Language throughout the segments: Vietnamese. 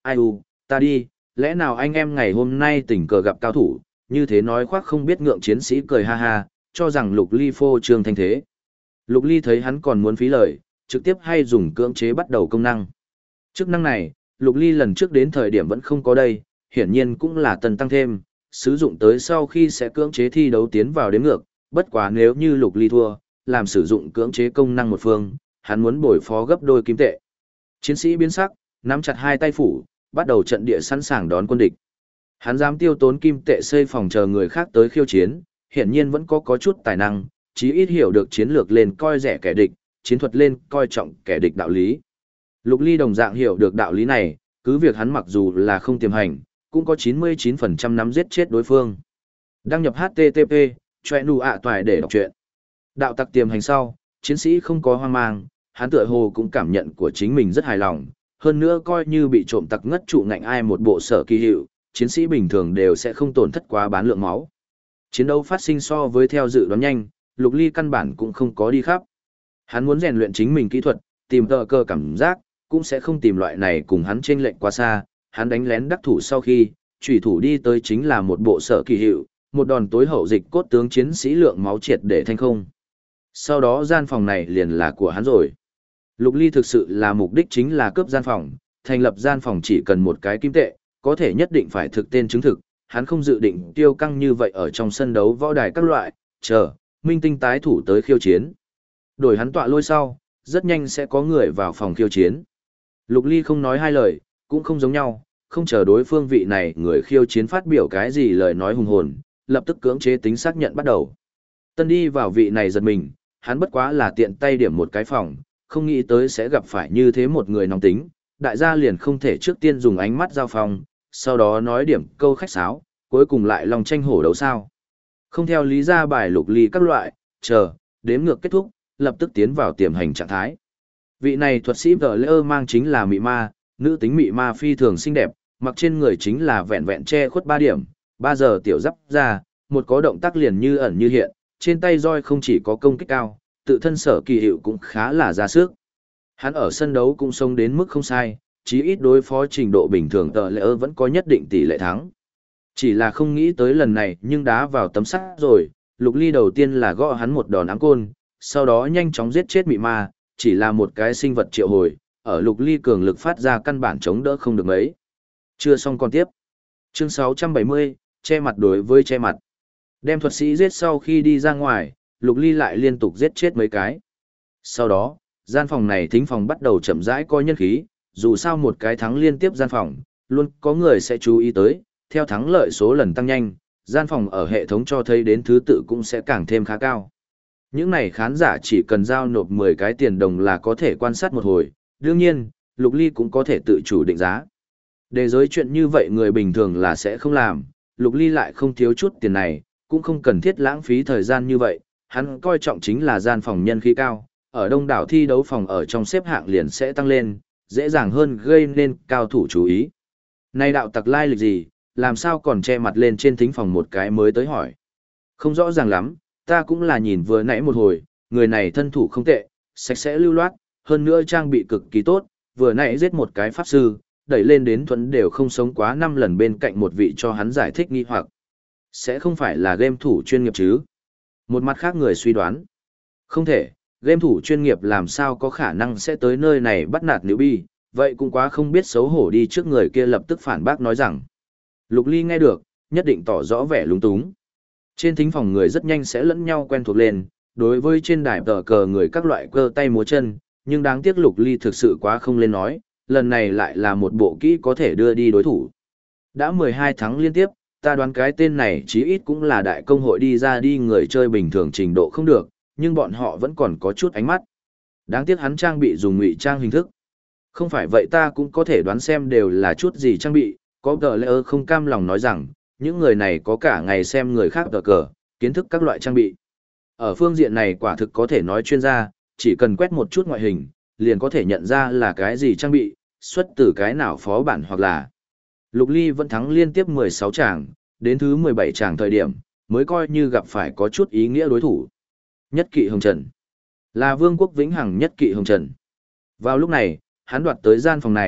Ai u, ta đi, lẽ nào anh em ngày hôm nay tình cờ gặp cao thủ, như thế nói khoác không biết ngượng chiến sĩ cười ha ha, cho rằng Lục Ly phô trương thanh thế. Lục Ly thấy hắn còn muốn phí lời, trực tiếp hay dùng cưỡng chế bắt đầu công năng. Chức năng này, Lục Ly lần trước đến thời điểm vẫn không có đây, hiển nhiên cũng là tần tăng thêm, sử dụng tới sau khi sẽ cưỡng chế thi đấu tiến vào đếm ngược, bất quá nếu như Lục Ly thua, làm sử dụng cưỡng chế công năng một phương, hắn muốn bồi phó gấp đôi kim tệ. Chiến sĩ biến sắc, nắm chặt hai tay phủ, bắt đầu trận địa sẵn sàng đón quân địch. Hắn dám tiêu tốn kim tệ xây phòng chờ người khác tới khiêu chiến, hiển nhiên vẫn có chút tài năng, chí ít hiểu được chiến lược lên coi rẻ kẻ địch, chiến thuật lên coi trọng kẻ địch đạo lý. Lục Ly đồng dạng hiểu được đạo lý này, cứ việc hắn mặc dù là không tiềm hành, cũng có 99% nắm giết chết đối phương. Đăng nhập HTTP, choe nụ ạ toài để đọc truyện. Đạo tặc tiềm hành sau, chiến sĩ không có hoang mang, hắn tựa hồ cũng cảm nhận của chính mình rất hài lòng, hơn nữa coi như bị trộm tặc ngất trụ ngạnh ai một bộ sở kỳ hiệu, chiến sĩ bình thường đều sẽ không tổn thất quá bán lượng máu. Chiến đấu phát sinh so với theo dự đoán nhanh, Lục Ly căn bản cũng không có đi khắp. Hắn muốn rèn luyện chính mình kỹ thuật, tìm tờ cơ cảm giác, cũng sẽ không tìm loại này cùng hắn chênh lệch quá xa, hắn đánh lén đắc thủ sau khi, chủy thủ đi tới chính là một bộ sở kỳ hiệu, một đòn tối hậu dịch cốt tướng chiến sĩ lượng máu triệt để thanh không. Sau đó gian phòng này liền là của hắn rồi. Lục Ly thực sự là mục đích chính là cướp gian phòng, thành lập gian phòng chỉ cần một cái kim tệ, có thể nhất định phải thực tên chứng thực, hắn không dự định tiêu căng như vậy ở trong sân đấu võ đài các loại, chờ, minh tinh tái thủ tới khiêu chiến. Đổi hắn tọa lôi sau, rất nhanh sẽ có người vào phòng khiêu chiến. Lục Ly không nói hai lời, cũng không giống nhau, không chờ đối phương vị này người khiêu chiến phát biểu cái gì lời nói hùng hồn, lập tức cưỡng chế tính xác nhận bắt đầu. Tân đi vào vị này giật mình, hắn bất quá là tiện tay điểm một cái phòng, không nghĩ tới sẽ gặp phải như thế một người nóng tính, đại gia liền không thể trước tiên dùng ánh mắt giao phòng, sau đó nói điểm câu khách sáo, cuối cùng lại lòng tranh hổ đấu sao. Không theo lý ra bài Lục Ly các loại, chờ, đếm ngược kết thúc, lập tức tiến vào tiềm hành trạng thái. Vị này thuật sĩ vợ lỡ mang chính là mị ma, nữ tính mị ma phi thường xinh đẹp, mặc trên người chính là vẹn vẹn che khuất 3 điểm, 3 giờ tiểu giáp ra, một có động tác liền như ẩn như hiện, trên tay roi không chỉ có công kích cao, tự thân sở kỳ hiệu cũng khá là ra sức. Hắn ở sân đấu cũng sống đến mức không sai, chí ít đối phó trình độ bình thường tờ lỡ vẫn có nhất định tỷ lệ thắng. Chỉ là không nghĩ tới lần này nhưng đá vào tấm sắt rồi, Lục Ly đầu tiên là gõ hắn một đòn áng côn, sau đó nhanh chóng giết chết mị ma, chỉ là một cái sinh vật triệu hồi, ở Lục Ly cường lực phát ra căn bản chống đỡ không được mấy. Chưa xong còn tiếp. Chương 670, che mặt đối với che mặt. Đem thuật sĩ giết sau khi đi ra ngoài, Lục Ly lại liên tục giết chết mấy cái. Sau đó, gian phòng này thính phòng bắt đầu chậm rãi coi nhân khí, dù sao một cái thắng liên tiếp gian phòng, luôn có người sẽ chú ý tới, theo thắng lợi số lần tăng nhanh, gian phòng ở hệ thống cho thấy đến thứ tự cũng sẽ càng thêm khá cao. Những này khán giả chỉ cần giao nộp 10 cái tiền đồng là có thể quan sát một hồi, đương nhiên, Lục Ly cũng có thể tự chủ định giá. Để giới chuyện như vậy người bình thường là sẽ không làm, Lục Ly lại không thiếu chút tiền này, cũng không cần thiết lãng phí thời gian như vậy, hắn coi trọng chính là gian phòng nhân khí cao, ở đông đảo thi đấu phòng ở trong xếp hạng liền sẽ tăng lên, dễ dàng hơn gây nên cao thủ chú ý. Này đạo tặc lai lịch gì, làm sao còn che mặt lên trên thính phòng một cái mới tới hỏi. Không rõ ràng lắm, ta cũng là nhìn vừa nãy một hồi, người này thân thủ không tệ, sạch sẽ lưu loát, hơn nữa trang bị cực kỳ tốt, vừa nãy giết một cái pháp sư, đẩy lên đến thuẫn đều không sống quá 5 lần bên cạnh một vị cho hắn giải thích nghi hoặc. Sẽ không phải là game thủ chuyên nghiệp chứ? Một mặt khác người suy đoán. Không thể, game thủ chuyên nghiệp làm sao có khả năng sẽ tới nơi này bắt nạt nữ bi, vậy cũng quá không biết xấu hổ đi trước người kia lập tức phản bác nói rằng. Lục Ly nghe được, nhất định tỏ rõ vẻ lúng túng. Trên thính phòng người rất nhanh sẽ lẫn nhau quen thuộc lên, đối với trên đài tờ cờ người các loại cơ tay múa chân, nhưng đáng tiếc Lục Ly thực sự quá không lên nói, lần này lại là một bộ kỹ có thể đưa đi đối thủ. Đã 12 tháng liên tiếp, ta đoán cái tên này chí ít cũng là đại công hội đi ra đi người chơi bình thường trình độ không được, nhưng bọn họ vẫn còn có chút ánh mắt. Đáng tiếc hắn trang bị dùng ngụy trang hình thức. Không phải vậy ta cũng có thể đoán xem đều là chút gì trang bị, có tờ lỡ không cam lòng nói rằng, những người này có cả ngày xem người khác tờ cờ, kiến thức các loại trang bị. Ở phương diện này quả thực có thể nói chuyên gia, chỉ cần quét một chút ngoại hình, liền có thể nhận ra là cái gì trang bị, xuất từ cái nào phó bản hoặc là. Lục Ly vẫn thắng liên tiếp 16 tràng, đến thứ 17 tràng thời điểm, mới coi như gặp phải có chút ý nghĩa đối thủ. Nhất kỵ hồng trần. Là vương quốc vĩnh hằng nhất kỵ hồng trần. Vào lúc này, hắn đoạt tới gian phòng này,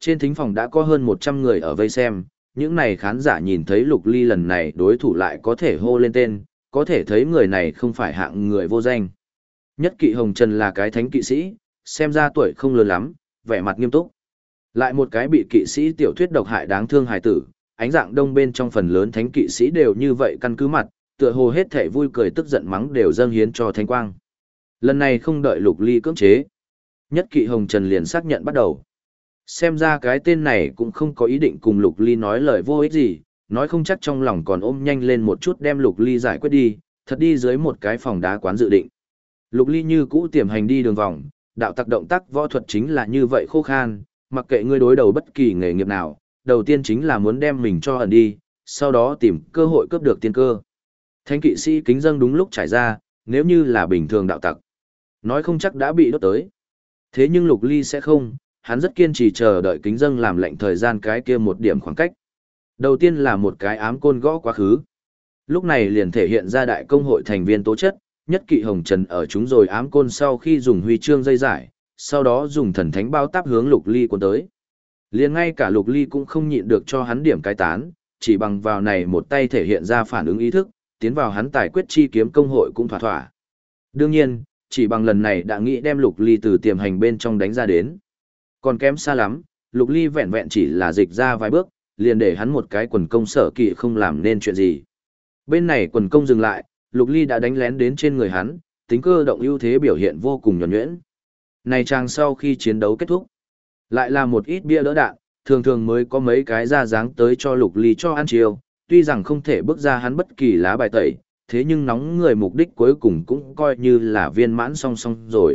Trên thính phòng đã có hơn 100 người ở vây xem, những này khán giả nhìn thấy Lục Ly lần này đối thủ lại có thể hô lên tên, có thể thấy người này không phải hạng người vô danh. Nhất Kỵ Hồng Trần là cái thánh kỵ sĩ, xem ra tuổi không lớn lắm, vẻ mặt nghiêm túc. Lại một cái bị kỵ sĩ tiểu thuyết độc hại đáng thương hài tử, ánh dạng đông bên trong phần lớn thánh kỵ sĩ đều như vậy căn cứ mặt, tựa hồ hết thể vui cười tức giận mắng đều dâng hiến cho thánh quang. Lần này không đợi Lục Ly cưỡng chế. Nhất Kỵ Hồng Trần liền xác nhận bắt đầu. Xem ra cái tên này cũng không có ý định cùng Lục Ly nói lời vô ích gì, nói không chắc trong lòng còn ôm nhanh lên một chút đem Lục Ly giải quyết đi, thật đi dưới một cái phòng đá quán dự định. Lục Ly như cũ tiềm hành đi đường vòng, đạo tặc động tác võ thuật chính là như vậy khô khan, mặc kệ ngươi đối đầu bất kỳ nghề nghiệp nào, đầu tiên chính là muốn đem mình cho ẩn đi, sau đó tìm cơ hội cướp được tiên cơ. Thánh kỵ sĩ kính dâng đúng lúc trải ra, nếu như là bình thường đạo tặc, nói không chắc đã bị đốt tới. Thế nhưng Lục Ly sẽ không, hắn rất kiên trì chờ đợi kính dâng làm lệnh thời gian cái kia một điểm khoảng cách. Đầu tiên là một cái ám côn gõ quá khứ. Lúc này liền thể hiện ra đại công hội thành viên tố chất, Nhất Kỵ Hồng Trần ở chúng rồi ám côn sau khi dùng huy chương dây giải, sau đó dùng thần thánh bao táp hướng Lục Ly cuốn tới. Liền ngay cả Lục Ly cũng không nhịn được cho hắn điểm cái tán, chỉ bằng vào này một tay thể hiện ra phản ứng ý thức, tiến vào hắn tài quyết chi kiếm công hội cũng thỏa thỏa. Đương nhiên, chỉ bằng lần này đã nghĩ đem Lục Ly từ tiềm hành bên trong đánh ra đến. Còn kém xa lắm, Lục Ly vẹn vẹn chỉ là dịch ra vài bước, liền để hắn một cái quần công sở kỵ không làm nên chuyện gì. Bên này quần công dừng lại, Lục Ly đã đánh lén đến trên người hắn, tính cơ động ưu thế biểu hiện vô cùng nhuần nhuyễn. Này chàng sau khi chiến đấu kết thúc, lại là một ít bia đỡ đạn, thường thường mới có mấy cái ra dáng tới cho Lục Ly cho ăn chiều, tuy rằng không thể bước ra hắn bất kỳ lá bài tẩy, thế nhưng nóng người mục đích cuối cùng cũng coi như là viên mãn song song rồi.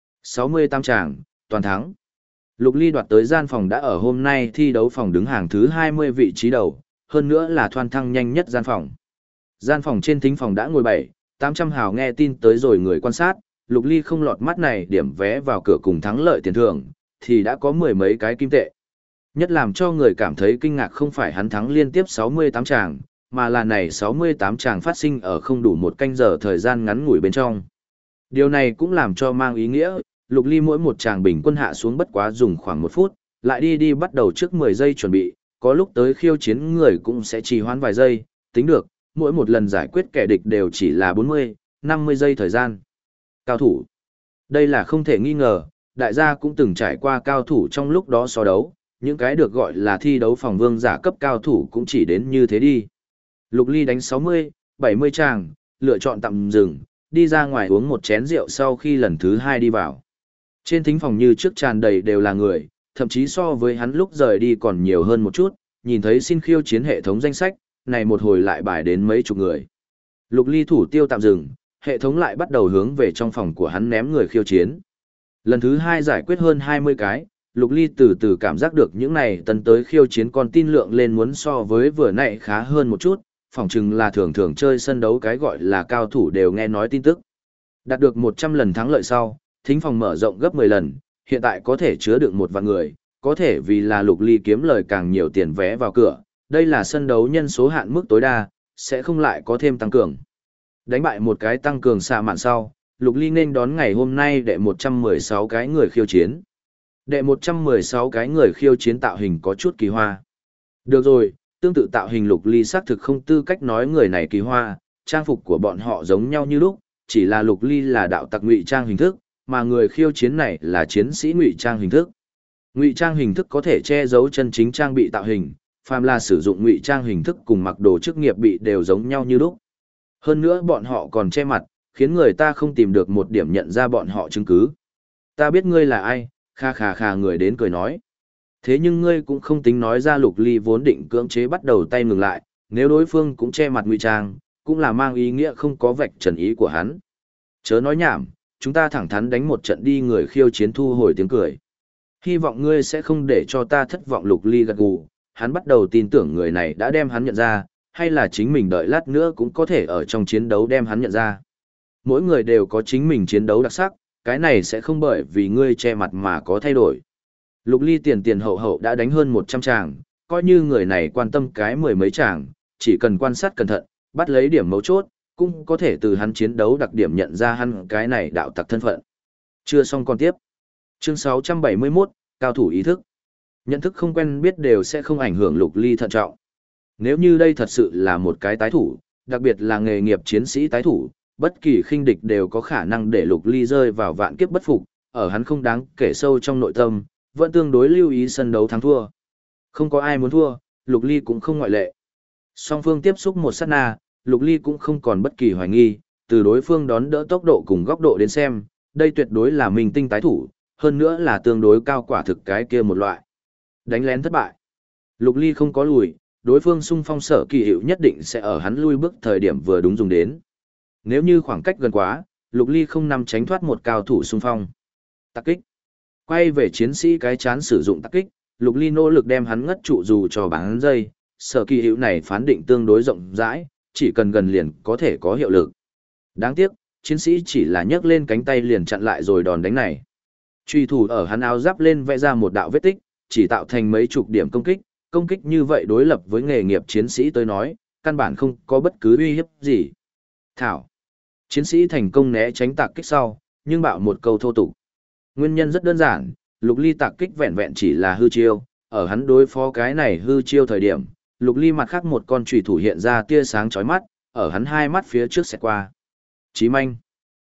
68 tràng, toàn thắng. Lục Ly đoạt tới gian phòng đã ở hôm nay thi đấu phòng đứng hàng thứ 20 vị trí đầu, hơn nữa là thoan thăng nhanh nhất gian phòng. Gian phòng trên thính phòng đã ngồi 700-800 hào nghe tin tới rồi người quan sát, Lục Ly không lọt mắt này điểm vé vào cửa cùng thắng lợi tiền thưởng, thì đã có mười mấy cái kim tệ. Nhất làm cho người cảm thấy kinh ngạc không phải hắn thắng liên tiếp 68 tràng, mà là này 68 tràng phát sinh ở không đủ một canh giờ thời gian ngắn ngủi bên trong. Điều này cũng làm cho mang ý nghĩa, Lục Ly mỗi một tràng bình quân hạ xuống bất quá dùng khoảng 1 phút, lại đi bắt đầu trước 10 giây chuẩn bị, có lúc tới khiêu chiến người cũng sẽ trì hoãn vài giây, tính được, mỗi một lần giải quyết kẻ địch đều chỉ là 40-50 giây thời gian. Cao thủ. Đây là không thể nghi ngờ, đại gia cũng từng trải qua cao thủ trong lúc đó so đấu, những cái được gọi là thi đấu phòng vương giả cấp cao thủ cũng chỉ đến như thế đi. Lục Ly đánh 60-70 tràng, lựa chọn tạm dừng, đi ra ngoài uống một chén rượu sau khi lần thứ 2 đi vào. Trên thính phòng như trước tràn đầy đều là người, thậm chí so với hắn lúc rời đi còn nhiều hơn một chút, nhìn thấy xin khiêu chiến hệ thống danh sách, này một hồi lại bài đến mấy chục người. Lục Ly thủ tiêu tạm dừng, hệ thống lại bắt đầu hướng về trong phòng của hắn ném người khiêu chiến. Lần thứ 2 giải quyết hơn 20 cái, Lục Ly từ từ cảm giác được những này tấn tới khiêu chiến con tin lượng lên muốn so với vừa nãy khá hơn một chút, phỏng chừng là thường thường chơi sân đấu cái gọi là cao thủ đều nghe nói tin tức. Đạt được 100 lần thắng lợi sau, thính phòng mở rộng gấp 10 lần, hiện tại có thể chứa được 1 vạn người, có thể vì là Lục Ly kiếm lời càng nhiều tiền vé vào cửa, đây là sân đấu nhân số hạn mức tối đa, sẽ không lại có thêm tăng cường. Đánh bại một cái tăng cường xạ mạn sau, Lục Ly nên đón ngày hôm nay đệ 116 cái người khiêu chiến. Đệ 116 cái người khiêu chiến tạo hình có chút kỳ hoa. Được rồi, tương tự tạo hình Lục Ly xác thực không tư cách nói người này kỳ hoa, trang phục của bọn họ giống nhau như lúc, chỉ là Lục Ly là đạo tặc ngụy trang hình thức, mà người khiêu chiến này là chiến sĩ ngụy trang hình thức. Ngụy trang hình thức có thể che giấu chân chính trang bị tạo hình, phàm là sử dụng ngụy trang hình thức cùng mặc đồ chức nghiệp bị đều giống nhau như lúc. Hơn nữa bọn họ còn che mặt, khiến người ta không tìm được một điểm nhận ra bọn họ chứng cứ. Ta biết ngươi là ai, kha khà khà người đến cười nói. Thế nhưng ngươi cũng không tính nói ra. Lục Ly vốn định cưỡng chế bắt đầu tay ngừng lại, nếu đối phương cũng che mặt ngụy trang, cũng là mang ý nghĩa không có vạch trần ý của hắn. Chớ nói nhảm, chúng ta thẳng thắn đánh một trận đi. Người khiêu chiến thu hồi tiếng cười. Hy vọng ngươi sẽ không để cho ta thất vọng. Lục Ly gật gù, hắn bắt đầu tin tưởng người này đã đem hắn nhận ra, hay là chính mình đợi lát nữa cũng có thể ở trong chiến đấu đem hắn nhận ra. Mỗi người đều có chính mình chiến đấu đặc sắc, cái này sẽ không bởi vì ngươi che mặt mà có thay đổi. Lục Ly tiền hậu hậu đã đánh hơn 100 tràng, coi như người này quan tâm cái mười mấy tràng, chỉ cần quan sát cẩn thận, bắt lấy điểm mấu chốt, cũng có thể từ hắn chiến đấu đặc điểm nhận ra hắn cái này đạo tặc thân phận. Chưa xong còn tiếp. Chương 671, cao thủ ý thức. Nhận thức không quen biết đều sẽ không ảnh hưởng Lục Ly thận trọng. Nếu như đây thật sự là một cái tái thủ, đặc biệt là nghề nghiệp chiến sĩ tái thủ, bất kỳ khinh địch đều có khả năng để Lục Ly rơi vào vạn kiếp bất phục, ở hắn không đáng kể sâu trong nội tâm, vẫn tương đối lưu ý sân đấu thắng thua. Không có ai muốn thua, Lục Ly cũng không ngoại lệ. Song phương tiếp xúc một sát na, Lục Ly cũng không còn bất kỳ hoài nghi, từ đối phương đón đỡ tốc độ cùng góc độ đến xem, đây tuyệt đối là minh tinh tái thủ, hơn nữa là tương đối cao quả thực cái kia một loại. Đánh lén thất bại. Lục Ly không có lùi, đối phương xung phong Sở Kỳ Hiệu nhất định sẽ ở hắn lui bước thời điểm vừa đúng dùng đến. Nếu như khoảng cách gần quá, Lục Ly không nằm tránh thoát một cao thủ xung phong. Tắc kích. Quay về chiến sĩ cái chán sử dụng tắc kích, Lục Ly nỗ lực đem hắn ngất trụ dù cho bán dây, Sở Kỳ Hiệu này phán định tương đối rộng rãi, chỉ cần gần liền có thể có hiệu lực. Đáng tiếc, chiến sĩ chỉ là nhấc lên cánh tay liền chặn lại rồi đòn đánh này. Truy thủ ở hắn áo giáp lên vẽ ra một đạo vết tích, chỉ tạo thành mấy chục điểm công kích như vậy đối lập với nghề nghiệp chiến sĩ tới nói, căn bản không có bất cứ uy hiếp gì. Thảo. Chiến sĩ thành công né tránh tạc kích sau, nhưng bạo một câu thô tục. Nguyên nhân rất đơn giản, Lục Ly tạc kích vẹn vẹn chỉ là hư chiêu, ở hắn đối phó cái này hư chiêu thời điểm, Lục Ly mặt khác một con chủy thủ hiện ra tia sáng chói mắt, ở hắn hai mắt phía trước xẹt qua. Chí manh.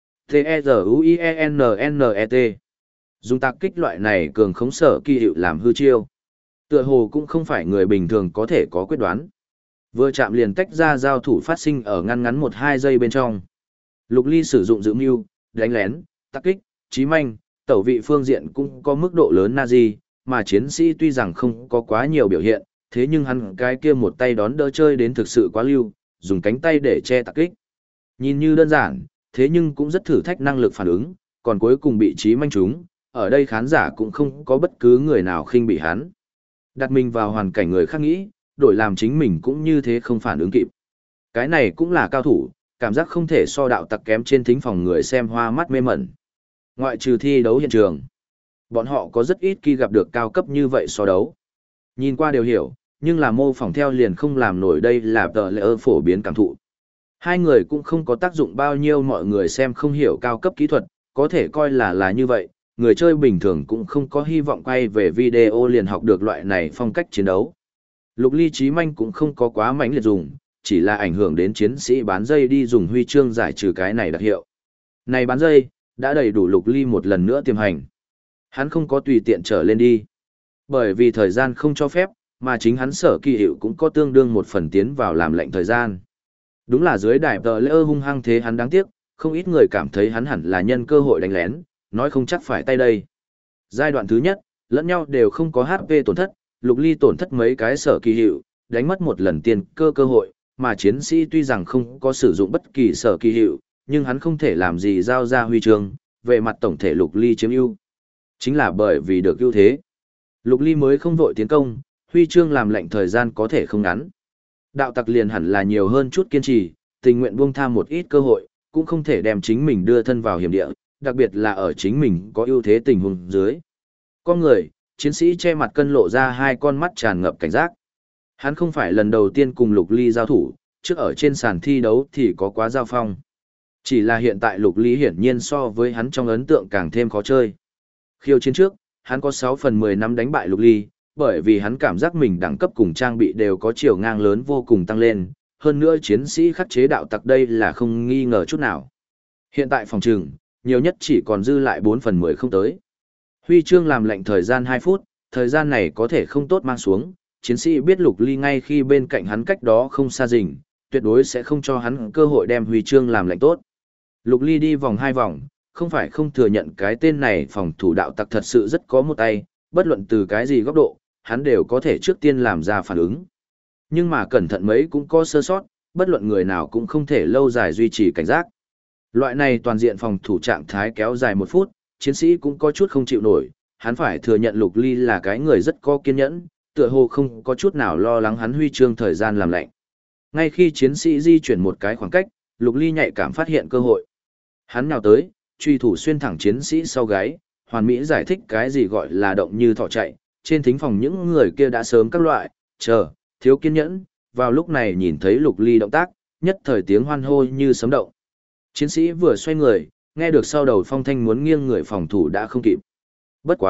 T-E-Z-U-I-E-N-N-E-T. Dùng tạc kích loại này cường khống Sở Kỳ Hiệu làm hư chiêu. Tựa hồ cũng không phải người bình thường có thể có quyết đoán. Vừa chạm liền tách ra giao thủ phát sinh ở ngăn ngắn 1-2 giây bên trong. Lục Ly sử dụng dự mưu, đánh lén, tạc kích, chí manh, tẩu vị phương diện cũng có mức độ lớn Nazi, mà chiến sĩ tuy rằng không có quá nhiều biểu hiện, thế nhưng hắn cái kia một tay đón đỡ chơi đến thực sự quá lưu, dùng cánh tay để che tạc kích. Nhìn như đơn giản, thế nhưng cũng rất thử thách năng lực phản ứng, còn cuối cùng bị chí manh trúng, ở đây khán giả cũng không có bất cứ người nào khinh bị hắn. Đặt mình vào hoàn cảnh người khác nghĩ, đổi làm chính mình cũng như thế không phản ứng kịp. Cái này cũng là cao thủ, cảm giác không thể so đạo tặc kém trên thính phòng người xem hoa mắt mê mẩn. Ngoại trừ thi đấu hiện trường, bọn họ có rất ít khi gặp được cao cấp như vậy so đấu. Nhìn qua đều hiểu, nhưng là mô phỏng theo liền không làm nổi, đây là tờ lệ phổ biến cảm thụ. Hai người cũng không có tác dụng bao nhiêu, mọi người xem không hiểu cao cấp kỹ thuật, có thể coi là như vậy, người chơi bình thường cũng không có hy vọng quay về video liền học được loại này phong cách chiến đấu. Lục Ly chí manh cũng không có quá mãnh liệt dùng, chỉ là ảnh hưởng đến chiến sĩ bán dây đi dùng huy chương giải trừ cái này đặc hiệu. Này bán dây, đã đầy đủ Lục Ly một lần nữa tiềm hành. Hắn không có tùy tiện trở lên đi. Bởi vì thời gian không cho phép, mà chính hắn Sở Kỳ Hiệu cũng có tương đương một phần tiến vào làm lệnh thời gian. Đúng là dưới đài tờ lễ hung hăng thế hắn đáng tiếc, không ít người cảm thấy hắn hẳn là nhân cơ hội đánh lén, nói không chắc phải tay đây. Giai đoạn thứ nhất, lẫn nhau đều không có HP tổn thất, Lục Ly tổn thất mấy cái Sở Kỳ Hiệu, đánh mất một lần tiền cơ hội, mà chiến sĩ tuy rằng không có sử dụng bất kỳ Sở Kỳ Hiệu, nhưng hắn không thể làm gì giao ra huy chương, về mặt tổng thể Lục Ly chiếm ưu. Chính là bởi vì được ưu thế, Lục Ly mới không vội tiến công, huy chương làm lệnh thời gian có thể không ngắn. Đạo tặc liền hẳn là nhiều hơn chút kiên trì, tình nguyện buông tha một ít cơ hội, cũng không thể đem chính mình đưa thân vào hiểm địa, đặc biệt là ở chính mình có ưu thế tình huống dưới. Con người, chiến sĩ che mặt cân lộ ra hai con mắt tràn ngập cảnh giác. Hắn không phải lần đầu tiên cùng Lục Ly giao thủ, trước ở trên sàn thi đấu thì có quá giao phong. Chỉ là hiện tại Lục Ly hiển nhiên so với hắn trong ấn tượng càng thêm khó chơi. Khiêu chiến trước, hắn có 6/10 năm đánh bại Lục Ly, bởi vì hắn cảm giác mình đẳng cấp cùng trang bị đều có chiều ngang lớn vô cùng tăng lên, hơn nữa chiến sĩ khắc chế đạo tặc đây là không nghi ngờ chút nào. Hiện tại phòng trừng, nhiều nhất chỉ còn dư lại 4/10 không tới. Huy chương làm lệnh thời gian 2 phút, thời gian này có thể không tốt mang xuống, chiến sĩ biết Lục Ly ngay khi bên cạnh hắn cách đó không xa rình, tuyệt đối sẽ không cho hắn cơ hội đem huy chương làm lệnh tốt. Lục Ly đi vòng 2 vòng, không phải không thừa nhận cái tên này phòng thủ đạo tặc thật sự rất có một tay, bất luận từ cái gì góc độ, hắn đều có thể trước tiên làm ra phản ứng. Nhưng mà cẩn thận mấy cũng có sơ sót, bất luận người nào cũng không thể lâu dài duy trì cảnh giác. Loại này toàn diện phòng thủ trạng thái kéo dài 1 phút, chiến sĩ cũng có chút không chịu nổi, hắn phải thừa nhận Lục Ly là cái người rất có kiên nhẫn, tựa hồ không có chút nào lo lắng hắn huy chương thời gian làm lệnh. Ngay khi chiến sĩ di chuyển một cái khoảng cách, Lục Ly nhạy cảm phát hiện cơ hội. Hắn nhào tới, truy thủ xuyên thẳng chiến sĩ sau gáy, hoàn mỹ giải thích cái gì gọi là động như thỏ chạy, trên thính phòng những người kia đã sớm các loại, chờ, thiếu kiên nhẫn, vào lúc này nhìn thấy Lục Ly động tác, nhất thời tiếng hoan hô như sấm động. Chiến sĩ vừa xoay người, nghe được sau đầu phong thanh muốn nghiêng người phòng thủ đã không kịp. Bất quá,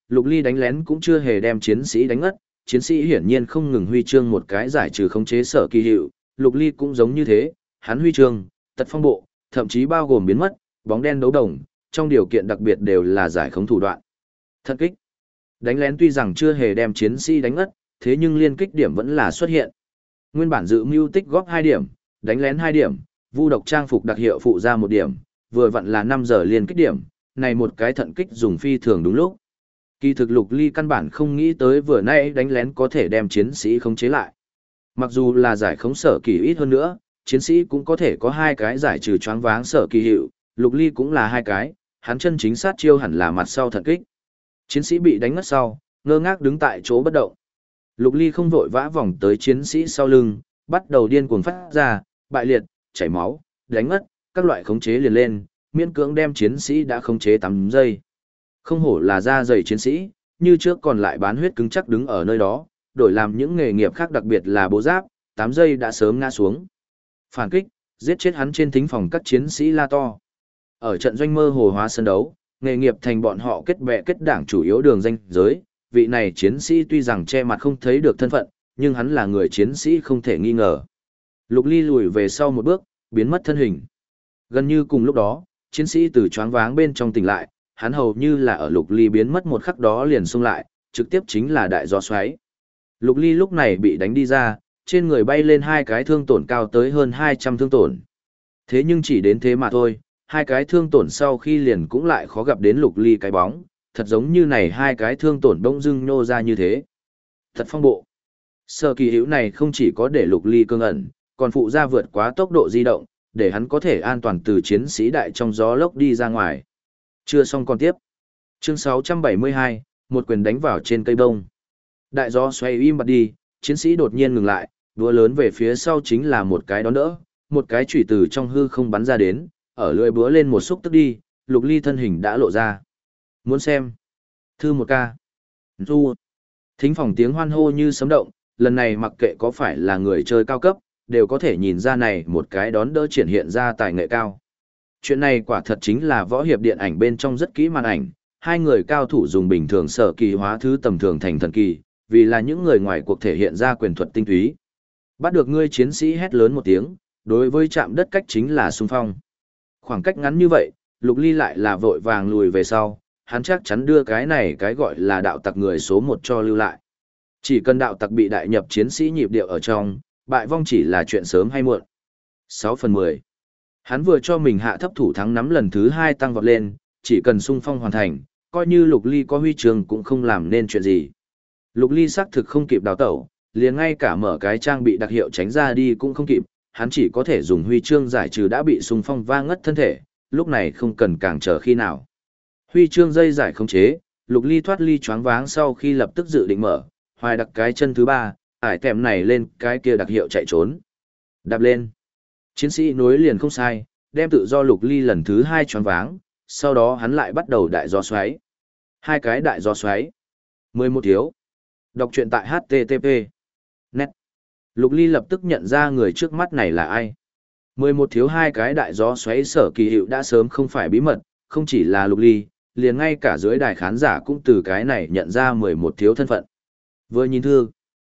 Lục Ly đánh lén cũng chưa hề đem chiến sĩ đánh ngất, chiến sĩ hiển nhiên không ngừng huy chương một cái giải trừ khống chế sở kỳ hiệu, Lục Ly cũng giống như thế, hắn huy chương, tật phong bộ, thậm chí bao gồm biến mất, bóng đen đấu đồng, trong điều kiện đặc biệt đều là giải khống thủ đoạn. Thận kích. Đánh lén tuy rằng chưa hề đem chiến sĩ đánh ngất, thế nhưng liên kích điểm vẫn là xuất hiện. Nguyên bản dự mưu tích góp 2 điểm, đánh lén 2 điểm, vu độc trang phục đặc hiệu phụ ra 1 điểm, vừa vặn là 5 giờ liên kích điểm, này một cái thận kích dùng phi thường đúng lúc. Kỳ thực Lục Ly căn bản không nghĩ tới vừa nãy đánh lén có thể đem chiến sĩ khống chế lại. Mặc dù là giải khống sở kỳ ít hơn nữa, chiến sĩ cũng có thể có 2 cái giải trừ choáng váng sở kỳ hiệu, Lục Ly cũng là 2 cái, hắn chân chính sát chiêu hẳn là mặt sau thận kích. Chiến sĩ bị đánh ngất sau, ngơ ngác đứng tại chỗ bất động. Lục Ly không vội vã vòng tới chiến sĩ sau lưng, bắt đầu điên cuồng phát ra, bại liệt, chảy máu, đánh ngất, các loại khống chế liền lên, miễn cưỡng đem chiến sĩ đã khống chế 8 giây. Không hổ là da dày chiến sĩ, như trước còn lại bán huyết cứng chắc đứng ở nơi đó, đổi làm những nghề nghiệp khác đặc biệt là bố giáp, 8 giây đã sớm ngã xuống. Phản kích, giết chết hắn trên thính phòng các chiến sĩ la to. Ở trận doanh mơ hồ hóa sân đấu, nghề nghiệp thành bọn họ kết bè kết đảng chủ yếu đường danh giới, vị này chiến sĩ tuy rằng che mặt không thấy được thân phận, nhưng hắn là người chiến sĩ không thể nghi ngờ. Lục Ly lùi về sau một bước, biến mất thân hình. Gần như cùng lúc đó, chiến sĩ từ choáng váng bên trong tỉnh lại, hắn hầu như là ở Lục Ly biến mất một khắc đó liền xung lại, trực tiếp chính là đại gió xoáy. Lục Ly lúc này bị đánh đi ra, trên người bay lên 2 cái thương tổn cao tới hơn 200 thương tổn. Thế nhưng chỉ đến thế mà thôi, 2 cái thương tổn sau khi liền cũng lại khó gặp đến Lục Ly cái bóng, thật giống như này 2 cái thương tổn bỗng dưng nhô ra như thế. Thật phong bộ. Sở kỳ hữu này không chỉ có để Lục Ly cương ẩn, còn phụ ra vượt quá tốc độ di động, để hắn có thể an toàn từ chiến sĩ đại trong gió lốc đi ra ngoài. Chưa xong còn tiếp. Chương 672, một quyền đánh vào trên cây bông. Đại gió xoay im bặt đi, chiến sĩ đột nhiên ngừng lại, đũa lớn về phía sau chính là một cái đón đỡ, một cái chủy từ trong hư không bắn ra đến, ở lưỡi búa lên một xúc tức đi, Lục Ly thân hình đã lộ ra. Muốn xem? Thư một ca. Du. Thính phòng tiếng hoan hô như sấm động, lần này mặc kệ có phải là người chơi cao cấp, đều có thể nhìn ra này một cái đón đỡ triển hiện ra tài nghệ cao. Chuyện này quả thật chính là võ hiệp điện ảnh bên trong rất kỹ màn ảnh, 2 người cao thủ dùng bình thường sở kỳ hóa thứ tầm thường thành thần kỳ, vì là những người ngoài cuộc thể hiện ra quyền thuật tinh túy. Bắt được ngươi chiến sĩ hét lớn một tiếng, đối với chạm đất cách chính là xung phong. Khoảng cách ngắn như vậy, Lục Ly lại là vội vàng lùi về sau, hắn chắc chắn đưa cái này cái gọi là đạo tặc người số 1 cho lưu lại. Chỉ cần đạo tặc bị đại nhập chiến sĩ nhịp điệu ở trong, bại vong chỉ là chuyện sớm hay muộn. 6/10. Hắn vừa cho mình hạ thấp thủ thắng nắm lần thứ 2 tăng vọt lên, chỉ cần xung phong hoàn thành, coi như Lục Ly có huy chương cũng không làm nên chuyện gì. Lục Ly xác thực không kịp đào tẩu, liền ngay cả mở cái trang bị đặc hiệu tránh ra đi cũng không kịp, hắn chỉ có thể dùng huy chương giải trừ đã bị xung phong va ngất thân thể, lúc này không cần càng chờ khi nào. Huy chương dây giải khống chế, Lục Ly thoát ly choáng váng sau khi lập tức dự định mở, hoài đặt cái chân thứ 3, ải tèm này lên cái kia đặc hiệu chạy trốn. Đạp lên. Chiến sĩ nối liền không sai, đem tự do Lục Ly lần thứ 2 choáng váng, sau đó hắn lại bắt đầu đại gió xoáy. 2 cái đại gió xoáy. 11 thiếu. Đọc truyện tại HTTP. Net. Lục Ly lập tức nhận ra người trước mắt này là ai. 11 thiếu 2 cái đại gió xoáy sở kỳ hiệu đã sớm không phải bí mật, không chỉ là Lục Ly, liền ngay cả dưới đài khán giả cũng từ cái này nhận ra 11 thiếu thân phận. Vừa nhìn thư.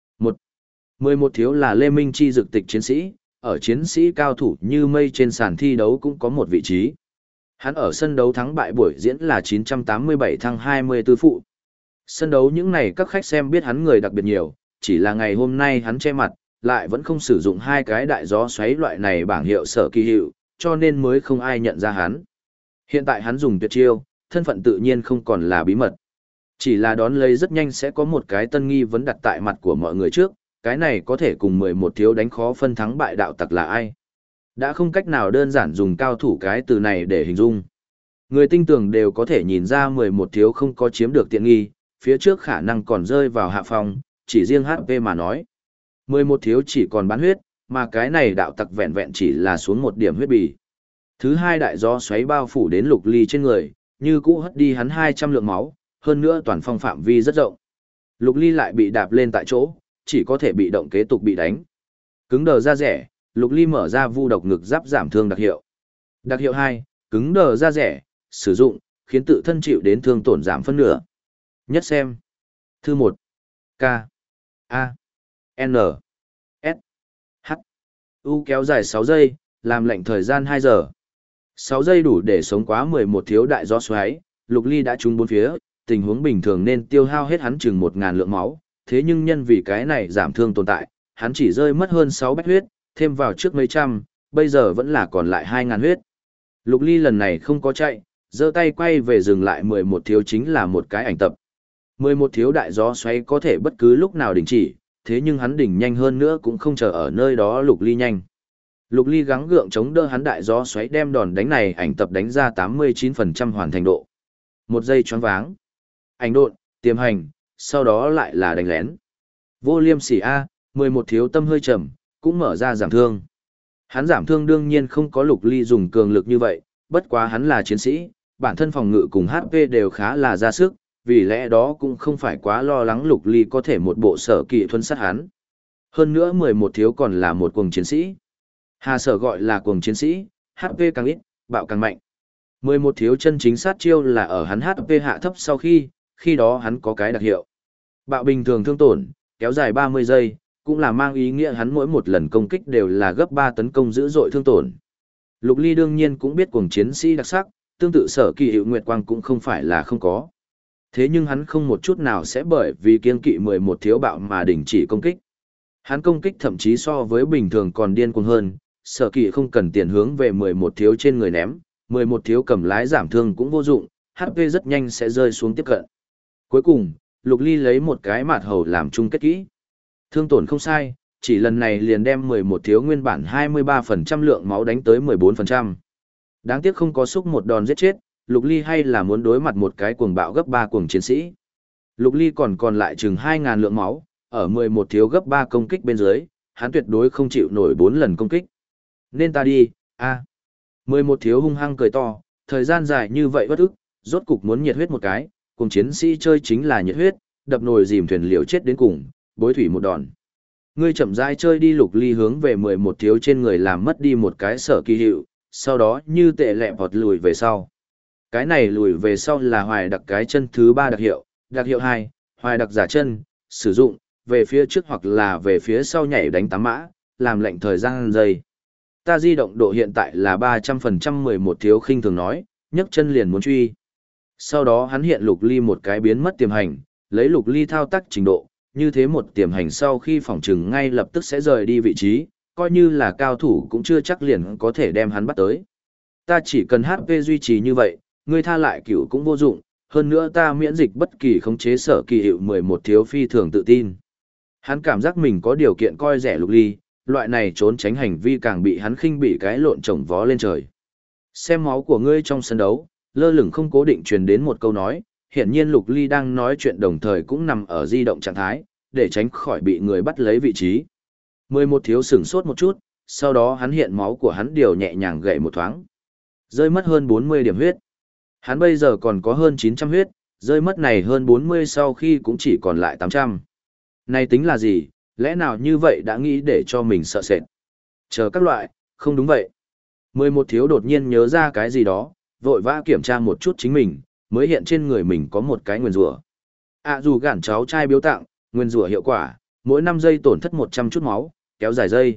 11 thiếu là Lê Minh Chi dực tịch chiến sĩ, ở chiến sĩ cao thủ như mây trên sàn thi đấu cũng có một vị trí. Hắn ở sân đấu thắng bại buổi diễn là 987 thăng 24 phụ. Sân đấu những này các khách xem biết hắn người đặc biệt nhiều, chỉ là ngày hôm nay hắn che mặt, lại vẫn không sử dụng 2 cái đại gió xoáy loại này bảng hiệu sở kỳ hiệu, cho nên mới không ai nhận ra hắn. Hiện tại hắn dùng tuyệt chiêu, thân phận tự nhiên không còn là bí mật. Chỉ là đón lấy rất nhanh sẽ có một cái tân nghi vấn đặt tại mặt của mọi người trước, cái này có thể cùng 11 thiếu đánh khó phân thắng bại đạo tặc là ai. Đã không cách nào đơn giản dùng cao thủ cái từ này để hình dung. Người tinh tường đều có thể nhìn ra 11 thiếu không có chiếm được tiện nghi, phía trước khả năng còn rơi vào hạ phòng, chỉ riêng HP mà nói. 11 thiếu chỉ còn bán huyết, mà cái này đạo tặc vẹn vẹn chỉ là xuống 1 điểm huyết bì. Thứ 2 đại gió xoáy bao phủ đến Lục Ly trên người, như cũ hất đi hắn 200 lượng máu, hơn nữa toàn phong phạm vi rất rộng. Lục Ly lại bị đạp lên tại chỗ, chỉ có thể bị động kế tục bị đánh. Cứng đờ ra rẻ, Lục Ly mở ra vu độc ngực giáp giảm thương đặc hiệu. Đặc hiệu 2, cứng đờ ra rẻ, sử dụng, khiến tự thân chịu đến thương tổn giảm phân nửa. Nhất xem. Thư 1. K. A. N. S. H. U kéo dài 6 giây, làm lệnh thời gian 2 giờ. 6 giây đủ để sống quá 11 thiếu đại gió xoáy, Lục Ly đã trúng bốn phía, tình huống bình thường nên tiêu hao hết hắn chừng 1000 lượng máu, thế nhưng nhân vì cái này giảm thương tồn tại, hắn chỉ rơi mất hơn 6 bách huyết, thêm vào trước mấy trăm, bây giờ vẫn là còn lại 2000 huyết. Lục Ly lần này không có chạy, giơ tay quay về dừng lại 11 thiếu chính là một cái ảnh tập. 11 thiếu đại gió xoáy có thể bất cứ lúc nào đình chỉ, thế nhưng hắn đỉnh nhanh hơn nữa cũng không chờ ở nơi đó Lục Ly nhanh. Lục Ly gắng gượng chống đỡ hắn đại gió xoáy đem đòn đánh này ảnh tập đánh ra 89% hoàn thành độ. Một giây choáng váng. Ảnh độn, tiềm hành, sau đó lại là đánh lén. Vô liêm sỉ A, 11 thiếu tâm hơi trầm, cũng mở ra giảm thương. Hắn giảm thương đương nhiên không có Lục Ly dùng cường lực như vậy, bất quá hắn là chiến sĩ, bản thân phòng ngự cùng HP đều khá là ra sức, vì lẽ đó cũng không phải quá lo lắng Lục Ly có thể một bộ sở kỵ thuần sát hắn. Hơn nữa 11 thiếu còn là một cuồng chiến sĩ. Hà Sở gọi là cuồng chiến sĩ, HP càng ít, bạo càng mạnh. 11 thiếu chân chính sát chiêu là ở hắn HP hạ thấp sau khi đó hắn có cái đặc hiệu. Bạo bình thường thương tổn, kéo dài 30 giây, cũng là mang ý nghĩa hắn mỗi một lần công kích đều là gấp 3 tấn công dữ dội thương tổn. Lục Ly đương nhiên cũng biết cuồng chiến sĩ đặc sắc, tương tự Sở Kỳ Hiệu Nguyệt Quang cũng không phải là không có. Thế nhưng hắn không một chút nào sẽ bởi vì kiêng kỵ 11 thiếu bạo mà đình chỉ công kích. Hắn công kích thậm chí so với bình thường còn điên cuồng hơn, Sở Kỳ không cần tiền hướng về 11 thiếu trên người ném, 11 thiếu cầm lái giảm thương cũng vô dụng, HP rất nhanh sẽ rơi xuống tiếp cận. Cuối cùng, Lục Ly lấy một cái mạt hầu làm chung kết kỹ. Thương tổn không sai, chỉ lần này liền đem 11 thiếu nguyên bản 23% lượng máu đánh tới 14%. Đáng tiếc không có xúc một đòn giết chết, Lục Ly hay là muốn đối mặt một cái cuồng bạo gấp 3 cuồng chiến sĩ. Lục Ly còn lại chừng 2000 lượng máu, ở 11 thiếu gấp 3 công kích bên dưới, hắn tuyệt đối không chịu nổi 4 lần công kích. Nên ta đi, a. 11 thiếu hung hăng cười to, thời gian dài như vậy bất ức, rốt cục muốn nhiệt huyết một cái, cùng chiến sĩ chơi chính là nhiệt huyết, đập nồi dìm thuyền liều chết đến cùng, bối thủy một đòn. Ngươi chậm rãi chơi đi. Lục Ly hướng về 11 thiếu trên người làm mất đi một cái Sở Kỳ Hiệu, sau đó như tệ lẹ vọt lùi về sau. Cái này lùi về sau là hoài đặc cái chân thứ 3 đặc hiệu 2, hoài đặc giả chân, sử dụng, về phía trước hoặc là về phía sau nhảy đánh 8 mã, làm lệnh thời gian giây. Ta di động độ hiện tại là 300%. 11 thiếu khinh thường nói, nhấc chân liền muốn truy. Sau đó hắn hiện Lục Ly một cái biến mất tiềm hành, lấy Lục Ly thao tác trình độ, như thế một tiềm hành sau khi phỏng trừng ngay lập tức sẽ rời đi vị trí, coi như là cao thủ cũng chưa chắc liền có thể đem hắn bắt tới. Ta chỉ cần HP duy trì như vậy, ngươi tha lại cửu cũng vô dụng, hơn nữa ta miễn dịch bất kỳ khống chế Sở Kỳ Hiệu. 11 thiếu phi thường tự tin. Hắn cảm giác mình có điều kiện coi rẻ Lục Ly, loại này trốn tránh hành vi càng bị hắn khinh bị cái lộn trồng vó lên trời. Xem máu của ngươi trong sân đấu, lơ lửng không cố định truyền đến một câu nói, hiển nhiên Lục Ly đang nói chuyện đồng thời cũng nằm ở di động trạng thái, để tránh khỏi bị người bắt lấy vị trí. 11 thiếu sửng sốt một chút, sau đó hắn hiện máu của hắn điều nhẹ nhàng gậy một thoáng. Rơi mất hơn 40 điểm huyết. Hắn bây giờ còn có hơn 900 huyết, rơi mất này hơn 40 sau khi cũng chỉ còn lại 800. Này tính là gì, lẽ nào như vậy đã nghĩ để cho mình sợ sệt? Chờ các loại, không đúng vậy. 11 thiếu đột nhiên nhớ ra cái gì đó, vội vã kiểm tra một chút chính mình, mới hiện trên người mình có một cái nguyền rủa. Dù gản cháu trai biếu tặng, nguyền rủa hiệu quả, mỗi 5 giây tổn thất 100 chút máu, kéo dài giây.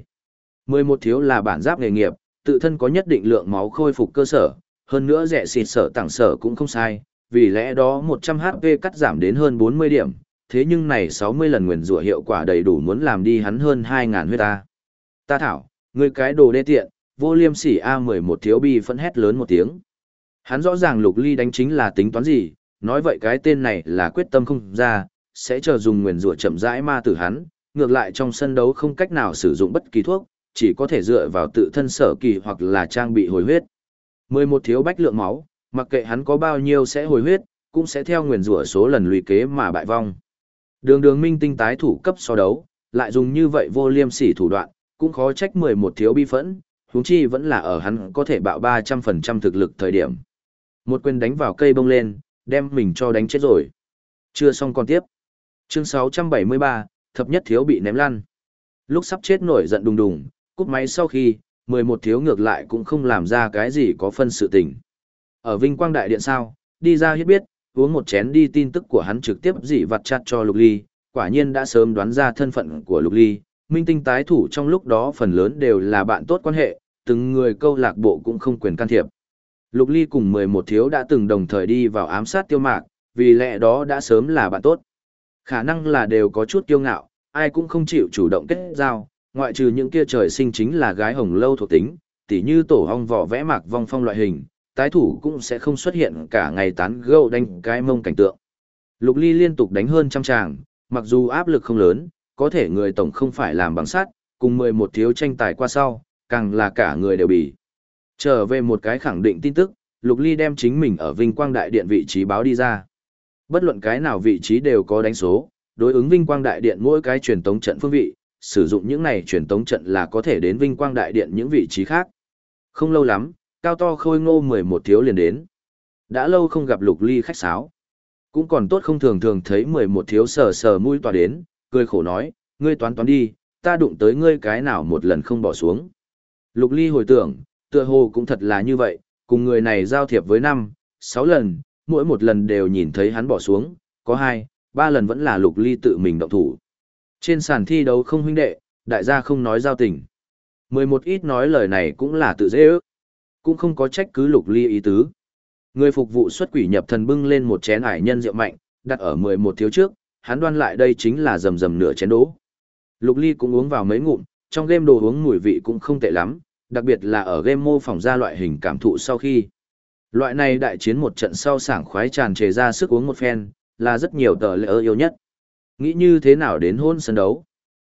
11 thiếu là bản giáp nghề nghiệp, tự thân có nhất định lượng máu khôi phục cơ sở, hơn nữa rẻ xịt sở tặng sở cũng không sai, vì lẽ đó 100 HP cắt giảm đến hơn 40 điểm, thế nhưng này 60 lần nguyền rủa hiệu quả đầy đủ muốn làm đi hắn hơn 2000 huyết ta. Ta thảo, ngươi cái đồ đê tiện, vô liêm sỉ. A11 thiếu bi phẫn hét lớn một tiếng. Hắn rõ ràng Lục Ly đánh chính là tính toán gì, nói vậy cái tên này là quyết tâm không ra, sẽ chờ dùng nguyền rủa chậm rãi ma tử hắn, ngược lại trong sân đấu không cách nào sử dụng bất kỳ thuốc, chỉ có thể dựa vào tự thân Sở Kỳ hoặc là trang bị hồi huyết. 11 thiếu bách lượng máu, mặc kệ hắn có bao nhiêu sẽ hồi huyết, cũng sẽ theo nguyền rủa số lần lùi kế mà bại vong. Đường minh tinh tái thủ cấp so đấu, lại dùng như vậy vô liêm sỉ thủ đoạn, cũng khó trách 11 thiếu bi phẫn, huống chi vẫn là ở hắn có thể bạo 300% thực lực thời điểm. Một quyền đánh vào cây bông lên, đem mình cho đánh chết rồi. Chưa xong còn tiếp. Chương 673, thập nhất thiếu bị ném lăn. Lúc sắp chết nổi giận đùng đùng, cúp máy sau khi, 11 thiếu ngược lại cũng không làm ra cái gì có phân sự tình. Ở Vinh Quang Đại Điện sao, đi ra hết biết, Uống một chén đi tin tức của hắn trực tiếp dị vặt chặt cho Lục Ly, quả nhiên đã sớm đoán ra thân phận của Lục Ly, minh tinh tái thủ trong lúc đó phần lớn đều là bạn tốt quan hệ, từng người câu lạc bộ cũng không quyền can thiệp. Lục Ly cùng 11 thiếu đã từng đồng thời đi vào ám sát Tiêu Mạc, vì lẽ đó đã sớm là bạn tốt. Khả năng là đều có chút kiêu ngạo, ai cũng không chịu chủ động kết giao, ngoại trừ những kia trời sinh chính là gái hồng lâu thuộc tính, tỉ như tổ hong vỏ vẽ Mạc Vong Phong loại hình, tái thủ cũng sẽ không xuất hiện cả ngày tán gẫu đánh cái mông cảnh tượng. Lục Ly liên tục đánh hơn trăm tràng, mặc dù áp lực không lớn, có thể người tổng không phải làm bằng sắt, cùng 11 thiếu tranh tài qua sau, càng là cả người đều bị. Trở về một cái khẳng định tin tức, Lục Ly đem chính mình ở Vinh Quang Đại Điện vị trí báo đi ra. Bất luận cái nào vị trí đều có đánh số, đối ứng Vinh Quang Đại Điện mỗi cái truyền tống trận phương vị, sử dụng những này truyền tống trận là có thể đến Vinh Quang Đại Điện những vị trí khác. Không lâu lắm, cao to khôi ngô 11 thiếu liền đến. Đã lâu không gặp Lục Ly khách sáo. Cũng còn tốt không thường thường thấy 11 thiếu sờ sờ mũi tỏa đến, cười khổ nói, ngươi toán toán đi, ta đụng tới ngươi cái nào một lần không bỏ xuống. Lục Ly hồi tưởng, tựa hồ cũng thật là như vậy, cùng người này giao thiệp với 5, 6 lần, mỗi một lần đều nhìn thấy hắn bỏ xuống, có 2, 3 lần vẫn là Lục Ly tự mình động thủ. Trên sàn thi đấu không huynh đệ, đại gia không nói giao tình. 11 ít nói lời này cũng là tự dễ ước, cũng không có trách cứ Lục Ly ý tứ. Người phục vụ xuất quỷ nhập thần bưng lên một chén ải nhân rượu mạnh, đặt ở 11 thiếu trước, hắn đoan lại đây chính là rầm rầm nửa chén đỗ. Lục Ly cũng uống vào mấy ngụm, trong game đồ uống mùi vị cũng không tệ lắm, đặc biệt là ở game mô phỏng ra loại hình cảm thụ sau khi. Loại này đại chiến một trận sau sảng khoái tràn trề ra sức uống một phen, là rất nhiều tờ lệ yêu nhất. Nghĩ như thế nào đến hôn sân đấu?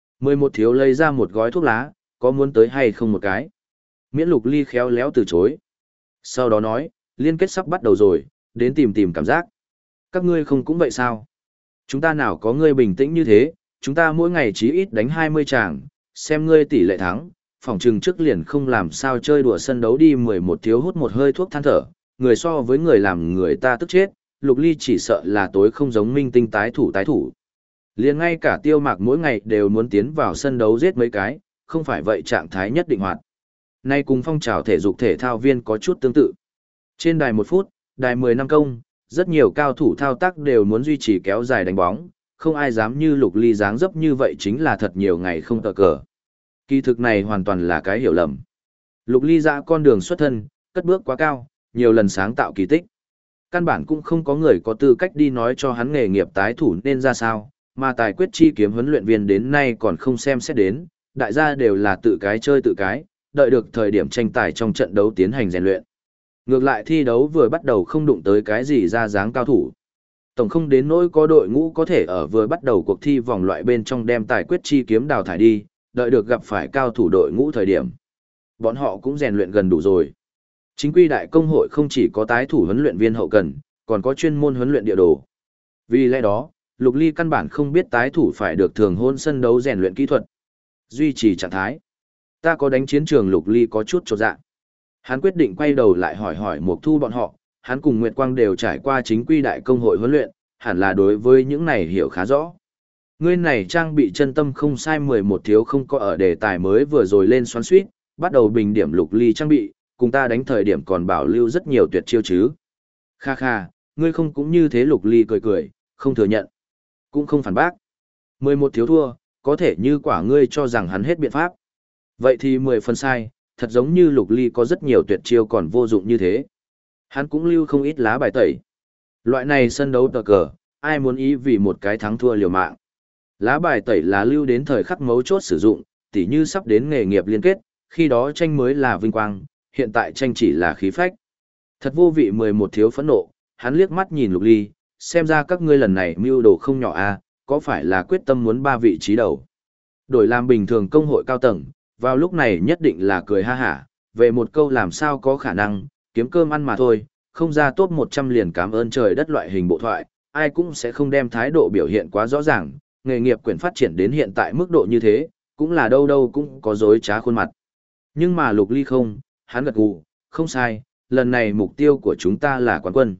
11 thiếu lấy ra một gói thuốc lá, có muốn tới hay không một cái? Miễn Lục Ly khéo léo từ chối. Sau đó nói, liên kết sắp bắt đầu rồi, đến tìm tìm cảm giác. Các ngươi không cũng vậy sao? Chúng ta nào có ngươi bình tĩnh như thế, chúng ta mỗi ngày chí ít đánh 20 tràng, xem ngươi tỷ lệ thắng, phòng trừng trước liền không làm sao chơi đùa sân đấu đi 11 thiếu hút một hơi thuốc than thở, người so với người làm người ta tức chết, Lục Ly chỉ sợ là tối không giống minh tinh tái thủ. Liền ngay cả Tiêu Mạc mỗi ngày đều muốn tiến vào sân đấu giết mấy cái, không phải vậy trạng thái nhất định hoạt. Nay cùng phong trào thể dục thể thao viên có chút tương tự. Trên đài 1 phút, đài 10 năm công, rất nhiều cao thủ thao tác đều muốn duy trì kéo dài đánh bóng, không ai dám như Lục Ly dáng dấp như vậy chính là thật nhiều ngày không tờ cờ. Kỳ thực này hoàn toàn là cái hiểu lầm. Lục Ly ra con đường xuất thân, cất bước quá cao, nhiều lần sáng tạo kỳ tích. Căn bản cũng không có người có tư cách đi nói cho hắn nghề nghiệp tái thủ nên ra sao, mà tài quyết chi kiếm huấn luyện viên đến nay còn không xem xét đến, đại gia đều là tự cái chơi tự cái, đợi được thời điểm tranh tài trong trận đấu tiến hành rèn luyện. Ngược lại thi đấu vừa bắt đầu không đụng tới cái gì ra dáng cao thủ. Tổng không đến nỗi có đội ngũ có thể ở vừa bắt đầu cuộc thi vòng loại bên trong đem tài quyết chi kiếm đào thải đi, đợi được gặp phải cao thủ đội ngũ thời điểm. Bọn họ cũng rèn luyện gần đủ rồi. Chính quy đại công hội không chỉ có tái thủ huấn luyện viên hậu cần, còn có chuyên môn huấn luyện địa đồ. Vì lẽ đó, Lục Ly căn bản không biết tái thủ phải được thường hôn sân đấu rèn luyện kỹ thuật, duy trì trạng thái. Ta có đánh chiến trường Lục Ly có chút chột dạ. Hắn quyết định quay đầu lại hỏi Mộc Thu bọn họ, hắn cùng Nguyệt Quang đều trải qua chính quy đại công hội huấn luyện, hẳn là đối với những này hiểu khá rõ. Ngươi này trang bị chân tâm không sai 11 thiếu không có ở đề tài mới vừa rồi lên xoắn suýt, bắt đầu bình điểm Lục Ly trang bị, cùng ta đánh thời điểm còn bảo lưu rất nhiều tuyệt chiêu chứ. Kha kha, ngươi không cũng như thế. Lục Ly cười, không thừa nhận, cũng không phản bác. 11 thiếu thua, có thể như quả ngươi cho rằng hắn hết biện pháp. Vậy thì 10 phần sai, thật giống như Lục Ly có rất nhiều tuyệt chiêu còn vô dụng như thế. Hắn cũng lưu không ít lá bài tẩy. Loại này sân đấu tờ cờ, ai muốn ý vì một cái thắng thua liều mạng. Lá bài tẩy là lưu đến thời khắc mấu chốt sử dụng, tỉ như sắp đến nghề nghiệp liên kết, khi đó tranh mới là vinh quang, hiện tại tranh chỉ là khí phách. Thật vô vị. 11 thiếu phẫn nộ, hắn liếc mắt nhìn Lục Ly, xem ra các ngươi lần này mưu đồ không nhỏ à, có phải là quyết tâm muốn 3 vị trí đầu. Đổi làm bình thường công hội cao tầng, vào lúc này nhất định là cười ha hả, về một câu làm sao có khả năng, kiếm cơm ăn mà thôi, không ra top 100 liền cảm ơn trời đất loại hình bộ thoại, ai cũng sẽ không đem thái độ biểu hiện quá rõ ràng, nghề nghiệp quyền phát triển đến hiện tại mức độ như thế, cũng là đâu đâu cũng có dối trá khuôn mặt. Nhưng mà Lục Ly không, hắn gật gù, không sai, lần này mục tiêu của chúng ta là quán quân.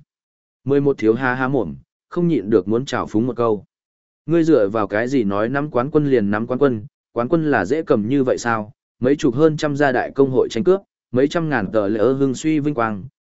11 thiếu ha ha mồm, không nhịn được muốn trào phúng một câu. Ngươi dựa vào cái gì nói nắm quán quân liền nắm quán quân là dễ cầm như vậy sao? Mấy chục hơn trăm gia đại công hội tranh cướp, mấy trăm ngàn tờ lỡ hưng suy vinh quang,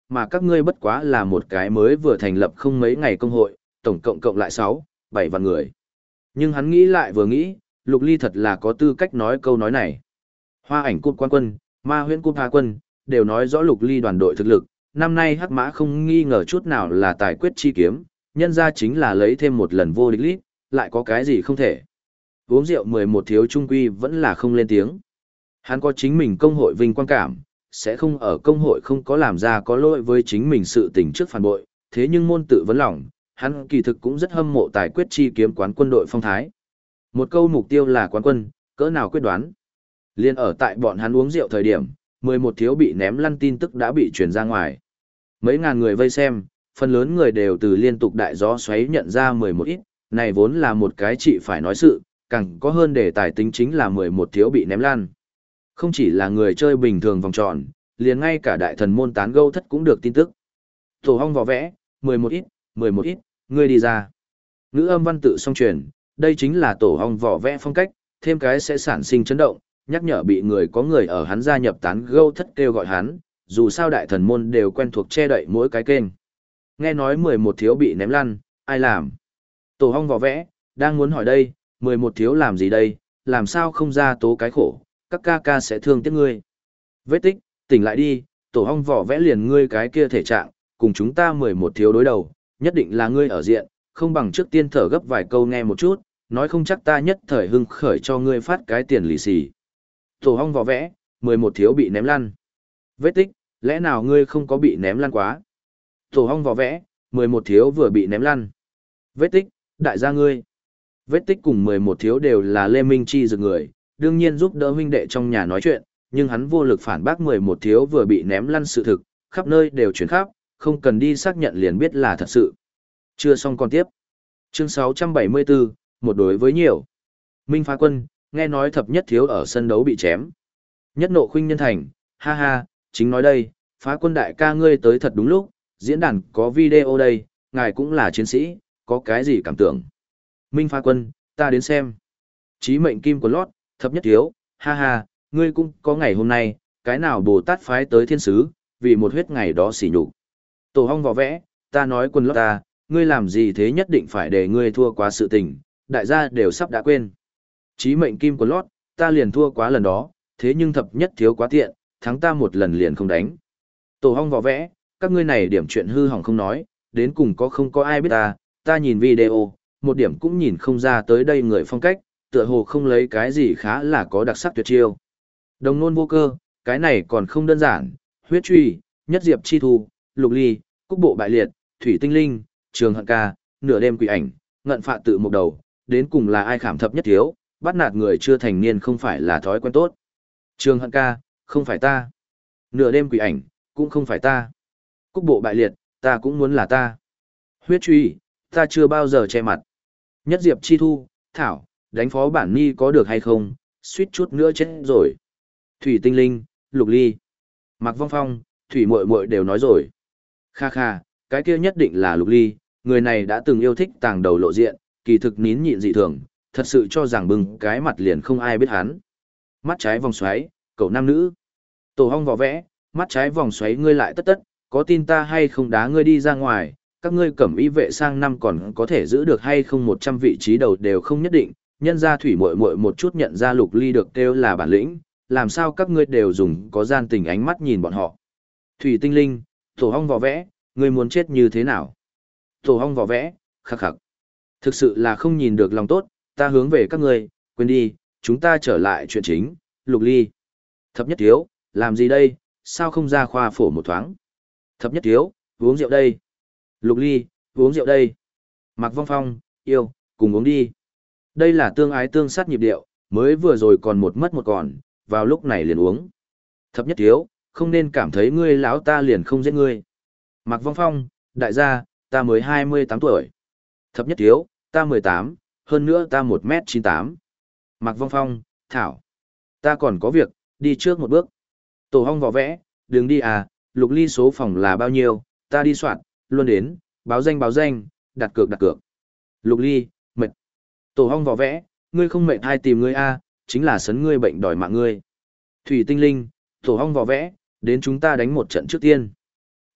mà các ngươi bất quá là một cái mới vừa thành lập không mấy ngày công hội, tổng cộng cộng lại 6, 7 vạn người. Nhưng hắn nghĩ lại vừa nghĩ, Lục Ly thật là có tư cách nói câu nói này. Hoa ảnh cúp quán quân, ma huyễn cúp Hà quân, đều nói rõ Lục Ly đoàn đội thực lực, năm nay Hắc Mã không nghi ngờ chút nào là tài quyết chi kiếm, nhân ra chính là lấy thêm một lần vô địch lít, lại có cái gì không thể. Uống rượu 11 thiếu trung quy vẫn là không lên tiếng. Hắn có chính mình công hội vinh quang cảm, sẽ không ở công hội không có làm ra có lỗi với chính mình sự tình trước phản bội, thế nhưng môn tự vấn lòng, hắn kỳ thực cũng rất hâm mộ tài quyết chi kiếm quán quân đội phong thái. Một câu mục tiêu là quán quân, cỡ nào quyết đoán. Liên ở tại bọn hắn uống rượu thời điểm, 11 thiếu bị ném lăn tin tức đã bị truyền ra ngoài. Mấy ngàn người vây xem, phần lớn người đều từ liên tục đại gió xoáy nhận ra 11 ít, này vốn là một cái chị phải nói sự, càng có hơn đề tài tính chính là 11 thiếu bị ném lăn. Không chỉ là người chơi bình thường vòng tròn, liền ngay cả đại thần môn tán gẫu thất cũng được tin tức. Tổ hong vỏ vẽ, 11 ít, ngươi đi ra. Ngữ âm văn tự song truyền, đây chính là tổ hong vỏ vẽ phong cách, thêm cái sẽ sản sinh chấn động, nhắc nhở bị người có người ở hắn gia nhập tán gẫu thất kêu gọi hắn, dù sao đại thần môn đều quen thuộc che đậy mỗi cái kênh. Nghe nói 11 thiếu bị ném lăn, ai làm? Tổ hong vỏ vẽ, đang muốn hỏi đây, 11 thiếu làm gì đây, làm sao không ra tố cái khổ, các ca ca sẽ thương tiếc ngươi. Vết tích, tỉnh lại đi, tổ hong vỏ vẽ liền ngươi cái kia thể trạng, cùng chúng ta 11 thiếu đối đầu, nhất định là ngươi ở diện, không bằng trước tiên thở gấp vài câu nghe một chút, nói không chắc ta nhất thời hưng khởi cho ngươi phát cái tiền lì xì. Tổ hong vỏ vẽ, 11 thiếu bị ném lăn. Vết tích, lẽ nào ngươi không có bị ném lăn quá? Tổ hong vỏ vẽ, 11 thiếu vừa bị ném lăn. Vết tích, đại gia ngươi. Vết tích cùng 11 thiếu đều là Lê Minh Chi dược người, đương nhiên giúp đỡ huynh đệ trong nhà nói chuyện, nhưng hắn vô lực phản bác 11 thiếu vừa bị ném lăn sự thực, khắp nơi đều chuyển khắp, không cần đi xác nhận liền biết là thật sự. Chưa xong còn tiếp. Chương 674, một đối với nhiều. Minh Phá Quân, nghe nói thập nhất thiếu ở sân đấu bị chém. Nhất nộ khuynh nhân thành, ha ha, chính nói đây, Phá Quân đại ca ngươi tới thật đúng lúc, diễn đàn có video đây, ngài cũng là chiến sĩ, có cái gì cảm tưởng. Minh Phá Quân, ta đến xem. Chí mệnh kim của lót, thập nhất thiếu, ha ha, ngươi cũng có ngày hôm nay, cái nào Bồ Tát phái tới thiên sứ, vì một huyết ngày đó xỉ nhục. Tổ hong vỏ vẽ, ta nói quân lót ta, ngươi làm gì thế nhất định phải để ngươi thua quá sự tình, đại gia đều sắp đã quên. Chí mệnh kim của lót, ta liền thua quá lần đó, thế nhưng thập nhất thiếu quá tiện, thắng ta một lần liền không đánh. Tổ hong vỏ vẽ, các ngươi này điểm chuyện hư hỏng không nói, đến cùng có không có ai biết ta nhìn video, một điểm cũng nhìn không ra tới đây người phong cách, tựa hồ không lấy cái gì khá là có đặc sắc tuyệt chiêu. Đồng nôn vô cơ, cái này còn không đơn giản, huyết truy, nhất diệp chi thu, lục ly, cúc bộ bại liệt, thủy tinh linh, trường hận ca, nửa đêm quỷ ảnh, ngận phạ tự một đầu, đến cùng là ai khảm thập nhất thiếu, bắt nạt người chưa thành niên không phải là thói quen tốt. Trường hận ca, không phải ta. Nửa đêm quỷ ảnh, cũng không phải ta. Cúc bộ bại liệt, ta cũng muốn là ta. Huyết truy, ta chưa bao giờ che mặt. Nhất diệp chi thu, thảo, đánh phó bản ni có được hay không, suýt chút nữa chết rồi. Thủy tinh linh, lục ly, Mạc Vong Phong, thủy muội muội đều nói rồi. Kha kha, cái kia nhất định là lục ly, người này đã từng yêu thích tàng đầu lộ diện, kỳ thực nín nhịn dị thường, thật sự cho rằng bừng cái mặt liền không ai biết hắn. Mắt trái vòng xoáy, cậu nam nữ. Tổ hong vỏ vẽ, mắt trái vòng xoáy ngươi lại tất tất, có tin ta hay không đá ngươi đi ra ngoài, các ngươi cẩm y vệ sang năm còn có thể giữ được hay không 100 vị trí đầu đều không nhất định, nhân ra thủy muội muội một chút nhận ra lục ly được kêu là bản lĩnh, làm sao các ngươi đều dùng có gian tình ánh mắt nhìn bọn họ. Thủy tinh linh, tổ hong vỏ vẽ, ngươi muốn chết như thế nào? Tổ hong vỏ vẽ, khắc khắc. Thực sự là không nhìn được lòng tốt, ta hướng về các ngươi, quên đi, chúng ta trở lại chuyện chính, lục ly. Thập nhất thiếu, làm gì đây, sao không ra khoa phổ một thoáng? Thập nhất thiếu, uống rượu đây. Lục ly, uống rượu đây. Mạc Vong Phong, yêu, cùng uống đi. Đây là tương ái tương sát nhịp điệu, mới vừa rồi còn một mất một còn, vào lúc này liền uống. Thập nhất thiếu, không nên cảm thấy ngươi lão ta liền không giết ngươi. Mạc Vong Phong, đại gia, ta mới 28 tuổi. Thập nhất thiếu, ta 18, hơn nữa ta 1m98. Mạc Vong Phong, thảo. Ta còn có việc, đi trước một bước. Tổ hong vỏ vẽ, đừng đi à, lục ly số phòng là bao nhiêu, ta đi soạn, luôn đến, báo danh, đặt cược. Lục ly, mệt. Tổ hong vỏ vẽ, ngươi không mệt ai tìm ngươi a, chính là sấn ngươi bệnh đòi mạng ngươi. Thủy tinh linh, tổ hong vỏ vẽ, đến chúng ta đánh một trận trước tiên.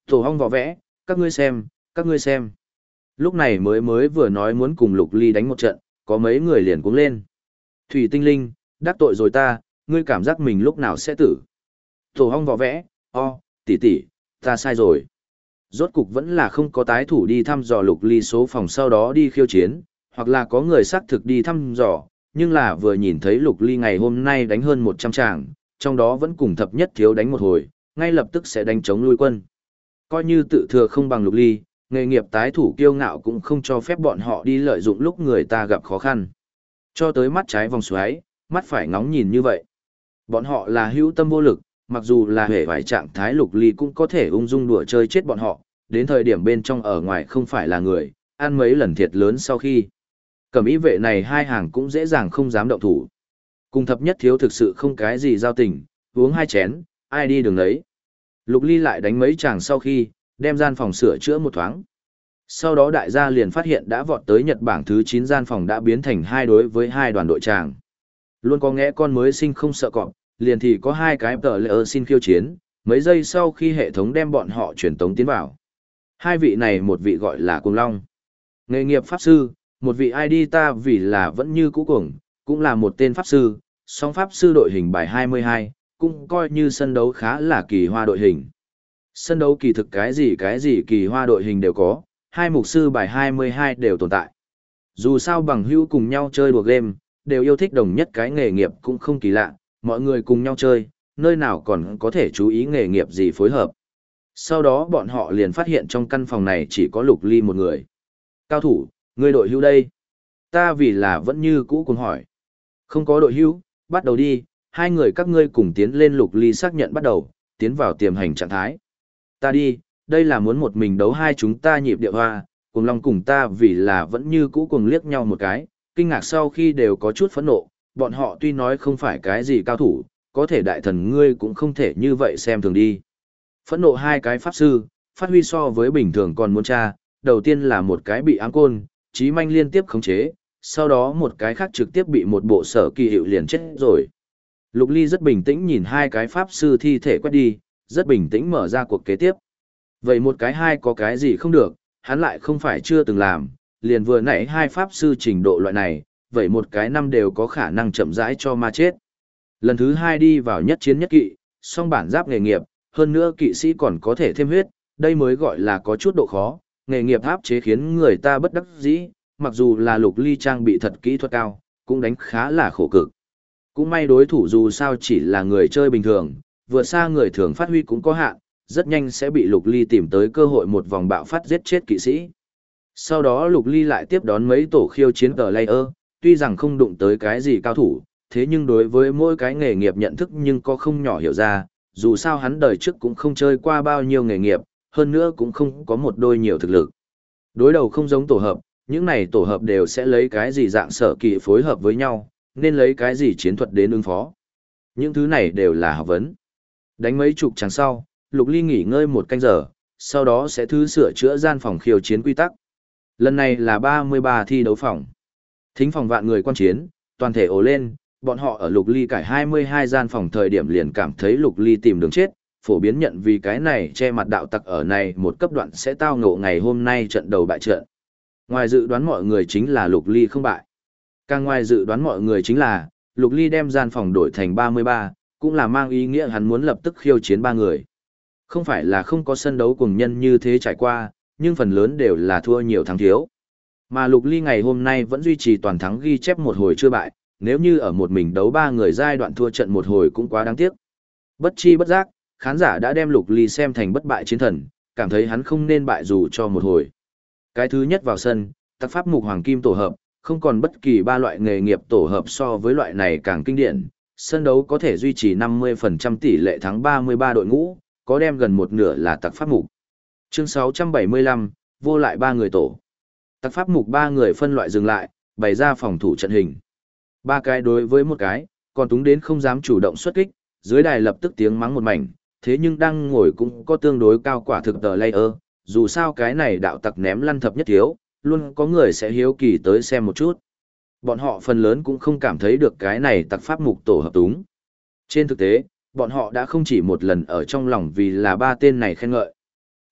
Tổ hong vỏ vẽ, các ngươi xem, các ngươi xem. Lúc này mới vừa nói muốn cùng Lục Ly đánh một trận, có mấy người liền cuống lên. Thủy Tinh Linh, đắc tội rồi ta, ngươi cảm giác mình lúc nào sẽ tử. Tổ hong vỏ vẽ, tỷ tỷ, ta sai rồi. Rốt cục vẫn là không có tái thủ đi thăm dò Lục Ly số phòng sau đó đi khiêu chiến, hoặc là có người xác thực đi thăm dò, nhưng là vừa nhìn thấy Lục Ly ngày hôm nay đánh hơn 100 tràng, trong đó vẫn cùng thập nhất thiếu đánh một hồi, ngay lập tức sẽ đánh chống lui quân. Coi như tự thừa không bằng Lục Ly, nghề nghiệp tái thủ kiêu ngạo cũng không cho phép bọn họ đi lợi dụng lúc người ta gặp khó khăn. Cho tới mắt trái vòng xoáy, mắt phải ngóng nhìn như vậy. Bọn họ là hữu tâm vô lực, mặc dù là hề vài trạng thái Lục Ly cũng có thể ung dung đùa chơi chết bọn họ, đến thời điểm bên trong ở ngoài không phải là người, ăn mấy lần thiệt lớn sau khi. Cẩm ý vệ này hai hàng cũng dễ dàng không dám động thủ. Cùng thập nhất thiếu thực sự không cái gì giao tình, uống hai chén, ai đi đường đấy. Lục Ly lại đánh mấy chàng sau khi, đem gian phòng sửa chữa một thoáng. Sau đó đại gia liền phát hiện đã vọt tới Nhật bảng thứ 9 gian phòng đã biến thành 2 đối với 2 đoàn đội tràng. Luôn có ngẽ con mới sinh không sợ cọp, liền thì có 2 cái tờ lệ xin khiêu chiến, mấy giây sau khi hệ thống đem bọn họ truyền tống tiến vào. Hai vị này một vị gọi là Cuồng Long. Nghề nghiệp pháp sư, một vị ID ta vì là vẫn như cũ cuồng, cũng là một tên pháp sư, song pháp sư đội hình bài 22, cũng coi như sân đấu khá là kỳ hoa đội hình. Sân đấu kỳ thực cái gì kỳ hoa đội hình đều có, hai mục sư bài 22 đều tồn tại. Dù sao bằng hữu cùng nhau chơi đùa game, đều yêu thích đồng nhất cái nghề nghiệp cũng không kỳ lạ, mọi người cùng nhau chơi, nơi nào còn có thể chú ý nghề nghiệp gì phối hợp. Sau đó bọn họ liền phát hiện trong căn phòng này chỉ có Lục Ly một người. Cao thủ, người đội hữu đây. Ta vì là vẫn như cũ cùng hỏi. Không có đội hữu, bắt đầu đi, hai người các ngươi cùng tiến lên. Lục Ly xác nhận bắt đầu, tiến vào tiềm hành trạng thái. Ta đi, đây là muốn một mình đấu hai chúng ta nhịp điệu hoa, Cuồng Long cùng ta vì là vẫn như cũ cùng liếc nhau một cái, kinh ngạc sau khi đều có chút phẫn nộ, bọn họ tuy nói không phải cái gì cao thủ, có thể đại thần ngươi cũng không thể như vậy xem thường đi. Phẫn nộ hai cái pháp sư, phát huy so với bình thường còn muốn tra, đầu tiên là một cái bị ám côn, chí manh liên tiếp khống chế, sau đó một cái khác trực tiếp bị một bộ sở kỳ hiệu liền chết rồi. Lục Ly rất bình tĩnh nhìn hai cái pháp sư thi thể quét đi, rất bình tĩnh mở ra cuộc kế tiếp. Vậy một cái hai có cái gì không được, hắn lại không phải chưa từng làm, liền vừa nãy hai pháp sư trình độ loại này, vậy một cái năm đều có khả năng chậm rãi cho ma chết. Lần thứ hai đi vào nhất chiến nhất kỵ, song bản giáp nghề nghiệp, hơn nữa kỵ sĩ còn có thể thêm huyết, đây mới gọi là có chút độ khó, nghề nghiệp áp chế khiến người ta bất đắc dĩ, mặc dù là Lục Ly trang bị thật kỹ thuật cao, cũng đánh khá là khổ cực. Cũng may đối thủ dù sao chỉ là người chơi bình thường, vừa xa người thường phát huy cũng có hạn, rất nhanh sẽ bị Lục Ly tìm tới cơ hội một vòng bạo phát giết chết kỵ sĩ. Sau đó Lục Ly lại tiếp đón mấy tổ khiêu chiến tờ layer, tuy rằng không đụng tới cái gì cao thủ, thế nhưng đối với mỗi cái nghề nghiệp nhận thức nhưng có không nhỏ hiểu ra, dù sao hắn đời trước cũng không chơi qua bao nhiêu nghề nghiệp, hơn nữa cũng không có một đôi nhiều thực lực. Đối đầu không giống tổ hợp, những này tổ hợp đều sẽ lấy cái gì dạng sở kỳ phối hợp với nhau, nên lấy cái gì chiến thuật đến ứng phó. Những thứ này đều là học vấn. Đánh mấy chục tràng sau, Lục Ly nghỉ ngơi một canh giờ, sau đó sẽ thứ sửa chữa gian phòng khiêu chiến quy tắc. Lần này là 33 thi đấu phòng. Thính phòng vạn người quan chiến, toàn thể ồ lên, bọn họ ở Lục Ly cải 22 gian phòng thời điểm liền cảm thấy Lục Ly tìm đường chết, phổ biến nhận vì cái này che mặt đạo tặc ở này một cấp đoạn sẽ tao ngộ ngày hôm nay trận đầu bại trận. Ngoài dự đoán mọi người chính là Lục Ly không bại. Càng ngoài dự đoán mọi người chính là, Lục Ly đem gian phòng đổi thành 33, cũng là mang ý nghĩa hắn muốn lập tức khiêu chiến 3 người. Không phải là không có sân đấu cùng nhân như thế trải qua, nhưng phần lớn đều là thua nhiều thắng thiếu. Mà Lục Ly ngày hôm nay vẫn duy trì toàn thắng ghi chép một hồi chưa bại, nếu như ở một mình đấu 3 người giai đoạn thua trận một hồi cũng quá đáng tiếc. Bất chi bất giác, khán giả đã đem Lục Ly xem thành bất bại chiến thần, cảm thấy hắn không nên bại dù cho một hồi. Cái thứ nhất vào sân, tác pháp mục hoàng kim tổ hợp, không còn bất kỳ 3 loại nghề nghiệp tổ hợp so với loại này càng kinh điển. Sân đấu có thể duy trì 50% tỷ lệ thắng 33 đội ngũ, có đem gần một nửa là tặc pháp mục. Chương 675, vô lại 3 người tổ. Tặc pháp mục 3 người phân loại dừng lại, bày ra phòng thủ trận hình. 3 cái đối với một cái, còn túng đến không dám chủ động xuất kích, dưới đài lập tức tiếng mắng một mảnh, thế nhưng đang ngồi cũng có tương đối cao quả thực tờ layer, dù sao cái này đạo tặc ném lăn thập nhất thiếu, luôn có người sẽ hiếu kỳ tới xem một chút. Bọn họ phần lớn cũng không cảm thấy được cái này tặc pháp mục tổ hợp túng. Trên thực tế, bọn họ đã không chỉ một lần ở trong lòng vì là 3 tên này khen ngợi.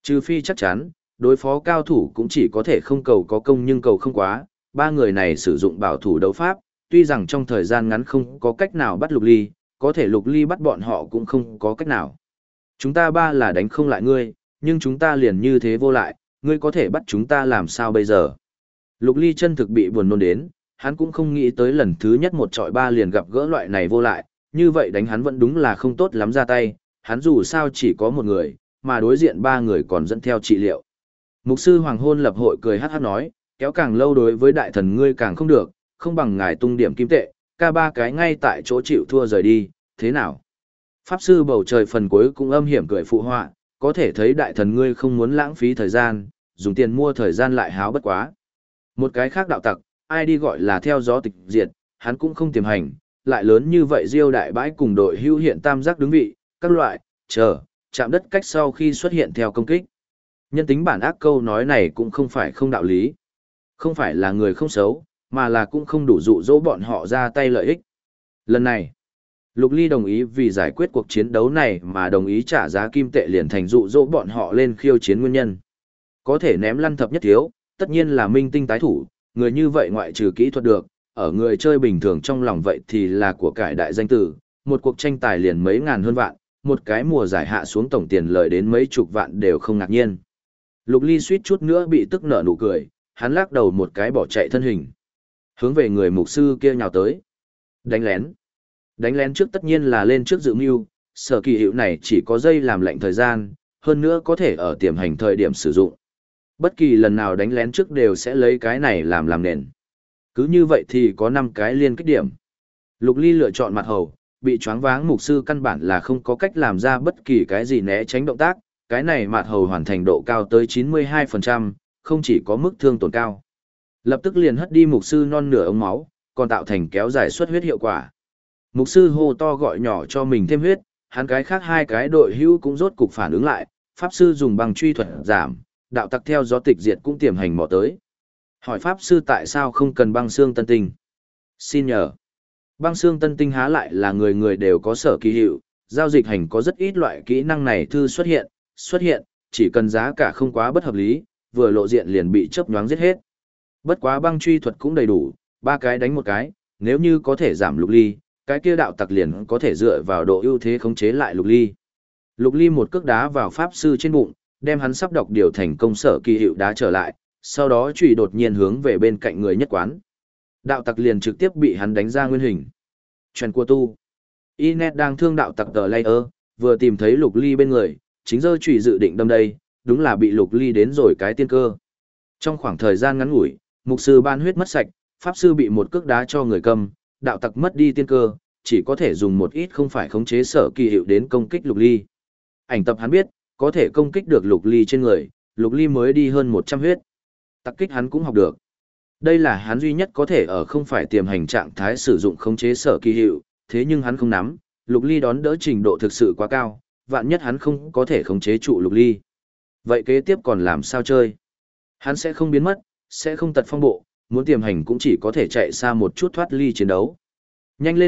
Trừ phi chắc chắn, đối phó cao thủ cũng chỉ có thể không cầu có công nhưng cầu không quá, ba người này sử dụng bảo thủ đấu pháp, tuy rằng trong thời gian ngắn không có cách nào bắt Lục Ly, có thể Lục Ly bắt bọn họ cũng không có cách nào. Chúng ta ba là đánh không lại ngươi, nhưng chúng ta liền như thế vô lại, ngươi có thể bắt chúng ta làm sao bây giờ? Lục Ly chân thực bị buồn nôn đến, hắn cũng không nghĩ tới lần thứ nhất một trọi ba liền gặp gỡ loại này vô lại, như vậy đánh hắn vẫn đúng là không tốt lắm ra tay, hắn dù sao chỉ có một người, mà đối diện ba người còn dẫn theo trị liệu. Mục sư Hoàng Hôn lập hội cười hát hát nói, kéo càng lâu đối với đại thần ngươi càng không được, không bằng ngài tung điểm kim tệ, ca ba cái ngay tại chỗ chịu thua rời đi, thế nào? Pháp sư bầu trời phần cuối cũng âm hiểm cười phụ họa, có thể thấy đại thần ngươi không muốn lãng phí thời gian, dùng tiền mua thời gian lại háo bất quá. Một cái khác đạo tặc, ai đi gọi là theo gió tịch diệt, hắn cũng không tiềm hành, lại lớn như vậy diêu đại bãi cùng đội hưu hiện tam giác đứng vị, các loại, chạm đất cách sau khi xuất hiện theo công kích. Nhân tính bản ác câu nói này cũng không phải không đạo lý. Không phải là người không xấu, mà là cũng không đủ dụ dỗ bọn họ ra tay lợi ích. Lần này, Lục Ly đồng ý vì giải quyết cuộc chiến đấu này mà đồng ý trả giá kim tệ liền thành dụ dỗ bọn họ lên khiêu chiến nguyên nhân. Có thể ném lăn thập nhất thiếu, tất nhiên là minh tinh tái thủ, người như vậy ngoại trừ kỹ thuật được, ở người chơi bình thường trong lòng vậy thì là của cải đại danh tử, một cuộc tranh tài liền mấy ngàn hơn vạn, một cái mùa giải hạ xuống tổng tiền lời đến mấy chục vạn đều không ngạc nhiên. Lục Ly suýt chút nữa bị tức nở nụ cười, hắn lắc đầu một cái bỏ chạy thân hình. Hướng về người mục sư kia nhào tới. Đánh lén. Đánh lén trước tất nhiên là lên trước dự mưu, sở kỳ hiệu này chỉ có dây làm lệnh thời gian, hơn nữa có thể ở tiềm hành thời điểm sử dụng. Bất kỳ lần nào đánh lén trước đều sẽ lấy cái này làm nền. Cứ như vậy thì có 5 cái liên kích điểm. Lục Ly lựa chọn mặt hầu, bị choáng váng mục sư căn bản là không có cách làm ra bất kỳ cái gì né tránh động tác, cái này mặt hầu hoàn thành độ cao tới 92%, không chỉ có mức thương tổn cao. Lập tức liền hất đi mục sư non nửa ống máu, còn tạo thành kéo dài xuất huyết hiệu quả. Mục sư hô to gọi nhỏ cho mình thêm huyết, hắn cái khác hai cái đội hữu cũng rốt cục phản ứng lại, pháp sư dùng băng truy thuật giảm, đạo tặc theo gió tịch diệt cũng tiềm hành mò tới. Hỏi pháp sư tại sao không cần băng xương tân tinh? Xin nhờ. Băng xương tân tinh há lại là người người đều có sở kỳ hiệu, giao dịch hành có rất ít loại kỹ năng này thư xuất hiện, chỉ cần giá cả không quá bất hợp lý, vừa lộ diện liền bị chớp nhoáng giết hết. Bất quá băng truy thuật cũng đầy đủ, 3 cái đánh một cái, nếu như có thể giảm Lục Ly, cái kia đạo tặc liền có thể dựa vào độ ưu thế khống chế lại Lục Ly. Lục Ly một cước đá vào pháp sư trên bụng, đem hắn sắp đọc điều thành công sở kỳ hiệu đá trở lại, sau đó chùy đột nhiên hướng về bên cạnh người nhất quán. Đạo tặc liền trực tiếp bị hắn đánh ra nguyên hình. Chuyện của tu. Inet đang thương đạo tặc tờ layer, vừa tìm thấy Lục Ly bên người, chính giơ chùy dự định đâm đây, đúng là bị Lục Ly đến rồi cái tiên cơ. Trong khoảng thời gian ngắn ngủi, mục sư ban huyết mất sạch, pháp sư bị một cước đá cho người cầm, đạo tặc mất đi tiên cơ, chỉ có thể dùng một ít không phải khống chế sở kỳ hiệu đến công kích Lục Ly. Ảnh tập hắn biết, có thể công kích được Lục Ly trên người, Lục Ly mới đi hơn 100 huyết. Tặc kích hắn cũng học được. Đây là hắn duy nhất có thể ở không phải tiềm hành trạng thái sử dụng khống chế sở kỳ hiệu, thế nhưng hắn không nắm, Lục Ly đón đỡ trình độ thực sự quá cao, vạn nhất hắn không có thể khống chế trụ Lục Ly. Vậy kế tiếp còn làm sao chơi? Hắn sẽ không biến mất, sẽ không tật phong bộ, muốn tiềm hành cũng chỉ có thể chạy xa một chút thoát ly chiến đấu. Nhanh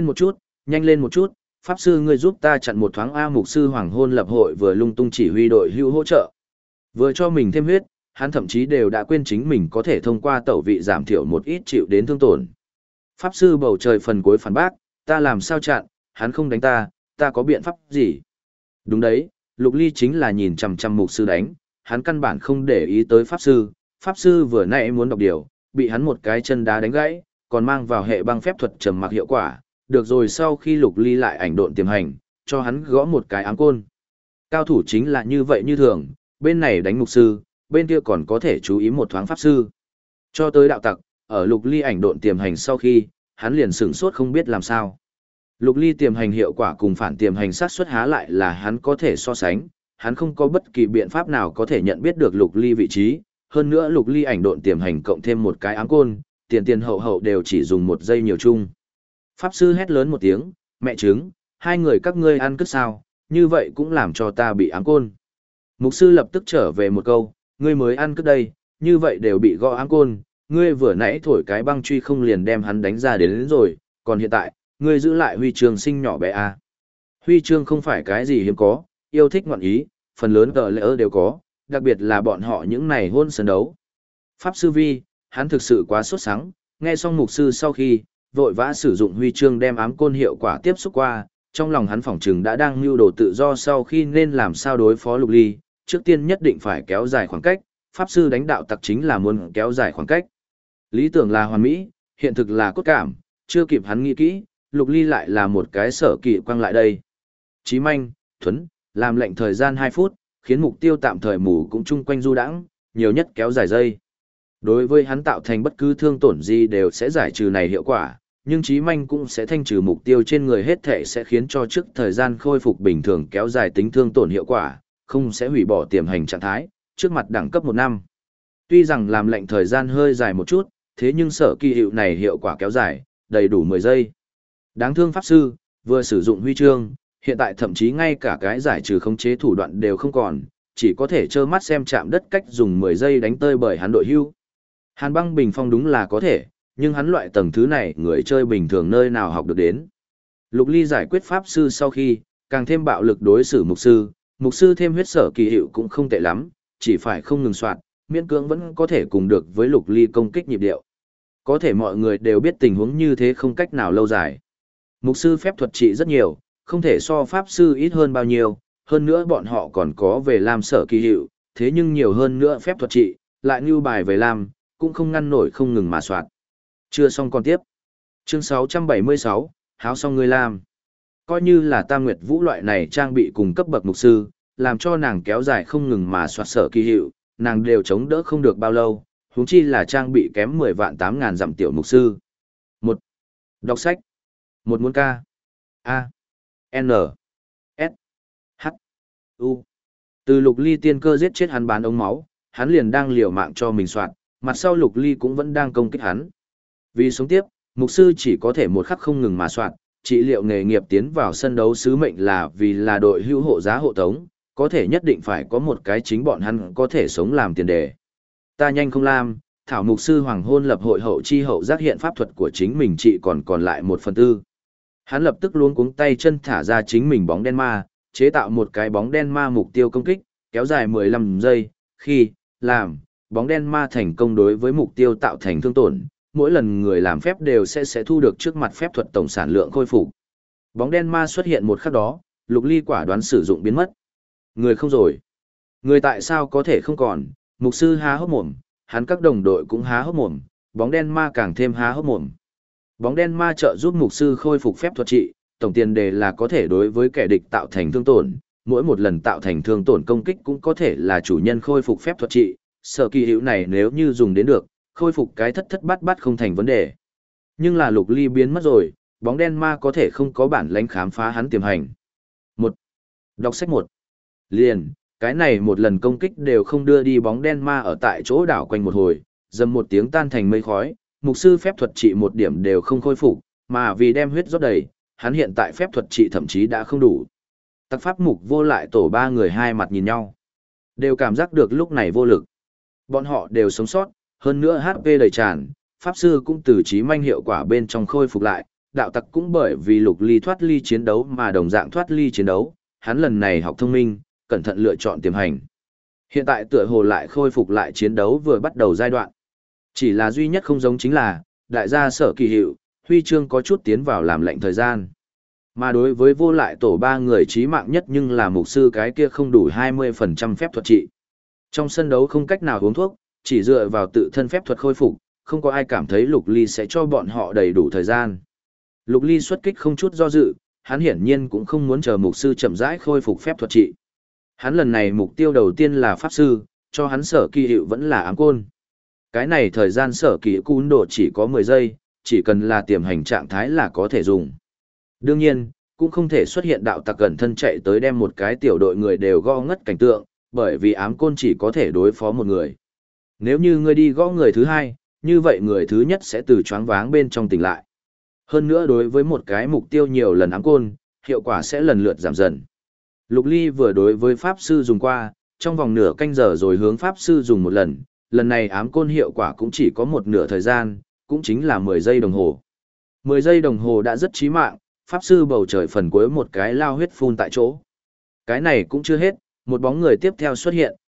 lên một chút, pháp sư ngươi giúp ta chặn một thoáng A. Mục sư Hoàng Hôn lập hội vừa lung tung chỉ huy đội hưu hỗ trợ. Vừa cho mình thêm huyết, hắn thậm chí đều đã quên chính mình có thể thông qua tẩu vị giảm thiểu một ít chịu đến thương tổn. Pháp sư bầu trời phần cuối phản bác, ta làm sao chặn, hắn không đánh ta có biện pháp gì? Đúng đấy, Lục Ly chính là nhìn chằm chằm mục sư đánh, hắn căn bản không để ý tới pháp sư vừa nãy muốn đọc điều, bị hắn một cái chân đá đánh gãy, còn mang vào hệ băng phép thuật trầm mặc hiệu quả, được rồi sau khi Lục Ly lại ảnh độn tiềm hành, cho hắn gõ một cái ám côn. Cao thủ chính là như vậy như thường, bên này đánh mục sư, bên kia còn có thể chú ý một thoáng pháp sư. Cho tới đạo tặc, ở Lục Ly ảnh độn tiềm hành sau khi, hắn liền sửng sốt không biết làm sao. Lục Ly tiềm hành hiệu quả cùng phản tiềm hành sát suất há lại là hắn có thể so sánh, hắn không có bất kỳ biện pháp nào có thể nhận biết được Lục Ly vị trí, hơn nữa Lục Ly ảnh độn tiềm hành cộng thêm một cái ám côn, tiền hậu đều chỉ dùng 1 giây nhiều chung. Pháp sư hét lớn một tiếng, mẹ trứng, hai người các ngươi ăn cướp sao, như vậy cũng làm cho ta bị ám côn. Mục sư lập tức trở về một câu, ngươi mới ăn cướp đây, như vậy đều bị gõ ám côn, ngươi vừa nãy thổi cái băng truy không liền đem hắn đánh ra đến rồi, còn hiện tại, ngươi giữ lại huy chương sinh nhỏ bé a. Huy chương không phải cái gì hiếm có, yêu thích ngoạn ý, phần lớn tờ lễ đều có, đặc biệt là bọn họ những này hôn sân đấu. Pháp sư Vi, hắn thực sự quá sốt sắng, nghe xong mục sư sau khi, vội vã sử dụng huy chương đem ám côn hiệu quả tiếp xúc qua, trong lòng hắn phỏng chừng đã đang mưu đồ tự do sau khi nên làm sao đối phó Lục Ly, trước tiên nhất định phải kéo dài khoảng cách, pháp sư đánh đạo tặc chính là muốn kéo dài khoảng cách. Lý tưởng là hoàn mỹ, hiện thực là cốt cảm, chưa kịp hắn nghĩ kỹ, Lục Ly lại là một cái sở kỵ quăng lại đây. Chí manh, thuấn, làm lệnh thời gian 2 phút, khiến mục tiêu tạm thời mù cũng chung quanh du đãng, nhiều nhất kéo dài giây. Đối với hắn tạo thành bất cứ thương tổn gì đều sẽ giải trừ này hiệu quả, nhưng chí manh cũng sẽ thanh trừ mục tiêu trên người hết thể sẽ khiến cho trước thời gian khôi phục bình thường kéo dài tính thương tổn hiệu quả, không sẽ hủy bỏ tiềm hành trạng thái, trước mặt đẳng cấp 1 năm. Tuy rằng làm lệnh thời gian hơi dài một chút, thế nhưng sở kỳ hiệu này hiệu quả kéo dài, đầy đủ 10 giây. Đáng thương pháp sư, vừa sử dụng huy chương, hiện tại thậm chí ngay cả cái giải trừ khống chế thủ đoạn đều không còn, chỉ có thể trơ mắt xem chạm đất cách dùng 10 giây đánh tơi bởi hắn đội hưu. Hàn băng bình phong đúng là có thể, nhưng hắn loại tầng thứ này người chơi bình thường nơi nào học được đến. Lục Ly giải quyết pháp sư sau khi, càng thêm bạo lực đối xử mục sư thêm huyết sở kỳ hiệu cũng không tệ lắm, chỉ phải không ngừng soạt, miễn cưỡng vẫn có thể cùng được với Lục Ly công kích nhịp điệu. Có thể mọi người đều biết tình huống như thế không cách nào lâu dài. Mục sư phép thuật trị rất nhiều, không thể so pháp sư ít hơn bao nhiêu, hơn nữa bọn họ còn có về làm sở kỳ hiệu, thế nhưng nhiều hơn nữa phép thuật trị, lại như bài về làm, cũng không ngăn nổi không ngừng mà soạt. Chưa xong còn tiếp. Chương 676, háo xong người làm. Coi như là Tam Nguyệt Vũ loại này trang bị cùng cấp bậc mục sư, làm cho nàng kéo dài không ngừng mà soạt sở kỳ hiệu, nàng đều chống đỡ không được bao lâu, huống chi là trang bị kém 10 vạn 8.000 dặm tiểu mục sư. 1. Đọc sách. 1 muốn ca. A. N. S. H. U. Từ Lục Ly tiên cơ giết chết hắn bán ống máu, hắn liền đang liều mạng cho mình soạt, mặt sau Lục Ly cũng vẫn đang công kích hắn. Vì sống tiếp, mục sư chỉ có thể một khắc không ngừng mà soạt, trị liệu nghề nghiệp tiến vào sân đấu sứ mệnh là vì là đội hữu hộ giá hộ tống, có thể nhất định phải có một cái chính bọn hắn có thể sống làm tiền đề. Ta nhanh không làm, thảo mục sư hoàng hôn lập hội hậu chi hậu giác hiện pháp thuật của chính mình trị còn lại 1/4. Hắn lập tức luống cuống tay chân thả ra chính mình bóng đen ma, chế tạo một cái bóng đen ma mục tiêu công kích, kéo dài 15 giây, khi làm bóng đen ma thành công đối với mục tiêu tạo thành thương tổn, mỗi lần người làm phép đều sẽ thu được trước mặt phép thuật tổng sản lượng khôi phục. Bóng đen ma xuất hiện một khắc đó, Lục Ly quả đoán sử dụng biến mất. Người không rồi. Người tại sao có thể không còn, mục sư há hốc mồm, hắn các đồng đội cũng há hốc mồm, bóng đen ma càng thêm há hốc mồm. Bóng đen ma trợ giúp mục sư khôi phục phép thuật trị, tổng tiền đề là có thể đối với kẻ địch tạo thành thương tổn, mỗi một lần tạo thành thương tổn công kích cũng có thể là chủ nhân khôi phục phép thuật trị, sở kỳ hữu này nếu như dùng đến được, khôi phục cái thất thất bát bát không thành vấn đề. Nhưng là Lục Ly biến mất rồi, bóng đen ma có thể không có bản lãnh khám phá hắn tiềm hành. 1. Đọc sách 1. Liền, cái này một lần công kích đều không đưa đi bóng đen ma ở tại chỗ đảo quanh một hồi, dầm một tiếng tan thành mây khói, mục sư phép thuật trị một điểm đều không khôi phục, mà vì đem huyết rót đầy, hắn hiện tại phép thuật trị thậm chí đã không đủ. Tặc pháp mục vô lại tổ ba người hai mặt nhìn nhau, đều cảm giác được lúc này vô lực. Bọn họ đều sống sót, hơn nữa HP đầy tràn, pháp sư cũng từ chí manh hiệu quả bên trong khôi phục lại, đạo tặc cũng bởi vì Lục Ly thoát ly chiến đấu mà đồng dạng thoát ly chiến đấu, hắn lần này học thông minh, cẩn thận lựa chọn tiềm hành. Hiện tại tựa hồ lại khôi phục lại chiến đấu vừa bắt đầu giai đoạn. Chỉ là duy nhất không giống chính là, đại gia sở kỳ hiệu, huy chương có chút tiến vào làm lệnh thời gian. Mà đối với vô lại tổ ba người chí mạng nhất nhưng là mục sư cái kia không đủ 20% phép thuật trị. Trong sân đấu không cách nào uống thuốc, chỉ dựa vào tự thân phép thuật khôi phục, không có ai cảm thấy Lục Ly sẽ cho bọn họ đầy đủ thời gian. Lục Ly xuất kích không chút do dự, hắn hiển nhiên cũng không muốn chờ mục sư chậm rãi khôi phục phép thuật trị. Hắn lần này mục tiêu đầu tiên là pháp sư, cho hắn sở kỳ hiệu vẫn là ám côn. Cái này thời gian sở kỳ hiệu cún độ chỉ có 10 giây, chỉ cần là tiềm hành trạng thái là có thể dùng. Đương nhiên, cũng không thể xuất hiện đạo tặc gần thân chạy tới đem một cái tiểu đội người đều gõ ngất cảnh tượng, bởi vì ám côn chỉ có thể đối phó một người. Nếu như ngươi đi gõ người thứ hai, như vậy người thứ nhất sẽ từ choáng váng bên trong tỉnh lại. Hơn nữa đối với một cái mục tiêu nhiều lần ám côn, hiệu quả sẽ lần lượt giảm dần. Lục Ly vừa đối với pháp sư dùng qua, trong vòng nửa canh giờ rồi hướng pháp sư dùng một lần, lần này ám côn hiệu quả cũng chỉ có một nửa thời gian, cũng chính là 10 giây đồng hồ. 10 giây đồng hồ đã rất chí mạng, pháp sư bầu trời phần cuối một cái lao huyết phun tại chỗ. Cái này cũng chưa hết, một bóng người tiếp theo xuất hiện,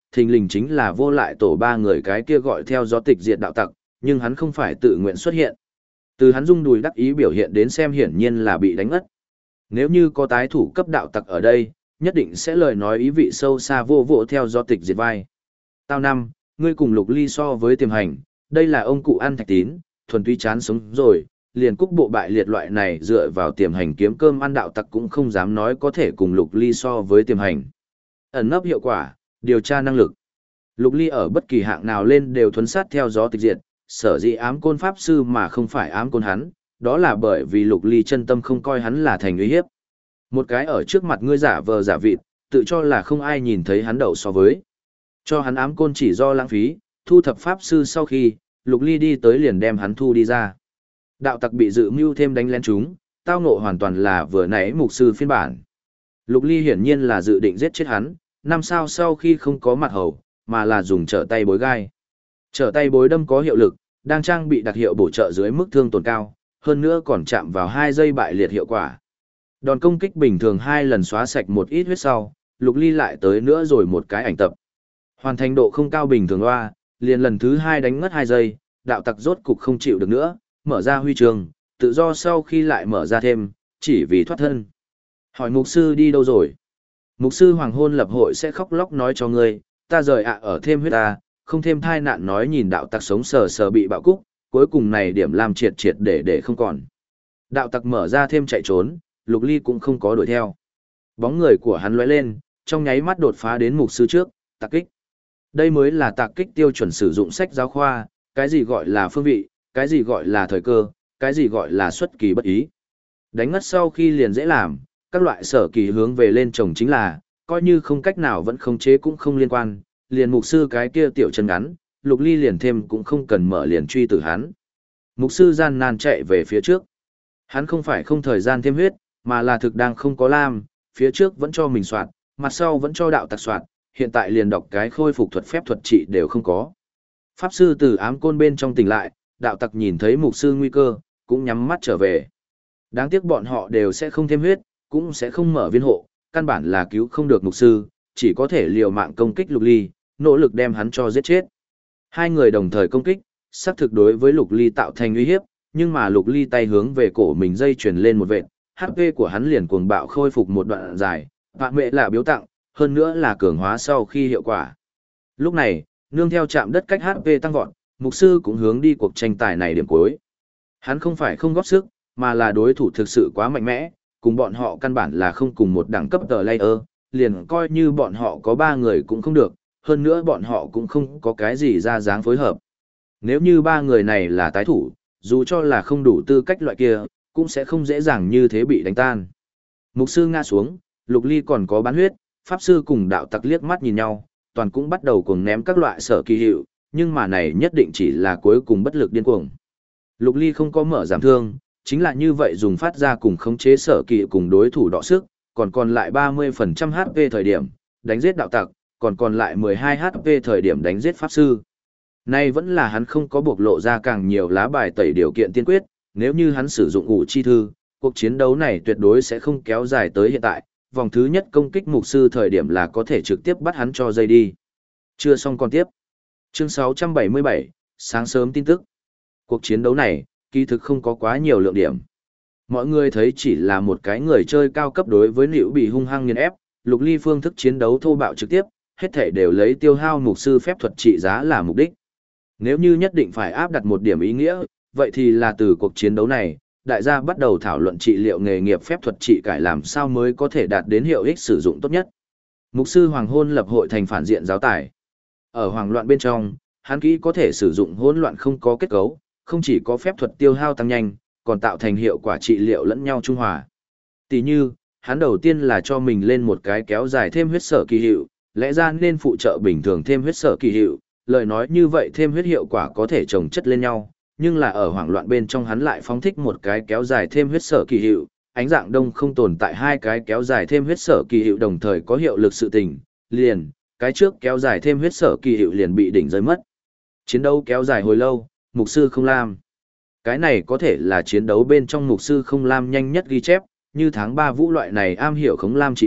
thình lình chính là vô lại tổ ba người cái kia gọi theo gió tịch diệt đạo tặc, nhưng hắn không phải tự nguyện xuất hiện. Từ hắn rung đùi đắc ý biểu hiện đến xem hiển nhiên là bị đánh ngất. Nếu như có tái thủ cấp đạo tặc ở đây, nhất định sẽ lời nói ý vị sâu xa vô vô theo gió tịch diệt vai. Tao năm, ngươi cùng Lục Ly so với tiềm hành, đây là ông cụ ăn thạch tín, thuần túy chán sống rồi, liền cúc bộ bại liệt loại này dựa vào tiềm hành kiếm cơm ăn đạo tặc cũng không dám nói có thể cùng Lục Ly so với tiềm hành. Ẩn nấp hiệu quả, điều tra năng lực. Lục Ly ở bất kỳ hạng nào lên đều thuấn sát theo gió tịch diệt, sở dĩ ám côn pháp sư mà không phải ám côn hắn, đó là bởi vì Lục Ly chân tâm không coi hắn là thành uy hiếp. Một cái ở trước mặt ngươi giả vờ giả vịt, tự cho là không ai nhìn thấy hắn đậu so với. Cho hắn ám côn chỉ do lãng phí, thu thập pháp sư sau khi, Lục Ly đi tới liền đem hắn thu đi ra. Đạo tặc bị dự mưu thêm đánh lén chúng, tao ngộ hoàn toàn là vừa nãy mục sư phiên bản. Lục Ly hiển nhiên là dự định giết chết hắn, năm sao sau khi không có mặt hầu, mà là dùng trở tay bối gai. Trở tay bối đâm có hiệu lực, đang trang bị đặc hiệu bổ trợ dưới mức thương tổn cao, hơn nữa còn chạm vào 2 giây bại liệt hiệu quả. Đòn công kích bình thường 2 lần xóa sạch một ít huyết sau, Lục Ly lại tới nữa rồi một cái ảnh tập. Hoàn thành độ không cao bình thường loa, liền lần thứ 2 đánh ngất 2 giây, đạo tặc rốt cục không chịu được nữa, mở ra huy chương, tự do sau khi lại mở ra thêm, chỉ vì thoát thân. Hỏi mục sư đi đâu rồi? Mục sư hoàng hôn lập hội sẽ khóc lóc nói cho ngươi, ta rời ở thêm huyết ta, không thêm thai nạn nói nhìn đạo tặc sống sờ sờ bị bạo cúc, cuối cùng này điểm làm triệt triệt để không còn. Đạo tặc mở ra thêm chạy trốn, Lục Ly cũng không có đuổi theo. Bóng người của hắn lóe lên, trong nháy mắt đột phá đến mục sư trước, tạc kích. Đây mới là tạc kích tiêu chuẩn sử dụng sách giáo khoa, cái gì gọi là phương vị, cái gì gọi là thời cơ, cái gì gọi là xuất kỳ bất ý. Đánh ngất sau khi liền dễ làm, các loại sở kỳ hướng về lên chồng chính là, coi như không cách nào vẫn khống chế cũng không liên quan, liền mục sư cái kia tiểu chân ngắn, Lục Ly liền thêm cũng không cần mở liền truy tử hắn. Mục sư gian nan chạy về phía trước. Hắn không phải không thời gian thêm huyết, mà là thực đang không có lam, phía trước vẫn cho mình soạt, mặt sau vẫn cho đạo tặc soạt, hiện tại liền đọc cái khôi phục thuật phép thuật trị đều không có. Pháp sư từ ám côn bên trong tỉnh lại, đạo tặc nhìn thấy mục sư nguy cơ, cũng nhắm mắt trở về. Đáng tiếc bọn họ đều sẽ không thêm huyết, cũng sẽ không mở viên hộ, căn bản là cứu không được mục sư, chỉ có thể liều mạng công kích Lục Ly, nỗ lực đem hắn cho giết chết. Hai người đồng thời công kích, xác thực đối với Lục Ly tạo thành uy hiếp, nhưng mà Lục Ly tay hướng về cổ mình dây chuyển lên một vệt, HP của hắn liền cuồng bạo khôi phục một đoạn dài, vạn mẹ là biếu tặng, hơn nữa là cường hóa sau khi hiệu quả. Lúc này, nương theo chạm đất cách HP tăng vọt, mục sư cũng hướng đi cuộc tranh tài này điểm cuối. Hắn không phải không góp sức, mà là đối thủ thực sự quá mạnh mẽ, cùng bọn họ căn bản là không cùng một đẳng cấp tờ layer, liền coi như bọn họ có 3 người cũng không được, hơn nữa bọn họ cũng không có cái gì ra dáng phối hợp. Nếu như 3 người này là tái thủ, dù cho là không đủ tư cách loại kia, cũng sẽ không dễ dàng như thế bị đánh tan. Mục sư ngã xuống, Lục Ly còn có bán huyết, pháp sư cùng đạo tặc liếc mắt nhìn nhau, toàn cũng bắt đầu cuồng ném các loại sở kỳ hiệu, nhưng mà này nhất định chỉ là cuối cùng bất lực điên cuồng. Lục Ly không có mở giảm thương, chính là như vậy dùng phát ra cùng khống chế sở kỳ cùng đối thủ đọ sức, còn lại 30% HP thời điểm, đánh giết đạo tặc, còn lại 12 HP thời điểm đánh giết pháp sư. Nay vẫn là hắn không có bộc lộ ra càng nhiều lá bài tẩy điều kiện tiên quyết, nếu như hắn sử dụng ủ chi thư, cuộc chiến đấu này tuyệt đối sẽ không kéo dài tới hiện tại, vòng thứ nhất công kích mục sư thời điểm là có thể trực tiếp bắt hắn cho dây đi. Chưa xong còn tiếp. Chương 677, sáng sớm tin tức. Cuộc chiến đấu này, kỳ thực không có quá nhiều lượng điểm. Mọi người thấy chỉ là một cái người chơi cao cấp đối với Liễu bị hung hăng nghiền ép, Lục Ly phương thức chiến đấu thô bạo trực tiếp, hết thể đều lấy tiêu hao mục sư phép thuật trị giá là mục đích. Nếu như nhất định phải áp đặt một điểm ý nghĩa, vậy thì là từ cuộc chiến đấu này, đại gia bắt đầu thảo luận trị liệu nghề nghiệp phép thuật trị cải làm sao mới có thể đạt đến hiệu ích sử dụng tốt nhất. Mục sư Hoàng Hôn lập hội thành phản diện giáo tải. Ở hoàng loạn bên trong, hắn kỹ có thể sử dụng hỗn loạn không có kết cấu, không chỉ có phép thuật tiêu hao tăng nhanh, còn tạo thành hiệu quả trị liệu lẫn nhau trung hòa. Tỷ như, hắn đầu tiên là cho mình lên một cái kéo dài thêm huyết sở kỳ hiệu, lẽ ra nên phụ trợ bình thường thêm huyết sở kỳ hiệu, lời nói như vậy thêm huyết hiệu quả có thể chồng chất lên nhau, nhưng là ở hoảng loạn bên trong hắn lại phóng thích một cái kéo dài thêm huyết sở kỳ hiệu, ánh dạng đông không tồn tại hai cái kéo dài thêm huyết sở kỳ hiệu đồng thời có hiệu lực sự tình, liền, cái trước kéo dài thêm huyết sở kỳ hiệu liền bị đỉnh rơi mất. Chiến đấu kéo dài hồi lâu, mục sư không lam. Cái này có thể là chiến đấu bên trong mục sư không lam nhanh nhất ghi chép, như tháng 3 vũ loại này am hiểu khống lam trị liệu,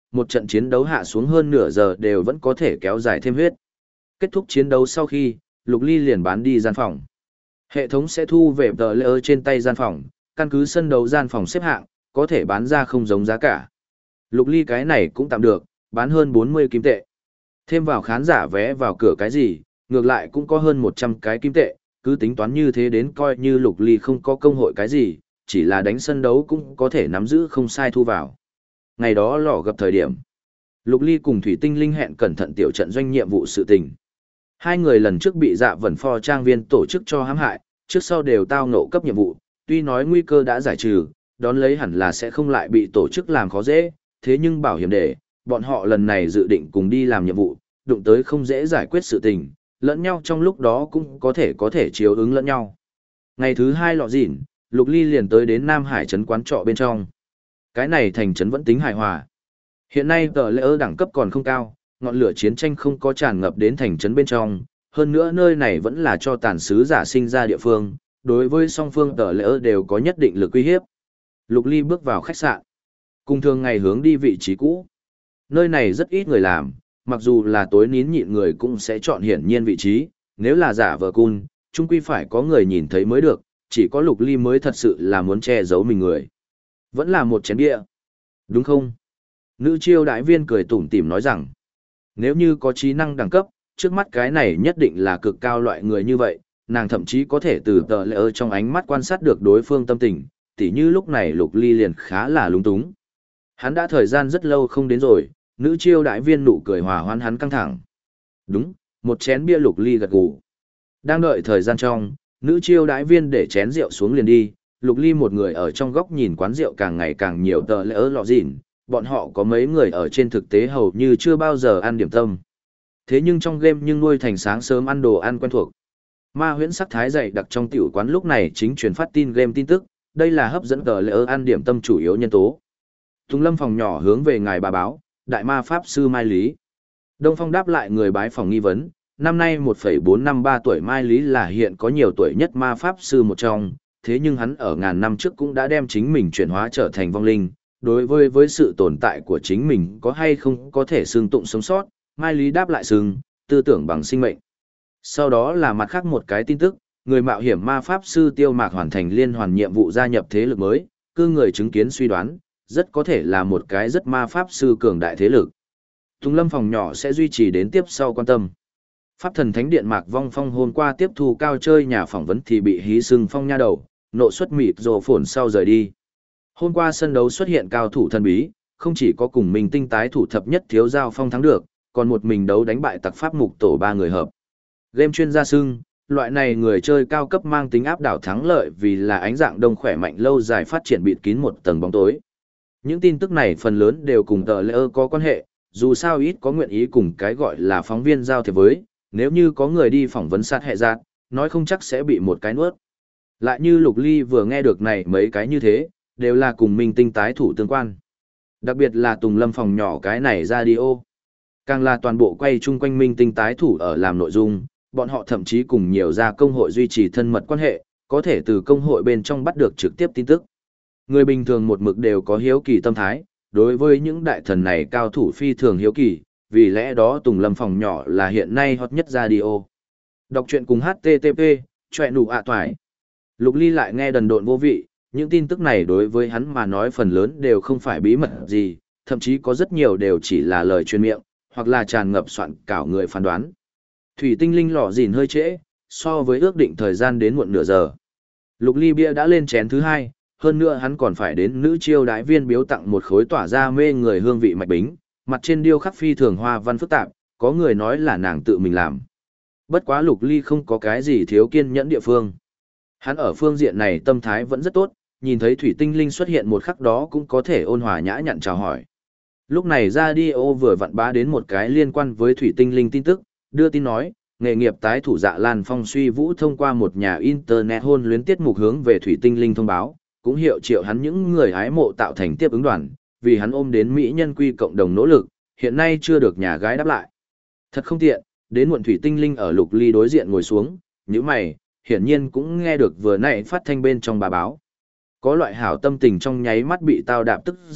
một trận chiến đấu hạ xuống hơn nửa giờ đều vẫn có thể kéo dài thêm huyết. Kết thúc chiến đấu sau khi, Lục Ly liền bán đi gian phòng. Hệ thống sẽ thu về tờ layer trên tay gian phòng, căn cứ sân đấu gian phòng xếp hạng, có thể bán ra không giống giá cả. Lục Ly cái này cũng tạm được, bán hơn 40 kim tệ. Thêm vào khán giả vé vào cửa cái gì, ngược lại cũng có hơn 100 cái kim tệ, cứ tính toán như thế đến coi như Lục Ly không có công hội cái gì, chỉ là đánh sân đấu cũng có thể nắm giữ không sai thu vào. Ngày đó lò gặp thời điểm. Lục Ly cùng Thủy Tinh Linh hẹn cẩn thận tiểu trận doanh nhiệm vụ sự tình. Hai người lần trước bị Dạ Vẩn Pho trang viên tổ chức cho hãm hại, trước sau đều tao ngộ cấp nhiệm vụ, tuy nói nguy cơ đã giải trừ, đón lấy hẳn là sẽ không lại bị tổ chức làm khó dễ, thế nhưng bảo hiểm để, bọn họ lần này dự định cùng đi làm nhiệm vụ, đụng tới không dễ giải quyết sự tình, lẫn nhau trong lúc đó cũng có thể chiếu ứng lẫn nhau. Ngày thứ hai lọ dỉn, Lục Ly liền tới đến Nam Hải trấn quán trọ bên trong. Cái này thành trấn vẫn tính hài hòa. Hiện nay tờ lễ đẳng cấp còn không cao, ngọn lửa chiến tranh không có tràn ngập đến thành trấn bên trong, hơn nữa nơi này vẫn là cho tàn sứ giả sinh ra địa phương, đối với song phương tờ lễ đều có nhất định lực uy hiếp. Lục Ly bước vào khách sạn, cùng thường ngày hướng đi vị trí cũ. Nơi này rất ít người làm, mặc dù là tối nín nhịn người cũng sẽ chọn hiển nhiên vị trí, nếu là giả vờ cun, chung quy phải có người nhìn thấy mới được, chỉ có Lục Ly mới thật sự là muốn che giấu mình người. Vẫn là một chén bia. Đúng không? Nữ chiêu đại viên cười tủm tỉm nói rằng, nếu như có trí năng đẳng cấp, trước mắt cái này nhất định là cực cao loại người như vậy, nàng thậm chí có thể từ tờ lễ trong ánh mắt quan sát được đối phương tâm tình, tỉ như lúc này Lục Ly liền khá là lúng túng. Hắn đã thời gian rất lâu không đến rồi, nữ chiêu đại viên nụ cười hòa hoãn hắn căng thẳng. Đúng, một chén bia. Lục Ly gật gù. Đang đợi thời gian trong, nữ chiêu đại viên để chén rượu xuống liền đi, Lục Ly một người ở trong góc nhìn quán rượu càng ngày càng nhiều tờ lễ lọ dỉn, bọn họ có mấy người ở trên thực tế hầu như chưa bao giờ ăn điểm tâm. Thế nhưng trong game nhưng nuôi thành sáng sớm ăn đồ ăn quen thuộc. Ma huyễn sắc thái dày đặc trong tiểu quán lúc này chính truyền phát tin game tin tức, đây là hấp dẫn tờ lễ ăn điểm tâm chủ yếu nhân tố. Tùng Lâm phòng nhỏ hướng về ngài bà báo, đại ma pháp sư Mai Lý. Đông Phong đáp lại người bái phòng nghi vấn, năm nay 1,453 tuổi Mai Lý là hiện có nhiều tuổi nhất ma pháp sư một trong, thế nhưng hắn ở ngàn năm trước cũng đã đem chính mình chuyển hóa trở thành vong linh. Đối với sự tồn tại của chính mình có hay không có thể xương tụng sống sót, Mai Lý đáp lại xương, tư tưởng bằng sinh mệnh. Sau đó là mặt khác một cái tin tức, người mạo hiểm ma pháp sư Tiêu Mạc hoàn thành liên hoàn nhiệm vụ gia nhập thế lực mới, cư người chứng kiến suy đoán, rất có thể là một cái rất ma pháp sư cường đại thế lực. Tùng Lâm phòng nhỏ sẽ duy trì đến tiếp sau quan tâm. Pháp thần thánh điện Mạc Vong Phong hôm qua tiếp thu cao chơi nhà phỏng vấn thì bị hí sưng phong nha đầu, nộ xuất mịt rồ phồn sau rời đi. Hôm qua sân đấu xuất hiện cao thủ thần bí, không chỉ có cùng mình tinh tái thủ thập nhất thiếu giao phong thắng được, còn một mình đấu đánh bại tặc pháp mục tổ 3 người hợp. Game chuyên gia xưng, loại này người chơi cao cấp mang tính áp đảo thắng lợi vì là ánh dạng đông khỏe mạnh lâu dài phát triển bịt kín một tầng bóng tối. Những tin tức này phần lớn đều cùng tờ lễ có quan hệ, dù sao ít có nguyện ý cùng cái gọi là phóng viên giao thiệp với, nếu như có người đi phỏng vấn sát hệ giác, nói không chắc sẽ bị một cái nuốt. Lại như Lục Ly vừa nghe được này mấy cái như thế, đều là cùng minh tinh tái thủ tương quan. Đặc biệt là Tùng Lâm phòng nhỏ cái này radio. Càng là toàn bộ quay chung quanh minh tinh tái thủ ở làm nội dung, bọn họ thậm chí cùng nhiều gia công hội duy trì thân mật quan hệ, có thể từ công hội bên trong bắt được trực tiếp tin tức. Người bình thường một mực đều có hiếu kỳ tâm thái, đối với những đại thần này cao thủ phi thường hiếu kỳ, vì lẽ đó Tùng Lâm phòng nhỏ là hiện nay hot nhất radio. Đọc truyện cùng HTTP, chọe nụ ạ toài. Lục Ly lại nghe đần độn vô vị, những tin tức này đối với hắn mà nói phần lớn đều không phải bí mật gì, thậm chí có rất nhiều đều chỉ là lời truyền miệng, hoặc là tràn ngập soạn cảo người phán đoán. Thủy Tinh Linh lọ dìn hơi trễ, so với ước định thời gian đến muộn nửa giờ. Lục Ly bia đã lên chén thứ 2, hơn nữa hắn còn phải đến nữ chiêu đái viên biếu tặng một khối tỏa ra mê người hương vị mạch bính, mặt trên điêu khắc phi thường hoa văn phức tạp, có người nói là nàng tự mình làm. Bất quá Lục Ly không có cái gì thiếu kiên nhẫn địa phương. Hắn ở phương diện này tâm thái vẫn rất tốt, nhìn thấy Thủy Tinh Linh xuất hiện một khắc đó cũng có thể ôn hòa nhã nhặn chào hỏi. Lúc này radio vừa vặn bá đến một cái liên quan với Thủy Tinh Linh tin tức, đưa tin nói, nghề nghiệp tái thủ Dạ Lan Phong Suy Vũ thông qua một nhà internet hôn luyến tiết mục hướng về Thủy Tinh Linh thông báo, cũng hiệu triệu hắn những người hái mộ tạo thành tiếp ứng đoàn, vì hắn ôm đến Mỹ nhân quy cộng đồng nỗ lực, hiện nay chưa được nhà gái đáp lại. Thật không tiện, đến muộn Thủy Tinh Linh ở Lục Ly đối diện ngồi xuống, nhíu mày, hiển nhiên cũng nghe được vừa nãy phát thanh bên trong bà báo. Có loại hảo tâm tình trong nháy mắt bị tao đạp tức giận,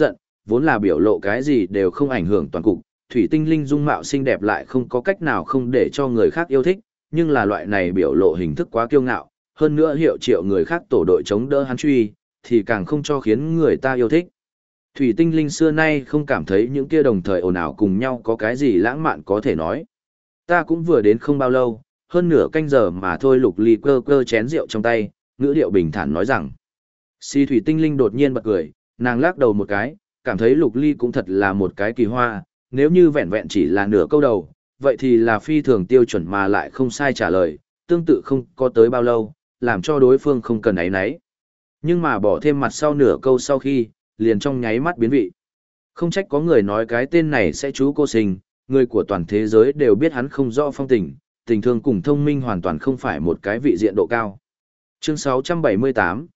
vốn là biểu lộ cái gì đều không ảnh hưởng toàn cục, thủy tinh linh dung mạo xinh đẹp lại không có cách nào không để cho người khác yêu thích, nhưng là loại này biểu lộ hình thức quá kiêu ngạo, hơn nữa hiệu triệu người khác tổ đội chống đỡ hắn truy, thì càng không cho khiến người ta yêu thích. Thủy tinh linh xưa nay không cảm thấy những kia đồng thời ồn ào cùng nhau có cái gì lãng mạn có thể nói. Ta cũng vừa đến không bao lâu, hơn nửa canh giờ mà thôi. Lục Ly cơ cơ chén rượu trong tay, ngữ điệu bình thản nói rằng. Si thủy tinh linh đột nhiên bật cười, nàng lắc đầu một cái, cảm thấy Lục Ly cũng thật là một cái kỳ hoa, nếu như vẹn vẹn chỉ là nửa câu đầu, vậy thì là phi thường tiêu chuẩn mà lại không sai trả lời, tương tự không có tới bao lâu, làm cho đối phương không cần áy náy. Nhưng mà bỏ thêm mặt sau nửa câu sau khi, liền trong nháy mắt biến vị. Không trách có người nói cái tên này sẽ chú cô sinh, người của toàn thế giới đều biết hắn không rõ phong tình, tình thương cùng thông minh hoàn toàn không phải một cái vị diện độ cao. Chương 678,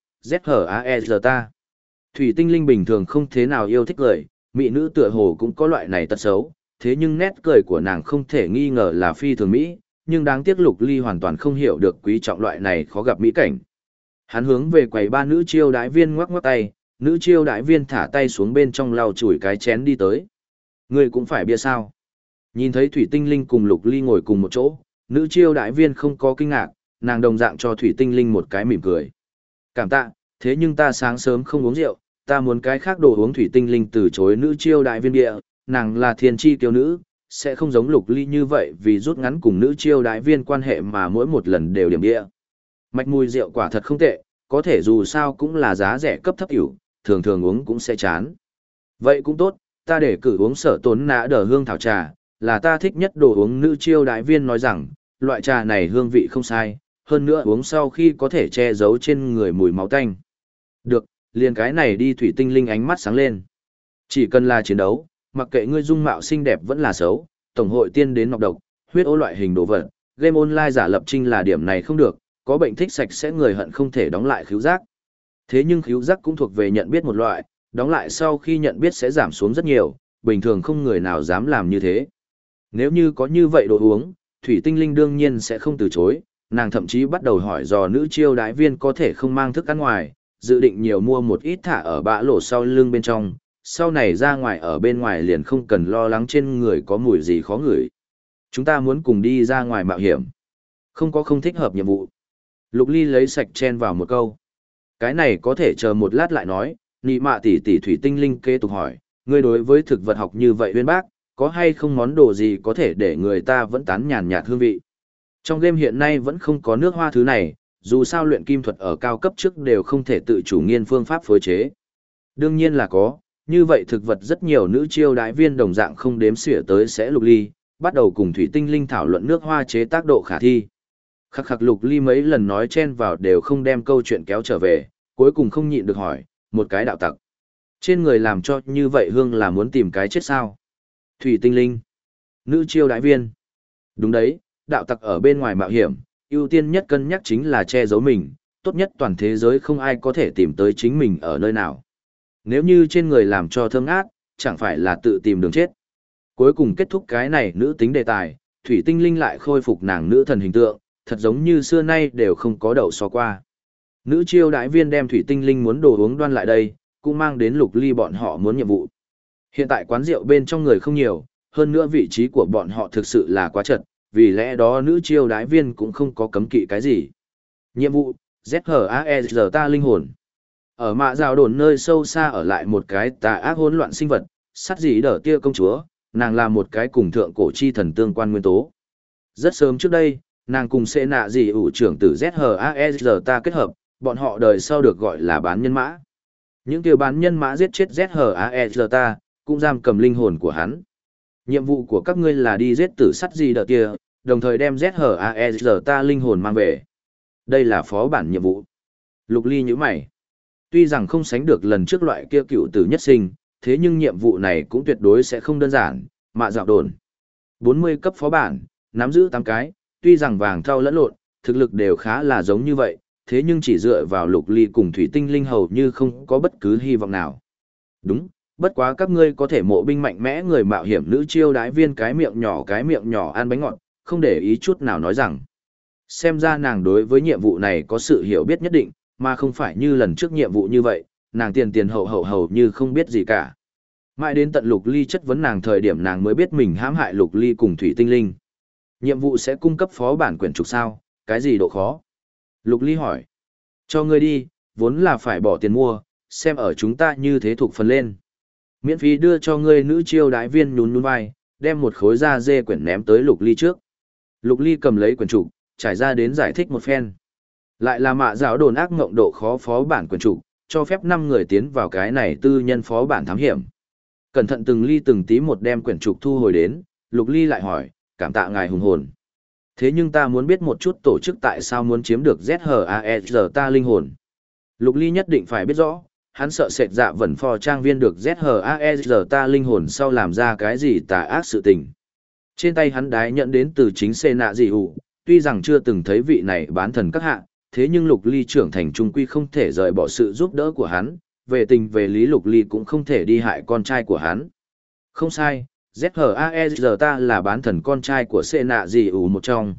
ZHAEZ ta. Thủy tinh linh bình thường không thế nào yêu thích cười, mỹ nữ tựa hồ cũng có loại này tật xấu, thế nhưng nét cười của nàng không thể nghi ngờ là phi thường mỹ, nhưng đáng tiếc Lục Ly hoàn toàn không hiểu được quý trọng loại này khó gặp mỹ cảnh. Hắn hướng về quầy ba nữ chiêu đãi viên ngoắc ngoắc tay, nữ chiêu đãi viên thả tay xuống bên trong lau chùi cái chén đi tới. Người cũng phải bia sao? Nhìn thấy Thủy tinh linh cùng Lục Ly ngồi cùng một chỗ, nữ chiêu đãi viên không có kinh ngạc, nàng đồng dạng cho Thủy tinh linh một cái mỉm cười. Cảm tạ, thế nhưng ta sáng sớm không uống rượu, ta muốn cái khác đồ uống. Thủy tinh linh từ chối nữ chiêu đại viên địa, nàng là thiên chi kiêu nữ, sẽ không giống Lục Ly như vậy vì rút ngắn cùng nữ chiêu đại viên quan hệ mà mỗi một lần đều điểm địa. Mạch mùi rượu quả thật không tệ, có thể dù sao cũng là giá rẻ cấp thấp ỉu, thường thường uống cũng sẽ chán. Vậy cũng tốt, ta để cử uống Sở Tốn Nã Đờ hương thảo trà, là ta thích nhất đồ uống. Nữ chiêu đại viên nói rằng, loại trà này hương vị không sai, hơn nữa uống sau khi có thể che giấu trên người mùi máu tanh. Được, liền cái này đi. Thủy tinh linh ánh mắt sáng lên. Chỉ cần là chiến đấu, mặc kệ ngươi dung mạo xinh đẹp vẫn là xấu, tổng hội tiên đến nọc độc, huyết ố loại hình đồ vật, game online giả lập trinh là điểm này không được, có bệnh thích sạch sẽ người hận không thể đóng lại khứu giác. Thế nhưng khứu giác cũng thuộc về nhận biết một loại, đóng lại sau khi nhận biết sẽ giảm xuống rất nhiều, bình thường không người nào dám làm như thế. Nếu như có như vậy đồ uống, Thủy tinh linh đương nhiên sẽ không từ chối, nàng thậm chí bắt đầu hỏi dò nữ chiêu đái viên có thể không mang thức ăn ngoài, dự định nhiều mua một ít thả ở bã lỗ sau lưng bên trong, sau này ra ngoài ở bên ngoài liền không cần lo lắng trên người có mùi gì khó ngửi. Chúng ta muốn cùng đi ra ngoài mạo hiểm. Không có không thích hợp nhiệm vụ. Lục Ly lấy sạch chen vào một câu. Cái này có thể chờ một lát lại nói. Nị mạ tỷ tỷ. Thủy tinh linh kế tục hỏi, ngươi đối với thực vật học như vậy uyên bác, có hay không món đồ gì có thể để người ta vẫn tán nhàn nhạt hương vị? Trong game hiện nay vẫn không có nước hoa thứ này, dù sao luyện kim thuật ở cao cấp trước đều không thể tự chủ nghiên phương pháp phối chế. Đương nhiên là có, như vậy thực vật rất nhiều. Nữ chiêu đái viên đồng dạng không đếm xỉa tới sẽ Lục Ly, bắt đầu cùng Thủy tinh linh thảo luận nước hoa chế tác độ khả thi. Khắc khắc. Lục Ly mấy lần nói chen vào đều không đem câu chuyện kéo trở về, cuối cùng không nhịn được hỏi, một cái đạo tặc. Trên người làm cho như vậy hương là muốn tìm cái chết sao? Thủy tinh linh. Nữ chiêu đái viên. Đúng đấy, đạo tặc ở bên ngoài mạo hiểm, ưu tiên nhất cân nhắc chính là che giấu mình, tốt nhất toàn thế giới không ai có thể tìm tới chính mình ở nơi nào. Nếu như trên người làm cho thơm ngát, chẳng phải là tự tìm đường chết. Cuối cùng kết thúc cái này nữ tính đề tài, Thủy tinh linh lại khôi phục nàng nữ thần hình tượng, thật giống như xưa nay đều không có đậu so qua. Nữ chiêu đái viên đem Thủy tinh linh muốn đồ uống đoan lại đây, cũng mang đến Lục Ly bọn họ muốn nhiệm vụ. Hiện tại quán rượu bên trong người không nhiều, hơn nữa vị trí của bọn họ thực sự là quá chật, vì lẽ đó nữ chiêu đái viên cũng không có cấm kỵ cái gì. Nhiệm vụ, ZHAEZ ta linh hồn. Ở mạ rào đồn nơi sâu xa ở lại một cái tà ác hỗn loạn sinh vật, sắt dĩ đỡ tia công chúa, nàng là một cái cùng thượng cổ chi thần tương quan nguyên tố. Rất sớm trước đây, nàng cùng sẽ nạ dị ủ trưởng tử ZHAEZ ta kết hợp, bọn họ đời sau được gọi là bán nhân mã. Những kiểu bán nhân mã giết chết ZHAEZ ta, cũng giam cầm linh hồn của hắn. Nhiệm vụ của các ngươi là đi giết tử sắt gì đợt kia, đồng thời đem ZHAEZ ta linh hồn mang về. Đây là phó bản nhiệm vụ. Lục Ly nhíu mày. Tuy rằng không sánh được lần trước loại kia cựu tử nhất sinh, thế nhưng nhiệm vụ này cũng tuyệt đối sẽ không đơn giản. Mạ dạo đồn. 40 cấp phó bản, nắm giữ 8 cái, tuy rằng vàng thau lẫn lộn, thực lực đều khá là giống như vậy, thế nhưng chỉ dựa vào Lục Ly cùng Thủy tinh linh hầu như không có bất cứ hy vọng nào. Đúng, bất quá các ngươi có thể mộ binh mạnh mẽ. Người mạo hiểm nữ chiêu đái viên cái miệng nhỏ ăn bánh ngọt, không để ý chút nào nói rằng. Xem ra nàng đối với nhiệm vụ này có sự hiểu biết nhất định, mà không phải như lần trước nhiệm vụ như vậy, nàng tiền hậu như không biết gì cả. Mãi đến tận Lục Ly chất vấn nàng thời điểm nàng mới biết mình hãm hại Lục Ly cùng Thủy Tinh Linh. Nhiệm vụ sẽ cung cấp phó bản quyển trục sao, cái gì độ khó? Lục Ly hỏi. Cho ngươi đi, vốn là phải bỏ tiền mua, xem ở chúng ta như thế thuộc phần lên. Miễn phí đưa cho ngươi. Nữ chiêu đái viên nhún nhún vai, đem một khối da dê quyển ném tới Lục Ly trước. Lục Ly cầm lấy quyển trục, trải ra đến giải thích một phen. Lại là mạ giáo đồn ác ngộng độ khó phó bản quyển trục, cho phép 5 người tiến vào cái này tư nhân phó bản thám hiểm. Cẩn thận từng ly từng tí một đem quyển trục thu hồi đến, Lục Ly lại hỏi, cảm tạ ngài hùng hồn. Thế nhưng ta muốn biết một chút tổ chức tại sao muốn chiếm được ZHAEZ ta linh hồn. Lục Ly nhất định phải biết rõ, hắn sợ sệt dạ vẩn phò trang viên được ZHAEZ ta linh hồn sau làm ra cái gì tà ác sự tình. Trên tay hắn đái nhận đến từ chính xê nạ dị hụ, tuy rằng chưa từng thấy vị này bán thần các hạ, thế nhưng Lục Ly trưởng thành trung quy không thể rời bỏ sự giúp đỡ của hắn, về tình về lý Lục Ly cũng không thể đi hại con trai của hắn. Không sai, ZHAEZ ta là bán thần con trai của xê nạ dị hụ một trong.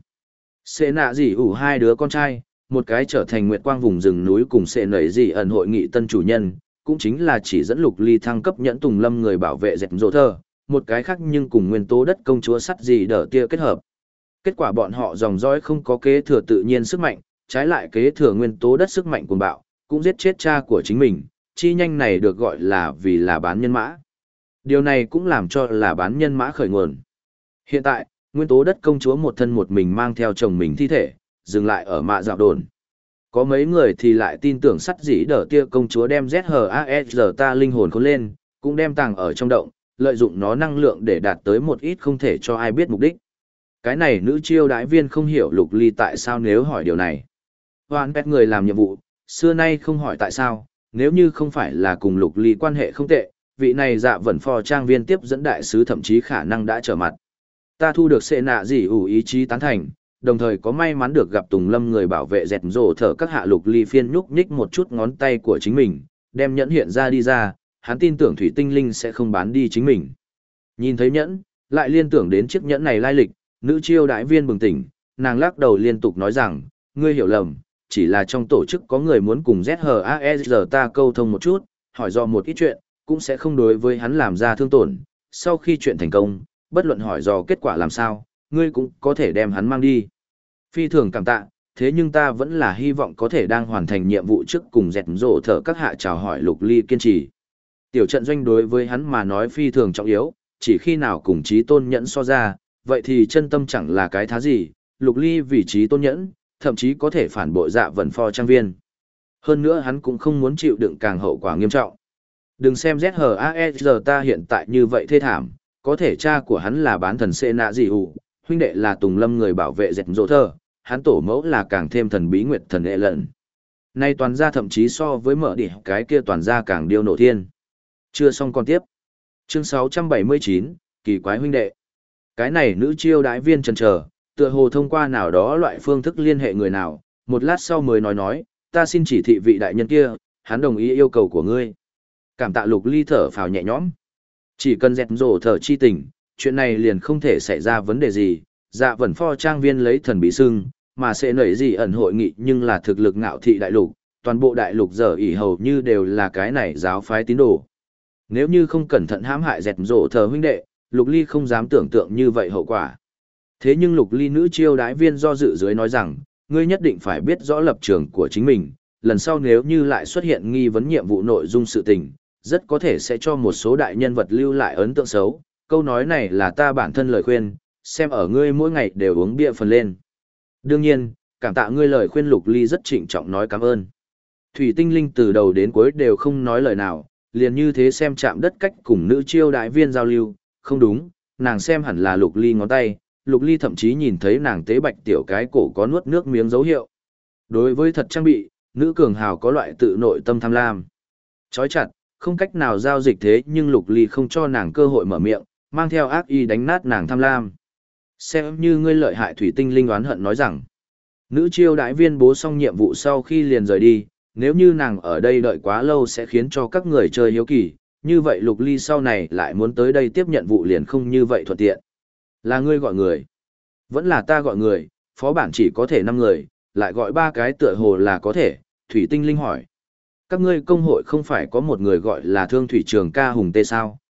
Xê nạ dị hụ 2 đứa con trai, một cái trở thành nguyệt quang vùng rừng núi cùng xê nảy dị ẩn hội nghị tân chủ nhân, cũng chính là chỉ dẫn Lục Ly thăng cấp nhẫn tùng lâm người bảo vệ dẹp dỗ thơ, một cái khác nhưng cùng nguyên tố đất công chúa sắt gì đỡ tia kết hợp. Kết quả bọn họ dòng dõi không có kế thừa tự nhiên sức mạnh, trái lại kế thừa nguyên tố đất sức mạnh cuồng bạo, cũng giết chết cha của chính mình, chi nhanh này được gọi là vì là bán nhân mã. Điều này cũng làm cho là bán nhân mã khởi nguồn. Hiện tại, nguyên tố đất công chúa một thân một mình mang theo chồng mình thi thể, dừng lại ở mạ dạo đồn. Có mấy người thì lại tin tưởng sắt dĩ đỡ tia công chúa đem ZHAEZ ta linh hồn khốn lên, cũng đem tàng ở trong động, lợi dụng nó năng lượng để đạt tới một ít không thể cho ai biết mục đích. Cái này nữ chiêu đái viên không hiểu Lục Ly tại sao nếu hỏi điều này. Hoan pet người làm nhiệm vụ, xưa nay không hỏi tại sao, nếu như không phải là cùng Lục Ly quan hệ không tệ, vị này dạ vẩn phò trang viên tiếp dẫn đại sứ thậm chí khả năng đã trở mặt. Ta thu được xệ nạ gì ủ ý chí tán thành, đồng thời có may mắn được gặp Tùng Lâm người bảo vệ dẹt rổ thở các hạ. Lục Ly phiên nhúc nhích một chút ngón tay của chính mình, đem nhẫn hiện ra đi ra, hắn tin tưởng Thủy Tinh Linh sẽ không bán đi chính mình. Nhìn thấy nhẫn, lại liên tưởng đến chiếc nhẫn này lai lịch, nữ chiêu đại viên bừng tỉnh, nàng lắc đầu liên tục nói rằng, ngươi hiểu lầm, chỉ là trong tổ chức có người muốn cùng ZHAEZ ta câu thông một chút, hỏi do một ít chuyện, cũng sẽ không đối với hắn làm ra thương tổn. Sau khi chuyện thành công, bất luận hỏi do kết quả làm sao, ngươi cũng có thể đem hắn mang đi. Phi thường cảm tạ, thế nhưng ta vẫn là hy vọng có thể đang hoàn thành nhiệm vụ trước cùng dẹt rổ thở các hạ chào hỏi. Lục Ly kiên trì. Tiểu trận doanh đối với hắn mà nói phi thường trọng yếu, chỉ khi nào cùng chí tôn nhẫn so ra, vậy thì chân tâm chẳng là cái thá gì. Lục Ly vì chí tôn nhẫn, thậm chí có thể phản bội dạ vần pho trang viên. Hơn nữa hắn cũng không muốn chịu đựng càng hậu quả nghiêm trọng. Đừng xem ZHAEZ ta hiện tại như vậy thê thảm, có thể cha của hắn là bán thần xê nạ dị hụ, huynh đệ là Tùng Lâm người bảo vệ dẹt dỗ thơ, hắn tổ mẫu là càng thêm thần bí nguyệt thần hệ lận. Nay toàn gia thậm chí so với mở đỉ cái kia toàn gia càng điêu nổ thiên. Chưa xong còn tiếp. Chương 679, kỳ quái huynh đệ. Cái này nữ chiêu đái viên chần chờ, tựa hồ thông qua nào đó loại phương thức liên hệ người nào, một lát sau mới nói, ta xin chỉ thị vị đại nhân kia, hắn đồng ý yêu cầu của ngươi. Cảm tạ. Lục Ly thở phào nhẹ nhõm. Chỉ cần dẹt rổ thở chi tình, chuyện này liền không thể xảy ra vấn đề gì. Dạ vẩn pho trang viên lấy thần bí sưng, mà sẽ nảy gì ẩn hội nghị nhưng là thực lực ngạo thị đại lục, toàn bộ đại lục giờ ỉ hầu như đều là cái này giáo phái tín đồ. Nếu như không cẩn thận hãm hại dẹt rổ thở huynh đệ, Lục Ly không dám tưởng tượng như vậy hậu quả. Thế nhưng Lục Ly nữ chiêu đái viên do dự dưới nói rằng, ngươi nhất định phải biết rõ lập trường của chính mình, lần sau nếu như lại xuất hiện nghi vấn nhiệm vụ nội dung sự tình, rất có thể sẽ cho một số đại nhân vật lưu lại ấn tượng xấu. Câu nói này là ta bản thân lời khuyên, xem ở ngươi mỗi ngày đều uống bia phần lên. Đương nhiên, cảm tạ ngươi. Lời khuyên. Lục Ly rất trịnh trọng nói cảm ơn. Thủy Tinh Linh từ đầu đến cuối đều không nói lời nào, liền như thế xem chạm đất cách cùng nữ chiêu đại viên giao lưu. Không đúng, nàng xem hẳn là Lục Ly ngón tay, Lục Ly thậm chí nhìn thấy nàng tế bạch tiểu cái cổ có nuốt nước miếng dấu hiệu. Đối với thật trang bị, nữ cường hào có loại tự nội tâm tham lam. Chói chặt, không cách nào giao dịch, thế nhưng Lục Ly không cho nàng cơ hội mở miệng, mang theo ác ý đánh nát nàng tham lam. Xem như ngươi lợi hại. Thủy Tinh Linh oán hận nói rằng. Nữ chiêu đại viên bố xong nhiệm vụ sau khi liền rời đi, nếu như nàng ở đây đợi quá lâu sẽ khiến cho các người chơi hiếu kỳ, như vậy Lục Ly sau này lại muốn tới đây tiếp nhận vụ liền không như vậy thuận tiện. Là ngươi gọi người? Vẫn là ta gọi người, phó bản chỉ có thể 5 người, lại gọi 3 cái tựa hồ là có thể. Thủy Tinh Linh hỏi. Các ngươi công hội không phải có một người gọi là Thương Thủy Trường Ca Hùng Tê sao,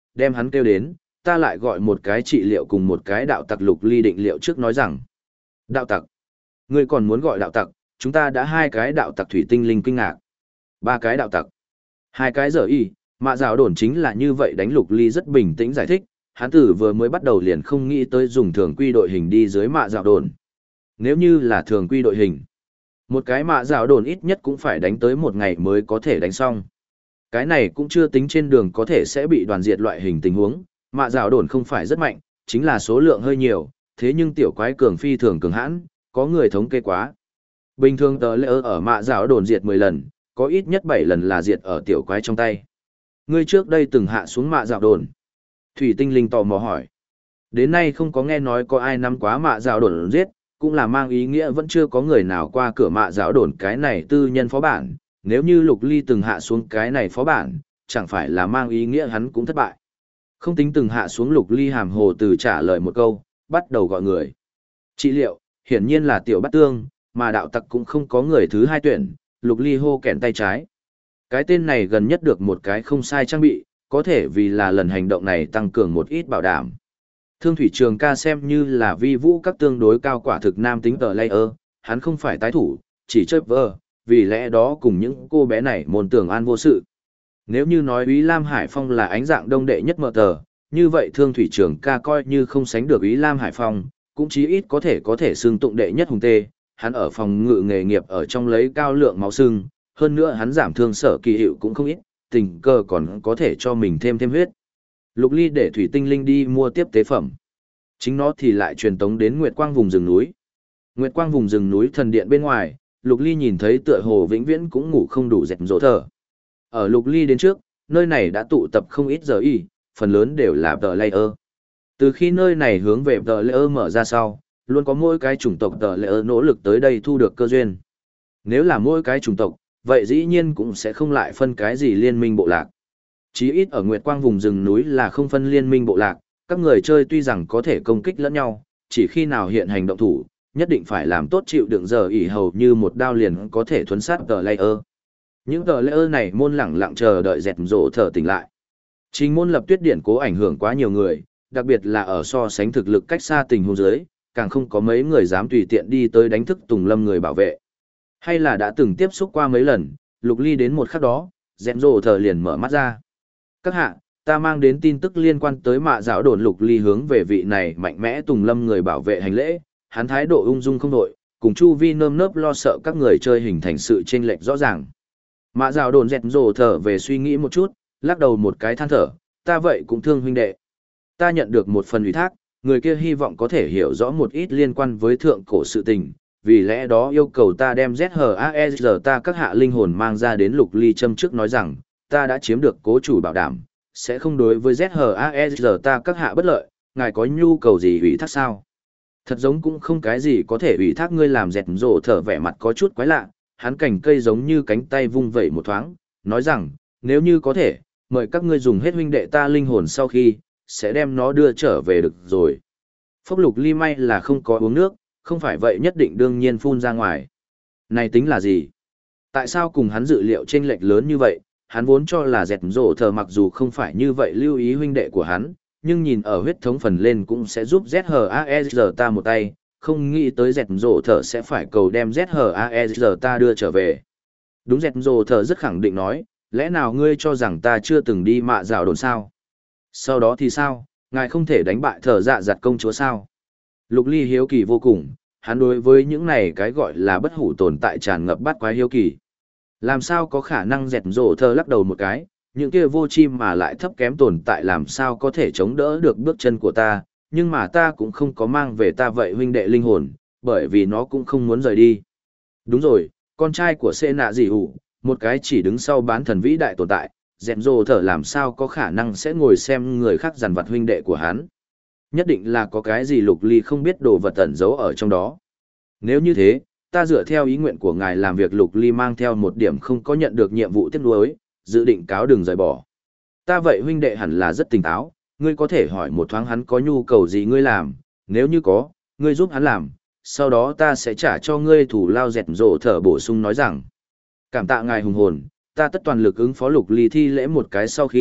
đem hắn kêu đến, ta lại gọi một cái trị liệu cùng một cái đạo tặc. Lục Ly định liệu trước nói rằng, đạo tặc, ngươi còn muốn gọi đạo tặc, chúng ta đã 2 cái đạo tặc. Thủy Tinh Linh kinh ngạc. 3 cái đạo tặc, 2 cái giờ y, mạ dạo đồn chính là như vậy đánh. Lục Ly rất bình tĩnh giải thích, hắn tử vừa mới bắt đầu liền không nghĩ tới dùng thường quy đội hình đi dưới mạ dạo đồn. Nếu như là thường quy đội hình, một cái mạ dạo đồn ít nhất cũng phải đánh tới 1 ngày mới có thể đánh xong. Cái này cũng chưa tính trên đường có thể sẽ bị đoàn diệt loại hình tình huống, mạ dạo đồn không phải rất mạnh, chính là số lượng hơi nhiều, thế nhưng tiểu quái cường phi thường cường hãn, có người thống kê quá. Bình thường tờ lệ ở mạ dạo đồn diệt 10 lần, có ít nhất 7 lần là diệt ở tiểu quái trong tay. Ngươi trước đây từng hạ xuống mạ dạo đồn. Thủy Tinh Linh tò mò hỏi. Đến nay không có nghe nói có ai nắm quá mạ dạo đồn giết, cũng là mang ý nghĩa vẫn chưa có người nào qua cửa mạ dạo đồn cái này tư nhân phó bản. Nếu như Lục Ly từng hạ xuống cái này phó bản, chẳng phải là mang ý nghĩa hắn cũng thất bại. Không tính từng hạ xuống. Lục Ly hàm hồ từ trả lời một câu, bắt đầu gọi người. Trị liệu, hiển nhiên là tiểu bắt tương, mà đạo tặc cũng không có người thứ 2 tuyển. Lục Ly hô kèn tay trái. Cái tên này gần nhất được một cái không sai trang bị, có thể vì là lần hành động này tăng cường một ít bảo đảm. Thương Thủy Trường Ca xem như là vi vũ các tương đối cao quả thực nam tính tờ layer, hắn không phải tái thủ, chỉ chơi vơ, vì lẽ đó cùng những cô bé này môn tưởng an vô sự. Nếu như nói Úy Lam Hải Phong là ánh dạng đông đệ nhất mở tờ, như vậy Thương Thủy Trường Ca coi như không sánh được Úy Lam Hải Phong, cũng chí ít có thể xưng tụng đệ nhất hùng tê, hắn ở phòng ngự nghề nghiệp ở trong lấy cao lượng máu sưng, hơn nữa hắn giảm thương sở kỳ hiệu cũng không ít, tình cờ còn có thể cho mình thêm huyết. Lục Ly để Thủy Tinh Linh đi mua tiếp tế phẩm. Chính nó thì lại truyền tống đến Nguyệt Quang vùng rừng núi. Nguyệt Quang vùng rừng núi thần điện bên ngoài, Lục Ly nhìn thấy tựa hồ vĩnh viễn cũng ngủ không đủ dẹp dỗ thở. Ở Lục Ly đến trước, nơi này đã tụ tập không ít giờ y, phần lớn đều là tờ layer. Từ khi nơi này hướng về tờ layer mở ra sau, luôn có mỗi cái chủng tộc tờ layer nỗ lực tới đây thu được cơ duyên. Nếu là mỗi cái chủng tộc, vậy dĩ nhiên cũng sẽ không lại phân cái gì liên minh bộ lạc. Chí ít ở Nguyệt Quang vùng rừng núi là không phân liên minh bộ lạc, các người chơi tuy rằng có thể công kích lẫn nhau, chỉ khi nào hiện hành động thủ, nhất định phải làm tốt chịu đựng giờ ỉ hầu như một đao liền có thể thuấn sát tờ layer. Những tờ layer này môn lẳng lặng chờ đợi dẹt rộ thở tỉnh lại. Trình môn lập tuyết điển cố ảnh hưởng quá nhiều người, đặc biệt là ở so sánh thực lực cách xa tình huống dưới, càng không có mấy người dám tùy tiện đi tới đánh thức Tùng Lâm người bảo vệ. Hay là đã từng tiếp xúc qua mấy lần, Lục Ly đến một khắc đó, dẹt rộ thở liền mở mắt ra. Các hạ, ta mang đến tin tức liên quan tới mạ dạo đồn. Lục Ly hướng về vị này mạnh mẽ Tùng Lâm người bảo vệ hành lễ, hắn thái độ ung dung không đội, cùng chu vi nơm nớp lo sợ các người chơi hình thành sự chênh lệch rõ ràng. Mạ dạo đồn dẹt rồ thở về suy nghĩ một chút, lắc đầu một cái than thở, ta vậy cũng thương huynh đệ. Ta nhận được một phần ủy thác, người kia hy vọng có thể hiểu rõ một ít liên quan với thượng cổ sự tình, vì lẽ đó yêu cầu ta đem ZHAEZ ta các hạ linh hồn mang ra đến. Lục Ly châm trước nói rằng, ta đã chiếm được cố chủ bảo đảm, sẽ không đối với ZHAEZ ta các hạ bất lợi, ngài có nhu cầu gì ủy thác sao? Thật giống cũng không cái gì có thể ủy thác ngươi làm. Dẹt rồ thở vẻ mặt có chút quái lạ, hắn cành cây giống như cánh tay vung vẩy một thoáng, nói rằng, nếu như có thể, mời các ngươi dùng hết huynh đệ ta linh hồn sau khi, sẽ đem nó đưa trở về được rồi. Phốc Lục Ly may là không có uống nước, không phải vậy nhất định đương nhiên phun ra ngoài. Này tính là gì? Tại sao cùng hắn dự liệu chênh lệch lớn như vậy? Hắn vốn cho là dẹt rổ thờ mặc dù không phải như vậy lưu ý huynh đệ của hắn, nhưng nhìn ở huyết thống phần lên cũng sẽ giúp ZHAEZ ta một tay, không nghĩ tới dẹt rổ thờ sẽ phải cầu đem ZHAEZ ta đưa trở về. Đúng, dẹt rổ thờ rất khẳng định nói, lẽ nào ngươi cho rằng ta chưa từng đi mạ dạo đồn sao? Sau đó thì sao, ngài không thể đánh bại thờ dạ giặt công chúa sao? Lục Ly hiếu kỳ vô cùng, hắn đối với những này cái gọi là bất hủ tồn tại tràn ngập bắt quái hiếu kỳ. Làm sao có khả năng? Dẹt rổ thờ lắc đầu một cái, những kia vô chim mà lại thấp kém tồn tại làm sao có thể chống đỡ được bước chân của ta, nhưng mà ta cũng không có mang về ta vậy huynh đệ linh hồn, bởi vì nó cũng không muốn rời đi. Đúng rồi, con trai của Sê Nạ Dị Hủ, một cái chỉ đứng sau bán thần vĩ đại tồn tại, dẹt rổ thờ làm sao có khả năng sẽ ngồi xem người khác giàn vặt huynh đệ của hắn. Nhất định là có cái gì Lục Ly không biết đồ vật ẩn giấu ở trong đó. Nếu như thế, ta dựa theo ý nguyện của ngài làm việc. Lục Ly mang theo một điểm không có nhận được nhiệm vụ tiếp nối, dự định cáo đường rời bỏ. Ta vậy huynh đệ hẳn là rất tỉnh táo, ngươi có thể hỏi một thoáng hắn có nhu cầu gì ngươi làm, nếu như có, ngươi giúp hắn làm, sau đó ta sẽ trả cho ngươi thủ lao. Dẹt rổ thở bổ sung nói rằng, cảm tạ ngài hùng hồn, ta tất toàn lực ứng phó. Lục Ly thi lễ một cái sau khi,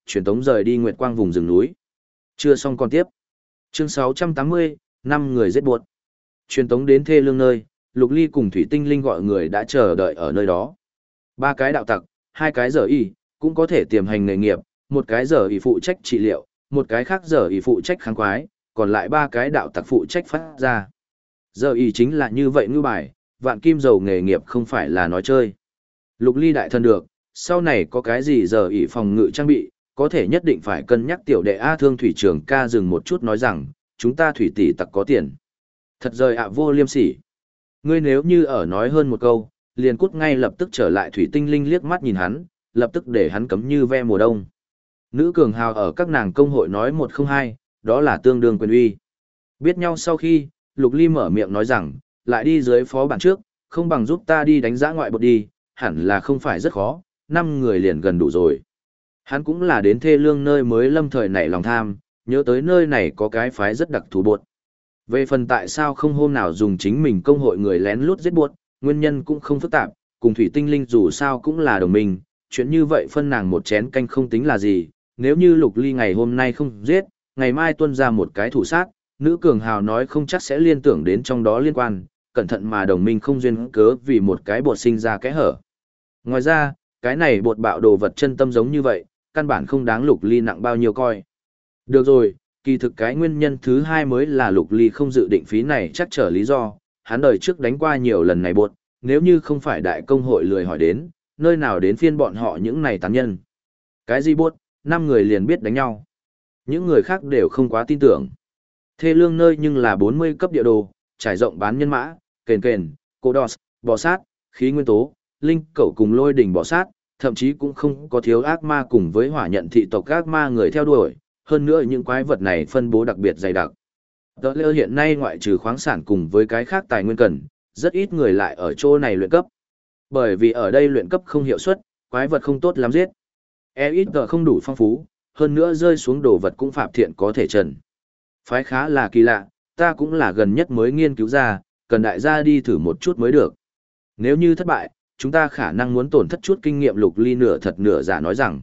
truyền tống rời đi Nguyệt Quang vùng rừng núi. Chưa xong còn tiếp. Chương 680, 5 người giết buột. Truyền tống đến Thê Lương nơi, Lục Ly cùng Thủy Tinh Linh gọi người đã chờ đợi ở nơi đó. 3 cái đạo tặc, 2 cái giờ y, cũng có thể tiềm hành nghề nghiệp, một cái giờ y phụ trách trị liệu, một cái khác giờ y phụ trách kháng quái, còn lại 3 cái đạo tặc phụ trách phát ra. Giờ y chính là như vậy ngư bài, vạn kim dầu nghề nghiệp không phải là nói chơi. Lục Ly đại thân được, sau này có cái gì giờ y phòng ngự trang bị, có thể nhất định phải cân nhắc tiểu đệ A. Thương Thủy Trường ca dừng một chút nói rằng, chúng ta thủy tỷ tặc có tiền. Thật rời ạ vô liêm sỉ. Ngươi nếu như ở nói hơn một câu, liền cút ngay lập tức trở lại. Thủy Tinh Linh liếc mắt nhìn hắn, lập tức để hắn cấm như ve mùa đông. Nữ cường hào ở các nàng công hội nói 102, đó là tương đương quyền uy. Biết nhau sau khi, Lục Ly mở miệng nói rằng, lại đi dưới phó bản trước, không bằng giúp ta đi đánh giã ngoại bột đi, hẳn là không phải rất khó, 5 người liền gần đủ rồi. Hắn cũng là đến Thê Lương nơi mới lâm thời nảy lòng tham, nhớ tới nơi này có cái phái rất đặc thù bột. Về phần tại sao không hôm nào dùng chính mình công hội người lén lút giết buột, nguyên nhân cũng không phức tạp, cùng Thủy Tinh Linh dù sao cũng là đồng minh, chuyện như vậy phân nàng một chén canh không tính là gì, nếu như Lục Ly ngày hôm nay không giết, ngày mai tuân ra một cái thủ sát, nữ cường hào nói không chắc sẽ liên tưởng đến trong đó liên quan, cẩn thận mà đồng minh không duyên cớ vì một cái bột sinh ra kẽ hở. Ngoài ra, cái này bột bạo đồ vật chân tâm giống như vậy, căn bản không đáng Lục Ly nặng bao nhiêu coi. Được rồi, kỳ thực cái nguyên nhân thứ 2 mới là Lục Ly không dự định phí này chắc trở lý do, hắn đời trước đánh qua nhiều lần này bột, nếu như không phải đại công hội lười hỏi đến, nơi nào đến phiên bọn họ những này tán nhân. Cái gì bột, 5 người liền biết đánh nhau. Những người khác đều không quá tin tưởng. Thê Lương nơi nhưng là 40 cấp địa đồ, trải rộng bán nhân mã, kền kền, cô đọt, bò sát, khí nguyên tố, linh cẩu cùng lôi đỉnh bò sát, thậm chí cũng không có thiếu ác ma cùng với hỏa nhận thị tộc ác ma người theo đuổi, hơn nữa những quái vật này phân bố đặc biệt dày đặc. Tờ lơ hiện nay ngoại trừ khoáng sản cùng với cái khác tài nguyên cần, rất ít người lại ở chỗ này luyện cấp. Bởi vì ở đây luyện cấp không hiệu suất, quái vật không tốt lắm giết. EXP không đủ phong phú, hơn nữa rơi xuống đồ vật cũng phạm thiện có thể trần. Phái khá là kỳ lạ, ta cũng là gần nhất mới nghiên cứu ra, cần đại gia đi thử một chút mới được. Nếu như thất bại, chúng ta khả năng muốn tổn thất chút kinh nghiệm. Lục Ly nửa thật nửa giả nói rằng.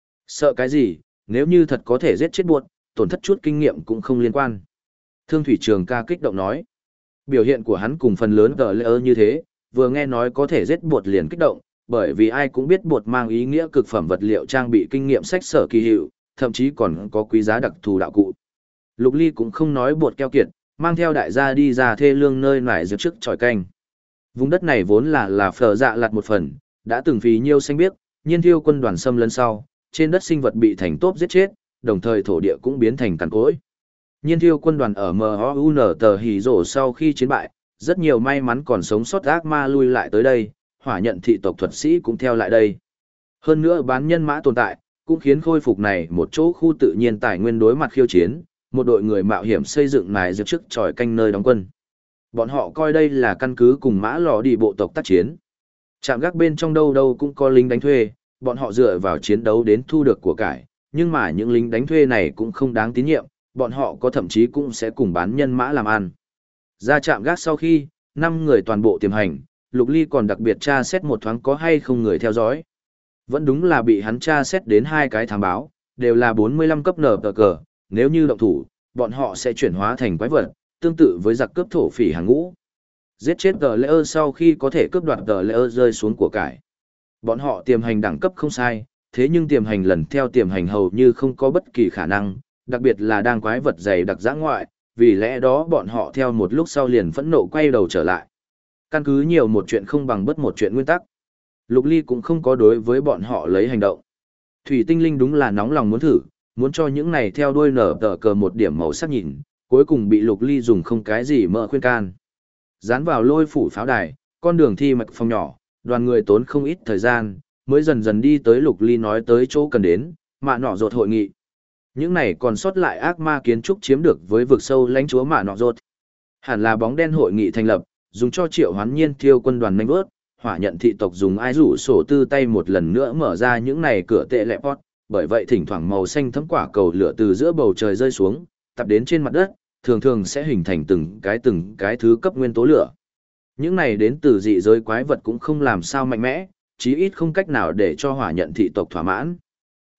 Sợ cái gì, nếu như thật có thể giết chết buột, tổn thất chút kinh nghiệm cũng không liên quan. Thương Thủy Trường ca kích động nói. Biểu hiện của hắn cùng phần lớn tờ lễ như thế, vừa nghe nói có thể giết buột liền kích động, bởi vì ai cũng biết buột mang ý nghĩa cực phẩm vật liệu trang bị kinh nghiệm sách sở kỳ hiệu, thậm chí còn có quý giá đặc thù đạo cụ. Lục Ly cũng không nói buột keo kiệt, mang theo đại gia đi ra Thê Lương nơi nải dược trước tròi canh. Vùng đất này vốn là phở dạ lạt một phần, đã từng phí nhiêu xanh biếc, nhiên thiêu quân đoàn xâm lấn sau, trên đất sinh vật bị thành tốp giết chết, đồng thời thổ địa cũng biến thành cằn cỗi. Nhiên thiêu quân đoàn ở MOUN tờ hỉ rổ sau khi chiến bại, rất nhiều may mắn còn sống sót ác ma lui lại tới đây, hỏa nhận thị tộc thuật sĩ cũng theo lại đây. Hơn nữa bán nhân mã tồn tại, cũng khiến khôi phục này một chỗ khu tự nhiên tài nguyên đối mặt khiêu chiến, một đội người mạo hiểm xây dựng này dược trước tròi canh nơi đóng quân. Bọn họ coi đây là căn cứ cùng mã lò đi bộ tộc tác chiến. Trạm gác bên trong đâu đâu cũng có lính đánh thuê, bọn họ dựa vào chiến đấu đến thu được của cải, nhưng mà những lính đánh thuê này cũng không đáng tín nhiệm, bọn họ có thậm chí cũng sẽ cùng bán nhân mã làm ăn. Ra trạm gác sau khi, 5 người toàn bộ tiềm hành, Lục Ly còn đặc biệt tra xét một thoáng có hay không người theo dõi. Vẫn đúng là bị hắn tra xét đến 2 cái thám báo, đều là 45 cấp nở tờ cờ, nếu như động thủ, bọn họ sẽ chuyển hóa thành quái vật, tương tự với giặc cướp thổ phỉ hàng ngũ. Giết chết tờ lễ ơ sau khi có thể cướp đoạt tờ lễ ơ rơi xuống của cải. Bọn họ tiềm hành đẳng cấp không sai, thế nhưng tiềm hành lần theo tiềm hành hầu như không có bất kỳ khả năng, đặc biệt là đang quái vật dày đặc giã ngoại, vì lẽ đó bọn họ theo một lúc sau liền phẫn nộ quay đầu trở lại. Căn cứ nhiều một chuyện không bằng bất một chuyện nguyên tắc. Lục Ly cũng không có đối với bọn họ lấy hành động. Thủy Tinh Linh đúng là nóng lòng muốn thử, muốn cho những này theo đuôi nở tờ cờ một điểm màu sắc nhìn, cuối cùng bị Lục Ly dùng không cái gì mơ khuyên can. Dán vào lôi phủ pháo đài, con đường thi mạch phòng nhỏ, đoàn người tốn không ít thời gian, mới dần dần đi tới Lục Ly nói tới chỗ cần đến, mạ nọ rột hội nghị. Những này còn sót lại ác ma kiến trúc chiếm được với vực sâu lãnh chúa mạ nọ rột. Hẳn là bóng đen hội nghị thành lập, dùng cho triệu hoán nhiên thiêu quân đoàn nanh vớt, hỏa nhận thị tộc dùng ai rủ sổ tư tay một lần nữa mở ra những này cửa tệ lẹ pot, bởi vậy thỉnh thoảng màu xanh thấm quả cầu lửa từ giữa bầu trời rơi xuống, tập đến trên mặt đất, thường thường sẽ hình thành từng cái thứ cấp nguyên tố lửa. Những này đến từ dị giới quái vật cũng không làm sao mạnh mẽ, chí ít không cách nào để cho hỏa nhận thị tộc thỏa mãn.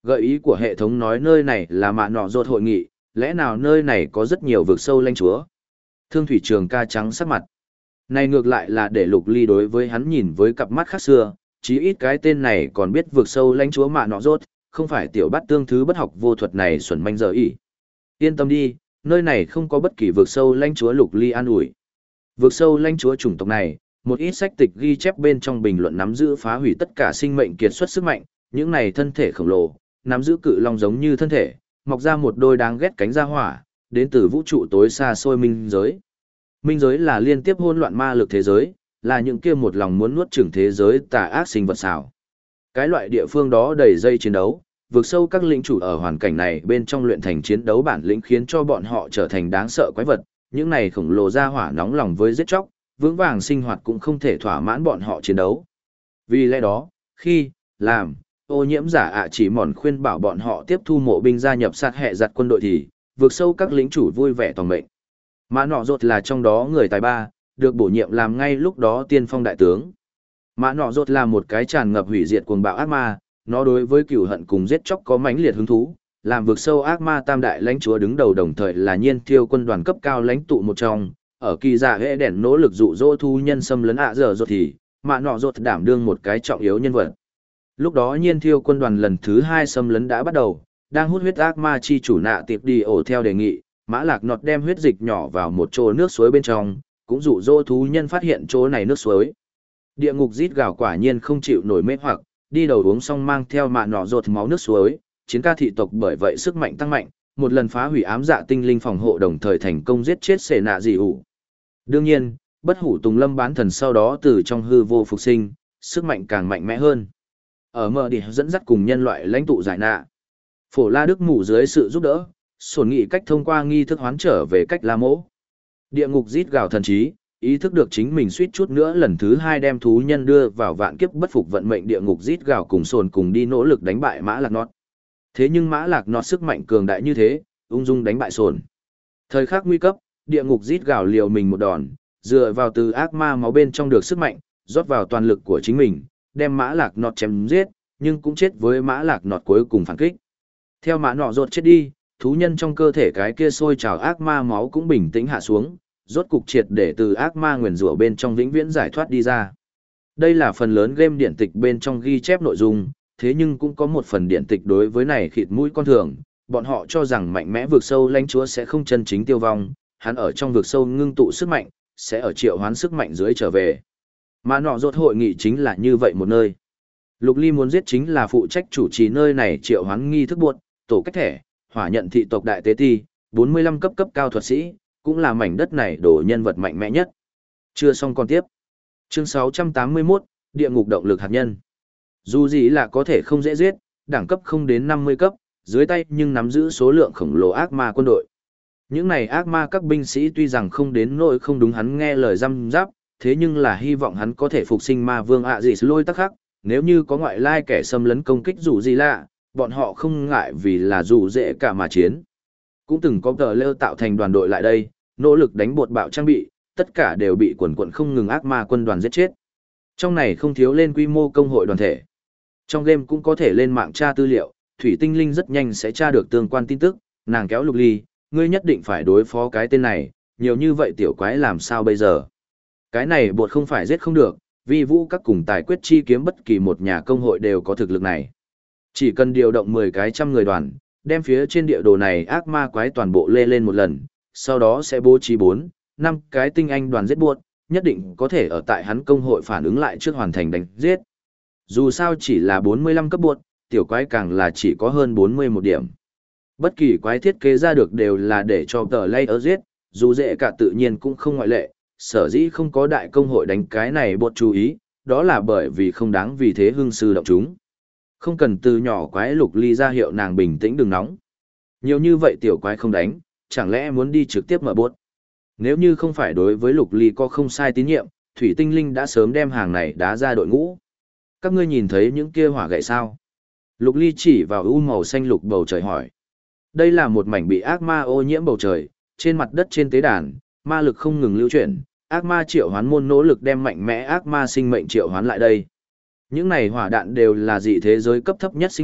Gợi ý của hệ thống nói nơi này là mạ nọ rột hội nghị, lẽ nào nơi này có rất nhiều vực sâu lãnh chúa? Thương Thủy Trường Ca trắng sắc mặt. Này ngược lại là để Lục Ly đối với hắn nhìn với cặp mắt khác xưa, chí ít cái tên này còn biết vực sâu lãnh chúa mạ nọ rốt, không phải tiểu bát tương thứ bất học vô thuật này xuẩn manh dở ỉ. Yên tâm đi, nơi này không có bất kỳ vực sâu lãnh chúa. Lục Ly an ủi. Vực sâu lãnh chúa chủng tộc này, một ít sách tịch ghi chép bên trong bình luận nắm giữ phá hủy tất cả sinh mệnh kiệt xuất sức mạnh, những này thân thể khổng lồ, nắm giữ cự long giống như thân thể, mọc ra một đôi đáng ghét cánh ra hỏa, đến từ vũ trụ tối xa xôi minh giới. Minh giới là liên tiếp hỗn loạn ma lực thế giới, là những kia một lòng muốn nuốt chửng thế giới tà ác sinh vật xảo. Cái loại địa phương đó đầy dây chiến đấu, vượt sâu các lĩnh chủ ở hoàn cảnh này bên trong luyện thành chiến đấu bản lĩnh khiến cho bọn họ trở thành đáng sợ quái vật, những này khổng lồ ra hỏa nóng lòng với giết chóc, vững vàng sinh hoạt cũng không thể thỏa mãn bọn họ chiến đấu. Vì lẽ đó, khi làm ô nhiễm giả chỉ mòn khuyên bảo bọn họ tiếp thu mộ binh gia nhập sát hệ giặt quân đội thì vượt sâu các lính chủ vui vẻ toàn mệnh. Mã nọ rột là trong đó người tài ba, được bổ nhiệm làm ngay lúc đó tiên phong đại tướng. Mã nọ rột là một cái tràn ngập hủy diệt cuồng bạo ác ma, nó đối với cừu hận cùng giết chóc có mãnh liệt hứng thú, làm vượt sâu ác ma tam đại lãnh chúa đứng đầu đồng thời là nhiên thiêu quân đoàn cấp cao lãnh tụ một trong. Ở kỳ giả hệ đèn nỗ lực dụ dỗ thu nhân xâm lấn giờ rột thì mã nọ rột đảm đương một cái trọng yếu nhân vật. Lúc đó nhiên thiêu quân đoàn lần thứ 2 xâm lấn đã bắt đầu, đang hút huyết ác ma chi chủ nạ tiệp đi ổ theo đề nghị, Mã Lạc Nọt đem huyết dịch nhỏ vào một chỗ nước suối bên trong, cũng dụ dỗ thú nhân phát hiện chỗ này nước suối. Địa ngục rít gào quả nhiên không chịu nổi mê hoặc, đi đầu uống xong mang theo mạ nọ rột máu nước suối, chiến ca thị tộc bởi vậy sức mạnh tăng mạnh, một lần phá hủy ám dạ tinh linh phòng hộ đồng thời thành công giết chết Xệ Nạ Dị ủ. Đương nhiên, bất hủ Tùng Lâm bán thần sau đó từ trong hư vô phục sinh, sức mạnh càng mạnh mẽ hơn. Ở mở đi dẫn dắt cùng nhân loại lãnh tụ giải nạ. Phổ La Đức Mù dưới sự giúp đỡ, sổn nghị cách thông qua nghi thức hoán trở về cách La Mỗ. Địa ngục rít gào thần trí, ý thức được chính mình suýt chút nữa lần thứ 2 đem thú nhân đưa vào vạn kiếp bất phục vận mệnh địa ngục rít gào cùng sồn cùng đi nỗ lực đánh bại Mã Lạc Nọt. Thế nhưng Mã Lạc Nọt sức mạnh cường đại như thế, ung dung đánh bại sồn. Thời khắc nguy cấp, địa ngục rít gào liều mình một đòn, dựa vào từ ác ma máu bên trong được sức mạnh, rót vào toàn lực của chính mình, đem Mã Lạc Nọt chém giết, nhưng cũng chết với Mã Lạc Nọt cuối cùng phản kích. Theo Mã nọ rột chết đi, thú nhân trong cơ thể cái kia sôi trào ác ma máu cũng bình tĩnh hạ xuống, rốt cục triệt để từ ác ma nguyền rủa bên trong vĩnh viễn giải thoát đi ra. Đây là phần lớn game điện tịch bên trong ghi chép nội dung, thế nhưng cũng có một phần điện tịch đối với này khịt mũi con thường, bọn họ cho rằng mạnh mẽ vượt sâu lãnh chúa sẽ không chân chính tiêu vong, hắn ở trong vượt sâu ngưng tụ sức mạnh, sẽ ở triệu hoán sức mạnh dưới trở về. Mà nọ rột hội nghị chính là như vậy một nơi. Lục Ly muốn giết chính là phụ trách chủ trì nơi này triệu hoán nghi thức buộc, tổ cách thẻ, hỏa nhận thị tộc đại tế ti, 45 cấp cấp cao thuật sĩ, cũng là mảnh đất này đổ nhân vật mạnh mẽ nhất. Chưa xong còn tiếp. Chương 681, Địa ngục động lực hạt nhân. Dù gì là có thể không dễ giết, đẳng cấp không đến 50 cấp, dưới tay nhưng nắm giữ số lượng khổng lồ ác ma quân đội. Những này ác ma các binh sĩ tuy rằng không đến nỗi không đúng hắn nghe lời răm giáp, thế nhưng là hy vọng hắn có thể phục sinh ma vương gì lôi tắc khắc, nếu như có ngoại lai kẻ xâm lấn công kích dù gì lạ, bọn họ không ngại vì là dù dễ cả mà chiến. Cũng từng có tờ lêu tạo thành đoàn đội lại đây, nỗ lực đánh bột bạo trang bị, tất cả đều bị quần quận không ngừng ác ma quân đoàn giết chết. Trong này không thiếu lên quy mô công hội đoàn thể. Trong game cũng có thể lên mạng tra tư liệu, Thủy Tinh Linh rất nhanh sẽ tra được tương quan tin tức, nàng kéo Lục Ly, ngươi nhất định phải đối phó cái tên này, nhiều như vậy tiểu quái làm sao bây giờ. Cái này bột không phải giết không được, vì vũ các cùng tài quyết chi kiếm bất kỳ một nhà công hội đều có thực lực này. Chỉ cần điều động 10 cái trăm người đoàn, đem phía trên địa đồ này ác ma quái toàn bộ lê lên một lần, sau đó sẽ bố trí 4, 5 cái tinh anh đoàn giết buộc, nhất định có thể ở tại hắn công hội phản ứng lại trước hoàn thành đánh giết. Dù sao chỉ là 45 cấp buộc, tiểu quái càng là chỉ có hơn 41 điểm. Bất kỳ quái thiết kế ra được đều là để cho tờ layer giết, dù dễ cả tự nhiên cũng không ngoại lệ, sở dĩ không có đại công hội đánh cái này bột chú ý, đó là bởi vì không đáng vì thế hưng sư động chúng. Không cần từ nhỏ quái Lục Ly ra hiệu nàng bình tĩnh đừng nóng. Nhiều như vậy tiểu quái không đánh, chẳng lẽ muốn đi trực tiếp mở bốt. Nếu như không phải đối với Lục Ly có không sai tín nhiệm, Thủy Tinh Linh đã sớm đem hàng này đá ra đội ngũ. Các ngươi nhìn thấy những kia hỏa gậy sao? Lục Ly chỉ vào u màu xanh lục bầu trời hỏi. Đây là một mảnh bị ác ma ô nhiễm bầu trời, trên mặt đất trên tế đàn, ma lực không ngừng lưu chuyển, ác ma triệu hoán môn nỗ lực đem mạnh mẽ ác ma sinh mệnh triệu hoán lại đây. Những này hỏa đạn đều là dị thế giới cấp thấp nhất sinh mệnh,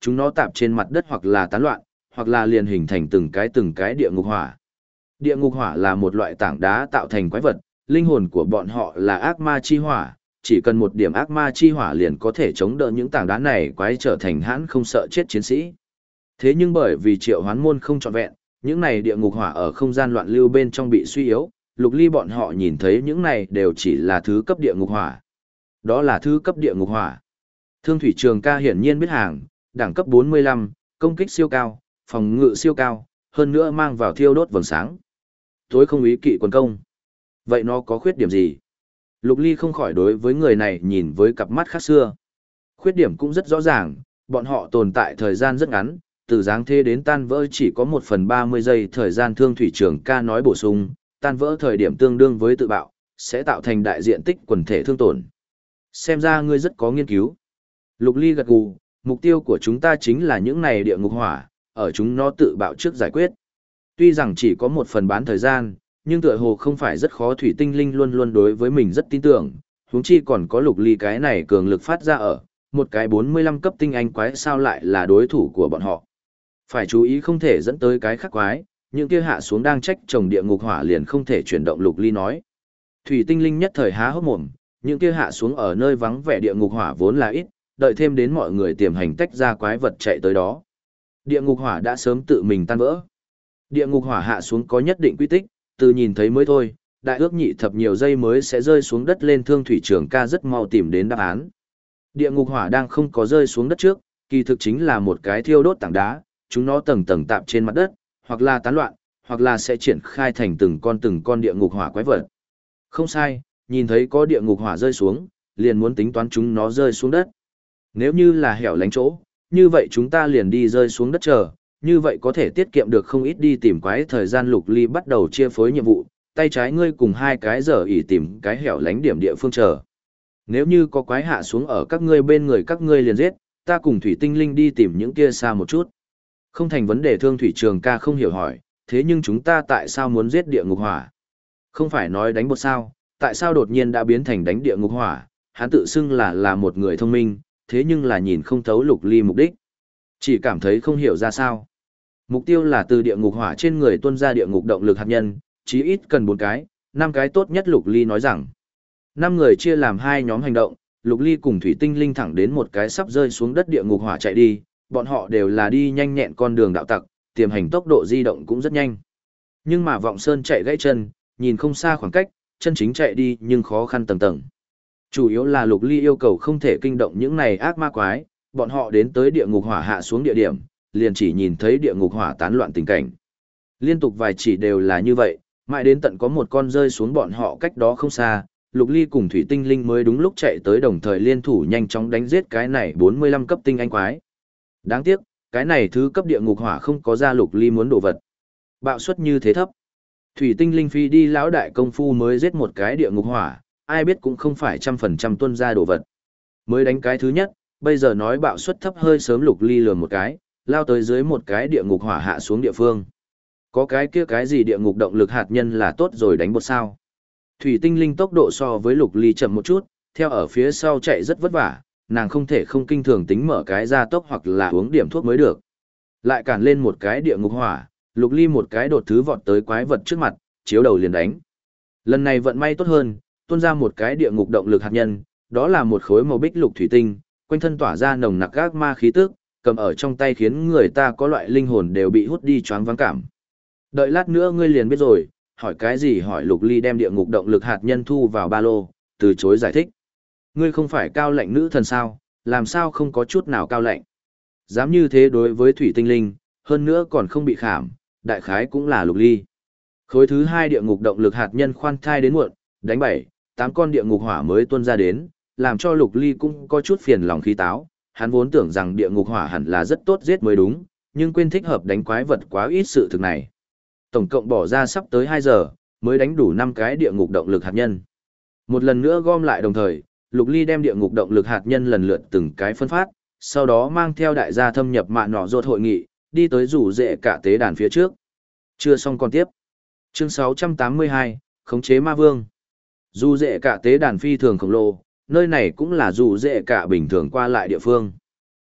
chúng nó tạp trên mặt đất hoặc là tán loạn, hoặc là liền hình thành từng cái địa ngục hỏa. Địa ngục hỏa là một loại tảng đá tạo thành quái vật, linh hồn của bọn họ là ác ma chi hỏa, chỉ cần một điểm ác ma chi hỏa liền có thể chống đỡ những tảng đá này quái trở thành hãn không sợ chết chiến sĩ. Thế nhưng bởi vì triệu hoán môn không trọn vẹn, những này địa ngục hỏa ở không gian loạn lưu bên trong bị suy yếu, Lục Ly bọn họ nhìn thấy những này đều chỉ là thứ cấp địa ngục hỏa. Đó là thứ cấp địa ngục hỏa. Thương Thủy Trường Ca hiển nhiên biết hàng, đẳng cấp 45, công kích siêu cao, phòng ngự siêu cao, hơn nữa mang vào thiêu đốt vầng sáng. Tối không ý kỵ quần công. Vậy nó có khuyết điểm gì? Lục Ly không khỏi đối với người này nhìn với cặp mắt khác xưa. Khuyết điểm cũng rất rõ ràng, bọn họ tồn tại thời gian rất ngắn, từ dáng thế đến tan vỡ chỉ có 1/30 giây thời gian. Thương Thủy Trường Ca nói bổ sung, tan vỡ thời điểm tương đương với tự bạo, sẽ tạo thành đại diện tích quần thể thương tổn. Xem ra ngươi rất có nghiên cứu. Lục Ly gật gù, mục tiêu của chúng ta chính là những này địa ngục hỏa, ở chúng nó tự bạo trước giải quyết. Tuy rằng chỉ có 1/3 thời gian, nhưng tựa hồ không phải rất khó. Thủy Tinh Linh luôn luôn đối với mình rất tin tưởng, huống chi còn có Lục Ly cái này cường lực phát ra ở, một cái 45 cấp tinh anh quái sao lại là đối thủ của bọn họ. Phải chú ý không thể dẫn tới cái khác quái, những kia hạ xuống đang trách chồng địa ngục hỏa liền không thể chuyển động. Lục Ly nói. Thủy Tinh Linh nhất thời há hốc mồm, những kia hạ xuống ở nơi vắng vẻ địa ngục hỏa vốn là ít, đợi thêm đến mọi người tiềm hành tách ra quái vật chạy tới đó. Địa ngục hỏa đã sớm tự mình tan vỡ. Địa ngục hỏa hạ xuống có nhất định quy tích, từ nhìn thấy mới thôi, đại ước nhị thập nhiều giây mới sẽ rơi xuống đất lên. Thương Thủy Trường Ca rất mau tìm đến đáp án. Địa ngục hỏa đang không có rơi xuống đất trước, kỳ thực chính là một cái thiêu đốt tảng đá, chúng nó tầng tầng tạp trên mặt đất, hoặc là tán loạn, hoặc là sẽ triển khai thành từng con địa ngục hỏa quái vật. Không sai, nhìn thấy có địa ngục hỏa rơi xuống, liền muốn tính toán chúng nó rơi xuống đất. Nếu như là hẻo lánh chỗ, như vậy chúng ta liền đi rơi xuống đất chờ, như vậy có thể tiết kiệm được không ít đi tìm quái thời gian. Lục Ly bắt đầu chia phối nhiệm vụ, tay trái ngươi cùng 2 cái giờ ỉ tìm cái hẻo lánh điểm địa phương chờ. Nếu như có quái hạ xuống ở các ngươi bên người các ngươi liền giết, ta cùng Thủy Tinh Linh đi tìm những kia xa một chút. Không thành vấn đề. Thương Thủy Trường Ca không hiểu hỏi, thế nhưng chúng ta tại sao muốn giết địa ngục hỏa? Không phải nói đánh bột sao, tại sao đột nhiên đã biến thành đánh địa ngục hỏa? Hắn tự xưng là một người thông minh, thế nhưng là nhìn không thấu Lục Ly mục đích. Chỉ cảm thấy không hiểu ra sao. Mục tiêu là từ địa ngục hỏa trên người tuôn ra địa ngục động lực hạt nhân, chí ít cần 4 cái, 5 cái tốt nhất. Lục Ly nói rằng, 5 người chia làm 2 nhóm hành động, Lục Ly cùng Thủy Tinh Linh thẳng đến một cái sắp rơi xuống đất địa ngục hỏa chạy đi, bọn họ đều là đi nhanh nhẹn con đường đạo tặc, tiềm hành tốc độ di động cũng rất nhanh. Nhưng mà Vọng Sơn chạy gãy chân, nhìn không xa khoảng cách, chân chính chạy đi nhưng khó khăn tầng tầng. Chủ yếu là Lục Ly yêu cầu không thể kinh động những này ác ma quái, bọn họ đến tới địa ngục hỏa hạ xuống địa điểm, liền chỉ nhìn thấy địa ngục hỏa tán loạn tình cảnh. Liên tục vài chỉ đều là như vậy, mãi đến tận có một con rơi xuống bọn họ cách đó không xa, Lục Ly cùng Thủy Tinh Linh mới đúng lúc chạy tới, đồng thời liên thủ nhanh chóng đánh giết cái này 45 cấp tinh anh quái. Đáng tiếc, cái này thứ cấp địa ngục hỏa không có ra Lục Ly muốn đồ vật. Bạo suất như thế thấp. Thủy Tinh Linh phi đi lão đại công phu mới giết một cái địa ngục hỏa, ai biết cũng không phải 100% tuân ra đồ vật. Mới đánh cái thứ nhất, bây giờ nói bạo suất thấp hơi sớm. Lục Ly lườm một cái, lao tới dưới một cái địa ngục hỏa hạ xuống địa phương. Có cái kia cái gì địa ngục động lực hạt nhân là tốt rồi đánh bột sao. Thủy Tinh Linh tốc độ so với Lục Ly chậm một chút, theo ở phía sau chạy rất vất vả, nàng không thể không kinh thường tính mở cái gia tốc hoặc là uống điểm thuốc mới được. Lại cản lên một cái địa ngục hỏa, Lục Ly một cái đột thứ vọt tới quái vật trước mặt, chiếu đầu liền đánh. Lần này vận may tốt hơn, tuôn ra một cái địa ngục động lực hạt nhân, đó là một khối màu bích lục thủy tinh, quanh thân tỏa ra nồng nặc ác ma khí tức, cầm ở trong tay khiến người ta có loại linh hồn đều bị hút đi choáng váng cảm. Đợi lát nữa ngươi liền biết rồi, hỏi cái gì hỏi. Lục Ly đem địa ngục động lực hạt nhân thu vào ba lô, từ chối giải thích. Ngươi không phải cao lạnh nữ thần sao, làm sao không có chút nào cao lạnh. Dám như thế đối với Thủy Tinh Linh, hơn nữa còn không bị khảm, đại khái cũng là Lục Ly. Khối thứ 2 địa ngục động lực hạt nhân khoan thai đến muộn, đánh 7-8 con địa ngục hỏa mới tuôn ra đến, làm cho Lục Ly cũng có chút phiền lòng khí táo. Hắn vốn tưởng rằng địa ngục hỏa hẳn là rất tốt giết mới đúng, nhưng quên thích hợp đánh quái vật quá ít sự thực này. Tổng cộng bỏ ra sắp tới 2 giờ, mới đánh đủ 5 cái địa ngục động lực hạt nhân. Một lần nữa gom lại đồng thời, Lục Ly đem địa ngục động lực hạt nhân lần lượt từng cái phân phát, sau đó mang theo đại gia thâm nhập mạ nọ rột hội nghị, đi tới rủ rệ cả tế đàn phía trước. Chưa xong còn tiếp. Chương 682, khống chế ma vương. Rủ rệ cả tế đàn phi thường khổng lồ, nơi này cũng là rủ rệ cả bình thường qua lại địa phương.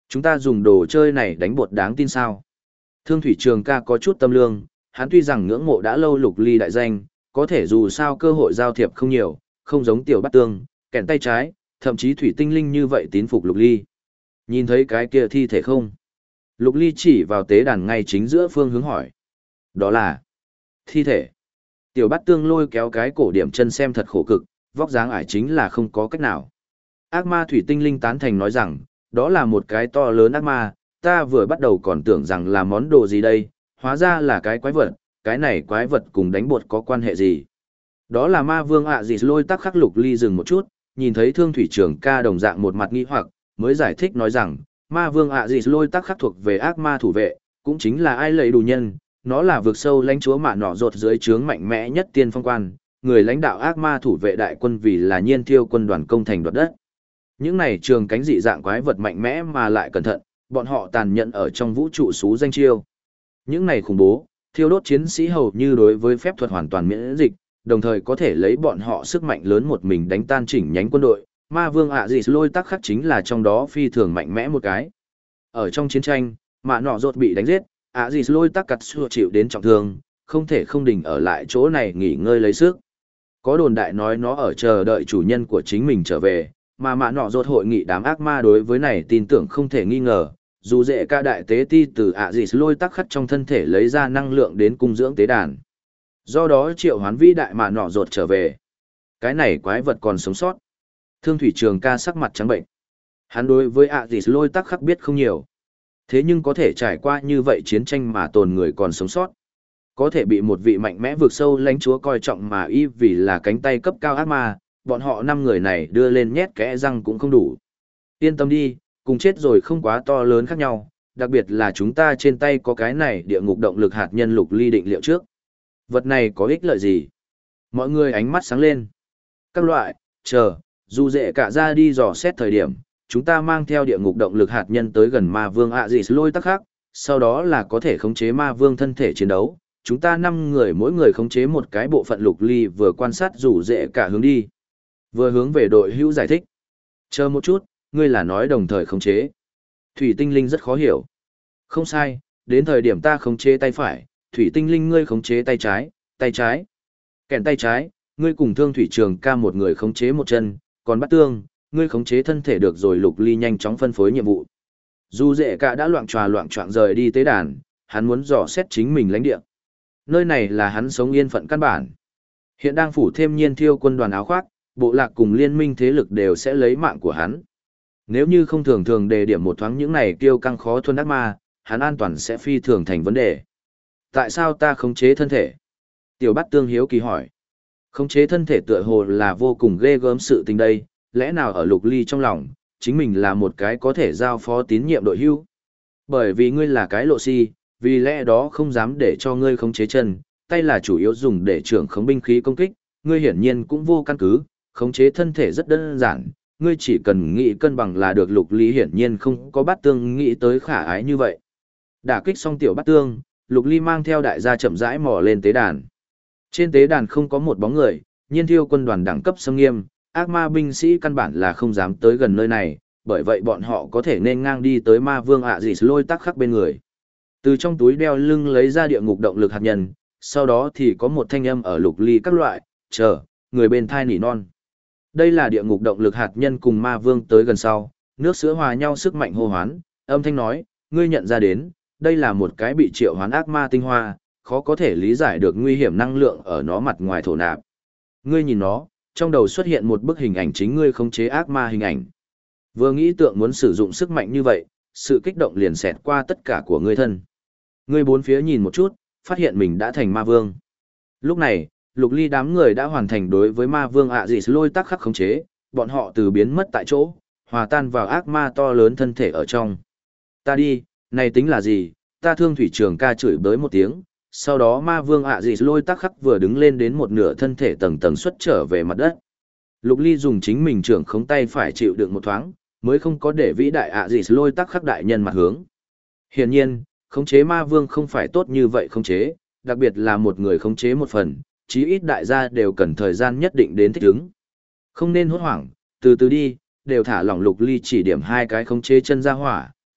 Chúng ta dùng đồ chơi này đánh bột đáng tin sao? Thương Thủy Trường ca có chút tâm lương, hắn tuy rằng ngưỡng mộ đã lâu Lục Ly đại danh, có thể dù sao cơ hội giao thiệp không nhiều, không giống Tiểu Bát Tương, kèn tay trái, thậm chí thủy tinh linh như vậy tín phục Lục Ly. Nhìn thấy cái kia thi thể không? Lục Ly chỉ vào tế đàn ngay chính giữa phương hướng hỏi. Đó là thi thể. Tiểu Bát Tương lôi kéo cái cổ điểm chân xem thật khổ cực, vóc dáng ải chính là không có cách nào. Ác ma thủy tinh linh tán thành nói rằng, đó là một cái to lớn ác ma, ta vừa bắt đầu còn tưởng rằng là món đồ gì đây, hóa ra là cái quái vật, cái này quái vật cùng đánh bột có quan hệ gì. Đó là ma vương ạ gì lôi tắc khắc. Lục Ly dừng một chút, nhìn thấy Thương Thủy Trường ca đồng dạng một mặt nghi hoặc, mới giải thích nói rằng, ma vương ạ gì lôi tắc khắc thuộc về ác ma thủ vệ, cũng chính là ai lấy đủ nhân, nó là vực sâu lãnh chúa mạ nọ rột dưới trướng mạnh mẽ nhất tiên phong quan, người lãnh đạo ác ma thủ vệ đại quân vì là Nhiên Thiêu quân đoàn công thành đoạt đất. Những này trường cánh dị dạng quái vật mạnh mẽ mà lại cẩn thận, bọn họ tàn nhẫn ở trong vũ trụ xú danh chiêu. Những này khủng bố, thiêu đốt chiến sĩ hầu như đối với phép thuật hoàn toàn miễn dịch, đồng thời có thể lấy bọn họ sức mạnh lớn một mình đánh tan chỉnh nhánh quân đội. Ma vương ạ dị lôi tắc khắc chính là trong đó phi thường mạnh mẽ một cái. Ở trong chiến tranh, mạ nọ rột bị đánh giết, ạ dị lôi tắc cặt xua chịu đến trọng thương, không thể không đình ở lại chỗ này nghỉ ngơi lấy sức. Có đồn đại nói nó ở chờ đợi chủ nhân của chính mình trở về, mà mạ nọ rột hội nghị đám ác ma đối với này tin tưởng không thể nghi ngờ. Dù dễ ca đại tế ti từ ạ dị lôi tắc khắc trong thân thể lấy ra năng lượng đến cung dưỡng tế đàn. Do đó triệu hoán vĩ đại mạ nọ rột trở về. Cái này quái vật còn sống sót. Thương Thủy Trường ca sắc mặt trắng bệnh. Hắn đối với ạ dị lôi tắc khắc biết không nhiều. Thế nhưng có thể trải qua như vậy chiến tranh mà tồn người còn sống sót. Có thể bị một vị mạnh mẽ vượt sâu lãnh chúa coi trọng mà y vì là cánh tay cấp cao ác ma, bọn họ 5 người này đưa lên nhét kẽ răng cũng không đủ. Yên tâm đi, cùng chết rồi không quá to lớn khác nhau, đặc biệt là chúng ta trên tay có cái này địa ngục động lực hạt nhân Lục Ly định liệu trước. Vật này có ích lợi gì? Mọi người ánh mắt sáng lên. Các loại, chờ, dù dễ cả ra đi dò xét thời điểm, chúng ta mang theo địa ngục động lực hạt nhân tới gần ma vương ạ dị lôi tắc khắc, sau đó là có thể khống chế ma vương thân thể chiến đấu. Chúng ta 5 người mỗi người khống chế một cái bộ phận Lục Ly vừa quan sát dù dễ cả hướng đi. Vừa hướng về đội hữu giải thích. Chờ một chút, ngươi là nói đồng thời khống chế. Thủy tinh linh rất khó hiểu. Không sai, đến thời điểm ta khống chế tay phải, thủy tinh linh ngươi khống chế tay trái, tay trái. Kèn tay trái, ngươi cùng Thương Thủy Trường ca một người khống chế một chân, còn Bát Tương, ngươi khống chế thân thể được rồi. Lục Ly nhanh chóng phân phối nhiệm vụ. Dù dễ cả đã loạng choạng rời đi tế đàn, hắn muốn dò xét chính mình lãnh địa. Nơi này là hắn sống yên phận căn bản. Hiện đang phủ thêm Nhiên Thiêu quân đoàn áo khoác, bộ lạc cùng liên minh thế lực đều sẽ lấy mạng của hắn. Nếu như không thường thường đề điểm một thoáng những này kiêu căng khó thuần ác ma, hắn an toàn sẽ phi thường thành vấn đề. Tại sao ta khống chế thân thể? Tiểu Bát Tương hiếu kỳ hỏi. Khống chế thân thể tựa hồ là vô cùng ghê gớm sự tình đây, lẽ nào ở Lục Ly trong lòng, chính mình là một cái có thể giao phó tín nhiệm đội hưu? Bởi vì ngươi là cái lộ si, vì lẽ đó không dám để cho ngươi khống chế chân, tay là chủ yếu dùng để trưởng khống binh khí công kích, ngươi hiển nhiên cũng vô căn cứ, khống chế thân thể rất đơn giản, ngươi chỉ cần nghĩ cân bằng là được. Lục Ly hiển nhiên không có Bát Tương nghĩ tới khả ái như vậy. Đả kích xong Tiểu Bát Tương, Lục Ly mang theo đại gia chậm rãi mò lên tế đàn. Trên tế đàn không có một bóng người, Nhiên Thiêu quân đoàn đẳng cấp xâm nghiêm, ác ma binh sĩ căn bản là không dám tới gần nơi này, bởi vậy bọn họ có thể nên ngang đi tới ma vương ạ dị lôi tắc khắc bên người. Từ trong túi đeo lưng lấy ra địa ngục động lực hạt nhân, sau đó thì có một thanh âm ở Lục Ly các loại, chờ, người bên thai nỉ non. Đây là địa ngục động lực hạt nhân cùng ma vương tới gần sau, nước sữa hòa nhau sức mạnh hô hoán, âm thanh nói, ngươi nhận ra đến, đây là một cái bị triệu hoán ác ma tinh hoa, khó có thể lý giải được nguy hiểm năng lượng ở nó mặt ngoài thổ nạp. Ngươi nhìn nó, trong đầu xuất hiện một bức hình ảnh chính ngươi khống chế ác ma hình ảnh. Vừa nghĩ tượng muốn sử dụng sức mạnh như vậy, sự kích động liền xẹt qua tất cả của ngươi thân. Ngươi bốn phía nhìn một chút, phát hiện mình đã thành ma vương. Lúc này, Lục Ly đám người đã hoàn thành đối với ma vương ạ dị lôi tắc khắc khống chế, bọn họ từ biến mất tại chỗ, hòa tan vào ác ma to lớn thân thể ở trong. Ta đi, này tính là gì? Ta Thương Thủy Trường ca chửi bới một tiếng, sau đó ma vương ạ dị lôi tắc khắc vừa đứng lên đến một nửa thân thể tầng tầng xuất trở về mặt đất. Lục Ly dùng chính mình trưởng khống tay phải chịu đựng một thoáng, mới không có để vĩ đại ạ dị lôi tắc khắc đại nhân mặt hướng. Hiển nhiên, khống chế ma vương không phải tốt như vậy khống chế, đặc biệt là một người khống chế một phần, chí ít đại gia đều cần thời gian nhất định đến thích ứng. Không nên hốt hoảng, từ từ đi, đều thả lỏng. Lục Ly chỉ điểm 2 cái khống chế chân ra hỏa,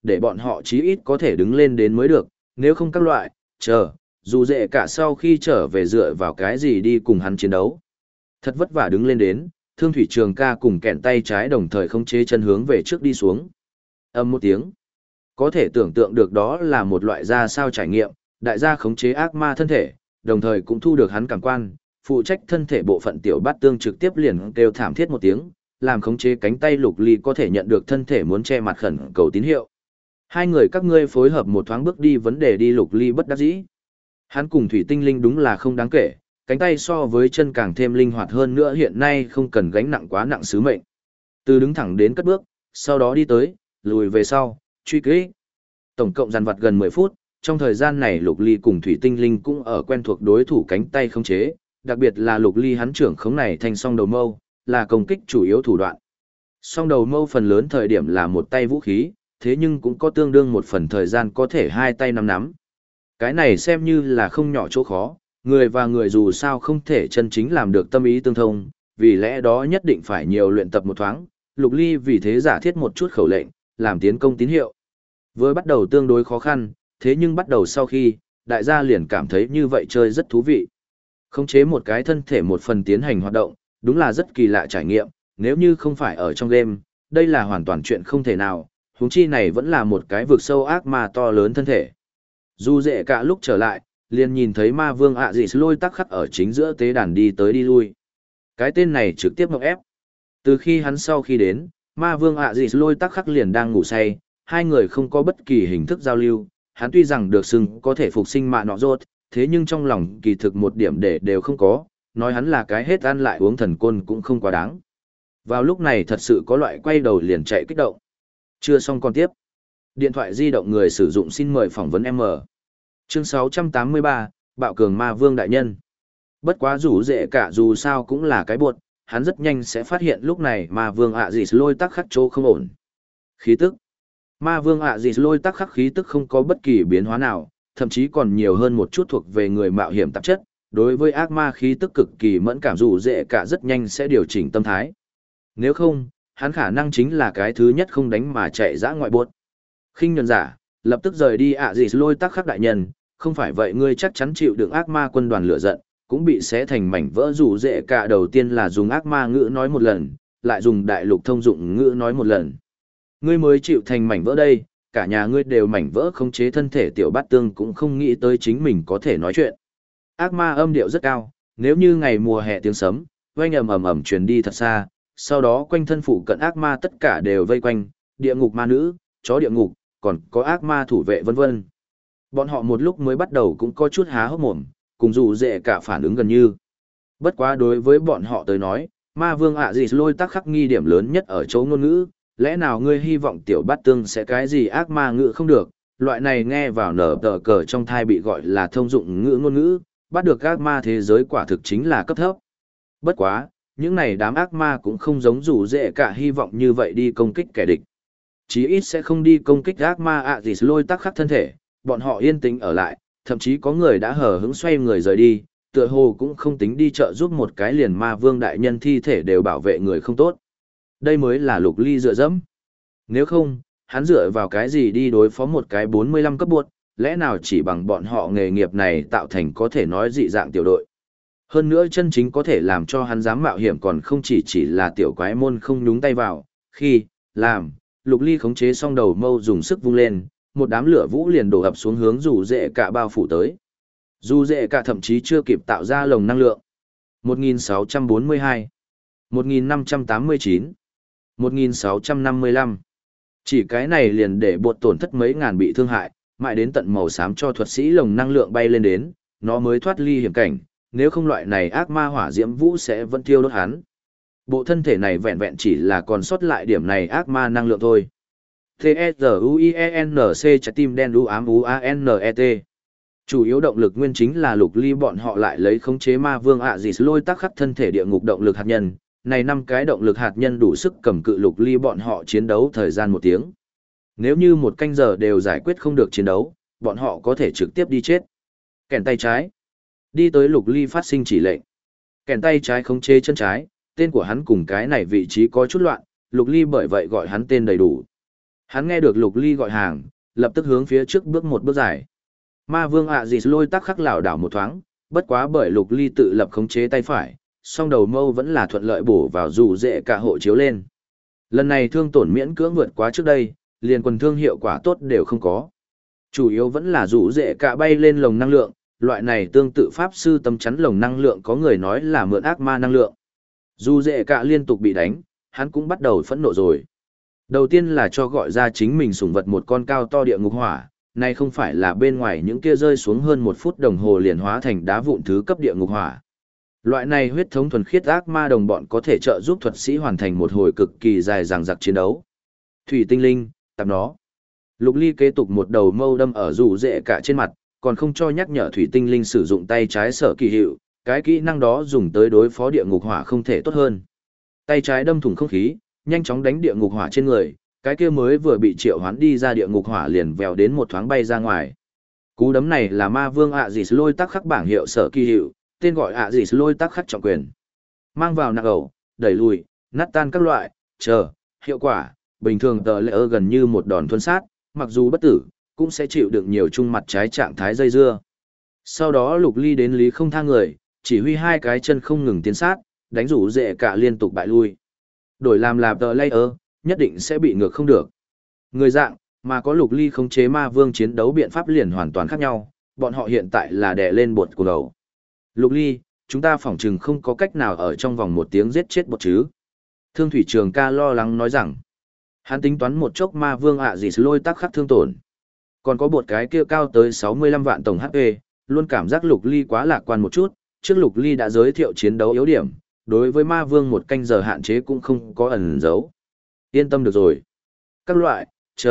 để bọn họ chí ít có thể đứng lên đến mới được, nếu không các loại, dù dễ cả sau khi trở về dựa vào cái gì đi cùng hắn chiến đấu. Thật vất vả đứng lên đến, Thương Thủy Trường ca cùng kẹn tay trái đồng thời khống chế chân hướng về trước đi xuống. Âm một tiếng. Có thể tưởng tượng được đó là một loại ra sao trải nghiệm, đại gia khống chế ác ma thân thể, đồng thời cũng thu được hắn cảm quan, phụ trách thân thể bộ phận tiểu bát tương trực tiếp liền kêu thảm thiết một tiếng, làm khống chế cánh tay Lục Ly có thể nhận được thân thể muốn che mặt khẩn cầu tín hiệu. Hai người các ngươi phối hợp một thoáng bước đi vấn đề đi. Lục Ly bất đắc dĩ. Hắn cùng thủy tinh linh đúng là không đáng kể, cánh tay so với chân càng thêm linh hoạt hơn nữa, hiện nay không cần gánh nặng quá nặng sứ mệnh. Từ đứng thẳng đến cất bước, sau đó đi tới, lùi về sau, truy kích. Tổng cộng dàn vặt gần 10 phút, trong thời gian này Lục Ly cùng thủy tinh linh cũng ở quen thuộc đối thủ cánh tay khống chế, đặc biệt là Lục Ly hắn trưởng khống này thành song đầu mâu, là công kích chủ yếu thủ đoạn. Song đầu mâu phần lớn thời điểm là một tay vũ khí, thế nhưng cũng có tương đương một phần thời gian có thể hai tay nắm. Cái này xem như là không nhỏ chỗ khó, người và người dù sao không thể chân chính làm được tâm ý tương thông, vì lẽ đó nhất định phải nhiều luyện tập một thoáng. Lục Ly vì thế giả thiết một chút khẩu lệnh, làm tiến công tín hiệu. Với bắt đầu tương đối khó khăn, thế nhưng bắt đầu sau khi, đại gia liền cảm thấy như vậy chơi rất thú vị. Khống chế một cái thân thể một phần tiến hành hoạt động, đúng là rất kỳ lạ trải nghiệm, nếu như không phải ở trong game, đây là hoàn toàn chuyện không thể nào, huống chi này vẫn là một cái vực sâu ác ma to lớn thân thể. Dù dễ cả lúc trở lại, liền nhìn thấy ma vương ạ dị lôi tắc khắc ở chính giữa tế đàn đi tới đi lui. Cái tên này trực tiếp ngọc ép. Từ khi hắn sau khi đến, ma vương ạ dị lôi tắc khắc liền đang ngủ say, hai người không có bất kỳ hình thức giao lưu. Hắn tuy rằng được xưng có thể phục sinh mạ nọ rốt, thế nhưng trong lòng kỳ thực một điểm để đều không có, nói hắn là cái hết ăn lại uống thần côn cũng không quá đáng. Vào lúc này thật sự có loại quay đầu liền chạy kích động. Chưa xong còn tiếp. Điện thoại di động người sử dụng xin mời phỏng vấn M. Chương 683, Bạo cường ma vương đại nhân. Bất quá rủ dễ cả dù sao cũng là cái buột, hắn rất nhanh sẽ phát hiện lúc này ma vương ạ dị lôi tắc khắc chỗ không ổn. Khí tức. Ma vương ạ dị lôi tắc khắc khí tức không có bất kỳ biến hóa nào, thậm chí còn nhiều hơn một chút thuộc về người mạo hiểm tạp chất. Đối với ác ma khí tức cực kỳ mẫn cảm, rủ dễ cả rất nhanh sẽ điều chỉnh tâm thái. Nếu không, hắn khả năng chính là cái thứ nhất không đánh mà chạy dã ngoại buốt. Khinh nhuần giả, lập tức rời đi ạ dị lôi tắc khắc đại nhân, không phải vậy ngươi chắc chắn chịu đựng ác ma quân đoàn lửa giận, cũng bị xé thành mảnh vỡ. Rủ dễ cả đầu tiên là dùng ác ma ngữ nói một lần, lại dùng đại lục thông dụng ngữ nói một lần. Ngươi mới chịu thành mảnh vỡ đây, cả nhà ngươi đều mảnh vỡ, khống chế thân thể tiểu bát tương cũng không nghĩ tới chính mình có thể nói chuyện. Ác ma âm điệu rất cao, nếu như ngày mùa hè tiếng sấm, oanh ầm ầm ầm truyền đi thật xa, sau đó quanh thân phụ cận ác ma tất cả đều vây quanh, địa ngục ma nữ, chó địa ngục, còn có ác ma thủ vệ vân vân. Bọn họ một lúc mới bắt đầu cũng có chút há hốc mồm, cùng dù dễ cả phản ứng gần như. Bất quá đối với bọn họ tới nói, ma vương ạ dị lôi tắc khắc nghi điểm lớn nhất ở chỗ ngôn ngữ, lẽ nào ngươi hy vọng tiểu bát tương sẽ cái gì ác ma ngữ không được, loại này nghe vào nở tờ cờ trong thai bị gọi là thông dụng ngữ ngôn ngữ, bắt được ác ma thế giới quả thực chính là cấp thấp. Bất quá, những này đám ác ma cũng không giống rủ dễ cả hy vọng như vậy đi công kích kẻ địch. Chí ít sẽ không đi công kích ác ma ạ dị lôi tắc khắc thân thể, bọn họ yên tĩnh ở lại, thậm chí có người đã hờ hững xoay người rời đi, tựa hồ cũng không tính đi trợ giúp một cái liền ma vương đại nhân thi thể đều bảo vệ người không tốt. Đây mới là Lục Ly dựa dẫm. Nếu không, hắn dựa vào cái gì đi đối phó một cái 45 cấp buốt, lẽ nào chỉ bằng bọn họ nghề nghiệp này tạo thành có thể nói dị dạng tiểu đội. Hơn nữa chân chính có thể làm cho hắn dám mạo hiểm còn không chỉ là tiểu quái môn không nhúng tay vào, khi, làm, Lục Ly khống chế xong đầu mâu dùng sức vung lên, một đám lửa vũ liền đổ ập xuống hướng dù dễ cả bao phủ tới. Dù dễ cả thậm chí chưa kịp tạo ra lồng năng lượng. 1642, 1589, 1655. Chỉ cái này liền để bột tổn thất mấy ngàn bị thương hại, mãi đến tận màu xám cho thuật sĩ lồng năng lượng bay lên đến, nó mới thoát ly hiểm cảnh, nếu không loại này ác ma hỏa diễm vũ sẽ vẫn thiêu đốt hắn. Bộ thân thể này vẹn vẹn chỉ là còn sót lại điểm này ác ma năng lượng thôi. T-E-Z-U-I-E-N-C trái tim đen u ám U-A-N-E-T. Chủ yếu động lực nguyên chính là Lục Ly bọn họ lại lấy khống chế ma vương ạ dị lôi tắc khắc thân thể địa ngục động lực hạt nhân. Này 5 cái động lực hạt nhân đủ sức cầm cự Lục Ly bọn họ chiến đấu thời gian 1 tiếng. Nếu như 1 canh giờ đều giải quyết không được chiến đấu, bọn họ có thể trực tiếp đi chết. Kèn tay trái. Đi tới Lục Ly phát sinh chỉ lệnh. Kèn tay trái khống chế chân trái, tên của hắn cùng cái này vị trí có chút loạn, Lục Ly bởi vậy gọi hắn tên đầy đủ. Hắn nghe được Lục Ly gọi hàng, lập tức hướng phía trước bước một bước dài. Ma vương ạ dịt lôi tắc khắc lảo đảo một thoáng, bất quá bởi Lục Ly tự lập khống chế tay phải, song đầu mâu vẫn là thuận lợi bổ vào dù dễ cả hộ chiếu lên. Lần này thương tổn miễn cưỡng vượt quá trước đây, liền quần thương hiệu quả tốt đều không có. Chủ yếu vẫn là dù dễ cả bay lên lồng năng lượng, loại này tương tự pháp sư tâm chắn lồng năng lượng có người nói là mượn ác ma năng lượng. Dù dễ cả liên tục bị đánh, hắn cũng bắt đầu phẫn nộ rồi. Đầu tiên là cho gọi ra chính mình sủng vật một con cao to địa ngục hỏa, này không phải là bên ngoài những kia rơi xuống hơn 1 phút đồng hồ liền hóa thành đá vụn thứ cấp địa ngục hỏa. Loại này huyết thống thuần khiết ác ma đồng bọn có thể trợ giúp thuật sĩ hoàn thành một hồi cực kỳ dài dằng dặc chiến đấu. Thủy tinh linh, tạp nó. Lục Ly kế tục một đầu mâu đâm ở rủ rễ cả trên mặt, còn không cho nhắc nhở thủy tinh linh sử dụng tay trái sở kỳ hiệu, cái kỹ năng đó dùng tới đối phó địa ngục hỏa không thể tốt hơn. Tay trái đâm thủng không khí, nhanh chóng đánh địa ngục hỏa trên người, cái kia mới vừa bị triệu hoán đi ra địa ngục hỏa liền vèo đến một thoáng bay ra ngoài. Cú đấm này là ma vương ạ dịt lôi tắc khắc bảng hiệu sở kỳ hiệu, tên gọi ạ dịt lôi tắc khắc trọng quyền. Mang vào nặng ẩu, đẩy lùi, nát tan các loại, hiệu quả, bình thường tờ lệ gần như một đòn thuần sát, mặc dù bất tử, cũng sẽ chịu được nhiều chung mặt trái trạng thái dây dưa. Sau đó Lục Ly đến lý không tha người, chỉ huy hai cái chân không ngừng tiến sát, đánh rủ dễ cả liên tục bại lui. Đổi làm tờ layer, nhất định sẽ bị ngược không được. Người dạng, mà có Lục Ly khống chế ma vương chiến đấu biện pháp liền hoàn toàn khác nhau, bọn họ hiện tại là đè lên bột của đầu. Lục Ly, chúng ta phỏng chừng không có cách nào ở trong vòng 1 tiếng giết chết bột chứ. Thương Thủy Trường ca lo lắng nói rằng, hắn tính toán một chốc ma vương ạ dịt lôi tắc khắc thương tổn. Còn có bột cái kia cao tới 65 vạn tổng HP, luôn cảm giác Lục Ly quá lạc quan một chút, trước Lục Ly đã giới thiệu chiến đấu yếu điểm, đối với ma vương 1 canh giờ hạn chế cũng không có ẩn giấu. Yên tâm được rồi. Các loại,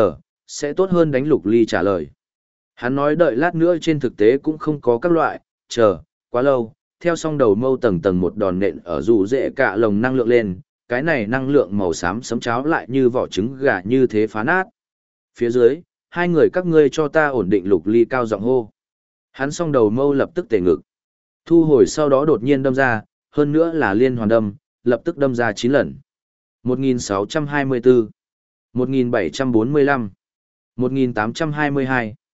sẽ tốt hơn đánh Lục Ly trả lời. Hắn nói đợi lát nữa trên thực tế cũng không có các loại, quá lâu, theo song đầu mâu tầng tầng một đòn nện ở dù dễ cả lồng năng lượng lên, cái này năng lượng màu xám sấm cháo lại như vỏ trứng gà như thế phá nát. Phía dưới, hai người các ngươi cho ta ổn định. Lục Ly cao giọng hô. Hắn song đầu mâu lập tức tề ngực. Thu hồi sau đó đột nhiên đâm ra, hơn nữa là liên hoàn đâm, lập tức đâm ra 9 lần. 1624, 1745, 1822,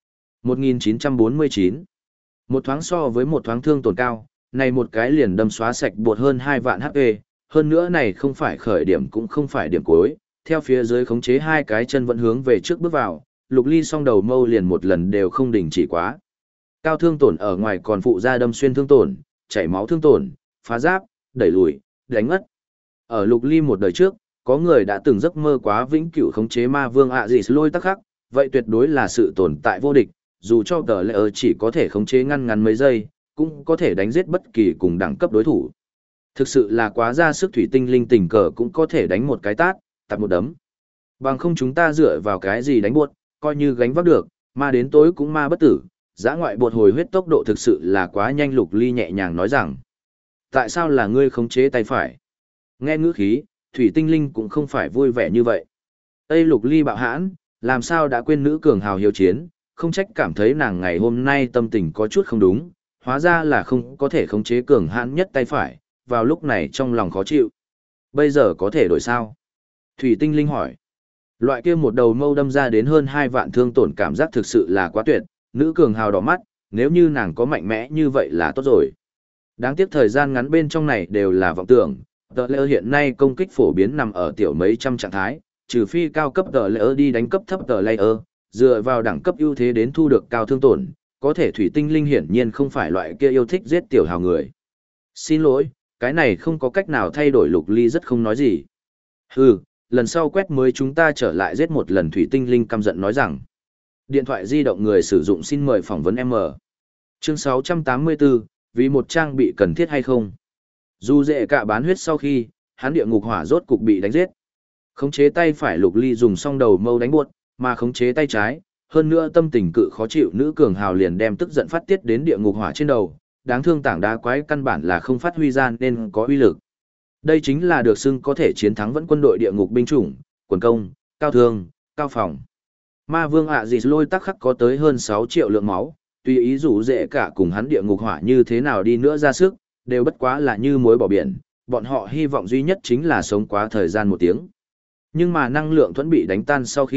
1949. Một thoáng so với một thoáng thương tổn cao, này một cái liền đâm xóa sạch bột hơn 2 vạn HP, hơn nữa này không phải khởi điểm cũng không phải điểm cuối, theo phía dưới khống chế hai cái chân vẫn hướng về trước bước vào, Lục Ly song đầu mâu liền một lần đều không đình chỉ quá. Cao thương tổn ở ngoài còn phụ ra đâm xuyên thương tổn, chảy máu thương tổn, phá giáp, đẩy lùi, đánh ngất. Ở Lục Ly một đời trước, có người đã từng giấc mơ quá vĩnh cửu khống chế ma vương ạ dịt lôi tắc khắc, vậy tuyệt đối là sự tồn tại vô địch, dù cho tờ lệ chỉ có thể khống chế ngăn mấy giây, cũng có thể đánh giết bất kỳ cùng đẳng cấp đối thủ. Thực sự là quá ra sức thủy tinh linh tình cờ cũng có thể đánh một cái tát, tạt một đấm. Bằng không chúng ta dựa vào cái gì đánh buột, coi như gánh vác được, ma đến tối cũng ma bất tử, giã ngoại bột hồi huyết tốc độ thực sự là quá nhanh. Lục Ly nhẹ nhàng nói rằng, tại sao là ngươi khống chế tay phải? Nghe ngữ khí, thủy tinh linh cũng không phải vui vẻ như vậy. Tây Lục Ly bạo hãn, làm sao đã quên nữ cường hào hiếu chiến, không trách cảm thấy nàng ngày hôm nay tâm tình có chút không đúng, hóa ra là không có thể khống chế cường hãn nhất tay phải, vào lúc này trong lòng khó chịu. Bây giờ có thể đổi sao? Thủy tinh linh hỏi. Loại kia một đầu mâu đâm ra đến hơn 2 vạn thương tổn cảm giác thực sự là quá tuyệt, nữ cường hào đỏ mắt, nếu như nàng có mạnh mẽ như vậy là tốt rồi. Đáng tiếc thời gian ngắn bên trong này đều là vọng tưởng, tờ lỡ hiện nay công kích phổ biến nằm ở tiểu mấy trăm trạng thái, trừ phi cao cấp tờ lỡ đi đánh cấp thấp tờ layer, dựa vào đẳng cấp ưu thế đến thu được cao thương tổn, có thể thủy tinh linh hiển nhiên không phải loại kia yêu thích giết tiểu hào người. Xin lỗi, cái này không có cách nào thay đổi. Lục Ly rất không nói gì. Hừ, lần sau quét mới chúng ta trở lại giết một lần. Thủy tinh linh căm giận nói rằng. Điện thoại di động người sử dụng xin mời phỏng vấn M. Chương 684, vì một trang bị cần thiết hay không? Dù dễ cả bán huyết sau khi, hắn địa ngục hỏa rốt cục bị đánh giết. Khống chế tay phải Lục Ly dùng song đầu mâu đánh buột, mà khống chế tay trái, hơn nữa tâm tình cự khó chịu nữ cường hào liền đem tức giận phát tiết đến địa ngục hỏa trên đầu, đáng thương tảng đá quái căn bản là không phát huy ra nên có uy lực. Đây chính là được xưng có thể chiến thắng vẫn quân đội địa ngục binh chủng, quần công, cao thương, cao phòng. Ma vương ạ dịt lôi tắc khắc có tới hơn 6 triệu lượng máu, tùy ý rủ dễ cả cùng hắn địa ngục hỏa như thế nào đi nữa ra sức, đều bất quá là như muối bỏ biển, bọn họ hy vọng duy nhất chính là sống quá thời gian 1 tiếng. Nhưng mà năng lượng thuẫn bị đánh tan sau khi,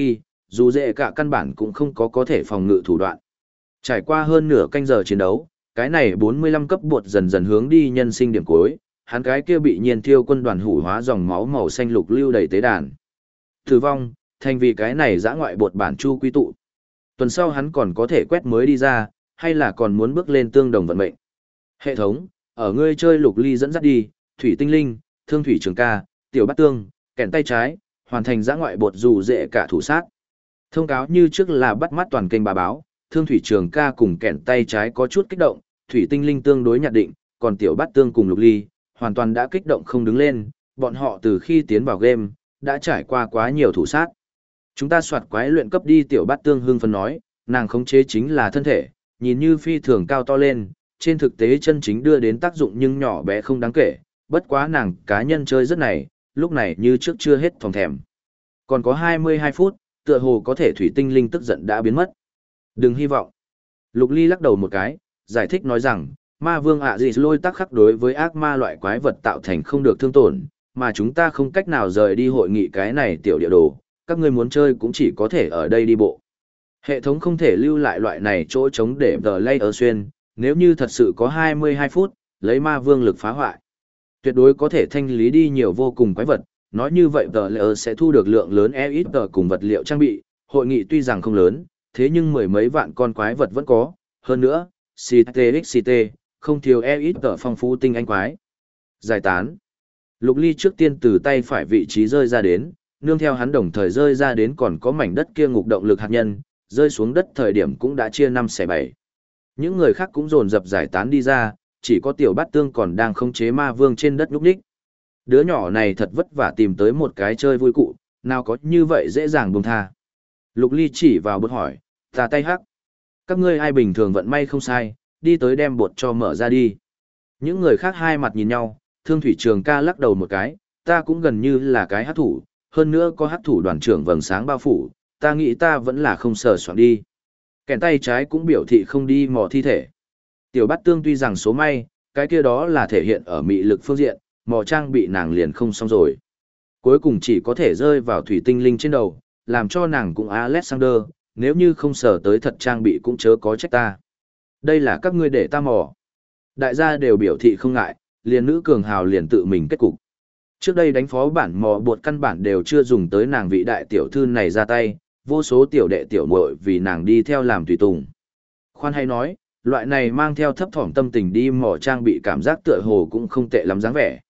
dù dễ cả căn bản cũng không có thể phòng ngự thủ đoạn. Trải qua hơn nửa canh giờ chiến đấu, cái này 45 cấp bột dần dần hướng đi nhân sinh điểm cuối, hắn cái kia bị nhiên thiêu quân đoàn hủ hóa dòng máu màu xanh lục lưu đầy tế đàn. Tử vong, thành vì cái này dã ngoại bột bản chu quy tụ. Tuần sau hắn còn có thể quét mới đi ra, hay là còn muốn bước lên tương đồng vận mệnh. Hệ thống, ở ngươi chơi Lục Ly dẫn dắt đi, Thủy Tinh Linh, Thương Thủy Trường Ca, Tiểu Bát Tương, kẹn tay trái, hoàn thành dã ngoại bột dù dễ cả thủ sát. Thông cáo như trước là bắt mắt toàn kênh bà báo, Thương Thủy Trường Ca cùng kẹn tay trái có chút kích động, Thủy Tinh Linh tương đối nhạt định, còn Tiểu Bát Tương cùng Lục Ly, hoàn toàn đã kích động không đứng lên, bọn họ từ khi tiến vào game, đã trải qua quá nhiều thủ sát. Chúng ta soạt quái luyện cấp đi. Tiểu Bát Tương hưng phấn nói, nàng khống chế chính là thân thể, nhìn như phi thường cao to lên, trên thực tế chân chính đưa đến tác dụng nhưng nhỏ bé không đáng kể, bất quá nàng cá nhân chơi rất này, lúc này như trước chưa hết phòng thèm. Còn có 22 phút, tựa hồ có thể Thủy Tinh Linh tức giận đã biến mất. Đừng hy vọng. Lục Ly lắc đầu một cái, giải thích nói rằng, ma vương ạ gì lôi tác khắc đối với ác ma loại quái vật tạo thành không được thương tổn, mà chúng ta không cách nào rời đi hội nghị cái này tiểu địa đồ, các ngươi muốn chơi cũng chỉ có thể ở đây đi bộ. Hệ thống không thể lưu lại loại này chỗ trống để tờ lay ở xuyên, nếu như thật sự có 22 phút, lấy ma vương lực phá hoại. Tuyệt đối có thể thanh lý đi nhiều vô cùng quái vật, nói như vậy tờ lay sẽ thu được lượng lớn ít tờ cùng vật liệu trang bị, hội nghị tuy rằng không lớn, thế nhưng mười mấy vạn con quái vật vẫn có, hơn nữa, CTXCT, không thiếu ít tờ phong phú tinh anh quái. Giải tán. Lục Ly trước tiên từ tay phải vị trí rơi ra đến, nương theo hắn đồng thời rơi ra đến còn có mảnh đất kia ngục động lực hạt nhân, rơi xuống đất thời điểm cũng đã chia 5/7. Những người khác cũng dồn dập giải tán đi ra, chỉ có Tiểu Bát Tương còn đang khống chế ma vương trên đất nhúc nhích. Đứa nhỏ này thật vất vả tìm tới một cái chơi vui cụ, nào có như vậy dễ dàng buông tha. Lục Ly chỉ vào bột hỏi, ta tay hắc. Các ngươi ai bình thường vận may không sai, đi tới đem bột cho mở ra đi. Những người khác hai mặt nhìn nhau, Thương Thủy Trường Ca lắc đầu một cái, ta cũng gần như là cái hắc thủ, hơn nữa có hắc thủ đoàn trưởng vầng sáng bao phủ, ta nghĩ ta vẫn là không sờ soạn đi. Kèn tay trái cũng biểu thị không đi mò thi thể. Tiểu Bát Tương tuy rằng số may, cái kia đó là thể hiện ở mị lực phương diện, mò trang bị nàng liền không xong rồi. Cuối cùng chỉ có thể rơi vào Thủy Tinh Linh trên đầu, làm cho nàng cũng Alexander, nếu như không sờ tới thật trang bị cũng chớ có trách ta. Đây là các ngươi để ta mò. Đại gia đều biểu thị không ngại, liền nữ cường hào liền tự mình kết cục. Trước đây đánh phó bản mò bột căn bản đều chưa dùng tới nàng vị đại tiểu thư này ra tay, vô số tiểu đệ tiểu muội vì nàng đi theo làm tùy tùng. Khoan hay nói, loại này mang theo thấp thỏm tâm tình đi mò trang bị cảm giác tựa hồ cũng không tệ lắm dáng vẻ.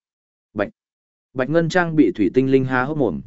Bạch ngân trang bị Thủy Tinh Linh há hốc mồm.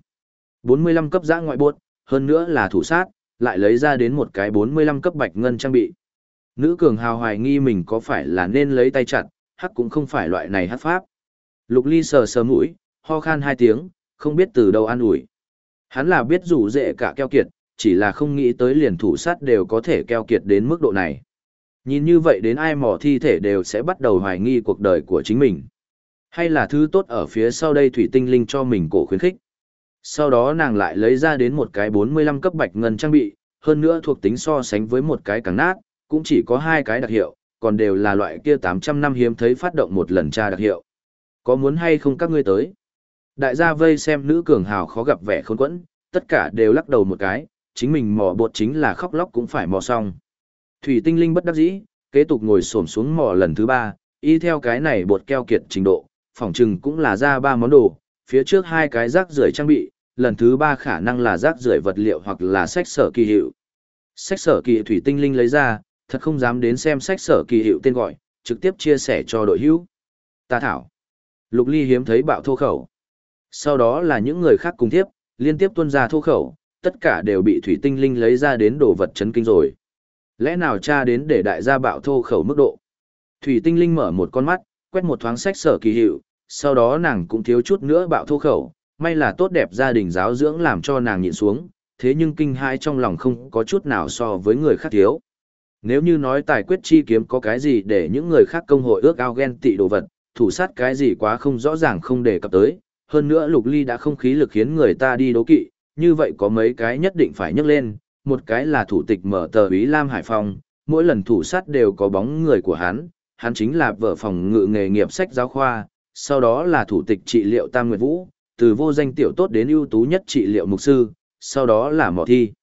45 cấp dã ngoại bột, hơn nữa là thủ sát, lại lấy ra đến một cái 45 cấp bạch ngân trang bị. Nữ cường hào hoài nghi mình có phải là nên lấy tay chặt, hắc cũng không phải loại này hắc pháp. Lục Ly sờ sờ mũi, ho khan 2 tiếng, không biết từ đâu an ủi. Hắn là biết rủ dễ cả keo kiệt, chỉ là không nghĩ tới liền thủ sát đều có thể keo kiệt đến mức độ này. Nhìn như vậy đến ai mò thi thể đều sẽ bắt đầu hoài nghi cuộc đời của chính mình. Hay là thứ tốt ở phía sau đây Thủy Tinh Linh cho mình cổ khuyến khích. Sau đó nàng lại lấy ra đến một cái 45 cấp bạch ngân trang bị, hơn nữa thuộc tính so sánh với một cái càng nát, cũng chỉ có 2 cái đặc hiệu, còn đều là loại kia 800 năm hiếm thấy phát động một lần tra đặc hiệu. Có muốn hay không các ngươi tới? Đại gia vây xem nữ cường hào khó gặp vẻ khốn quẫn, tất cả đều lắc đầu một cái, chính mình mò bột chính là khóc lóc cũng phải mò xong. Thủy Tinh Linh bất đắc dĩ, kế tục ngồi xổm xuống mò lần thứ 3, y theo cái này bột keo kiệt trình độ, phỏng chừng cũng là ra 3 món đồ, phía trước 2 cái rác rưởi trang bị, lần thứ 3 khả năng là rác rưởi vật liệu hoặc là sách sở kỳ hiệu. Sách sở kỳ Thủy Tinh Linh lấy ra, thật không dám đến xem sách sở kỳ hiệu tên gọi, trực tiếp chia sẻ cho đội hữu. Ta thảo. Lục Ly hiếm thấy bạo thô khẩu. Sau đó là những người khác cùng tiếp, liên tiếp tuôn ra thô khẩu, tất cả đều bị Thủy Tinh Linh lấy ra đến đồ vật chấn kinh rồi. Lẽ nào tra đến để đại gia bạo thô khẩu mức độ? Thủy Tinh Linh mở một con mắt, quét một thoáng sách sở kỳ hiệu, sau đó nàng cũng thiếu chút nữa bạo thô khẩu, may là tốt đẹp gia đình giáo dưỡng làm cho nàng nhịn xuống, thế nhưng kinh hãi trong lòng không có chút nào so với người khác thiếu. Nếu như nói tài quyết chi kiếm có cái gì để những người khác công hội ước ao ghen tị đồ vật, thủ sát cái gì quá không rõ ràng không đề cập tới, hơn nữa Lục Ly đã không khí lực khiến người ta đi đố kỵ, như vậy có mấy cái nhất định phải nhắc lên, một cái là thủ tịch mở tờ úy Lam Hải Phong, mỗi lần thủ sát đều có bóng người của hắn chính là vợ phòng ngự nghề nghiệp sách giáo khoa, sau đó là thủ tịch trị liệu Tam Nguyệt Vũ, từ vô danh tiểu tốt đến ưu tú nhất trị liệu mục sư, sau đó là Mỏ Thi.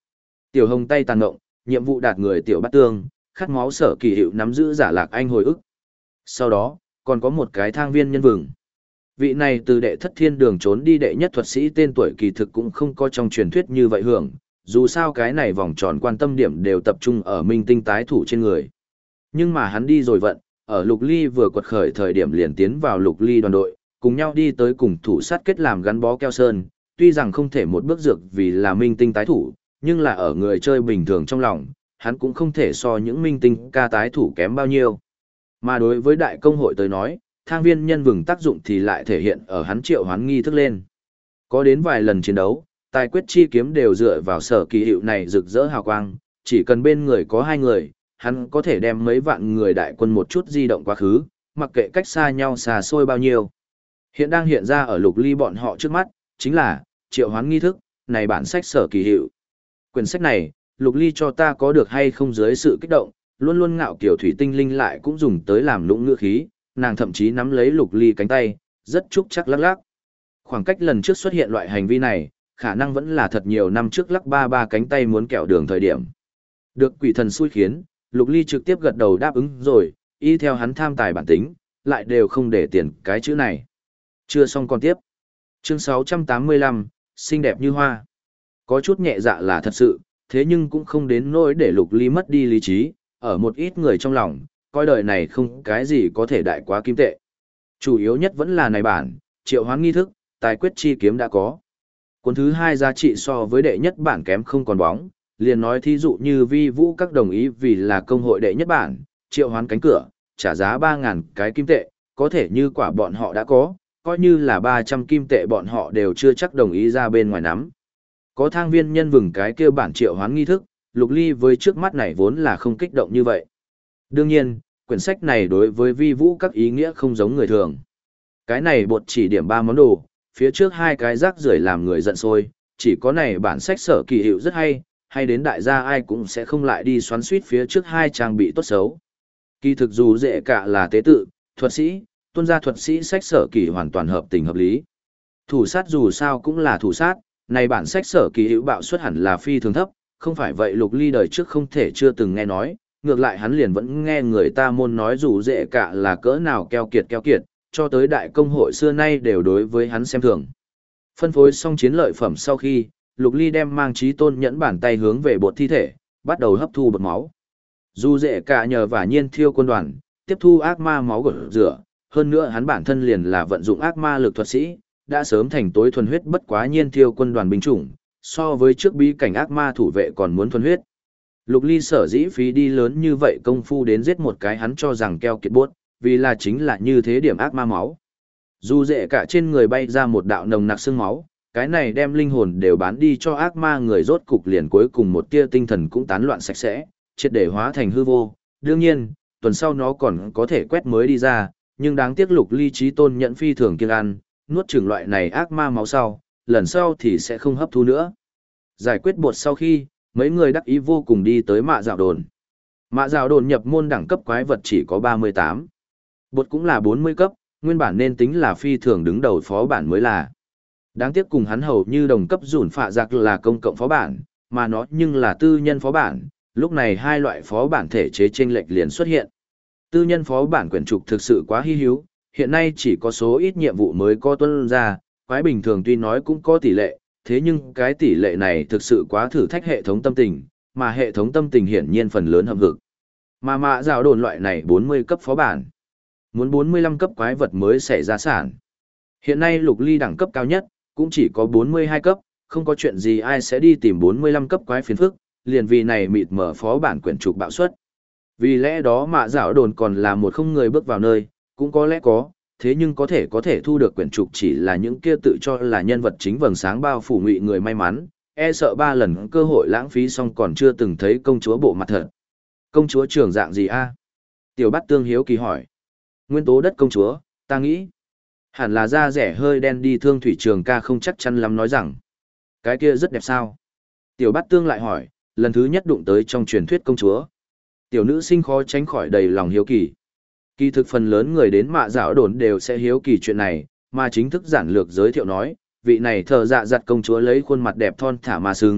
Tiểu Hồng tay tàn ngộng, nhiệm vụ đạt người tiểu Bát Tương, khát máu Sở Kỳ Hiệu nắm giữ giả lạc anh hồi ức. Sau đó, còn có một cái thang viên nhân vừng. Vị này từ đệ thất thiên đường trốn đi đệ nhất thuật sĩ tên tuổi kỳ thực cũng không có trong truyền thuyết như vậy hưởng, dù sao cái này vòng tròn quan tâm điểm đều tập trung ở minh tinh tái thủ trên người. Nhưng mà hắn đi rồi vận, ở Lục Ly vừa quật khởi thời điểm liền tiến vào Lục Ly đoàn đội, cùng nhau đi tới cùng thủ sát kết làm gắn bó keo sơn, tuy rằng không thể một bước dược vì là minh tinh tái thủ, nhưng là ở người chơi bình thường trong lòng, hắn cũng không thể so những minh tinh ca tái thủ kém bao nhiêu. Mà đối với đại công hội tới nói, thang viên nhân vừng tác dụng thì lại thể hiện ở hắn triệu hoán nghi thức lên. Có đến vài lần chiến đấu, tài quyết chi kiếm đều dựa vào Sở Kỳ Hiệu này rực rỡ hào quang, chỉ cần bên người có 2 người, hắn có thể đem mấy vạn người đại quân một chút di động quá khứ, mặc kệ cách xa nhau xa xôi bao nhiêu. Hiện đang hiện ra ở Lục Ly bọn họ trước mắt, chính là triệu hoán nghi thức, này bản sách Sở Kỳ Hiệu. Quyển sách này, Lục Ly cho ta có được hay không dưới sự kích động, luôn luôn ngạo kiểu thủy tinh linh lại cũng dùng tới làm lũng ngựa khí, nàng thậm chí nắm lấy Lục Ly cánh tay, rất chúc chắc lắc lắc. Khoảng cách lần trước xuất hiện loại hành vi này, khả năng vẫn là thật nhiều năm trước lắc ba cánh tay muốn kẹo đường thời điểm. Được quỷ thần xui khiến, Lục Ly trực tiếp gật đầu đáp ứng rồi, y theo hắn tham tài bản tính, lại đều không để tiền cái chữ này. Chưa xong còn tiếp. Chương 685, xinh đẹp như hoa. Có chút nhẹ dạ là thật sự, thế nhưng cũng không đến nỗi để Lục Ly mất đi lý trí, ở một ít người trong lòng, coi đời này không cái gì có thể đại quá kim tệ. Chủ yếu nhất vẫn là này bản, triệu hoán nghi thức, tài quyết chi kiếm đã có. Cuốn thứ 2 giá trị so với đệ nhất bản kém không còn bóng, liền nói thí dụ như Vi Vũ các đồng ý vì là công hội đệ nhất bản, triệu hoán cánh cửa, trả giá 3.000 cái kim tệ, có thể như quả bọn họ đã có, coi như là 300 kim tệ bọn họ đều chưa chắc đồng ý ra bên ngoài nắm. Có thang viên nhân vừng cái kia bản triệu hoán nghi thức, Lục Ly với trước mắt này vốn là không kích động như vậy. Đương nhiên, quyển sách này đối với Vi Vũ các ý nghĩa không giống người thường. Cái này bột chỉ điểm 3 món đồ, phía trước 2 cái rác rưởi làm người giận sôi, chỉ có này bản sách Sở Kỳ Hiệu rất hay đến đại gia ai cũng sẽ không lại đi xoắn suýt phía trước 2 trang bị tốt xấu. Kỳ thực dù dễ cả là tế tự, thuật sĩ, tuân gia thuật sĩ sách Sở Kỳ hoàn toàn hợp tình hợp lý. Thủ sát dù sao cũng là thủ sát, này bản sách Sở Kỳ Hiệu bạo suất hẳn là phi thường thấp, không phải vậy Lục Ly đời trước không thể chưa từng nghe nói, ngược lại hắn liền vẫn nghe người ta môn nói dù dễ cả là cỡ nào keo kiệt, cho tới đại công hội xưa nay đều đối với hắn xem thường. Phân phối xong chiến lợi phẩm sau khi, Lục Ly đem mang chí tôn nhẫn bàn tay hướng về bột thi thể, bắt đầu hấp thu bột máu. Dù dễ cả nhờ và nhiên thiêu quân đoàn, tiếp thu ác ma máu gột rửa, hơn nữa hắn bản thân liền là vận dụng ác ma lực thuật sĩ, đã sớm thành tối thuần huyết bất quá nhiên thiêu quân đoàn binh chủng, so với trước bí cảnh ác ma thủ vệ còn muốn thuần huyết. Lục Ly sở dĩ phí đi lớn như vậy công phu đến giết một cái hắn cho rằng keo kiệt bốt, vì là chính là như thế điểm ác ma máu. Dù dễ cả trên người bay ra một đạo nồng nặc xương máu, cái này đem linh hồn đều bán đi cho ác ma người rốt cục liền cuối cùng một tia tinh thần cũng tán loạn sạch sẽ, triệt để hóa thành hư vô. Đương nhiên, tuần sau nó còn có thể quét mới đi ra, nhưng đáng tiếc Lục Ly chí tôn nhận phi thường kiêng ăn, nuốt chửng loại này ác ma máu sau, lần sau thì sẽ không hấp thu nữa. Giải quyết bột sau khi, mấy người đắc ý vô cùng đi tới mạ dạo đồn. Mạ dạo đồn nhập môn đẳng cấp quái vật chỉ có 38. Bột cũng là 40 cấp, nguyên bản nên tính là phi thường đứng đầu phó bản mới là. Đáng tiếc cùng hắn hầu như đồng cấp dùn phạ giặc là công cộng phó bản, mà nó nhưng là tư nhân phó bản, lúc này 2 loại phó bản thể chế chênh lệch liền xuất hiện. Tư nhân phó bản quyển trục thực sự quá hi hữu, hiện nay chỉ có số ít nhiệm vụ mới có tuân ra, quái bình thường tuy nói cũng có tỷ lệ, thế nhưng cái tỷ lệ này thực sự quá thử thách hệ thống tâm tình, mà hệ thống tâm tình hiển nhiên phần lớn hậm hực. Mà mạ dạo đồn loại này 40 cấp phó bản, muốn 45 cấp quái vật mới xảy ra sản. Hiện nay Lục Ly đẳng cấp cao nhất, cũng chỉ có 42 cấp, không có chuyện gì ai sẽ đi tìm 45 cấp quái phiền phức, liền vì này mịt mở phó bản quyển trục bạo suất. Vì lẽ đó mạ dạo đồn còn là một không người bước vào nơi, cũng có lẽ có, thế nhưng có thể thu được quyển trục chỉ là những kia tự cho là nhân vật chính vầng sáng bao phủ ngụy người may mắn, e sợ 3 lần cơ hội lãng phí xong còn chưa từng thấy công chúa bộ mặt thật. Công chúa trưởng dạng gì a? Tiểu Bát Tương hiếu kỳ hỏi. Nguyên tố đất công chúa, ta nghĩ. Hẳn là da rẻ hơi đen đi thương thủy trường ca không chắc chắn lắm nói rằng. Cái kia rất đẹp sao? Tiểu Bát Tương lại hỏi, lần thứ nhất đụng tới trong truyền thuyết công chúa. Tiểu nữ sinh khó tránh khỏi đầy lòng hiếu kỳ. Kỳ thực phần lớn người đến mạ dạo đồn đều sẽ hiếu kỳ chuyện này, mà chính thức giản lược giới thiệu nói, vị này thờ dạ giặt công chúa lấy khuôn mặt đẹp thon thả mà sừng,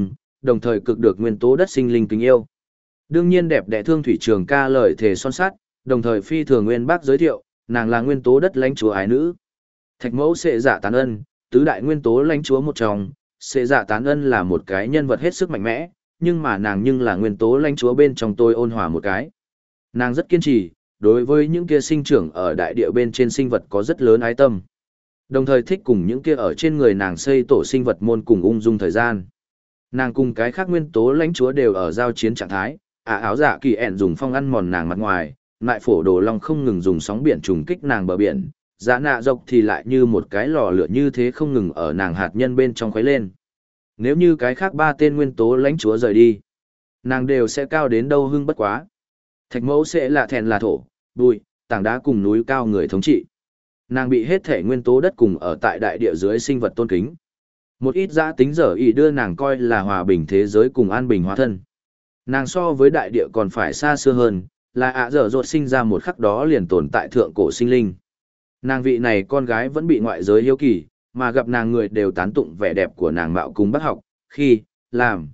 đồng thời cực được nguyên tố đất sinh linh kính yêu. Đương nhiên đẹp đẽ Thương Thủy Trường Ca lời thề son sắt, đồng thời phi thường nguyên bác giới thiệu, nàng là nguyên tố đất lãnh chúa ái nữ. Thạch Mẫu Sệ Dạ Tán Ân, tứ đại nguyên tố lãnh chúa một trong, Sệ Dạ Tán Ân là một cái nhân vật hết sức mạnh mẽ, nhưng mà nàng nhưng là nguyên tố lãnh chúa bên trong tôi ôn hòa một cái. Nàng rất kiên trì, đối với những kia sinh trưởng ở đại địa bên trên sinh vật có rất lớn ái tâm. Đồng thời thích cùng những kia ở trên người nàng xây tổ sinh vật môn cùng ung dung thời gian. Nàng cùng cái khác nguyên tố lãnh chúa đều ở giao chiến trạng thái, áo dạ kỳ ẹn dùng phong ăn mòn nàng mặt ngoài, lại phổ đồ long không ngừng dùng sóng biển trùng kích nàng bờ biển, dạ nạ dọc thì lại như một cái lò lửa như thế không ngừng ở nàng hạt nhân bên trong khuấy lên. Nếu như cái khác ba tên nguyên tố lãnh chúa rời đi, nàng đều sẽ cao đến đâu hưng bất quá. Thạch Mẫu sẽ là thẹn là thổ, bụi, tảng đá cùng núi cao người thống trị. Nàng bị hết thể nguyên tố đất cùng ở tại đại địa dưới sinh vật tôn kính. Một ít giã tính dở ý đưa nàng coi là hòa bình thế giới cùng an bình hóa thân. Nàng so với đại địa còn phải xa xưa hơn, là dở dột sinh ra một khắc đó liền tồn tại thượng cổ sinh linh. Nàng vị này con gái vẫn bị ngoại giới hiếu kỳ, mà gặp nàng người đều tán tụng vẻ đẹp của nàng mạo cùng bác học, khi, làm,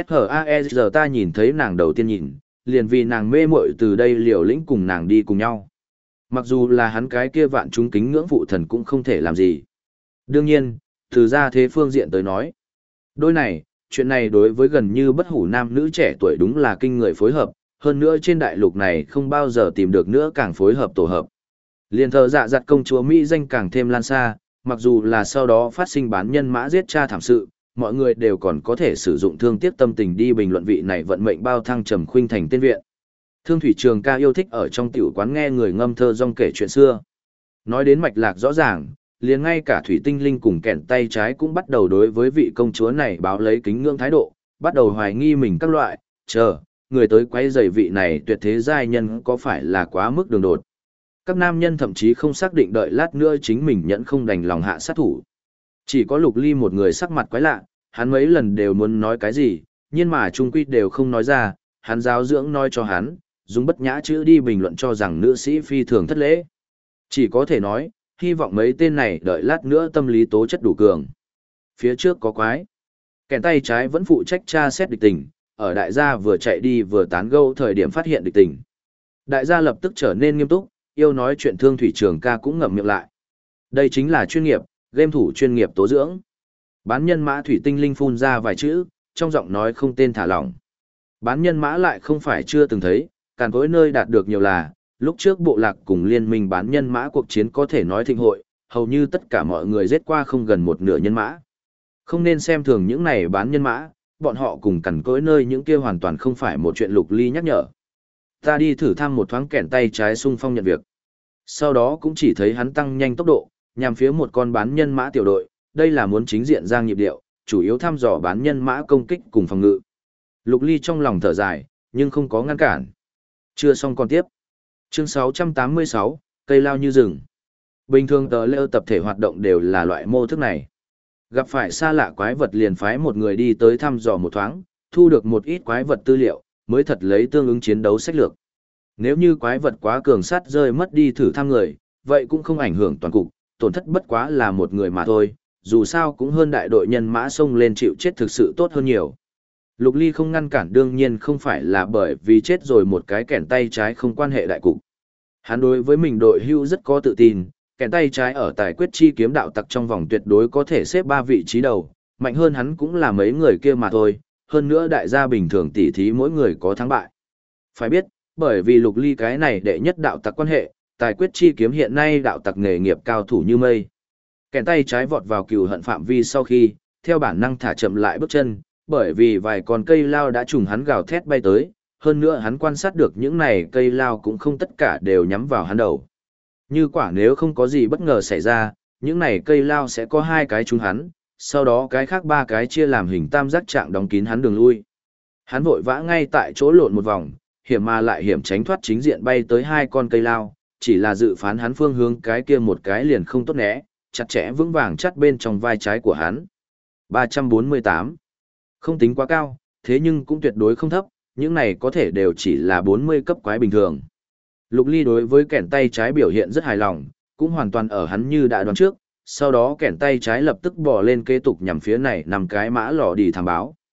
ZHAEZ ta nhìn thấy nàng đầu tiên nhìn, liền vì nàng mê muội từ đây liều lĩnh cùng nàng đi cùng nhau. Mặc dù là hắn cái kia vạn chúng kính ngưỡng phụ thần cũng không thể làm gì. Đương nhiên, từ ra thế phương diện tới nói. Đôi này, chuyện này đối với gần như bất hủ nam nữ trẻ tuổi đúng là kinh người phối hợp, hơn nữa trên đại lục này không bao giờ tìm được nữa càng phối hợp tổ hợp. Liên thờ dạ giặt công chúa Mỹ danh càng thêm lan xa, mặc dù là sau đó phát sinh bán nhân mã giết cha thảm sự, mọi người đều còn có thể sử dụng thương tiếc tâm tình đi bình luận vị này vận mệnh bao thăng trầm khuynh thành tên viện. Thương Thủy Trường Ca yêu thích ở trong tiểu quán nghe người ngâm thơ rong kể chuyện xưa. Nói đến mạch lạc rõ ràng, liền ngay cả Thủy Tinh Linh cùng kẻn tay trái cũng bắt đầu đối với vị công chúa này báo lấy kính ngưỡng thái độ, bắt đầu hoài nghi mình các loại, người tới quấy rầy vị này tuyệt thế giai nhân có phải là quá mức đường đột. Các nam nhân thậm chí không xác định đợi lát nữa chính mình nhẫn không đành lòng hạ sát thủ. Chỉ có Lục Ly một người sắc mặt quái lạ, hắn mấy lần đều muốn nói cái gì, nhưng mà trung quy đều không nói ra, hắn giáo dưỡng nói cho hắn, dùng bất nhã chữ đi bình luận cho rằng nữ sĩ phi thường thất lễ. Chỉ có thể nói, hy vọng mấy tên này đợi lát nữa tâm lý tố chất đủ cường. Phía trước có quái. Kèn tay trái vẫn phụ trách tra xét địch tình, ở đại gia vừa chạy đi vừa tán gẫu thời điểm phát hiện địch tình. Đại gia lập tức trở nên nghiêm túc, yêu nói chuyện Thương Thủy Trường Ca cũng ngậm miệng lại. Đây chính là chuyên nghiệp, game thủ chuyên nghiệp tố dưỡng. Bán nhân mã Thủy Tinh Linh phun ra vài chữ, trong giọng nói không tên thả lỏng. Bán nhân mã lại không phải chưa từng thấy, càn cối nơi đạt được nhiều là, lúc trước bộ lạc cùng liên minh bán nhân mã cuộc chiến có thể nói thịnh hội, hầu như tất cả mọi người giết qua không gần một nửa nhân mã. Không nên xem thường những này bán nhân mã, bọn họ cùng cằn cối nơi những kia hoàn toàn không phải một chuyện Lục Ly nhắc nhở. Ta đi thử thăm một thoáng kẻn tay trái xung phong nhận việc. Sau đó cũng chỉ thấy hắn tăng nhanh tốc độ, nhằm phía một con bán nhân mã tiểu đội, đây là muốn chính diện giang nhịp điệu, chủ yếu thăm dò bán nhân mã công kích cùng phòng ngự. Lục Ly trong lòng thở dài, nhưng không có ngăn cản. Chưa xong còn tiếp. Chương 686, cây lao như rừng. Bình thường tờ lêu tập thể hoạt động đều là loại mô thức này. Gặp phải xa lạ quái vật liền phái một người đi tới thăm dò một thoáng, thu được một ít quái vật tư liệu, mới thật lấy tương ứng chiến đấu sách lược. Nếu như quái vật quá cường sát rơi mất đi thử thăm người, vậy cũng không ảnh hưởng toàn cục, tổn thất bất quá là một người mà thôi, dù sao cũng hơn đại đội nhân mã xông lên chịu chết thực sự tốt hơn nhiều. Lục Ly không ngăn cản đương nhiên không phải là bởi vì chết rồi một cái kẻn tay trái không quan hệ đại cục. Hắn đối với mình đội hưu rất có tự tin, kẻn tay trái ở tài quyết chi kiếm đạo tặc trong vòng tuyệt đối có thể xếp 3 vị trí đầu, mạnh hơn hắn cũng là mấy người kia mà thôi, hơn nữa đại gia bình thường tỉ thí mỗi người có thắng bại. Phải biết, bởi vì Lục Ly cái này đệ nhất đạo tặc quan hệ, tài quyết chi kiếm hiện nay đạo tặc nghề nghiệp cao thủ như mây. Kẻn tay trái vọt vào cừu hận phạm vi sau khi, theo bản năng thả chậm lại bước chân, bởi vì vài con cây lao đã trùng hắn gào thét bay tới, hơn nữa hắn quan sát được những này cây lao cũng không tất cả đều nhắm vào hắn đầu. Như quả nếu không có gì bất ngờ xảy ra, những này cây lao sẽ có 2 cái trúng hắn, sau đó cái khác 3 cái chia làm hình tam giác trạng đóng kín hắn đường lui. Hắn vội vã ngay tại chỗ lộn một vòng, hiểm mà lại hiểm tránh thoát chính diện bay tới 2 con cây lao, chỉ là dự phán hắn phương hướng cái kia một cái liền không tốt né, chặt chẽ vững vàng chắt bên trong vai trái của hắn. 348. Không tính quá cao, thế nhưng cũng tuyệt đối không thấp, những này có thể đều chỉ là 40 cấp quái bình thường. Lục Ly đối với kẻn tay trái biểu hiện rất hài lòng, cũng hoàn toàn ở hắn như đã đoán trước, sau đó kẻn tay trái lập tức bỏ lên kế tục nhằm phía này 5 cái mã lò đi thám báo.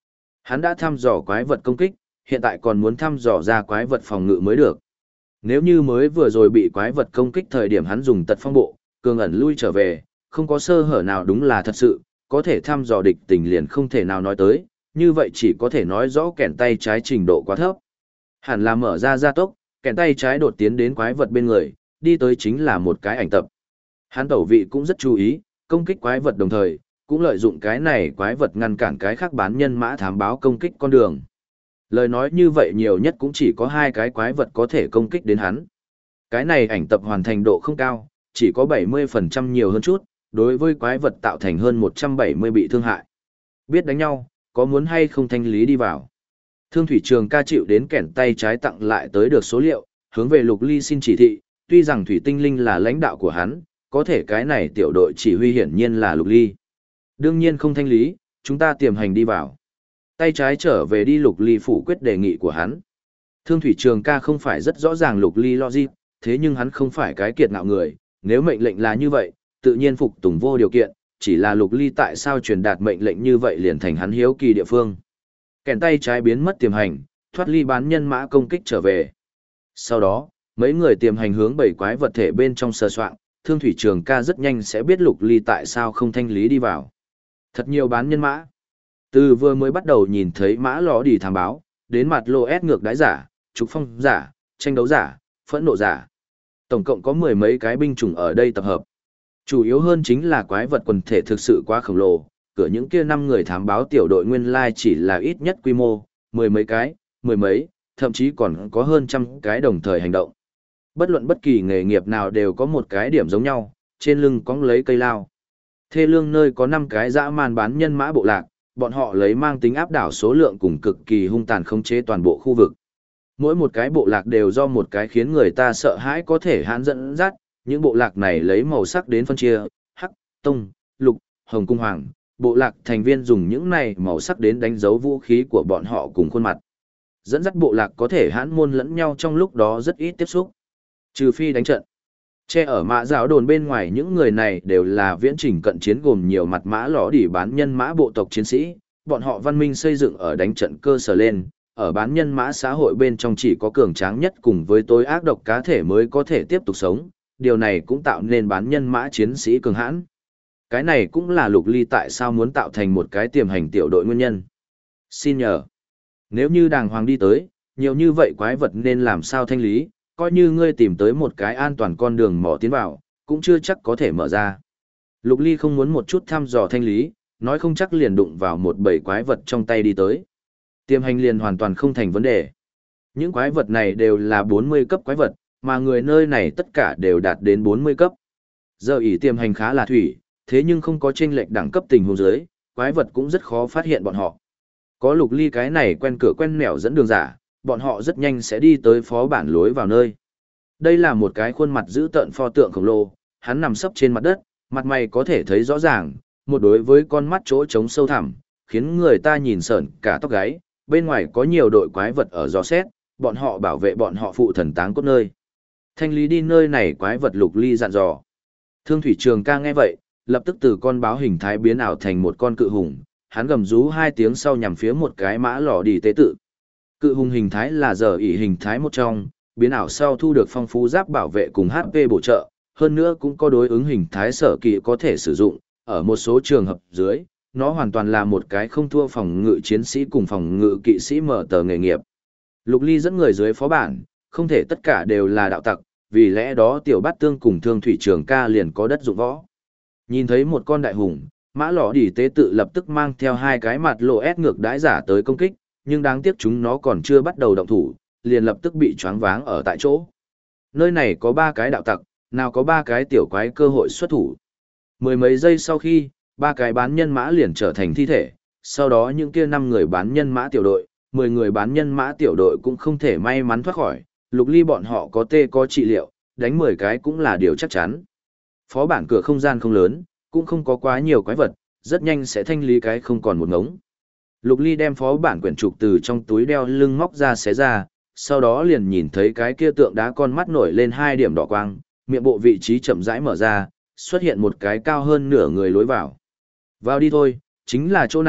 Hắn đã thăm dò quái vật công kích, hiện tại còn muốn thăm dò ra quái vật phòng ngự mới được. Nếu như mới vừa rồi bị quái vật công kích thời điểm hắn dùng tật phong bộ, cường ẩn lui trở về, không có sơ hở nào đúng là thật sự, có thể thăm dò địch tình liền không thể nào nói tới, như vậy chỉ có thể nói rõ kẻn tay trái trình độ quá thấp. Hẳn là mở ra gia tốc, kẻn tay trái đột tiến đến quái vật bên người, đi tới chính là một cái ảnh tập. Hắn tẩu vị cũng rất chú ý, công kích quái vật đồng thời, cũng lợi dụng cái này quái vật ngăn cản cái khác bán nhân mã thám báo công kích con đường. Lời nói như vậy nhiều nhất cũng chỉ có 2 cái quái vật có thể công kích đến hắn. Cái này ảnh tập hoàn thành độ không cao, chỉ có 70% nhiều hơn chút, đối với quái vật tạo thành hơn 170 bị thương hại. Biết đánh nhau, có muốn hay không thanh lý đi vào. Thương thủy trường ca chịu đến kẻn tay trái tặng lại tới được số liệu, hướng về Lục Ly xin chỉ thị, tuy rằng thủy tinh linh là lãnh đạo của hắn, có thể cái này tiểu đội chỉ huy hiển nhiên là Lục Ly. Đương nhiên không thanh lý, chúng ta tiềm hành đi vào. Tay trái trở về đi Lục Ly phủ quyết đề nghị của hắn. Thương thủy trường ca không phải rất rõ ràng Lục Ly logic, thế nhưng hắn không phải cái kiệt ngạo người, nếu mệnh lệnh là như vậy, tự nhiên phục tùng vô điều kiện, chỉ là Lục Ly tại sao truyền đạt mệnh lệnh như vậy liền thành hắn hiếu kỳ địa phương. Kèn tay trái biến mất tiềm hành, thoát ly bán nhân mã công kích trở về. Sau đó, mấy người tiềm hành hướng 7 quái vật thể bên trong sờ soạn, Thương thủy trường ca rất nhanh sẽ biết Lục Ly tại sao không thanh lý đi vào. Thật nhiều bán nhân mã. Từ vừa mới bắt đầu nhìn thấy mã ló đi thám báo, đến mặt lô ép ngược đái giả, trục phong giả, tranh đấu giả, phẫn nộ giả. Tổng cộng có 10 mấy cái binh chủng ở đây tập hợp. Chủ yếu hơn chính là quái vật quần thể thực sự quá khổng lồ, cửa những kia 5 người thám báo tiểu đội nguyên lai chỉ là ít nhất quy mô, 10 mấy cái, 10 mấy, thậm chí còn có hơn trăm cái đồng thời hành động. Bất luận bất kỳ nghề nghiệp nào đều có một cái điểm giống nhau, trên lưng cóng lấy cây lao. Thê lương nơi có 5 cái dã man bán nhân mã bộ lạc, bọn họ lấy mang tính áp đảo số lượng cùng cực kỳ hung tàn khống chế toàn bộ khu vực. Mỗi một cái bộ lạc đều do một cái khiến người ta sợ hãi có thể hãn dẫn dắt, những bộ lạc này lấy màu sắc đến phân chia, hắc, tông, lục, hồng cung hoàng, bộ lạc thành viên dùng những này màu sắc đến đánh dấu vũ khí của bọn họ cùng khuôn mặt. Dẫn dắt bộ lạc có thể hãn môn lẫn nhau trong lúc đó rất ít tiếp xúc. Trừ phi đánh trận. Che ở mã giáo đồn bên ngoài những người này đều là viễn trình cận chiến gồm nhiều mặt mã lõ đỉ bán nhân mã bộ tộc chiến sĩ, bọn họ văn minh xây dựng ở đánh trận cơ sở lên, ở bán nhân mã xã hội bên trong chỉ có cường tráng nhất cùng với tối ác độc cá thể mới có thể tiếp tục sống, điều này cũng tạo nên bán nhân mã chiến sĩ cường hãn. Cái này cũng là Lục Ly tại sao muốn tạo thành một cái tiềm hành tiểu đội nguyên nhân. Xin nhờ, nếu như đàng hoàng đi tới, nhiều như vậy quái vật nên làm sao thanh lý, coi như ngươi tìm tới một cái an toàn con đường mỏ tiến vào, cũng chưa chắc có thể mở ra. Lục Ly không muốn một chút thăm dò thanh lý, nói không chắc liền đụng vào một bầy quái vật trong tay đi tới. Tiềm hành liền hoàn toàn không thành vấn đề. Những quái vật này đều là 40 cấp quái vật, mà người nơi này tất cả đều đạt đến 40 cấp. Giờ ỷ tiềm hành khá là thủy, thế nhưng không có chênh lệch đẳng cấp tình huống dưới, quái vật cũng rất khó phát hiện bọn họ. Có Lục Ly cái này quen cửa quen nẻo dẫn đường giả, bọn họ rất nhanh sẽ đi tới phó bản lối vào nơi. Đây là một cái khuôn mặt dữ tợn pho tượng khổng lồ, hắn nằm sấp trên mặt đất, mặt mày có thể thấy rõ ràng, một đối với con mắt chỗ trống sâu thẳm, khiến người ta nhìn sởn cả tóc gáy. Bên ngoài có nhiều đội quái vật ở dò xét, bọn họ bảo vệ bọn họ phụ thần táng cốt nơi. Thanh lý đi nơi này quái vật Lục Ly dặn dò. Thương thủy trường ca nghe vậy, lập tức từ con báo hình thái biến ảo thành một con cự hùng, hắn gầm rú 2 tiếng sau nhằm phía một cái mã lò đi tế tự. Cự hùng hình thái là giờ ỷ hình thái một trong, biến ảo sau thu được phong phú giáp bảo vệ cùng HP bổ trợ, hơn nữa cũng có đối ứng hình thái sở kỳ có thể sử dụng, ở một số trường hợp dưới, nó hoàn toàn là một cái không thua phòng ngự chiến sĩ cùng phòng ngự kỵ sĩ mở tờ nghề nghiệp. Lục Ly dẫn người dưới phó bản, không thể tất cả đều là đạo tặc, vì lẽ đó tiểu bát tương cùng thương thủy trường ca liền có đất dụng võ. Nhìn thấy một con đại hùng, mã lọ đỉ tế tự lập tức mang theo 2 cái mặt lộ ép ngược đãi giả tới công kích, nhưng đáng tiếc chúng nó còn chưa bắt đầu động thủ, liền lập tức bị choáng váng ở tại chỗ. Nơi này có 3 cái đạo tặc, nào có 3 cái tiểu quái cơ hội xuất thủ. 10 mấy giây sau khi, 3 cái bán nhân mã liền trở thành thi thể, sau đó những kia 5 người bán nhân mã tiểu đội, 10 người bán nhân mã tiểu đội cũng không thể may mắn thoát khỏi, Lục Ly bọn họ có tê có trị liệu, đánh 10 cái cũng là điều chắc chắn. Phó bản cửa không gian không lớn, cũng không có quá nhiều quái vật, rất nhanh sẽ thanh lý cái không còn một ngống. Lục Ly đem phó bản quyển trục từ trong túi đeo lưng móc ra xé ra, sau đó liền nhìn thấy cái kia tượng đá con mắt nổi lên 2 điểm đỏ quang, miệng bộ vị trí chậm rãi mở ra, xuất hiện một cái cao hơn nửa người lối vào. Vào đi thôi, chính là chỗ này,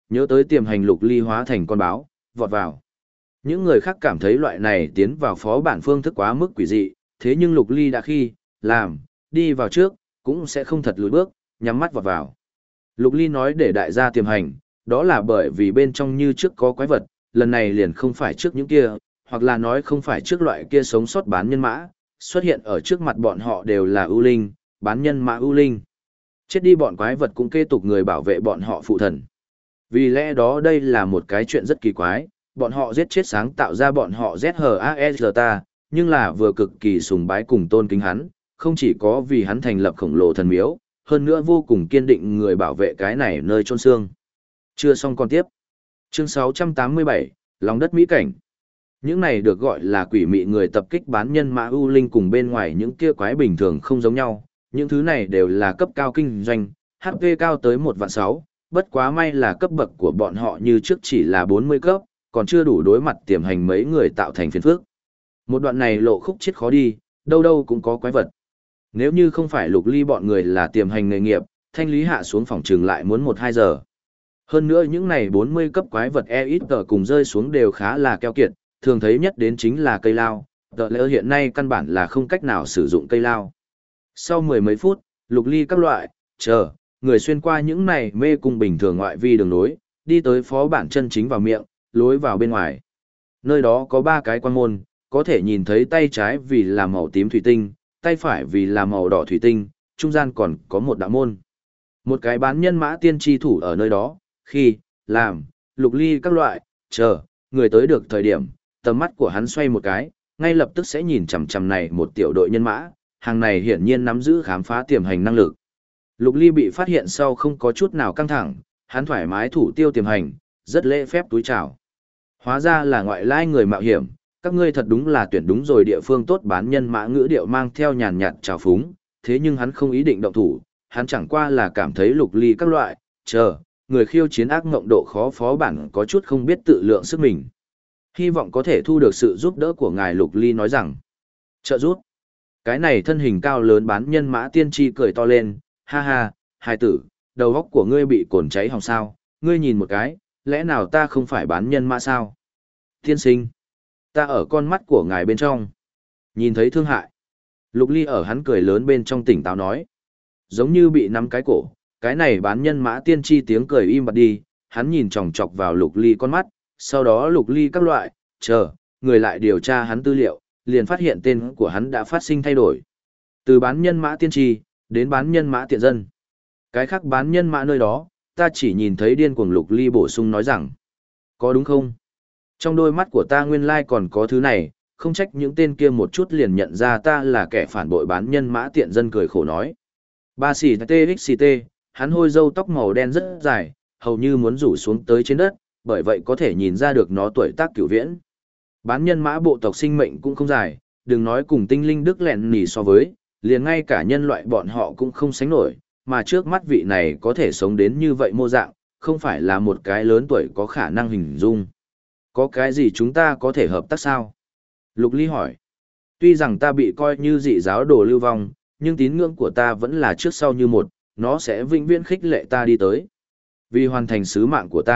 nhớ tới tiềm hành Lục Ly hóa thành con báo, vọt vào. Những người khác cảm thấy loại này tiến vào phó bản phương thức quá mức quỷ dị, thế nhưng Lục Ly đã khi, làm, đi vào trước, cũng sẽ không thật lùi bước, nhắm mắt vọt vào. Lục Ly nói để đại gia tiềm hành, đó là bởi vì bên trong như trước có quái vật, lần này liền không phải trước những kia, hoặc là nói không phải trước loại kia sống sót bán nhân mã, xuất hiện ở trước mặt bọn họ đều là ưu linh, bán nhân mã ưu linh. Chết đi bọn quái vật cũng kế tục người bảo vệ bọn họ phụ thần. Vì lẽ đó đây là một cái chuyện rất kỳ quái, bọn họ giết chết sáng tạo ra bọn họ ZHAEZTA, nhưng là vừa cực kỳ sùng bái cùng tôn kính hắn, không chỉ có vì hắn thành lập khổng lồ thần miếu, hơn nữa vô cùng kiên định người bảo vệ cái này nơi chôn xương. Chưa xong còn tiếp. Chương 687, lòng đất mỹ cảnh. Những này được gọi là quỷ mị người tập kích bán nhân mã ưu linh cùng bên ngoài những kia quái bình thường không giống nhau, những thứ này đều là cấp cao kinh doanh, HP cao tới 1.600.000, bất quá may là cấp bậc của bọn họ như trước chỉ là 40 cấp, còn chưa đủ đối mặt tiềm hành mấy người tạo thành phiền phức. Một đoạn này lộ khúc chết khó đi, đâu đâu cũng có quái vật. Nếu như không phải Lục Ly bọn người là tiềm hành nghề nghiệp, thanh lý hạ xuống phòng trường lại muốn 1-2 giờ. Hơn nữa những này 40 cấp quái vật ít cùng rơi xuống đều khá là keo kiệt, thường thấy nhất đến chính là cây lao, tờ lỡ hiện nay căn bản là không cách nào sử dụng cây lao. Sau mười mấy phút, Lục Ly các loại, người xuyên qua những này mê cung bình thường ngoại vi đường nối, đi tới phó bản chân chính vào miệng, lối vào bên ngoài. Nơi đó có 3 cái quan môn, có thể nhìn thấy tay trái vì là màu tím thủy tinh, tay phải vì là màu đỏ thủy tinh, trung gian còn có một đạo môn. Một cái bán nhân mã tiên tri thủ ở nơi đó, khi, làm, Lục Ly các loại, người tới được thời điểm, tầm mắt của hắn xoay một cái, ngay lập tức sẽ nhìn chằm chằm này một tiểu đội nhân mã, hàng này hiển nhiên nắm giữ khám phá tiềm hành năng lực. Lục Ly bị phát hiện sau không có chút nào căng thẳng, hắn thoải mái thủ tiêu tiềm hành, rất lễ phép túi chào. Hóa ra là ngoại lai người mạo hiểm, các ngươi thật đúng là tuyển đúng rồi địa phương tốt, bán nhân mã ngữ điệu mang theo nhàn nhạt trào phúng, thế nhưng hắn không ý định động thủ, hắn chẳng qua là cảm thấy Lục Ly các loại, người khiêu chiến ác ngộng độ khó phó bản có chút không biết tự lượng sức mình. Hy vọng có thể thu được sự giúp đỡ của ngài. Lục Ly nói rằng. Trợ giúp. Cái này thân hình cao lớn bán nhân mã tiên tri cười to lên, ha ha, hài tử, đầu óc của ngươi bị cồn cháy hỏng sao, ngươi nhìn một cái, lẽ nào ta không phải bán nhân mã sao? Tiên sinh, ta ở con mắt của ngài bên trong. Nhìn thấy thương hại. Lục Ly ở hắn cười lớn bên trong tỉnh táo nói. Giống như bị nắm cái cổ, cái này bán nhân mã tiên tri tiếng cười im bặt đi, hắn nhìn chòng chọc vào Lục Ly con mắt, sau đó Lục Ly các loại, người lại điều tra hắn tư liệu, liền phát hiện tên của hắn đã phát sinh thay đổi. Từ bán nhân mã tiên tri, đến bán nhân mã tiện dân. Cái khác bán nhân mã nơi đó, ta chỉ nhìn thấy điên cuồng. Lục Ly bổ sung nói rằng, có đúng không? Trong đôi mắt của ta nguyên lai còn có thứ này, không trách những tên kia một chút liền nhận ra ta là kẻ phản bội. Bán nhân mã tiện dân cười khổ nói. Ba xì TXT, hắn hôi râu tóc màu đen rất dài, hầu như muốn rủ xuống tới trên đất, bởi vậy có thể nhìn ra được nó tuổi tác cửu viễn. Bán nhân mã bộ tộc sinh mệnh cũng không dài, đừng nói cùng tinh linh đức lẹn nỉ so với, liền ngay cả nhân loại bọn họ cũng không sánh nổi, mà trước mắt vị này có thể sống đến như vậy mô dạng, không phải là một cái lớn tuổi có khả năng hình dung. Có cái gì chúng ta có thể hợp tác sao? Lục Ly hỏi. Tuy rằng ta bị coi như dị giáo đồ lưu vong, nhưng tín ngưỡng của ta vẫn là trước sau như một, nó sẽ vĩnh viễn khích lệ ta đi tới. Vì hoàn thành sứ mạng của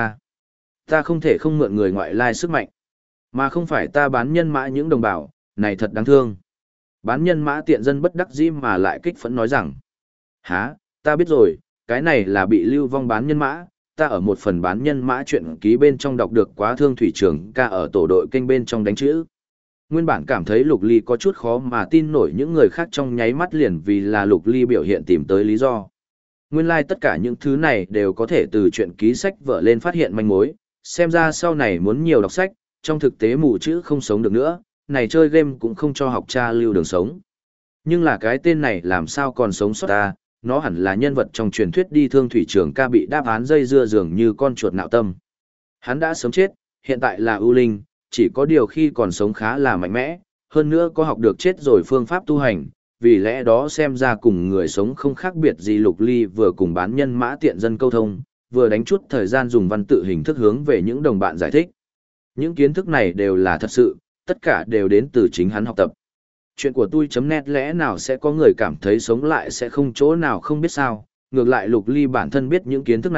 ta không thể không mượn người ngoại lai sức mạnh, mà không phải ta bán nhân mã những đồng bào, này thật đáng thương. Bán nhân mã tiện dân bất đắc dĩ mà lại kích phẫn nói rằng, hả, ta biết rồi, cái này là bị lưu vong bán nhân mã, ta ở một phần bán nhân mã truyện ký bên trong đọc được quá thương thủy trưởng ca ở tổ đội kênh bên trong đánh chữ. Nguyên bản cảm thấy Lục Ly có chút khó mà tin nổi, những người khác trong nháy mắt liền vì là Lục Ly biểu hiện tìm tới lý do. Nguyên lai tất cả những thứ này đều có thể từ truyện ký sách vở lên phát hiện manh mối, xem ra sau này muốn nhiều đọc sách, trong thực tế mù chữ không sống được nữa, này chơi game cũng không cho học tra lưu đường sống. Nhưng là cái tên này làm sao còn sống sót ta, nó hẳn là nhân vật trong truyền thuyết đi thương thủy trường ca bị đáp án dây dưa dường như con chuột nạo tâm. Hắn đã sớm chết, hiện tại là ưu linh, chỉ có điều khi còn sống khá là mạnh mẽ, hơn nữa có học được chết rồi phương pháp tu hành, vì lẽ đó xem ra cùng người sống không khác biệt gì. Lục Ly vừa cùng bán nhân mã tiện dân câu thông, vừa đánh chút thời gian dùng văn tự hình thức hướng về những đồng bạn giải thích. Những kiến thức này đều là thật sự, tất cả đều đến từ chính hắn học tập. Chuyện của tôi.net lẽ nào sẽ có người cảm thấy sống lại sẽ không chỗ nào không biết sao, ngược lại Lục Ly bản thân biết những kiến thức này,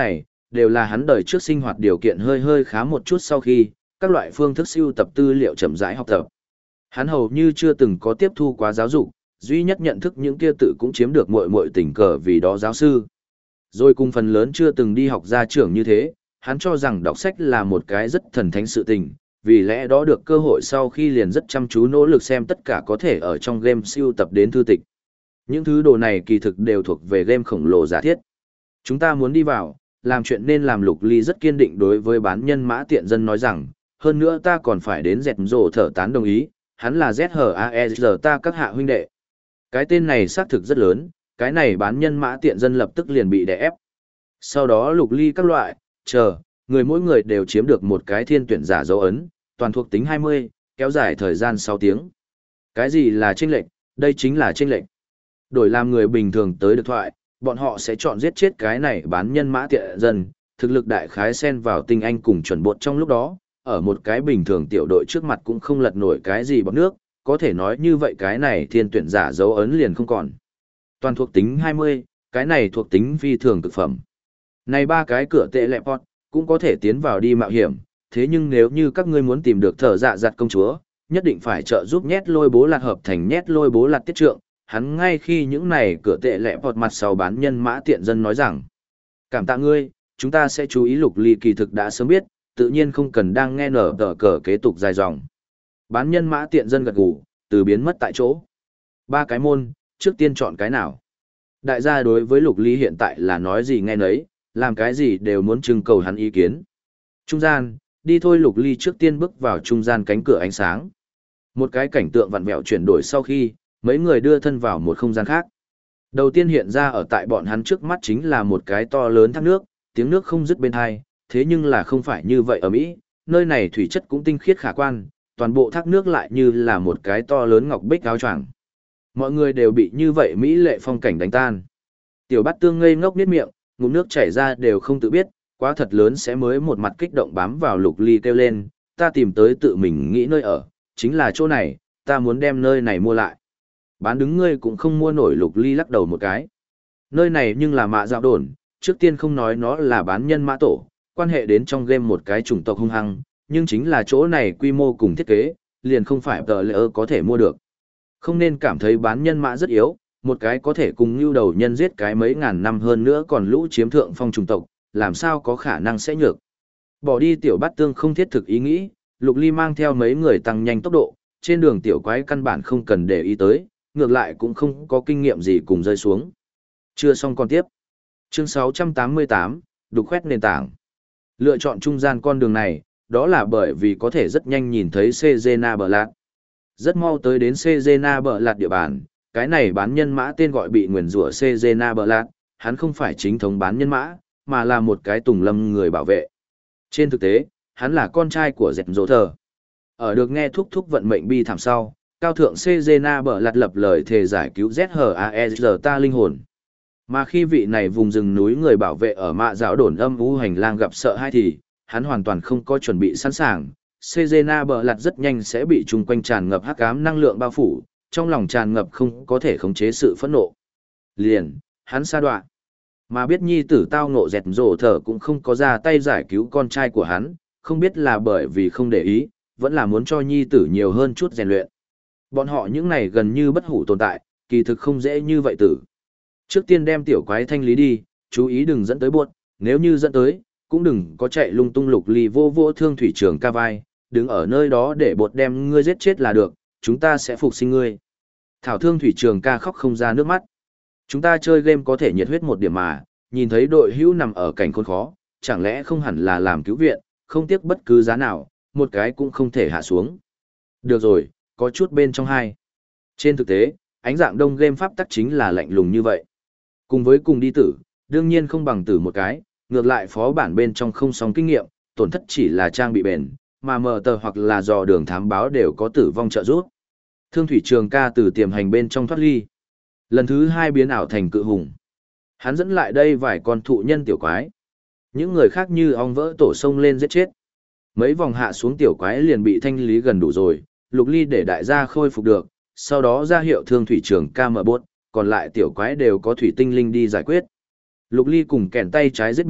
đều là hắn đời trước sinh hoạt điều kiện hơi hơi khá một chút sau khi, các loại phương thức sưu tập tư liệu chậm rãi học tập. Hắn hầu như chưa từng có tiếp thu quá giáo dục, duy nhất nhận thức những kia tự cũng chiếm được muội tình cờ vì đó giáo sư. Rồi cùng phần lớn chưa từng đi học gia trưởng như thế, hắn cho rằng đọc sách là một cái rất thần thánh sự tình, vì lẽ đó được cơ hội sau khi liền rất chăm chú nỗ lực xem tất cả có thể ở trong game sưu tập đến thư tịch. Những thứ đồ này kỳ thực đều thuộc về game khổng lồ giả thiết. Chúng ta muốn đi vào, làm chuyện nên làm. Lục Ly rất kiên định đối với bán nhân mã tiện dân nói rằng, hơn nữa ta còn phải đến dẹt rổ thở tán đồng ý, hắn là ZHAEZ ta các hạ huynh đệ. Cái tên này xác thực rất lớn, cái này bán nhân mã tiện dân lập tức liền bị đè ép. Sau đó Lục Ly các loại, người mỗi người đều chiếm được một cái thiên tuyển giả dấu ấn, toàn thuộc tính 20, kéo dài thời gian 6 tiếng. Cái gì là chênh lệch? Đây chính là chênh lệch. Đổi làm người bình thường tới được thoại, bọn họ sẽ chọn giết chết cái này bán nhân mã tiện dân, thực lực đại khái xen vào tinh anh cùng chuẩn bột trong lúc đó, ở một cái bình thường tiểu đội trước mặt cũng không lật nổi cái gì bọt nước, có thể nói như vậy cái này thiên tuyển giả dấu ấn liền không còn. Toàn thuộc tính 20, cái này thuộc tính phi thường cực phẩm. Này ba cái cửa tệ lẹ pot, cũng có thể tiến vào đi mạo hiểm, thế nhưng nếu như các ngươi muốn tìm được thợ dạ giặt công chúa, nhất định phải trợ giúp nhét lôi bố lạt hợp thành nhét lôi bố lạt tiết trượng. Hắn ngay khi những này cửa tệ lẹ pot mặt sau bán nhân mã tiện dân nói rằng, cảm tạ ngươi, chúng ta sẽ chú ý. Lục Ly kỳ thực đã sớm biết, tự nhiên không cần đang nghe nở tờ cờ kế tục dài dòng. Bán nhân mã tiện dân gật gù, từ biến mất tại chỗ. Ba cái môn, trước tiên chọn cái nào? Đại gia đối với Lục Ly hiện tại là nói gì nghe nấy, làm cái gì đều muốn trưng cầu hắn ý kiến. Trung gian, đi thôi. Lục Ly trước tiên bước vào trung gian cánh cửa ánh sáng. Một cái cảnh tượng vặn vẹo chuyển đổi sau khi, mấy người đưa thân vào một không gian khác. Đầu tiên hiện ra ở tại bọn hắn trước mắt chính là một cái to lớn thác nước, tiếng nước không dứt bên hai, thế nhưng là không phải như vậy ở Mỹ, nơi này thủy chất cũng tinh khiết khả quan, toàn bộ thác nước lại như là một cái to lớn ngọc bích áo choàng. Mọi người đều bị như vậy mỹ lệ phong cảnh đánh tan. Tiểu Bát Tương ngây ngốc niết miệng, ngụm nước chảy ra đều không tự biết, quá thật lớn sẽ mới một mặt kích động bám vào Lục Ly kêu lên, ta tìm tới tự mình nghĩ nơi ở, chính là chỗ này, ta muốn đem nơi này mua lại. Bán đứng ngươi cũng không mua nổi. Lục Ly lắc đầu một cái. Nơi này nhưng là mạ dạo đồn, trước tiên không nói nó là bán nhân mã tổ, quan hệ đến trong game một cái chủng tộc hung hăng, nhưng chính là chỗ này quy mô cùng thiết kế, liền không phải tờ lệ có thể mua được. Không nên cảm thấy bán nhân mã rất yếu, một cái có thể cùng lưu đầu nhân giết cái mấy ngàn năm hơn nữa còn lũ chiếm thượng phong chủng tộc, làm sao có khả năng sẽ nhược. Bỏ đi Tiểu Bát Tương không thiết thực ý nghĩ, Lục Ly mang theo mấy người tăng nhanh tốc độ, trên đường tiểu quái căn bản không cần để ý tới, ngược lại cũng không có kinh nghiệm gì cùng rơi xuống. Chưa xong còn tiếp. Chương 688, đục khoét nền tảng. Lựa chọn trung gian con đường này, đó là bởi vì có thể rất nhanh nhìn thấy Cezena Bờ Lạt. Rất mau tới đến Cezena Bờ Lạt địa bàn, cái này bán nhân mã tên gọi bị nguyền rủa Cezena Bờ Lạt, hắn không phải chính thống bán nhân mã, mà là một cái tùng lâm người bảo vệ. Trên thực tế, hắn là con trai của Dẹt Dỗ Thờ. Ở được nghe thúc thúc vận mệnh bi thảm sau, cao thượng Cezena Bờ Lạt lập lời thề giải cứu ZHAEZ ta linh hồn. Mà khi vị này vùng rừng núi người bảo vệ ở mạ dạo đồn âm u hành lang gặp sợ hãi thì, hắn hoàn toàn không có chuẩn bị sẵn sàng. Cezena Bờ Lạt rất nhanh sẽ bị chung quanh tràn ngập hắc ám năng lượng bao phủ, trong lòng tràn ngập không có thể khống chế sự phẫn nộ. Liền, hắn sa đọa. Mà biết nhi tử tao ngộ Dẹt Dỗ Thờ cũng không có ra tay giải cứu con trai của hắn, không biết là bởi vì không để ý, vẫn là muốn cho nhi tử nhiều hơn chút rèn luyện. Bọn họ những này gần như bất hủ tồn tại, kỳ thực không dễ như vậy tử. Trước tiên đem tiểu quái thanh lý đi, chú ý đừng dẫn tới buốt, nếu như dẫn tới, cũng đừng có chạy lung tung. Lục Ly vô vô thương thủy trường ca vai, đứng ở nơi đó để bột đem ngươi giết chết là được, chúng ta sẽ phục sinh ngươi. Thảo thương thủy trường ca khóc không ra nước mắt. Chúng ta chơi game có thể nhiệt huyết một điểm mà, nhìn thấy đội hữu nằm ở cảnh khốn khó, chẳng lẽ không hẳn là làm cứu viện, không tiếc bất cứ giá nào, một cái cũng không thể hạ xuống. Được rồi, có chút bên trong hai. Trên thực tế, ánh dạng đông game pháp tắc chính là lạnh lùng như vậy. Cùng với cùng đi tử, đương nhiên không bằng tử một cái, ngược lại phó bản bên trong không sóng kinh nghiệm, tổn thất chỉ là trang bị bền, mà mờ tờ hoặc là dò đường thám báo đều có tử vong trợ giúp. Thương thủy trường ca từ tiềm hành bên trong thoát ly. Lần thứ 2 biến ảo thành cự hùng. Hắn dẫn lại đây vài con thụ nhân tiểu quái. Những người khác như ong vỡ tổ sông lên giết chết. Mấy vòng hạ xuống tiểu quái liền bị thanh lý gần đủ rồi, Lục Ly để đại gia khôi phục được, sau đó ra hiệu thương thủy trường ca mở bốt, còn lại tiểu quái đều có thủy tinh linh đi giải quyết. Lục Ly cùng kèn tay trái giết buốt,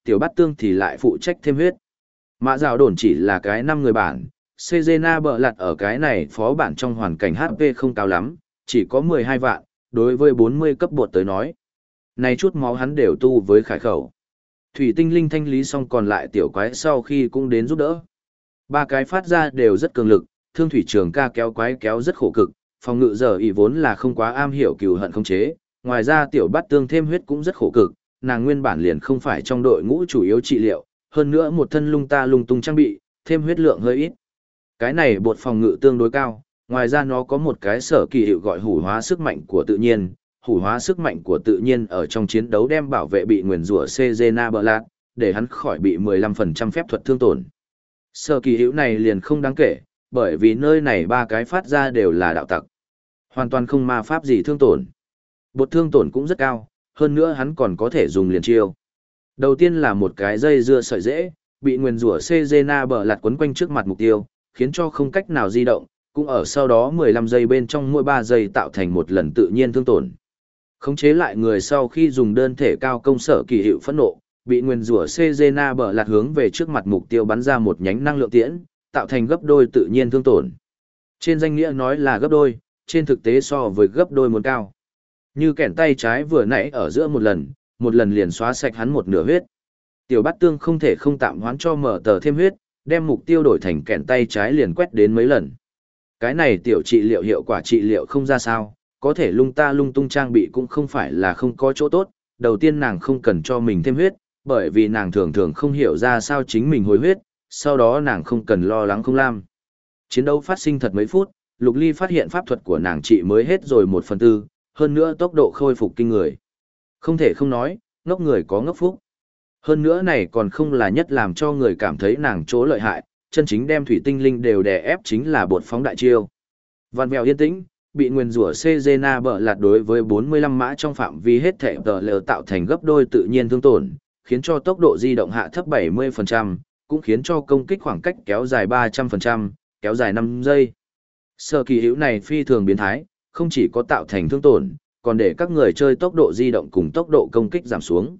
tiểu bát tương thì lại phụ trách thêm huyết. Mã rào đồn chỉ là cái 5 người bản, Cezena bợ lặt ở cái này phó bản trong hoàn cảnh HP không cao lắm, chỉ có 12 vạn, đối với 40 cấp bột tới nói. Này chút máu hắn đều tu với khải khẩu. Thủy tinh linh thanh lý xong còn lại tiểu quái sau khi cũng đến giúp đỡ. Ba cái phát ra đều rất cường lực, thương thủy trường ca kéo quái kéo rất khổ cực, phòng ngự giờ ý vốn là không quá am hiểu cừu hận khống chế, ngoài ra tiểu bát tương thêm huyết cũng rất khổ cực, nàng nguyên bản liền không phải trong đội ngũ chủ yếu trị liệu, hơn nữa một thân lung ta lung tung trang bị, thêm huyết lượng hơi ít. Cái này bột phòng ngự tương đối cao, ngoài ra nó có một cái sở kỳ hiệu gọi hủ hóa sức mạnh của tự nhiên, hủ hóa sức mạnh của tự nhiên ở trong chiến đấu đem bảo vệ bị nguyền rủa Cezena bờ lạc, để hắn khỏi bị 15% phép thuật thương tổn. Sở kỳ hiệu này liền không đáng kể, bởi vì nơi này ba cái phát ra đều là đạo tặc. Hoàn toàn không ma pháp gì thương tổn. Bột thương tổn cũng rất cao, hơn nữa hắn còn có thể dùng liền chiêu. Đầu tiên là một cái dây dưa sợi dễ, bị nguyền rủa Cezena bờ lạt quấn quanh trước mặt mục tiêu, khiến cho không cách nào di động, cũng ở sau đó 15 giây bên trong mỗi 3 giây tạo thành một lần tự nhiên thương tổn. Khống chế lại người sau khi dùng đơn thể cao công sở kỳ hiệu phẫn nộ, bị nguyền rủa Cezena bờ lạt hướng về trước mặt mục tiêu bắn ra một nhánh năng lượng tiễn, tạo thành gấp đôi tự nhiên thương tổn. Trên danh nghĩa nói là gấp đôi, trên thực tế so với gấp đôi muốn cao. Như kẻn tay trái vừa nãy ở giữa một lần liền xóa sạch hắn một nửa huyết. Tiểu bát tương không thể không tạm hoán cho mở tờ thêm huyết, đem mục tiêu đổi thành kẻn tay trái liền quét đến mấy lần. Cái này tiểu trị liệu hiệu quả trị liệu không ra sao, có thể lung ta lung tung trang bị cũng không phải là không có chỗ tốt. Đầu tiên nàng không cần cho mình thêm huyết, bởi vì nàng thường thường không hiểu ra sao chính mình hồi huyết, sau đó nàng không cần lo lắng không lam. Chiến đấu phát sinh thật mấy phút, Lục Ly phát hiện pháp thuật của nàng trị mới hết rồi 1/4, hơn nữa tốc độ khôi phục kinh người. Không thể không nói, ngốc người có ngốc phúc. Hơn nữa này còn không là nhất làm cho người cảm thấy nàng chỗ lợi hại, chân chính đem thủy tinh linh đều đè ép chính là bột phóng đại chiêu. Vạn vẹo yên tĩnh, bị nguyền rủa Cezena bợ lạt đối với 45 mã trong phạm vi hết thể tờ lờ tạo thành gấp đôi tự nhiên thương tổn, khiến cho tốc độ di động hạ thấp 70%, cũng khiến cho công kích khoảng cách kéo dài 300%, kéo dài 5 giây. Sở kỳ hữu này phi thường biến thái, không chỉ có tạo thành thương tổn, còn để các người chơi tốc độ di động cùng tốc độ công kích giảm xuống.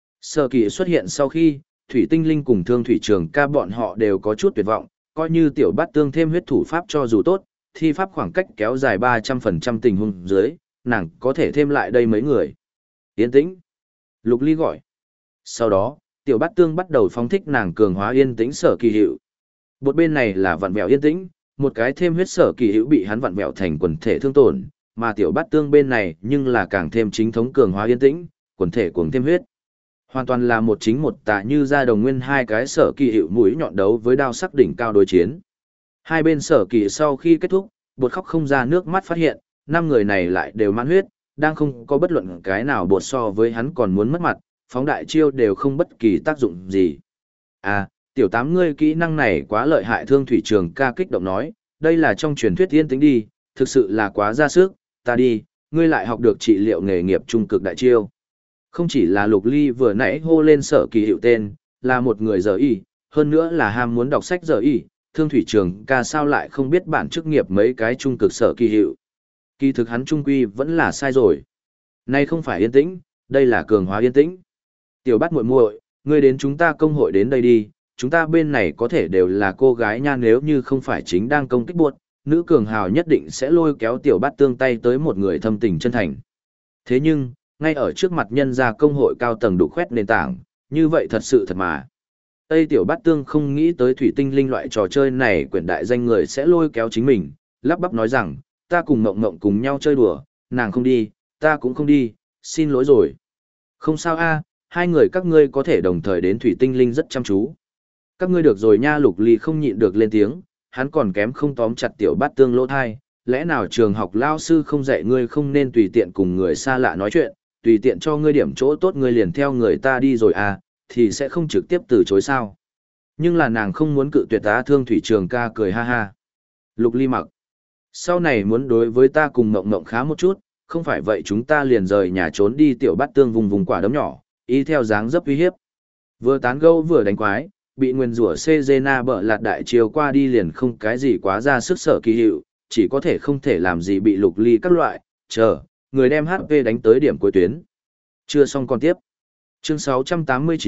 Sở kỳ xuất hiện sau khi, Thủy Tinh Linh cùng Thương Thủy Trường ca bọn họ đều có chút tuyệt vọng, coi như tiểu bát tương thêm huyết thủ pháp cho dù tốt, thi pháp khoảng cách kéo dài 300% tình huống dưới, nàng có thể thêm lại đây mấy người. Yên tĩnh. Lục Ly gọi. Sau đó, tiểu bát tương bắt đầu phóng thích nàng cường hóa yên tĩnh sở kỳ hiệu. Một bên này là vặn vẹo yên tĩnh, một cái thêm huyết sở kỳ hữu bị hắn vặn vẹo thành quần thể thương tổn, mà tiểu bát tương bên này nhưng là càng thêm chính thống cường hóa yên tĩnh, quần thể cuồng thêm huyết. Hoàn toàn là một chính một tà như ra đồng nguyên hai cái sở kỳ hữu mũi nhọn đấu với đao sắc đỉnh cao đối chiến. Hai bên sở kỳ sau khi kết thúc, bột khóc không ra nước mắt phát hiện, 5 người này lại đều mãn huyết, đang không có bất luận cái nào bột so với hắn còn muốn mất mặt, phóng đại chiêu đều không bất kỳ tác dụng gì. À, tiểu 8 ngươi kỹ năng này quá lợi hại. Thương Thủy Trường ca kích động nói, đây là trong truyền thuyết yên tĩnh đi, thực sự là quá ra sức, ta đi, ngươi lại học được trị liệu nghề nghiệp trung cực đại chiêu. Không chỉ là Lục Ly vừa nãy hô lên sở kỳ hiệu tên, là một người giờ y, hơn nữa là ham muốn đọc sách giờ y, Thương Thủy Trường ca sao lại không biết bản chức nghiệp mấy cái trung cực sở kỳ hiệu. Kỳ thực hắn trung quy vẫn là sai rồi. Nay không phải yên tĩnh, đây là cường hóa yên tĩnh. Tiểu Bát muội muội, ngươi đến chúng ta công hội đến đây đi, chúng ta bên này có thể đều là cô gái nha, nếu như không phải chính đang công kích buộc, nữ cường hào nhất định sẽ lôi kéo tiểu Bát tương tay tới một người thâm tình chân thành. Thế nhưng, ngay ở trước mặt nhân gia công hội cao tầng đủ khoét nền tảng, như vậy thật sự thật mà. Tây tiểu Bát tương không nghĩ tới thủy tinh linh loại trò chơi này quyển đại danh người sẽ lôi kéo chính mình, lắp bắp nói rằng, ta cùng Mộng Mộng cùng nhau chơi đùa, nàng không đi, ta cũng không đi, xin lỗi rồi. Không sao a, hai người các ngươi có thể đồng thời đến thủy tinh linh rất chăm chú. Các ngươi được rồi nha. Lục Ly không nhịn được lên tiếng, hắn còn kém không tóm chặt tiểu Bát tương lỗ thai, lẽ nào trường học lao sư không dạy ngươi không nên tùy tiện cùng người xa lạ nói chuyện, tùy tiện cho ngươi điểm chỗ tốt ngươi liền theo người ta đi rồi à, thì sẽ không trực tiếp từ chối sao. Nhưng là nàng không muốn cự tuyệt ta. Thương Thủy Trường ca cười ha ha. Lục Ly mặc. Sau này muốn đối với ta cùng Mộng Mộng khá một chút, không phải vậy chúng ta liền rời nhà trốn đi. Tiểu Bát tương vùng vùng quả đấm nhỏ, y theo dáng dấp uy hiếp. Vừa tán gẫu vừa đánh quái, bị nguyền rủa Cezena bợ lạt đại chiều qua đi liền không cái gì quá ra sức sở kỳ hiệu, chỉ có thể không thể làm gì bị Lục Ly các loại, chờ, người đem HP đánh tới điểm cuối tuyến. Chưa xong còn tiếp. Chương 689,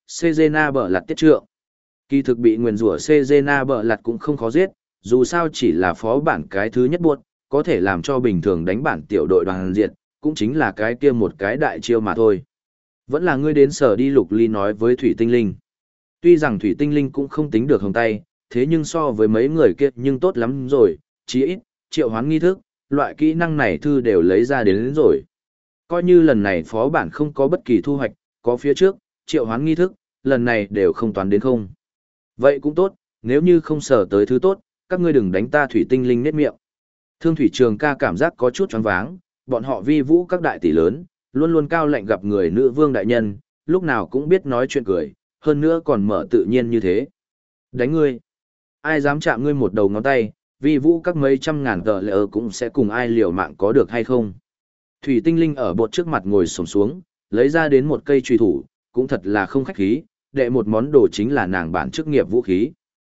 Cezena bợ lặt tiết trượng. Kỳ thực bị nguyền rủa Cezena bợ lặt cũng không khó giết, dù sao chỉ là phó bản cái thứ nhất buộc, có thể làm cho bình thường đánh bản tiểu đội đoàn diệt, cũng chính là cái kia một cái đại chiêu mà thôi. Vẫn là ngươi đến sở đi, Lục Ly nói với Thủy Tinh Linh. Tuy rằng Thủy Tinh Linh cũng không tính được hồng tay, thế nhưng so với mấy người kia nhưng tốt lắm rồi, chí ít, triệu hoán nghi thức, loại kỹ năng này thư đều lấy ra đến rồi. Coi như lần này phó bản không có bất kỳ thu hoạch, có phía trước, triệu hoán nghi thức, lần này đều không toán đến không. Vậy cũng tốt, nếu như không sở tới thứ tốt, các ngươi đừng đánh ta. Thủy Tinh Linh nết miệng. Thương Thủy Trường Ca cảm giác có chút choáng váng, bọn họ vi vũ các đại tỷ lớn, luôn luôn cao lạnh gặp người nữ vương đại nhân, lúc nào cũng biết nói chuyện cười, hơn nữa còn mở tự nhiên như thế. Đánh ngươi. Ai dám chạm ngươi một đầu ngón tay, vi vũ các mấy trăm ngàn tờ lỡ cũng sẽ cùng ai liều mạng có được hay không. Thủy Tinh Linh ở bột trước mặt ngồi xổm xuống, lấy ra đến một cây truy thủ, cũng thật là không khách khí, đệ một món đồ chính là nàng bản chức nghiệp vũ khí.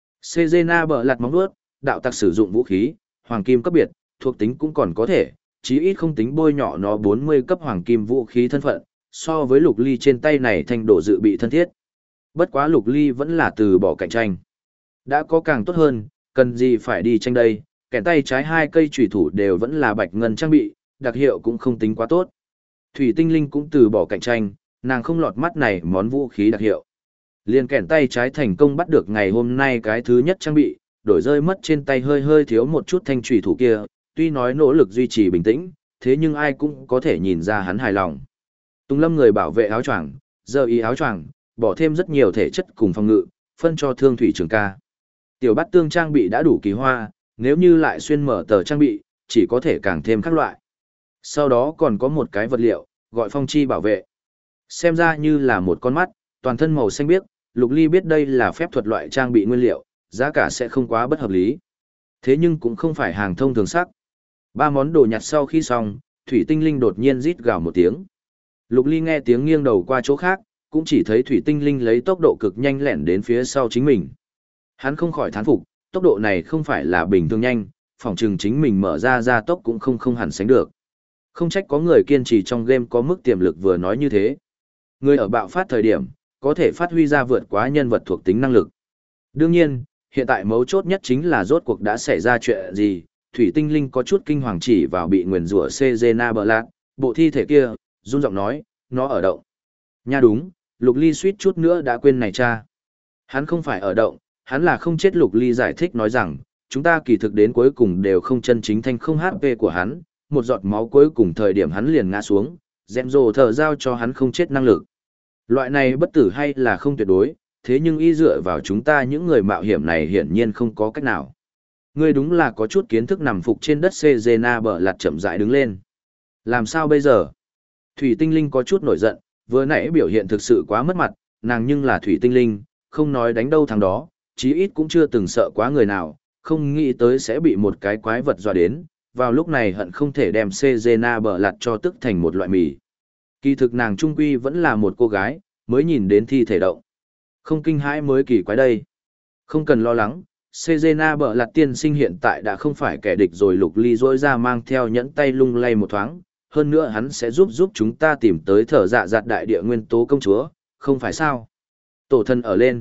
Cezena bợ lặt móng vuốt, đạo tặc sử dụng vũ khí, hoàng kim cấp biệt, thuộc tính cũng còn có thể, chí ít không tính bôi nhọ nó 40 cấp hoàng kim vũ khí thân phận, so với Lục Ly trên tay này thanh đồ dự bị thân thiết. Bất quá Lục Ly vẫn là từ bỏ cạnh tranh. Đã có càng tốt hơn, cần gì phải đi tranh đây, kẻ tay trái hai cây chủy thủ đều vẫn là bạch ngân trang bị, đặc hiệu cũng không tính quá tốt. Thủy Tinh Linh cũng từ bỏ cạnh tranh, nàng không lọt mắt này món vũ khí đặc hiệu. Liền kẻn tay trái thành công bắt được ngày hôm nay cái thứ nhất trang bị, đổi rơi mất trên tay hơi hơi thiếu một chút thanh chủy thủ kia, tuy nói nỗ lực duy trì bình tĩnh, thế nhưng ai cũng có thể nhìn ra hắn hài lòng. Tùng Lâm người bảo vệ áo choàng, giờ ý áo choàng, bỏ thêm rất nhiều thể chất cùng phòng ngự, phân cho Thương Thủy Trường Ca. Tiểu Bát Tương trang bị đã đủ kỳ hoa, nếu như lại xuyên mở tờ trang bị, chỉ có thể càng thêm các loại. Sau đó còn có một cái vật liệu, gọi phong chi bảo vệ. Xem ra như là một con mắt, toàn thân màu xanh biếc, Lục Ly biết đây là phép thuật loại trang bị nguyên liệu, giá cả sẽ không quá bất hợp lý. Thế nhưng cũng không phải hàng thông thường sắc. Ba món đồ nhặt sau khi xong, Thủy Tinh Linh đột nhiên rít gào một tiếng. Lục Ly nghe tiếng nghiêng đầu qua chỗ khác, cũng chỉ thấy Thủy Tinh Linh lấy tốc độ cực nhanh lẻn đến phía sau chính mình. Hắn không khỏi thán phục, tốc độ này không phải là bình thường nhanh, phỏng chừng chính mình mở ra gia tốc cũng không hẳn sánh được. Không trách có người kiên trì trong game có mức tiềm lực vừa nói như thế. Người ở bạo phát thời điểm, có thể phát huy ra vượt quá nhân vật thuộc tính năng lực. Đương nhiên, hiện tại mấu chốt nhất chính là rốt cuộc đã xảy ra chuyện gì. Thủy Tinh Linh có chút kinh hoàng chỉ vào bị nguyền rủa Cezena bợ lặt, bộ thi thể kia, run giọng nói, nó ở động. Nha đúng, Lục Ly suýt chút nữa đã quên này cha. Hắn không phải ở động, hắn là không chết. Lục Ly giải thích nói rằng, chúng ta kỳ thực đến cuối cùng đều không chân chính thanh không HP của hắn, một giọt máu cuối cùng thời điểm hắn liền ngã xuống, dẹm rồ thở giao cho hắn không chết năng lực. Loại này bất tử hay là không tuyệt đối, thế nhưng y dựa vào chúng ta những người mạo hiểm này hiển nhiên không có cách nào. Ngươi đúng là có chút kiến thức. Nằm phục trên đất Cezena bợ lặt chậm rãi đứng lên. Làm sao bây giờ? Thủy Tinh Linh có chút nổi giận, vừa nãy biểu hiện thực sự quá mất mặt, nàng nhưng là Thủy Tinh Linh, không nói đánh đâu thằng đó, chí ít cũng chưa từng sợ quá người nào, không nghĩ tới sẽ bị một cái quái vật dọa đến, vào lúc này hận không thể đem Cezena bợ lặt cho tức thành một loại mì. Kỳ thực nàng trung quy vẫn là một cô gái, mới nhìn đến thi thể động. Không kinh hãi mới kỳ quái đây. Không cần lo lắng, Cezena bợ lặt tiên sinh hiện tại đã không phải kẻ địch rồi. Lục Ly rỗi ra mang theo nhẫn tay lung lay một thoáng, hơn nữa hắn sẽ giúp chúng ta tìm tới thở dạ giặt đại địa nguyên tố công chúa, không phải sao? Tổ thân ở lên.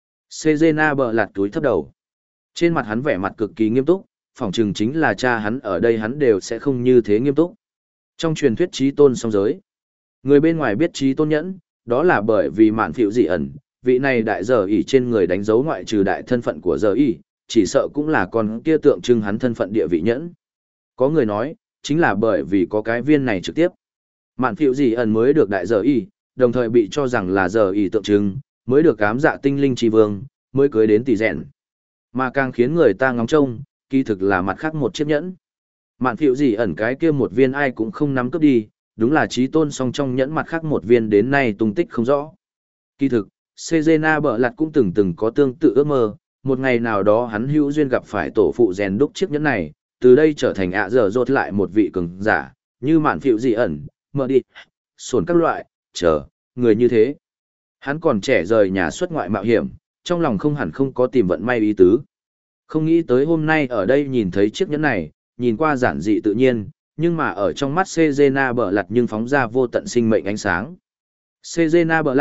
Cezena bợ lặt túi thấp đầu. Trên mặt hắn vẻ mặt cực kỳ nghiêm túc, phỏng chừng chính là cha hắn ở đây hắn đều sẽ không như thế nghiêm túc. Trong truyền thuyết trí tôn song giới, người bên ngoài biết trí tôn nhẫn, đó là bởi vì mạn phiệu dị ẩn, vị này đại giờ ỷ trên người đánh dấu ngoại trừ đại thân phận của giờ ỷ, chỉ sợ cũng là con kia tượng trưng hắn thân phận địa vị nhẫn. Có người nói, chính là bởi vì có cái viên này trực tiếp. Mạn phiệu dị ẩn mới được đại giờ ỷ, đồng thời bị cho rằng là giờ ỷ tượng trưng, mới được ám dạ tinh linh tri vương, mới cưới đến tỷ rèn. Mà càng khiến người ta ngóng trông, kỳ thực là mặt khác một chiếc nhẫn. Mạn phiệu dị ẩn cái kia một viên ai cũng không nắm cướp đi, đúng là trí tôn song trong nhẫn mặt khác một viên đến nay tung tích không rõ. Kỳ thực, Cezena bợ lặt cũng từng có tương tự ước mơ, một ngày nào đó hắn hữu duyên gặp phải tổ phụ rèn đúc chiếc nhẫn này, từ đây trở thành dở dột lại một vị cường giả, như mạn phiệu dị ẩn, mở đi, sồn các loại, người như thế. Hắn còn trẻ rời nhà xuất ngoại mạo hiểm, trong lòng không hẳn không có tìm vận may ý tứ. Không nghĩ tới hôm nay ở đây nhìn thấy chiếc nhẫn này, nhìn qua giản dị tự nhiên, nhưng mà ở trong mắt Cezena bợ lặt nhưng phóng ra vô tận sinh mệnh ánh sáng. Cezena bợ lặt,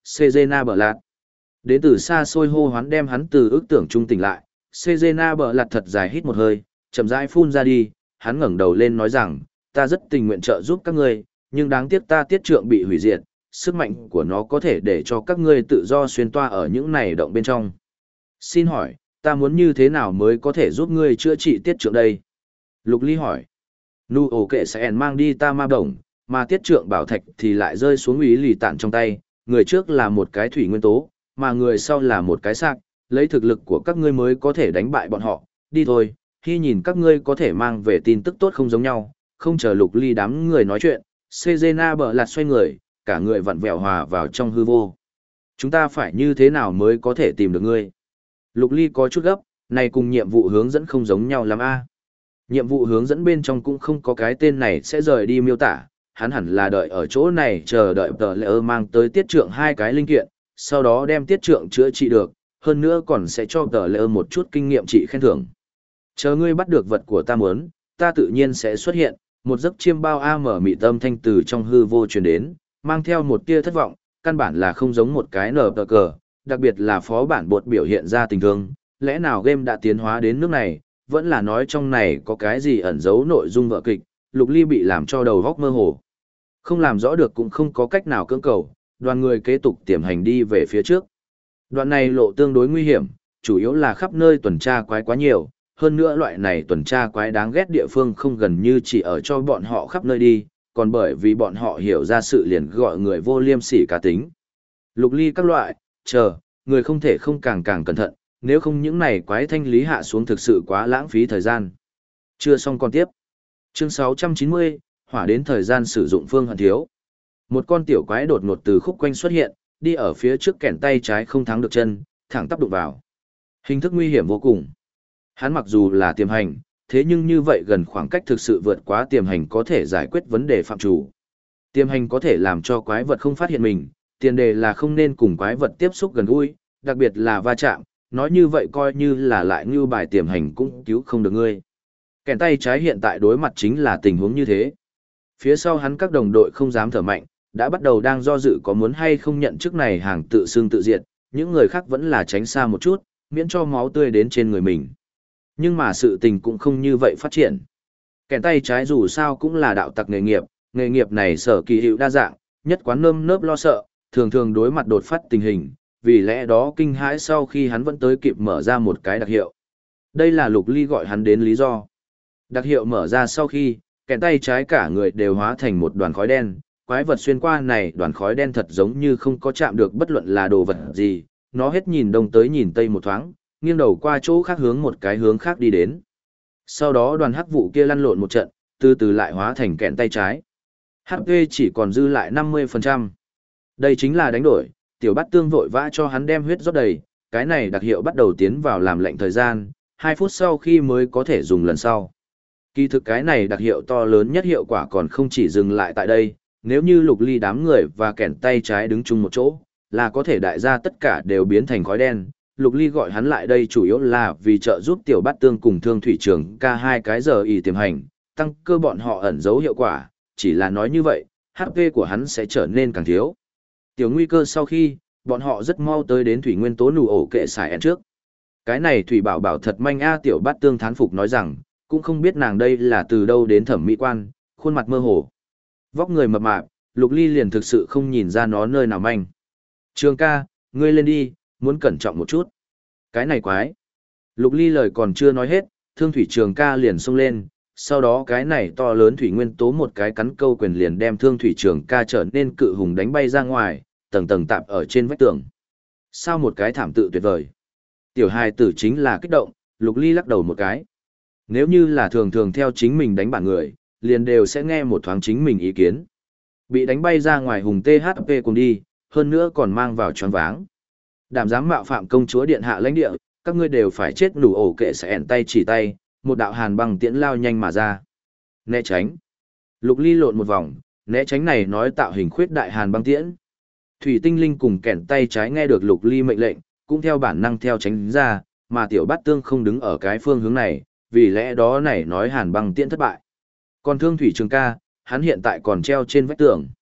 Cezena bờ lạt. Đến từ xa xôi hô hoán đem hắn từ ức tưởng trung tỉnh lại, Cezena bờ lạt thật dài hít một hơi, chậm rãi phun ra đi, hắn ngẩng đầu lên nói rằng, ta rất tình nguyện trợ giúp các ngươi, nhưng đáng tiếc ta tiết trượng bị hủy diệt, sức mạnh của nó có thể để cho các ngươi tự do xuyên toa ở những này động bên trong. Xin hỏi, ta muốn như thế nào mới có thể giúp ngươi chữa trị tiết trượng đây? Lục Ly hỏi. Nu ổ kệ sẽ mang đi ta ma đồng, mà tiết trượng bảo thạch thì lại rơi xuống ý lì tạn trong tay, người trước là một cái thủy nguyên tố, mà người sau là một cái sạc, lấy thực lực của các ngươi mới có thể đánh bại bọn họ, đi thôi, khi nhìn các ngươi có thể mang về tin tức tốt không giống nhau, không chờ Lục Ly đám người nói chuyện, Cezena bờ lạt xoay người, cả người vặn vẹo hòa vào trong hư vô. Chúng ta phải như thế nào mới có thể tìm được ngươi? Lục Ly có chút gấp, này cùng nhiệm vụ hướng dẫn không giống nhau lắm a. Nhiệm vụ hướng dẫn bên trong cũng không có cái tên này sẽ rời đi miêu tả, hắn hẳn là đợi ở chỗ này chờ đợi tờ lệ mang tới tiết trượng 2 cái linh kiện, sau đó đem tiết trượng chữa trị được, hơn nữa còn sẽ cho tờ lệ một chút kinh nghiệm trị khen thưởng. Chờ ngươi bắt được vật của ta muốn, ta tự nhiên sẽ xuất hiện, một giấc chiêm bao mở mị tâm thanh từ trong hư vô truyền đến, mang theo một tia thất vọng, căn bản là không giống một cái nở tờ cờ, đặc biệt là phó bản bột biểu hiện ra tình thương, lẽ nào game đã tiến hóa đến nước này, vẫn là nói trong này có cái gì ẩn giấu nội dung vở kịch, Lục Ly bị làm cho đầu góc mơ hồ. Không làm rõ được cũng không có cách nào cưỡng cầu, đoàn người kế tục tiềm hành đi về phía trước. Đoạn này lộ tương đối nguy hiểm, chủ yếu là khắp nơi tuần tra quái quá nhiều, hơn nữa loại này tuần tra quái đáng ghét địa phương không gần như chỉ ở cho bọn họ khắp nơi đi, còn bởi vì bọn họ hiểu ra sự liền gọi người vô liêm sỉ cá tính. Lục Ly các loại, người không thể không càng càng cẩn thận, nếu không những này quái thanh lý hạ xuống thực sự quá lãng phí thời gian. Chưa xong còn tiếp. Chương 690, hỏa đến thời gian sử dụng phương hận thiếu. Một con tiểu quái đột ngột từ khúc quanh xuất hiện, đi ở phía trước kẻn tay trái không thắng được chân, thẳng tắp đụng vào. Hình thức nguy hiểm vô cùng. Hắn mặc dù là tiềm hành, thế nhưng như vậy gần khoảng cách thực sự vượt quá tiềm hành có thể giải quyết vấn đề phạm chủ. Tiềm hành có thể làm cho quái vật không phát hiện mình, tiền đề là không nên cùng quái vật tiếp xúc gần gũi, đặc biệt là va chạm, nói như vậy coi như là lại như bài tiềm hành cũng cứu không được ngươi. Kèn tay trái hiện tại đối mặt chính là tình huống như thế. Phía sau hắn các đồng đội không dám thở mạnh, đã bắt đầu đang do dự có muốn hay không nhận chức này hàng tự xưng tự diệt, những người khác vẫn là tránh xa một chút, miễn cho máu tươi đến trên người mình. Nhưng mà sự tình cũng không như vậy phát triển. Kèn tay trái dù sao cũng là đạo tặc nghề nghiệp này sở kỳ hiệu đa dạng, nhất quán nơm nớp lo sợ, thường thường đối mặt đột phát tình hình, vì lẽ đó kinh hãi sau khi hắn vẫn tới kịp mở ra một cái đặc hiệu. Đây là Lục Ly gọi hắn đến lý do. Đặc hiệu mở ra sau khi, kèn tay trái cả người đều hóa thành một đoàn khói đen, quái vật xuyên qua này đoàn khói đen thật giống như không có chạm được bất luận là đồ vật gì, nó hết nhìn đông tới nhìn tây một thoáng, nghiêng đầu qua chỗ khác hướng một cái hướng khác đi đến. Sau đó đoàn hắc vụ kia lăn lộn một trận, từ từ lại hóa thành kẹn tay trái. HP chỉ còn dư lại 50%. Đây chính là đánh đổi, tiểu bát tương vội vã cho hắn đem huyết rót đầy, cái này đặc hiệu bắt đầu tiến vào làm lệnh thời gian, 2 phút sau khi mới có thể dùng lần sau. Kỳ thực cái này đặc hiệu to lớn nhất hiệu quả còn không chỉ dừng lại tại đây, nếu như Lục Ly đám người và kẻn tay trái đứng chung một chỗ, là có thể đại gia tất cả đều biến thành khói đen. Lục Ly gọi hắn lại đây chủ yếu là vì trợ giúp tiểu bát tương cùng thương thủy trường ca 2 cái giờ y tiềm hành, tăng cơ bọn họ ẩn giấu hiệu quả, chỉ là nói như vậy, HP của hắn sẽ trở nên càng thiếu. Tiểu nguy cơ sau khi, bọn họ rất mau tới đến thủy nguyên tố nụ ổ kệ xài ẻn trước. Cái này thủy bảo bảo thật manh a, tiểu bát tương thán phục nói rằng, cũng không biết nàng đây là từ đâu đến thẩm mỹ quan, khuôn mặt mơ hồ. Vóc người mập mạp, Lục Ly liền thực sự không nhìn ra nó nơi nào manh. Trường ca, ngươi lên đi, muốn cẩn trọng một chút. Cái này quái. Lục Ly lời còn chưa nói hết, thương thủy trường ca liền xông lên, sau đó cái này to lớn thủy nguyên tố một cái cắn câu quyền liền đem thương thủy trường ca trở nên cự hùng đánh bay ra ngoài, tầng tầng tạp ở trên vách tường. Sao một cái thảm tự tuyệt vời. Tiểu hài tử chính là kích động, Lục Ly lắc đầu một cái. Nếu như là thường thường theo chính mình đánh bản người, liền đều sẽ nghe một thoáng chính mình ý kiến. Bị đánh bay ra ngoài hùng THP cùng đi, hơn nữa còn mang vào choáng váng. Đảm dám mạo phạm công chúa điện hạ lãnh địa, các ngươi đều phải chết, nủ ổ kệ sẽ ẻn tay chỉ tay, một đạo hàn băng tiễn lao nhanh mà ra. Né tránh. Lục Ly lộn một vòng, né tránh này nói tạo hình khuyết đại hàn băng tiễn. Thủy tinh linh cùng kẻn tay trái nghe được Lục Ly mệnh lệnh, cũng theo bản năng theo tránh ra, mà tiểu bát tương không đứng ở cái phương hướng này, vì lẽ đó này nói hàn băng tiễn thất bại. Còn thương thủy trường ca, hắn hiện tại còn treo trên vách tường.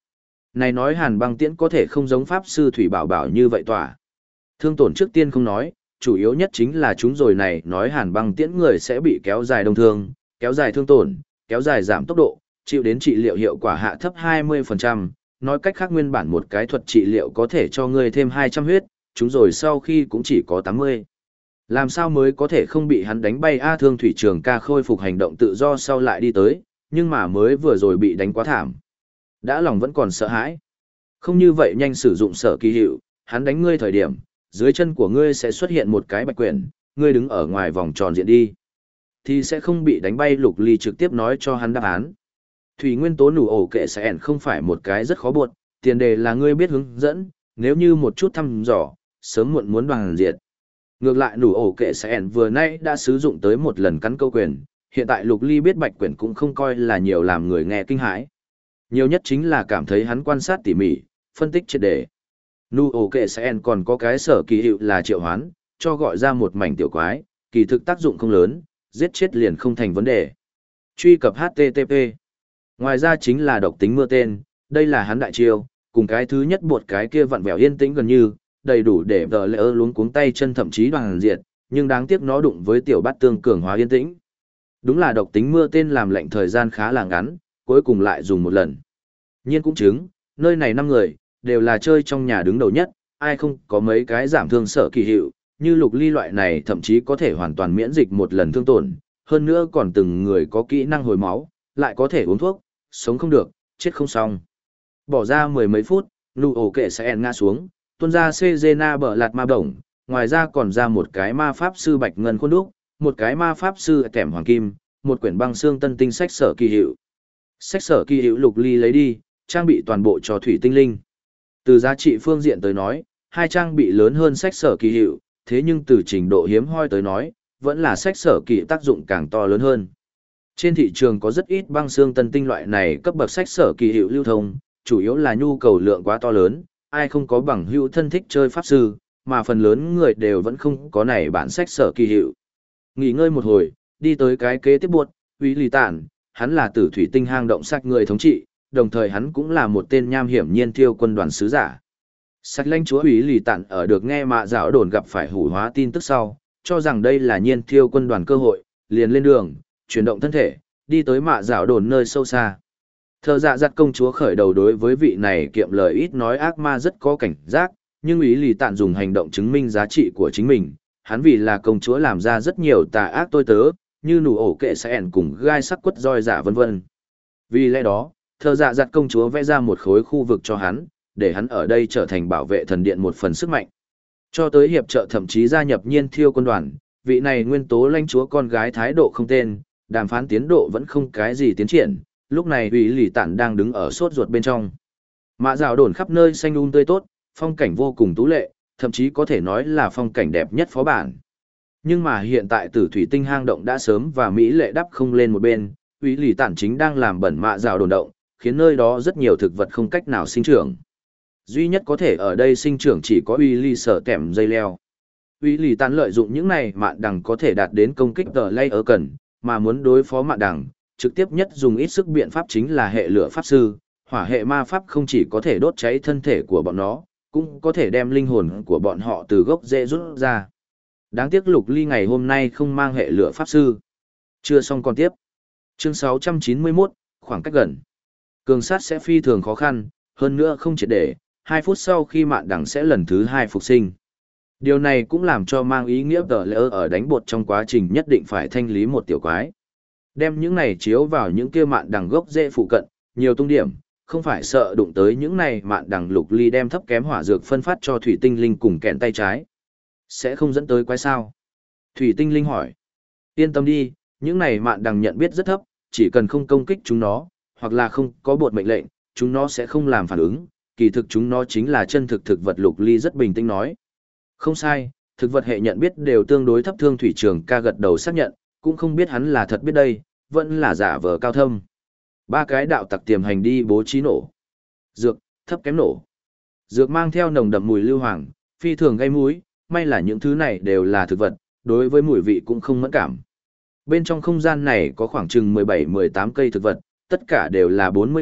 Này nói hàn băng tiễn có thể không giống pháp sư thủy bảo bảo như vậy tỏa. Thương tổn trước tiên không nói, chủ yếu nhất chính là chúng rồi này nói hàn băng tiễn người sẽ bị kéo dài đông thương, kéo dài thương tổn, kéo dài giảm tốc độ, chịu đến trị liệu hiệu quả hạ thấp 20%, nói cách khác nguyên bản một cái thuật trị liệu có thể cho ngươi thêm 200 huyết, chúng rồi sau khi cũng chỉ có 80. Làm sao mới có thể không bị hắn đánh bay A Thương Thủy Trường ca khôi phục hành động tự do sau lại đi tới, nhưng mà mới vừa rồi bị đánh quá thảm. Đã lòng vẫn còn sợ hãi. Không như vậy nhanh sử dụng sở kỳ hiệu, hắn đánh ngươi thời điểm, dưới chân của ngươi sẽ xuất hiện một cái bạch quyển, ngươi đứng ở ngoài vòng tròn diện đi. Thì sẽ không bị đánh bay. Lục Ly trực tiếp nói cho hắn đáp án. Thủy nguyên tố nụ ổ kệ sẽ không phải một cái rất khó buộc, tiền đề là ngươi biết hướng dẫn, nếu như một chút thăm dò, sớm muộn muốn đoàn diệt. Ngược lại nụ ổ kệ sẽ vừa nãy đã sử dụng tới một lần cắn câu quyền, hiện tại Lục Ly biết bạch quyển cũng không coi là nhiều làm người nghe kinh hãi. Nhiều nhất chính là cảm thấy hắn quan sát tỉ mỉ, phân tích triệt đề. Nụ ổ kệ sẽ còn có cái sở kỳ hiệu là triệu hoán, cho gọi ra một mảnh tiểu quái, kỳ thực tác dụng không lớn, giết chết liền không thành vấn đề. Truy cập HTTP. Ngoài ra chính là độc tính mưa tên, đây là hắn đại chiêu, cùng cái thứ nhất buộc cái kia vặn vẹo yên tĩnh gần như, đầy đủ để vợ lỡ luống cuống tay chân thậm chí đoàn diệt, nhưng đáng tiếc nó đụng với tiểu bát tương cường hóa yên tĩnh. Đúng là độc tính mưa tên làm lệnh thời gian khá là ngắn, cuối cùng lại dùng một lần. Nhiên cũng chứng, nơi này 5 người, đều là chơi trong nhà đứng đầu nhất, ai không có mấy cái giảm thương sở kỳ hiệu, như Lục Ly loại này thậm chí có thể hoàn toàn miễn dịch một lần thương tổn, hơn nữa còn từng người có kỹ năng hồi máu, lại có thể uống thuốc, sống không được, chết không xong. Bỏ ra mười mấy phút, nụ ổ kệ sẽ ngã xuống, tuôn ra Cezena bở lạt ma bổng, ngoài ra còn ra một cái ma pháp sư bạch ngân khuôn đúc, một cái ma pháp sư kèm hoàng kim, một quyển băng xương tân tinh sách sở kỳ hiệu. Sách sở kỳ hiệu Lục Ly lấy đi, trang bị toàn bộ cho thủy tinh linh. Từ giá trị phương diện tới nói, hai trang bị lớn hơn sách sở kỳ hiệu, thế nhưng từ trình độ hiếm hoi tới nói, vẫn là sách sở kỳ tác dụng càng to lớn hơn. Trên thị trường có rất ít băng xương tân tinh loại này cấp bậc sách sở kỳ hiệu lưu thông, chủ yếu là nhu cầu lượng quá to lớn, ai không có bằng hữu thân thích chơi pháp sư, mà phần lớn người đều vẫn không có này bản sách sở kỳ hiệu. Nghỉ ngơi một hồi, đi tới cái kế tiếp buộc, Uy Lì Tản, hắn là tử thủy tinh hang động sạch người thống trị, đồng thời hắn cũng là một tên nham hiểm nhiên thiêu quân đoàn sứ giả. Sạch lãnh chúa Uy Lì Tản ở được nghe mạ dạo đồn gặp phải hủ hóa tin tức sau, cho rằng đây là nhiên thiêu quân đoàn cơ hội, liền lên đường, chuyển động thân thể, đi tới mạ dạo đồn nơi sâu xa. Thờ dạ giặt công chúa khởi đầu đối với vị này kiệm lời ít nói ác ma rất có cảnh giác, nhưng Uy Lì Tản dùng hành động chứng minh giá trị của chính mình, hắn vì là công chúa làm ra rất nhiều tà ác tôi tớ, như nụ ổ kệ sẽ ẻn cùng gai sắc quất roi giả vân vân. Vì lẽ đó, thờ dạ giặt công chúa vẽ ra một khối khu vực cho hắn, để hắn ở đây trở thành bảo vệ thần điện một phần sức mạnh. Cho tới hiệp trợ thậm chí gia nhập nhiên thiêu quân đoàn, vị này nguyên tố lãnh chúa con gái thái độ không tên, đàm phán tiến độ vẫn không cái gì tiến triển, lúc này Uy Lì Tản đang đứng ở sốt ruột bên trong. Mạ rào đồn khắp nơi xanh tươi tốt, phong cảnh vô cùng tú lệ, thậm chí có thể nói là phong cảnh đẹp nhất phó bản. Nhưng mà hiện tại tử thủy tinh hang động đã sớm và Mỹ lệ đắp không lên một bên, Uy Lì Tản chính đang làm bẩn mạ rào đồn động, khiến nơi đó rất nhiều thực vật không cách nào sinh trưởng. Duy nhất có thể ở đây sinh trưởng chỉ có Uy Lì sở kèm dây leo. Uy Lì Tản lợi dụng những này mạn đằng có thể đạt đến công kích tờ lay ở cần, mà muốn đối phó mạn đằng, trực tiếp nhất dùng ít sức biện pháp chính là hệ lửa pháp sư, hỏa hệ ma pháp không chỉ có thể đốt cháy thân thể của bọn nó, cũng có thể đem linh hồn của bọn họ từ gốc rễ rút ra. Đáng tiếc Lục Ly ngày hôm nay không mang hệ lửa pháp sư. Chưa xong còn tiếp. Chương 691, khoảng cách gần. Cường sát sẽ phi thường khó khăn, hơn nữa không triệt để, 2 phút sau khi mạn đằng sẽ lần thứ 2 phục sinh. Điều này cũng làm cho mang ý nghĩa tờ lỡ ở đánh bột trong quá trình nhất định phải thanh lý một tiểu quái. Đem những này chiếu vào những kia mạn đằng gốc rễ phụ cận, nhiều tung điểm, không phải sợ đụng tới những này mạn đằng. Lục Ly đem thấp kém hỏa dược phân phát cho thủy tinh linh cùng kẹn tay trái. Sẽ không dẫn tới quái sao? Thủy tinh linh hỏi. Yên tâm đi, những này mạn đằng nhận biết rất thấp, chỉ cần không công kích chúng nó, hoặc là không có bột mệnh lệnh, chúng nó sẽ không làm phản ứng, kỳ thực chúng nó chính là chân thực thực vật. Lục Ly rất bình tĩnh nói. Không sai, thực vật hệ nhận biết đều tương đối thấp. Thương Thủy Trường ca gật đầu xác nhận, cũng không biết hắn là thật biết đây, vẫn là giả vờ cao thâm. 3 cái đạo tặc tiềm hành đi bố trí nổ. Dược, thấp kém nổ. Dược mang theo nồng đậm mùi lưu hoàng, phi thường gây mũi, may là những thứ này đều là thực vật, đối với mùi vị cũng không mẫn cảm. Bên trong không gian này có khoảng chừng 17-18 cây thực vật, tất cả đều là 40 cấp,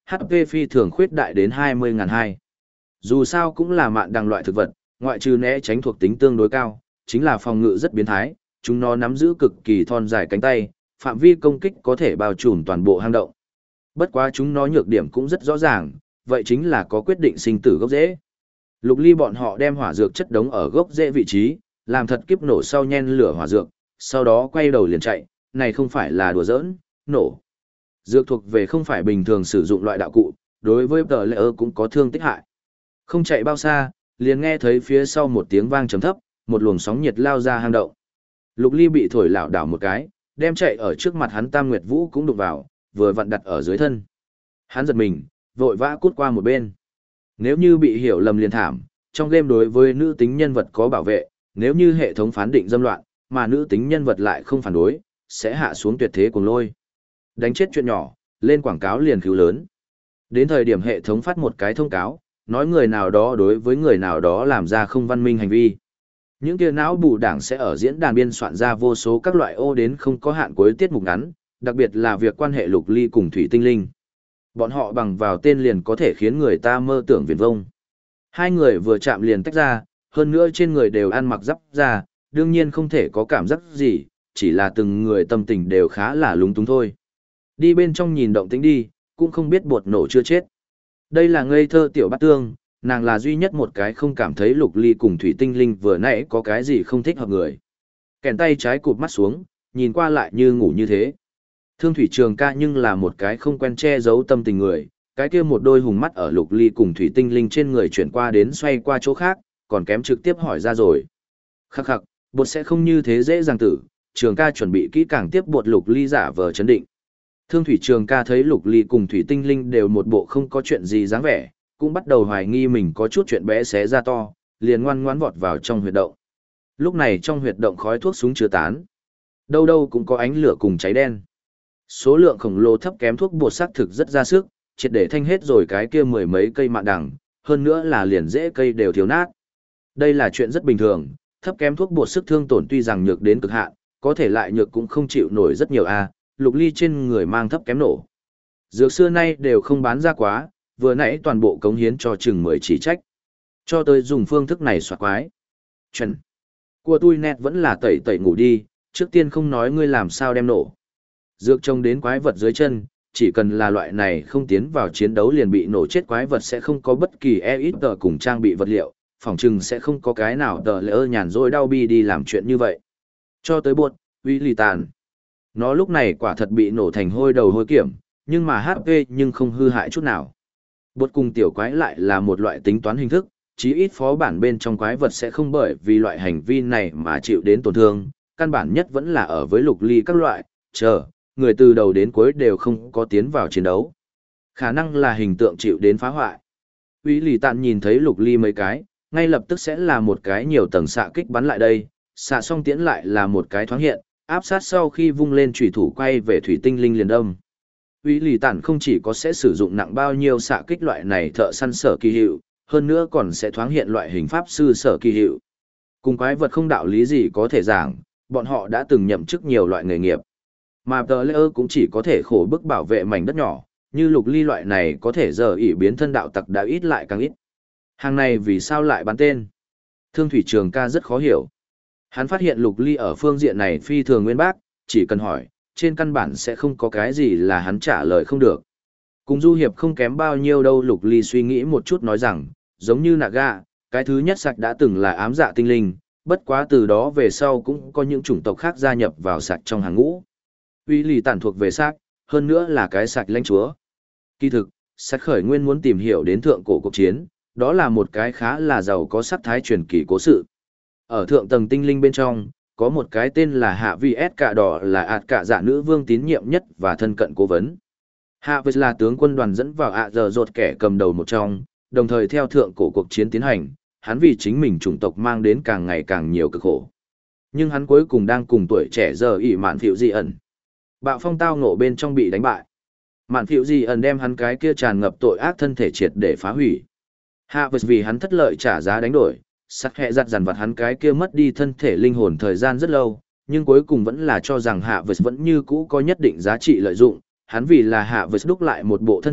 HP phi thường khuyết đại đến 20.200. Dù sao cũng là mạn đằng loại thực vật, ngoại trừ né tránh thuộc tính tương đối cao, chính là phòng ngự rất biến thái, chúng nó nắm giữ cực kỳ thon dài cánh tay, phạm vi công kích có thể bao trùm toàn bộ hang động. Bất quá chúng nó nhược điểm cũng rất rõ ràng, vậy chính là có quyết định sinh tử gốc rễ. Lục Ly bọn họ đem hỏa dược chất đống ở gốc rễ vị trí, làm thật kiếp nổ sau nhen lửa hỏa dược, sau đó quay đầu liền chạy, này không phải là đùa giỡn, nổ. Dược thuộc về không phải bình thường sử dụng loại đạo cụ, đối với tờ lệ cũng có thương tích hại. Không chạy bao xa, liền nghe thấy phía sau một tiếng vang trầm thấp, một luồng sóng nhiệt lao ra hang động. Lục Ly bị thổi lảo đảo một cái, đem chạy ở trước mặt hắn Tam Nguyệt Vũ cũng đụng vào, vừa vặn đặt ở dưới thân. Hắn giật mình, vội vã cút qua một bên. Nếu như bị hiểu lầm liền thảm, trong game đối với nữ tính nhân vật có bảo vệ, nếu như hệ thống phán định dâm loạn, mà nữ tính nhân vật lại không phản đối, sẽ hạ xuống tuyệt thế cuồng lôi. Đánh chết chuyện nhỏ, lên quảng cáo liền cứu lớn. Đến thời điểm hệ thống phát một cái thông cáo, nói người nào đó đối với người nào đó làm ra không văn minh hành vi. Những kia não bù đảng sẽ ở diễn đàn biên soạn ra vô số các loại ô đến không có hạn cuối tiết mục ngắn, đặc biệt là việc quan hệ Lục Ly cùng Thủy Tinh Linh. Bọn họ bằng vào tên liền có thể khiến người ta mơ tưởng viển vông. Hai người vừa chạm liền tách ra, hơn nữa trên người đều ăn mặc giáp ra, đương nhiên không thể có cảm giác gì, chỉ là từng người tâm tình đều khá là lúng túng thôi. Đi bên trong nhìn động tĩnh đi, cũng không biết bột nổ chưa chết. Đây là ngây thơ tiểu bát tương, nàng là duy nhất một cái không cảm thấy Lục Ly cùng Thủy Tinh Linh vừa nãy có cái gì không thích hợp người. Kèn tay trái cụp mắt xuống, nhìn qua lại như ngủ như thế. Thương Thủy Trường Ca nhưng là một cái không quen che giấu tâm tình người, cái kia một đôi hùng mắt ở Lục Ly cùng Thủy Tinh Linh trên người chuyển qua đến xoay qua chỗ khác, còn kém trực tiếp hỏi ra rồi. Khắc khắc, bột sẽ không như thế dễ dàng tử, Trường Ca chuẩn bị kỹ càng tiếp bột Lục Ly giả vờ chấn định. Thương Thủy Trường Ca thấy Lục Ly cùng Thủy Tinh Linh đều một bộ không có chuyện gì dáng vẻ, cũng bắt đầu hoài nghi mình có chút chuyện bé xé ra to, liền ngoan ngoãn vọt vào trong huyệt động. Lúc này trong huyệt động khói thuốc súng chưa tán. Đâu đâu cũng có ánh lửa cùng cháy đen. Số lượng khổng lồ thấp kém thuốc bột xác thực rất ra sức, triệt để thanh hết rồi cái kia mười mấy cây mạn đằng, hơn nữa là liền rễ cây đều thiếu nát. Đây là chuyện rất bình thường, thấp kém thuốc bột sức thương tổn tuy rằng nhược đến cực hạn, có thể lại nhược cũng không chịu nổi rất nhiều a. Lục Ly trên người mang thấp kém nổ. Dược xưa nay đều không bán ra quá, vừa nãy toàn bộ cống hiến cho chừng 10 chỉ trách. Cho tới dùng phương thức này soạt quái. Chuẩn. Của tôi nét vẫn là tẩy tẩy ngủ đi, trước tiên không nói ngươi làm sao đem nổ. Dược trông đến quái vật dưới chân, chỉ cần là loại này không tiến vào chiến đấu liền bị nổ chết quái vật sẽ không có bất kỳ ít tờ cùng trang bị vật liệu, phỏng chừng sẽ không có cái nào tờ lỡ nhàn rỗi đau bi đi làm chuyện như vậy. Cho tới buộc, uy lì tàn. Nó lúc này quả thật bị nổ thành hôi đầu hôi kiểm, nhưng mà HP nhưng không hư hại chút nào. Bột cùng tiểu quái lại là một loại tính toán hình thức, chí ít phó bản bên trong quái vật sẽ không bởi vì loại hành vi này mà chịu đến tổn thương, căn bản nhất vẫn là ở với Lục Ly các loại, người từ đầu đến cuối đều không có tiến vào chiến đấu. Khả năng là hình tượng chịu đến phá hoại. Uy lì tạn nhìn thấy Lục Ly mấy cái, ngay lập tức sẽ là một cái nhiều tầng xạ kích bắn lại đây, xạ xong tiễn lại là một cái thoáng hiện, áp sát sau khi vung lên chủy thủ quay về Thủy Tinh Linh liền đâm. Uy lì tản không chỉ có sẽ sử dụng nặng bao nhiêu xạ kích loại này thợ săn sở kỳ hiệu, hơn nữa còn sẽ thoáng hiện loại hình pháp sư sở kỳ hiệu. Cùng quái vật không đạo lý gì có thể giảng, bọn họ đã từng nhậm chức nhiều loại nghề nghiệp. Mà tờ lễ cũng chỉ có thể khổ bức bảo vệ mảnh đất nhỏ, như Lục Ly loại này có thể giờ ỷ biến thân đạo tặc đã ít lại càng ít. Hàng này vì sao lại bắn tên? Thương Thủy Trường Ca rất khó hiểu. Hắn phát hiện Lục Ly ở phương diện này phi thường nguyên bác, chỉ cần hỏi, trên căn bản sẽ không có cái gì là hắn trả lời không được. Cùng Du Hiệp không kém bao nhiêu đâu. Lục Ly suy nghĩ một chút nói rằng, giống như Naga, cái thứ nhất sạch đã từng là ám dạ tinh linh, bất quá từ đó về sau cũng có những chủng tộc khác gia nhập vào sạch trong hàng ngũ. Uy lì tản thuộc về sạch, hơn nữa là cái sạch lãnh chúa. Kỳ thực, sạch khởi nguyên muốn tìm hiểu đến thượng cổ cuộc chiến, đó là một cái khá là giàu có sắc thái truyền kỳ cố sự. Ở thượng tầng tinh linh bên trong, có một cái tên là Hạ Vi S Cạ Đỏ là ạt cả dạ nữ vương tín nhiệm nhất và thân cận cố vấn. Hạ Vi là tướng quân đoàn dẫn vào ạ giờ rột kẻ cầm đầu một trong, đồng thời theo thượng cổ cuộc chiến tiến hành, hắn vì chính mình chủng tộc mang đến càng ngày càng nhiều cực khổ. Nhưng hắn cuối cùng đang cùng tuổi trẻ giờ ỷ mạn phiệu di ẩn. Bạo phong tao ngộ bên trong bị đánh bại. Mạn phiệu di ẩn đem hắn cái kia tràn ngập tội ác thân thể triệt để phá hủy. Hạ Vi vì hắn thất lợi trả giá đánh đổi. Sắc hẹ giặt dằn vặt hắn cái kia mất đi thân thể linh hồn thời gian rất lâu, nhưng cuối cùng vẫn là cho rằng Hạ Vật vẫn như cũ có nhất định giá trị lợi dụng, hắn vì là Hạ Vật đúc lại một bộ thân thể,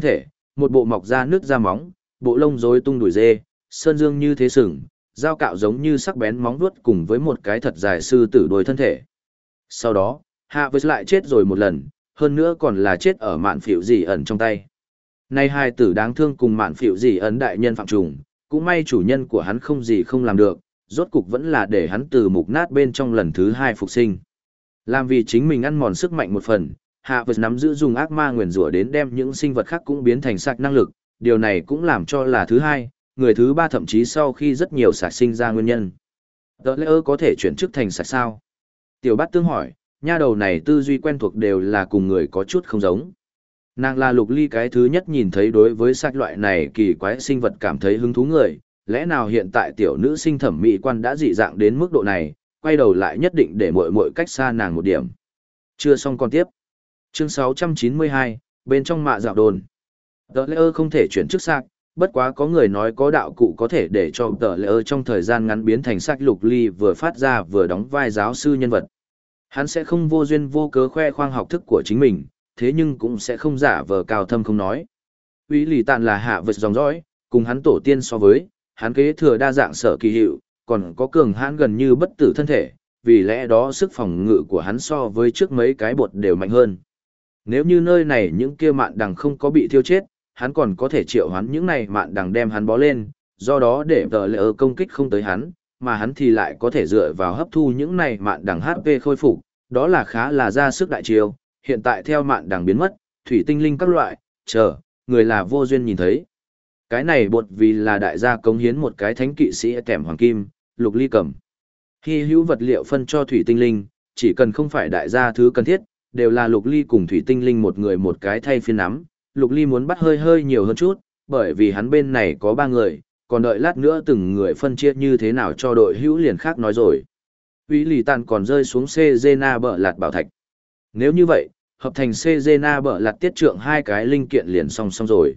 một bộ mọc ra nước da móng, bộ lông rối tung đuổi dê, sơn dương như thế sừng, dao cạo giống như sắc bén móng vuốt cùng với một cái thật dài sư tử đuôi thân thể. Sau đó, Hạ với lại chết rồi một lần, hơn nữa còn là chết ở mạn phịu dị ẩn trong tay. Nay hai tử đáng thương cùng mạn phịu dị ẩn đại nhân phạm trùng, cũng may chủ nhân của hắn không gì không làm được, rốt cục vẫn là để hắn từ mục nát bên trong lần thứ hai phục sinh. Làm vì chính mình ăn mòn sức mạnh một phần, Hạ vật nắm giữ dùng ác ma nguyền rủa đến đem những sinh vật khác cũng biến thành sạc năng lực, điều này cũng làm cho là thứ hai, người thứ ba thậm chí sau khi rất nhiều sạc sinh ra nguyên nhân. Tờ lễ ơ có thể chuyển chức thành sạc sao? Tiểu bát tương hỏi, nha đầu này tư duy quen thuộc đều là cùng người có chút không giống. Nàng là Lục Ly cái thứ nhất nhìn thấy đối với sạc loại này kỳ quái sinh vật cảm thấy hứng thú người, lẽ nào hiện tại tiểu nữ sinh thẩm mỹ quan đã dị dạng đến mức độ này, quay đầu lại nhất định để muội muội cách xa nàng một điểm. Chưa xong còn tiếp. Chương 692, bên trong mạ dạo đồn. Tờ lễ ơ không thể chuyển chức sạc, bất quá có người nói có đạo cụ có thể để cho tờ lễ ơ trong thời gian ngắn biến thành sạc. Lục Ly vừa phát ra vừa đóng vai giáo sư nhân vật. Hắn sẽ không vô duyên vô cớ khoe khoang học thức của chính mình, thế nhưng cũng sẽ không giả vờ cao thâm không nói. Uy lì tàn là hạ vật dòng dõi, cùng hắn tổ tiên so với, hắn kế thừa đa dạng sở kỳ hiệu, còn có cường hãn gần như bất tử thân thể, vì lẽ đó sức phòng ngự của hắn so với trước mấy cái bột đều mạnh hơn. Nếu như nơi này những kia mạn đằng không có bị thiêu chết, hắn còn có thể triệu hoán những này mạn đằng đem hắn bó lên, do đó để tờ lệ công kích không tới hắn, mà hắn thì lại có thể dựa vào hấp thu những này mạn đằng HP khôi phục, đó là khá là ra sức đại chiêu. Hiện tại theo mạn đằng biến mất, thủy tinh linh các loại, người là vô duyên nhìn thấy. Cái này bột vì là đại gia cống hiến một cái thánh kỵ sĩ kèm hoàng kim, Lục Ly cầm. Hy hữu vật liệu phân cho thủy tinh linh, chỉ cần không phải đại gia thứ cần thiết, đều là Lục Ly cùng thủy tinh linh một người một cái thay phiên nắm. Lục Ly muốn bắt hơi nhiều hơn chút, bởi vì hắn bên này có 3 người, còn đợi lát nữa từng người phân chia như thế nào cho đội hữu liền khác nói rồi. Uy lì tàn còn rơi xuống Cezena bờ lạt bảo thạch. Nếu như vậy, hợp thành Cezena bờ lạt tiết trượng 2 cái linh kiện liền xong rồi.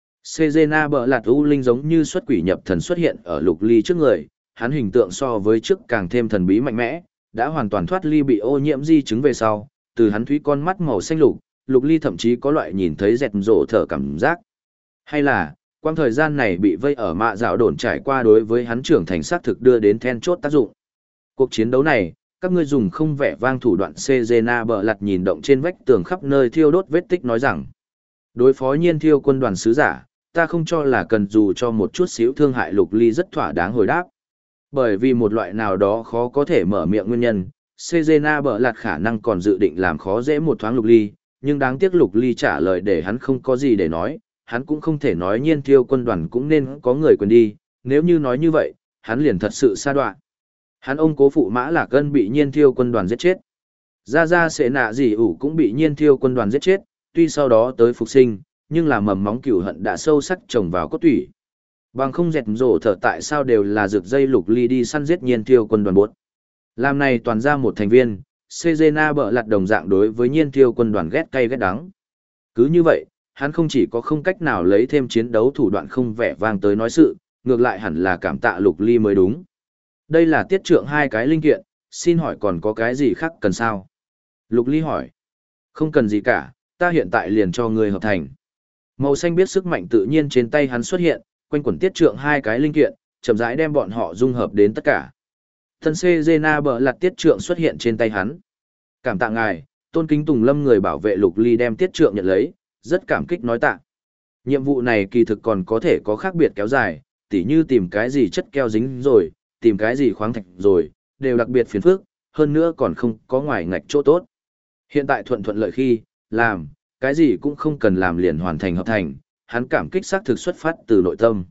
Cezena bờ lạt u linh giống như xuất quỷ nhập thần xuất hiện ở Lục Ly trước người, hắn hình tượng so với trước càng thêm thần bí mạnh mẽ, đã hoàn toàn thoát ly bị ô nhiễm di chứng về sau, từ hắn thúy con mắt màu xanh lục, Lục Ly thậm chí có loại nhìn thấy dẹt rổ thở cảm giác. Hay là, quang thời gian này bị vây ở mạ dạo đồn trải qua đối với hắn trưởng thành sát thực đưa đến then chốt tác dụng. Cuộc chiến đấu này, các ngươi dùng không vẻ vang thủ đoạn Cezena bờ lặt nhìn động trên vách tường khắp nơi thiêu đốt vết tích nói rằng, đối phó nhiên thiêu quân đoàn sứ giả, ta không cho là cần dù cho một chút xíu thương hại Lục Ly rất thỏa đáng hồi đáp. Bởi vì một loại nào đó khó có thể mở miệng nguyên nhân, Cezena bờ lặt khả năng còn dự định làm khó dễ một thoáng Lục Ly, nhưng đáng tiếc Lục Ly trả lời để hắn không có gì để nói, hắn cũng không thể nói nhiên thiêu quân đoàn cũng nên có người quyền đi, nếu như nói như vậy, hắn liền thật sự sa đoạn. Hắn ông cố phụ Mã Lạc Ân bị nhiên thiêu quân đoàn giết chết. Gia Gia Sệ Nạ Dì ủ cũng bị nhiên thiêu quân đoàn giết chết, tuy sau đó tới phục sinh, nhưng là mầm móng cừu hận đã sâu sắc trồng vào cốt tủy. Bằng không dẹt rổ thở tại sao đều là rực dây Lục Ly đi săn giết nhiên thiêu quân đoàn bốt. Làm này toàn ra một thành viên, Cezena bợ lặt đồng dạng đối với nhiên thiêu quân đoàn ghét cay ghét đắng. Cứ như vậy, hắn không chỉ có không cách nào lấy thêm chiến đấu thủ đoạn không vẻ vang tới nói sự, ngược lại hẳn là cảm tạ Lục Ly mới đúng. Đây là tiết trượng 2 cái linh kiện, xin hỏi còn có cái gì khác cần sao? Lục Ly hỏi. Không cần gì cả, ta hiện tại liền cho người hợp thành. Màu xanh biết sức mạnh tự nhiên trên tay hắn xuất hiện, quanh quẩn tiết trượng 2 cái linh kiện, chậm rãi đem bọn họ dung hợp đến tất cả. Thân Cezena bợ lặt tiết trượng xuất hiện trên tay hắn. Cảm tạ ngài, tôn kính Tùng Lâm người bảo vệ Lục Ly đem tiết trượng nhận lấy, rất cảm kích nói tạ. Nhiệm vụ này kỳ thực còn có thể có khác biệt kéo dài, tỉ như tìm cái gì chất keo dính rồi, tìm cái gì khoáng thạch rồi, đều đặc biệt phiền phức, hơn nữa còn không có ngoài ngạch chỗ tốt. Hiện tại thuận thuận lợi khi, làm, cái gì cũng không cần làm liền hoàn thành hợp thành, hắn cảm kích xác thực xuất phát từ nội tâm.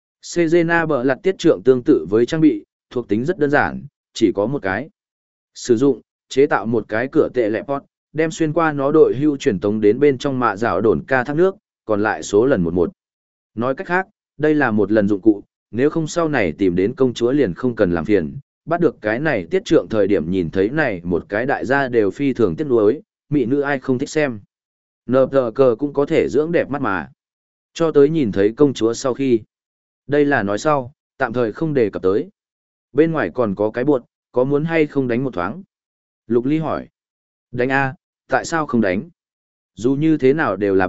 Cezena bợ lặt tiết trượng tương tự với trang bị, thuộc tính rất đơn giản, chỉ có một cái. Sử dụng, chế tạo một cái cửa tệ lẹ pot, đem xuyên qua nó đội hưu truyền tống đến bên trong mạ rào đồn ca thác nước, còn lại số lần 11. Nói cách khác, đây là một lần dụng cụ, nếu không sau này tìm đến công chúa liền không cần làm phiền, bắt được cái này tiết trượng thời điểm nhìn thấy này một cái đại gia đều phi thường tiếc nuối, mỹ nữ ai không thích xem. Nờ cờ cũng có thể dưỡng đẹp mắt mà. Cho tới nhìn thấy công chúa sau khi. Đây là nói sau, tạm thời không đề cập tới. Bên ngoài còn có cái buột, có muốn hay không đánh một thoáng? Lục Ly hỏi. Đánh A, tại sao không đánh? Dù như thế nào đều là buột,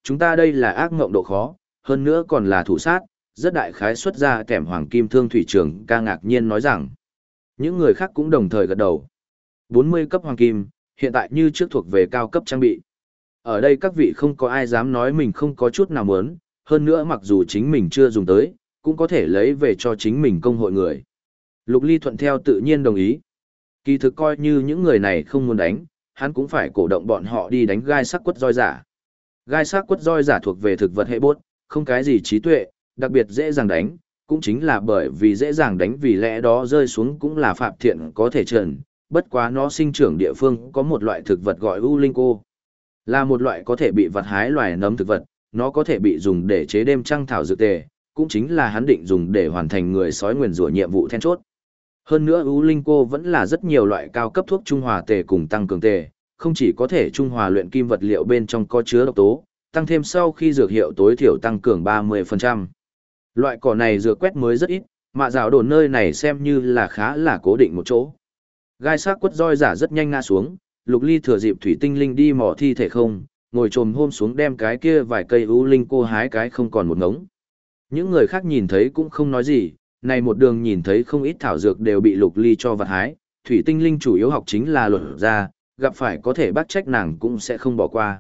chúng ta đây là ác ngộng độ khó, hơn nữa còn là thủ sát, rất đại khái xuất ra kèm hoàng kim thương thủy trường ca ngạc nhiên nói rằng. Những người khác cũng đồng thời gật đầu. 40 cấp hoàng kim, hiện tại như trước thuộc về cao cấp trang bị. Ở đây các vị không có ai dám nói mình không có chút nào muốn, hơn nữa mặc dù chính mình chưa dùng tới, cũng có thể lấy về cho chính mình công hội người. Lục Ly thuận theo tự nhiên đồng ý. Kỳ thực coi như những người này không muốn đánh, hắn cũng phải cổ động bọn họ đi đánh gai sắc quất roi giả. Gai sắc quất roi giả thuộc về thực vật hệ bốt, không cái gì trí tuệ, đặc biệt dễ dàng đánh, cũng chính là bởi vì dễ dàng đánh vì lẽ đó rơi xuống cũng là phạm thiện có thể trần, bất quá nó sinh trưởng địa phương có một loại thực vật gọi U Linh Cô. Là một loại có thể bị vặt hái loài nấm thực vật, nó có thể bị dùng để chế đêm trăng thảo dược tề, cũng chính là hắn định dùng để hoàn thành người sói nguyền rủa nhiệm vụ then chốt. Hơn nữa U Linh Cô vẫn là rất nhiều loại cao cấp thuốc trung hòa tề cùng tăng cường tề, không chỉ có thể trung hòa luyện kim vật liệu bên trong có chứa độc tố, tăng thêm sau khi dược hiệu tối thiểu tăng cường 30%. Loại cỏ này dược quét mới rất ít, mạ rào đồn nơi này xem như là khá là cố định một chỗ. Gai xác quất roi giả rất nhanh ngã xuống, Lục Ly thừa dịp thủy tinh linh đi mò thi thể không, ngồi trồm hôm xuống đem cái kia vài cây U Linh Cô hái cái không còn một ngống. Những người khác nhìn thấy cũng không nói gì, này một đường nhìn thấy không ít thảo dược đều bị Lục Ly cho vặt hái, thủy tinh linh chủ yếu học chính là luật ra, gặp phải có thể bắt trách nàng cũng sẽ không bỏ qua.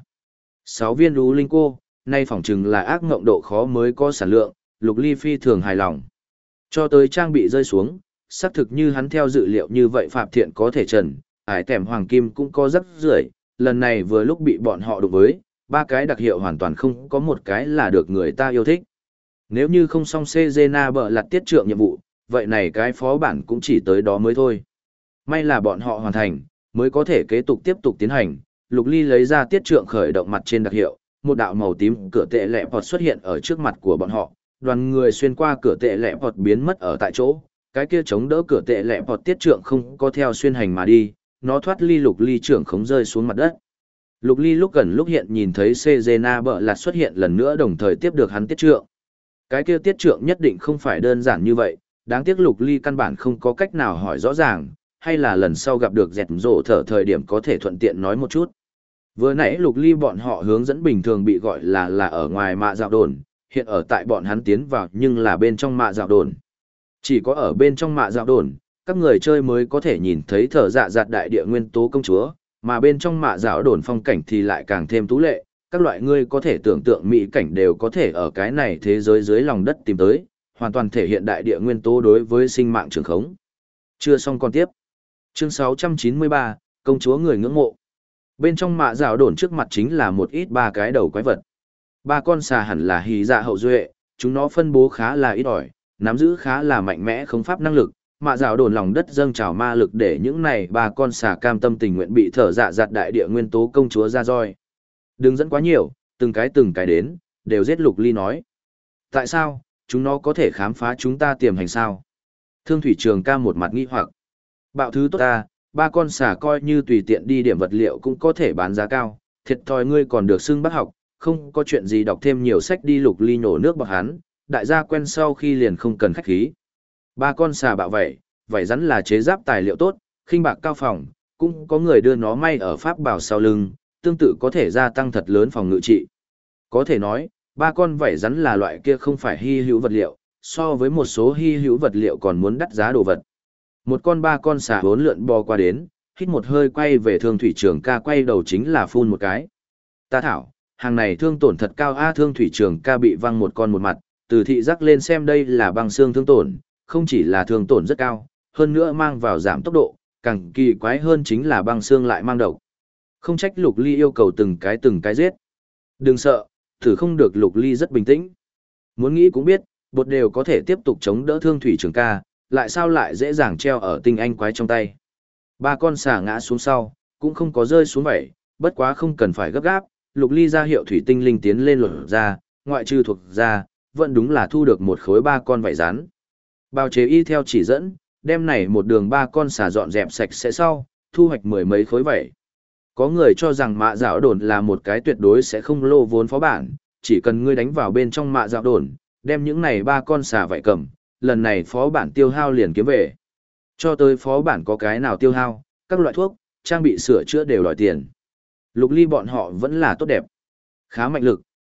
6 viên U Linh Cô, nay phỏng chừng là ác ngộng độ khó mới có sản lượng, Lục Ly phi thường hài lòng. Cho tới trang bị rơi xuống, xác thực như hắn theo dự liệu như vậy Phạm Thiện có thể trần, ải tèm hoàng kim cũng có rất rưởi, lần này vừa lúc bị bọn họ đụng với, ba cái đặc hiệu hoàn toàn không có một cái là được người ta yêu thích. Nếu như không xong Cezena bợ lặt tiết trượng nhiệm vụ, vậy này cái phó bản cũng chỉ tới đó mới thôi. May là bọn họ hoàn thành, mới có thể kế tục tiếp tục tiến hành. Lục Ly lấy ra tiết trượng khởi động mặt trên đặc hiệu, một đạo màu tím cửa tệ lẹ vọt xuất hiện ở trước mặt của bọn họ, đoàn người xuyên qua cửa tệ lẹ vọt biến mất ở tại chỗ, cái kia chống đỡ cửa tệ lẹ vọt tiết trượng không có theo xuyên hành mà đi, nó thoát ly Lục Ly trưởng khống rơi xuống mặt đất. Lục Ly lúc gần lúc hiện nhìn thấy Cezena bợ lặt xuất hiện lần nữa đồng thời tiếp được hắn tiết trượng. Cái kia tiết trượng nhất định không phải đơn giản như vậy, đáng tiếc Lục Ly căn bản không có cách nào hỏi rõ ràng, hay là lần sau gặp được dẹt rổ thở thời điểm có thể thuận tiện nói một chút. Vừa nãy Lục Ly bọn họ hướng dẫn bình thường bị gọi là ở ngoài mạ dạo đồn, hiện ở tại bọn hắn tiến vào nhưng là bên trong mạ dạo đồn. Chỉ có ở bên trong mạ dạo đồn, các người chơi mới có thể nhìn thấy thở dạ dạt đại địa nguyên tố công chúa, mà bên trong mạ dạo đồn phong cảnh thì lại càng thêm tú lệ, các loại ngươi có thể tưởng tượng mỹ cảnh đều có thể ở cái này thế giới dưới lòng đất tìm tới, hoàn toàn thể hiện đại địa nguyên tố đối với sinh mạng trường khống. Chưa xong còn tiếp. Chương 693, công chúa người ngưỡng mộ. Bên trong mạ rào đồn trước mặt chính là một ít ba cái đầu quái vật. Ba con xà hẳn là hí dạ hậu duệ, chúng nó phân bố khá là ít ỏi, nắm giữ khá là mạnh mẽ không pháp năng lực. Mạ rào đồn lòng đất dâng trào ma lực để những này ba con xà cam tâm tình nguyện bị thở dạ dạt đại địa nguyên tố công chúa ra roi. Đừng dẫn quá nhiều, từng cái đến, đều giết Lục Ly nói. Tại sao, chúng nó có thể khám phá chúng ta tiềm hành sao? Thương Thủy Trường ca một mặt nghi hoặc. Bạo thứ tốt ta, ba con xà coi như tùy tiện đi điểm vật liệu cũng có thể bán giá cao, thiệt thòi ngươi còn được xưng bác học, không có chuyện gì đọc thêm nhiều sách đi. Lục Ly nhổ nước bọt hắn, đại gia quen sau khi liền không cần khách khí. Ba con xà bạo vảy rắn là chế giáp tài liệu tốt, khinh bạc cao phòng, cũng có người đưa nó may ở pháp bảo sau lưng, tương tự có thể gia tăng thật lớn phòng ngự trị. Có thể nói, ba con vảy rắn là loại kia không phải hy hữu vật liệu, so với một số hy hữu vật liệu còn muốn đắt giá đồ vật. Một con ba con xà hốn lượn bò qua đến, hít một hơi quay về Thương Thủy Trường ca quay đầu chính là phun một cái. Ta thảo, hàng này thương tổn thật cao a. Thương Thủy Trường ca bị văng một con một mặt, từ thị giác lên xem đây là băng xương thương tổn, không chỉ là thương tổn rất cao, hơn nữa mang vào giảm tốc độ, càng kỳ quái hơn chính là băng xương lại mang độc. Không trách Lục Ly yêu cầu từng cái giết. Đừng sợ, thử không được. Lục Ly rất bình tĩnh. Muốn nghĩ cũng biết, bột đều có thể tiếp tục chống đỡ Thương Thủy Trường ca, lại sao lại dễ dàng treo ở tinh anh quái trong tay. Ba con xà ngã xuống sau, cũng không có rơi xuống vậy, bất quá không cần phải gấp gáp. Lục Ly ra hiệu thủy tinh linh tiến lên lột ra, ngoại trừ thuộc ra, vẫn đúng là thu được một khối ba con vảy rắn. Bào chế y theo chỉ dẫn, đem này một đường ba con xà dọn dẹp sạch sẽ sau, thu hoạch mười mấy khối vảy. Có người cho rằng mạ dạo đồn là một cái tuyệt đối sẽ không lô vốn phó bản, chỉ cần ngươi đánh vào bên trong mạ dạo đồn, đem những này ba con xà vảy cầm, lần này phó bản tiêu hao liền kiếm về. Cho tới phó bản có cái nào tiêu hao, các loại thuốc, trang bị sửa chữa đều đòi tiền. Lục Ly bọn họ vẫn là tốt đẹp. Khá mạnh lực,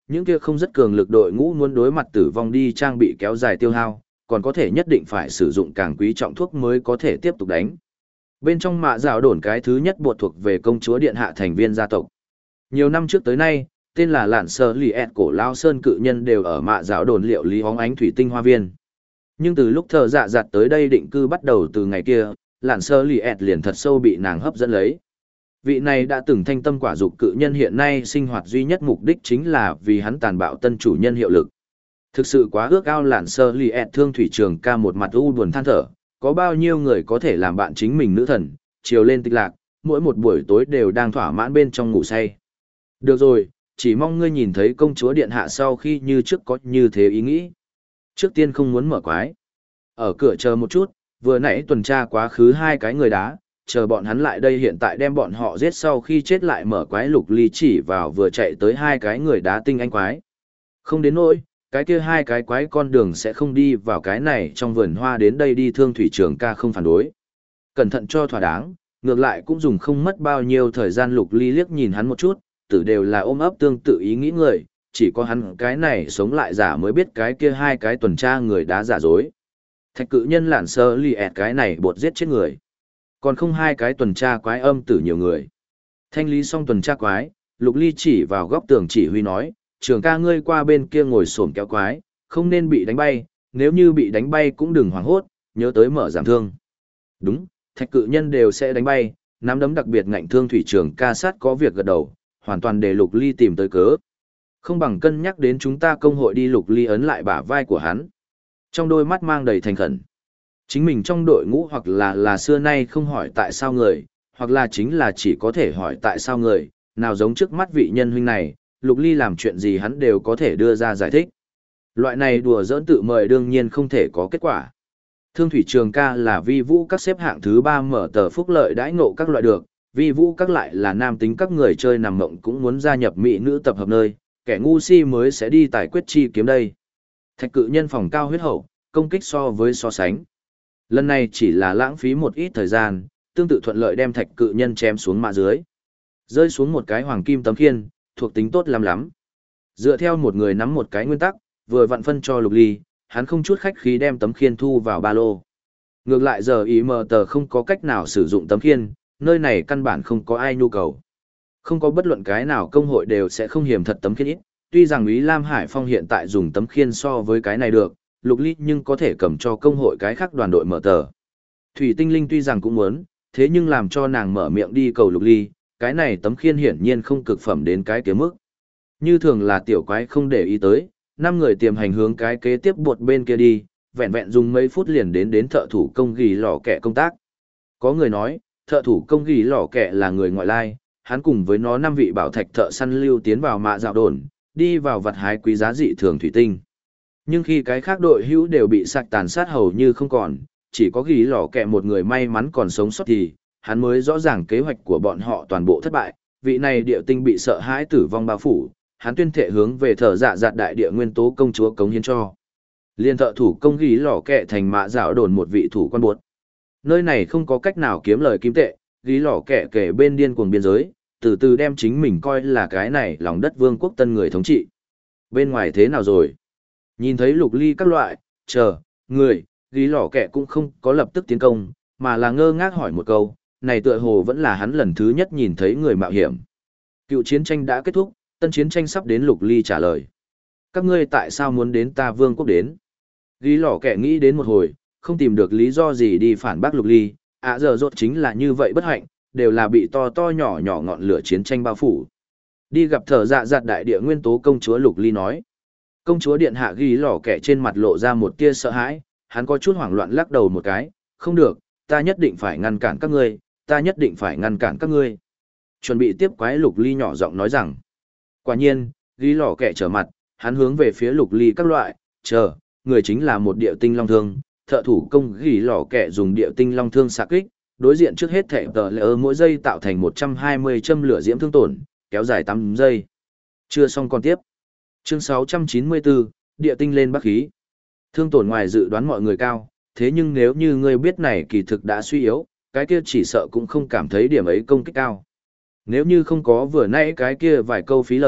những kia không rất cường lực đội ngũ muốn đối mặt tử vong đi trang bị kéo dài tiêu hao, còn có thể nhất định phải sử dụng càng quý trọng thuốc mới có thể tiếp tục đánh. Bên trong mạ dạo đồn cái thứ nhất buộc thuộc về công chúa điện hạ thành viên gia tộc. Nhiều năm trước tới nay, tên là Lạn Sơ Lì ẹt cổ lao sơn cự nhân đều ở mạ dạo đồn liệu lý hóng ánh thủy tinh hoa viên. Nhưng từ lúc thợ dạ giặt tới đây định cư bắt đầu từ ngày kia, Lạn Sơ Lì ẹt liền thật sâu bị nàng hấp dẫn lấy. Vị này đã từng thanh tâm quả dục cự nhân hiện nay sinh hoạt duy nhất mục đích chính là vì hắn tàn bạo tân chủ nhân hiệu lực. Thực sự quá ước ao Lạn Sơ Lì ẹt thương thủy trường ca một mặt u buồn than thở, có bao nhiêu người có thể làm bạn chính mình nữ thần, chiều lên tịch lạc, mỗi một buổi tối đều đang thỏa mãn bên trong ngủ say. Được rồi, chỉ mong ngươi nhìn thấy công chúa điện hạ sau khi như trước có như thế ý nghĩ. Trước tiên không muốn mở quái. Ở cửa chờ một chút, vừa nãy tuần tra quá khứ hai cái người đá, chờ bọn hắn lại đây hiện tại đem bọn họ giết sau khi chết lại mở quái. Lục Ly chỉ vào vừa chạy tới hai cái người đá tinh anh quái. Không đến nỗi, cái kia hai cái quái con đường sẽ không đi vào cái này trong vườn hoa đến đây đi thương thủy trường ca không phản đối. Cẩn thận cho thỏa đáng, ngược lại cũng dùng không mất bao nhiêu thời gian. Lục Ly liếc nhìn hắn một chút, tử đều là ôm ấp tương tự ý nghĩ người, chỉ có hắn cái này sống lại giả mới biết cái kia hai cái tuần tra người đá giả dối. Thạch cự nhân Lạn Sơ Lì ẹt cái này bột giết chết người. Còn không hai cái tuần tra quái âm tử nhiều người. Thanh lý xong tuần tra quái, Lục Ly chỉ vào góc tường chỉ huy nói, trường ca ngươi qua bên kia ngồi xổm kéo quái, không nên bị đánh bay, nếu như bị đánh bay cũng đừng hoảng hốt, nhớ tới mở giảm thương. Đúng, thạch cự nhân đều sẽ đánh bay, nắm đấm đặc biệt ngạnh thương thủy trường ca sát có việc gật đầu, hoàn toàn để Lục Ly tìm tới cớ. Không bằng cân nhắc đến chúng ta công hội đi. Lục Ly ấn lại bả vai của hắn. Trong đôi mắt mang đầy thành khẩn. Chính mình trong đội ngũ hoặc là xưa nay không hỏi tại sao người, hoặc là chính là chỉ có thể hỏi tại sao người, nào giống trước mắt vị nhân huynh này, Lục Ly làm chuyện gì hắn đều có thể đưa ra giải thích. Loại này đùa giỡn tự mời đương nhiên không thể có kết quả. Thương thủy trường ca là vi vũ các xếp hạng thứ 3 mở tờ phúc lợi đãi ngộ các loại được, vi vũ các lại là nam tính các người chơi nằm mộng cũng muốn gia nhập mỹ nữ tập hợp nơi, kẻ ngu si mới sẽ đi tài quyết chi kiếm đây. Thạch cự nhân phòng cao huyết hậu, công kích so sánh. Lần này chỉ là lãng phí một ít thời gian, tương tự thuận lợi đem thạch cự nhân chém xuống mạ dưới. Rơi xuống một cái hoàng kim tấm khiên, thuộc tính tốt lắm. Dựa theo một người nắm một cái nguyên tắc, vừa vặn phân cho Lục Ly, hắn không chút khách khí đem tấm khiên thu vào ba lô. Ngược lại giờ ý mờ tờ không có cách nào sử dụng tấm khiên, nơi này căn bản không có ai nhu cầu. Không có bất luận cái nào công hội đều sẽ không hiểm thật tấm khiên ít, tuy rằng Úy Lam Hải Phong hiện tại dùng tấm khiên so với cái này được, Lục Ly nhưng có thể cầm cho công hội cái khác đoàn đội mở tờ. Thủy Tinh Linh tuy rằng cũng muốn, thế nhưng làm cho nàng mở miệng đi cầu Lục Ly, cái này tấm khiên hiển nhiên không cực phẩm đến cái kế mức. Như thường là tiểu quái không để ý tới, 5 người tiềm hành hướng cái kế tiếp buột bên kia đi, vẹn vẹn dùng mấy phút liền đến thợ thủ công gỉ lò kẹ công tác. Có người nói, thợ thủ công gỉ lò kẹ là người ngoại lai, hắn cùng với nó 5 vị bảo thạch thợ săn lưu tiến vào mạ dạo đồn, đi vào vặt hái quý giá dị thường thủy tinh. Nhưng khi cái khác đội hữu đều bị sạch tàn sát hầu như không còn, chỉ có gỉ lò kẹ một người may mắn còn sống sót thì, hắn mới rõ ràng kế hoạch của bọn họ toàn bộ thất bại, vị này địa tinh bị sợ hãi tử vong bao phủ, hắn tuyên thệ hướng về thợ dạ dạt đại địa nguyên tố công chúa cống hiến cho. Liên thợ thủ công gỉ lò kẹ thành mạ dạo đồn một vị thủ quan buốt. Nơi này không có cách nào kiếm lời kim tệ, gỉ lò kẹ kể bên điên cuồng biên giới, từ từ đem chính mình coi là cái này lòng đất vương quốc tân người thống trị. Bên ngoài thế nào rồi? Nhìn thấy Lục Ly các loại, người, gỉ lò kẹ cũng không có lập tức tiến công, mà là ngơ ngác hỏi một câu, này tựa hồ vẫn là hắn lần thứ nhất nhìn thấy người mạo hiểm. Cựu chiến tranh đã kết thúc, tân chiến tranh sắp đến. Lục Ly trả lời. Các ngươi tại sao muốn đến ta vương quốc đến? Ghi lỏ kẻ nghĩ đến một hồi, không tìm được lý do gì đi phản bác Lục Ly, giờ rốt chính là như vậy bất hạnh, đều là bị to to nhỏ nhỏ ngọn lửa chiến tranh bao phủ. Đi gặp thợ dạ dạt đại địa nguyên tố công chúa. Lục Ly nói. Công chúa điện hạ ghi lỏ kẻ trên mặt lộ ra một tia sợ hãi, hắn có chút hoảng loạn lắc đầu một cái, không được, ta nhất định phải ngăn cản các ngươi, ta nhất định phải ngăn cản các ngươi. Chuẩn bị tiếp quái. Lục Ly nhỏ giọng nói rằng. Quả nhiên, ghi lỏ kẻ trở mặt, hắn hướng về phía Lục Ly các loại, người chính là một địa tinh long thương, thợ thủ công ghi lỏ kẻ dùng địa tinh long thương xạ kích, đối diện trước hết thể tờ lỡ mỗi giây tạo thành 120 châm lửa diễm thương tổn, kéo dài 8 giây. Chưa xong còn tiếp. Chương 694, địa tinh lên bắc khí. Thương tổn ngoài dự đoán mọi người cao, thế nhưng nếu như ngươi biết này kỳ thực đã suy yếu, cái kia chỉ sợ cũng không cảm thấy điểm ấy công kích cao. Nếu như không có vừa nãy cái kia vài câu phí lời,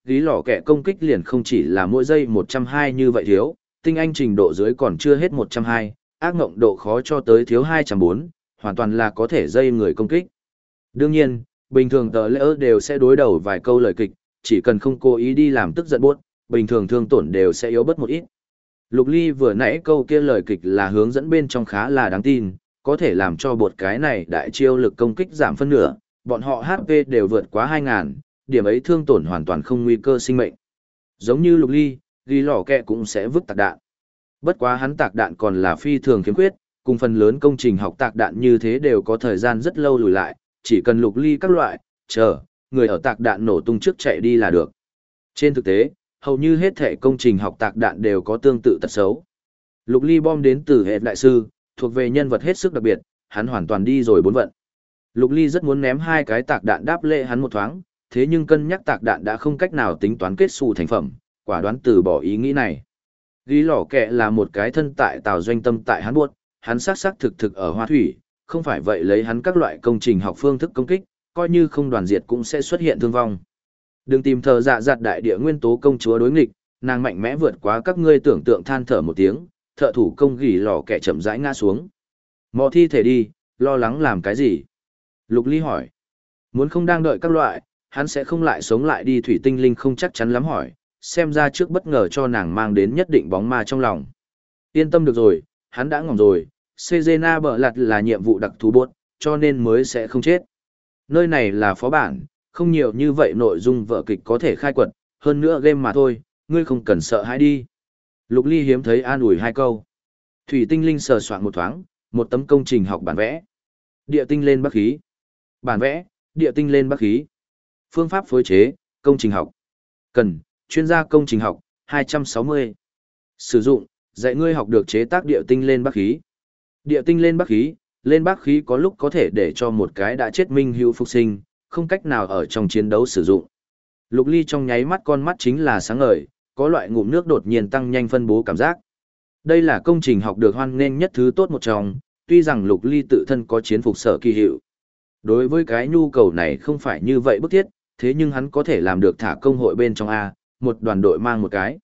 ghi lò kẹ công kích liền không chỉ là mỗi giây 120 như vậy thiếu, tinh anh trình độ dưới còn chưa hết 120, ác ngộng độ khó cho tới thiếu 240, hoàn toàn là có thể dây người công kích. Đương nhiên, bình thường tờ lỡ đều sẽ đối đầu vài câu lời kịch, chỉ cần không cố ý đi làm tức giận buốt, bình thường thương tổn đều sẽ yếu bớt một ít. Lục Ly vừa nãy câu kia lời kịch là hướng dẫn bên trong khá là đáng tin, có thể làm cho bột cái này đại chiêu lực công kích giảm phân nửa, bọn họ HP đều vượt quá 2.000, điểm ấy thương tổn hoàn toàn không nguy cơ sinh mệnh. Giống như Lục Ly, ghi lò kẹ cũng sẽ vứt tạc đạn. Bất quá hắn tạc đạn còn là phi thường khiếm khuyết, cùng phần lớn công trình học tạc đạn như thế đều có thời gian rất lâu lùi lại, chỉ cần Lục Ly các loại, người ở tạc đạn nổ tung trước chạy đi là được. Trên thực tế, hầu như hết thể công trình học tạc đạn đều có tương tự tật xấu. Lục Ly bom đến từ hệ đại sư, thuộc về nhân vật hết sức đặc biệt, hắn hoàn toàn đi rồi 4 vận. Lục Ly rất muốn ném 2 cái tạc đạn đáp lễ hắn một thoáng, thế nhưng cân nhắc tạc đạn đã không cách nào tính toán kết xu thành phẩm, quả đoán từ bỏ ý nghĩ này. Ghi lỏ kẹ là một cái thân tại tàu doanh tâm tại hắn buốt, hắn xác thực ở hoa thủy, không phải vậy lấy hắn các loại công trình học phương thức công kích, coi như không đoàn diệt cũng sẽ xuất hiện thương vong. Đừng tìm thờ dạ giặt đại địa nguyên tố công chúa đối nghịch, nàng mạnh mẽ vượt quá các ngươi tưởng tượng, than thở một tiếng, thợ thủ công gỉ lò kẹ chậm rãi ngã xuống. Mò thi thể đi, lo lắng làm cái gì? Lục Ly hỏi. Muốn không đang đợi các loại, hắn sẽ không lại sống lại đi. Thủy tinh linh không chắc chắn lắm hỏi, xem ra trước bất ngờ cho nàng mang đến nhất định bóng ma trong lòng. Yên tâm được rồi, hắn đã ngỏm rồi, Sejena bợ lặt là nhiệm vụ đặc thù buốt, cho nên mới sẽ không chết. Nơi này là phó bản, không nhiều như vậy nội dung vở kịch có thể khai quật, hơn nữa game mà thôi, ngươi không cần sợ hãi đi. Lục Ly hiếm thấy an ủi 2 câu. Thủy tinh linh sờ soạn một thoáng, một tấm công trình học bản vẽ. Địa tinh lên bắc khí. Bản vẽ, địa tinh lên bắc khí. Phương pháp phối chế, công trình học. Cần, chuyên gia công trình học, 260. Sử dụng, dạy ngươi học được chế tác địa tinh lên bắc khí. Địa tinh lên bắc khí có lúc có thể để cho một cái đã chết minh hữu phục sinh, không cách nào ở trong chiến đấu sử dụng. Lục Ly trong nháy mắt con mắt chính là sáng ngời, có loại ngụm nước đột nhiên tăng nhanh phân bố cảm giác. Đây là công trình học được hoan nghênh nhất thứ tốt một trong, tuy rằng Lục Ly tự thân có chiến phục sở kỳ hiệu. Đối với cái nhu cầu này không phải như vậy bức thiết, thế nhưng hắn có thể làm được thả công hội bên trong A, một đoàn đội mang một cái.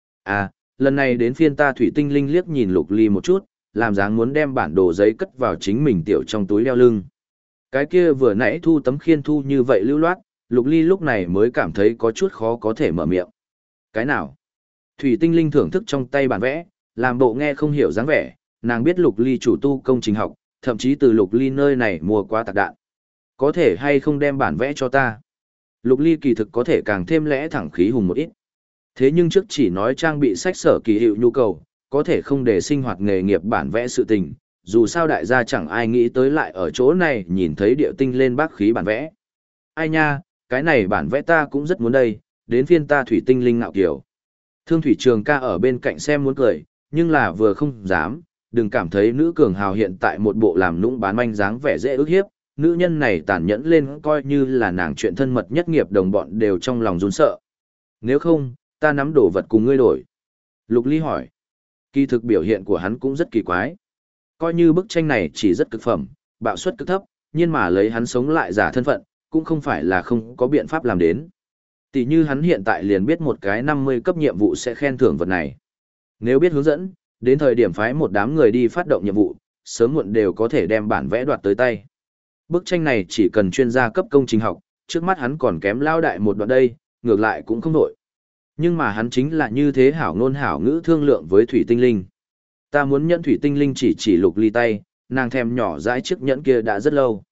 Lần này đến phiên ta. Thủy tinh linh liếc nhìn Lục Ly một chút, làm dáng muốn đem bản đồ giấy cất vào chính mình tiểu trong túi đeo lưng. Cái kia vừa nãy thu tấm khiên thu như vậy lưu loát, Lục Ly lúc này mới cảm thấy có chút khó có thể mở miệng. Cái nào? Thủy tinh linh thưởng thức trong tay bản vẽ, làm bộ nghe không hiểu dáng vẻ, nàng biết Lục Ly chủ tu công trình học, thậm chí từ Lục Ly nơi này mua qua tạc đạn. Có thể hay không đem bản vẽ cho ta? Lục Ly kỳ thực có thể càng thêm lẽ thẳng khí hùng một ít. Thế nhưng trước chỉ nói trang bị sách sở kỳ hiệu nhu cầu, có thể không để sinh hoạt nghề nghiệp bản vẽ sự tình, dù sao đại gia chẳng ai nghĩ tới lại ở chỗ này nhìn thấy địa tinh lên bắc khí bản vẽ. Ai nha, cái này bản vẽ ta cũng rất muốn đây, đến phiên ta. Thủy tinh linh ngạo kiểu. Thương Thủy Trường ca ở bên cạnh xem muốn cười, nhưng là vừa không dám, đừng cảm thấy nữ cường hào hiện tại một bộ làm nũng bán manh dáng vẻ dễ ức hiếp, nữ nhân này tàn nhẫn lên coi như là nàng chuyện thân mật nhất nghiệp đồng bọn đều trong lòng run sợ. Nếu không, ta nắm đồ vật cùng ngươi đổi. Lục Ly hỏi. Kỳ thực biểu hiện của hắn cũng rất kỳ quái. Coi như bức tranh này chỉ rất cực phẩm, bạo suất cực thấp, nhưng mà lấy hắn sống lại giả thân phận, cũng không phải là không có biện pháp làm đến. Tỷ như hắn hiện tại liền biết một cái 50 cấp nhiệm vụ sẽ khen thưởng vật này. Nếu biết hướng dẫn, đến thời điểm phái một đám người đi phát động nhiệm vụ, sớm muộn đều có thể đem bản vẽ đoạt tới tay. Bức tranh này chỉ cần chuyên gia cấp công trình học, trước mắt hắn còn kém lao đại một đoạn đây, ngược lại cũng không nổi. Nhưng mà hắn chính là như thế hảo ngôn hảo ngữ thương lượng với Thủy tinh linh. Ta muốn nhẫn. Thủy tinh linh chỉ Lục Ly tay, nàng thèm nhỏ dãi chiếc nhẫn kia đã rất lâu.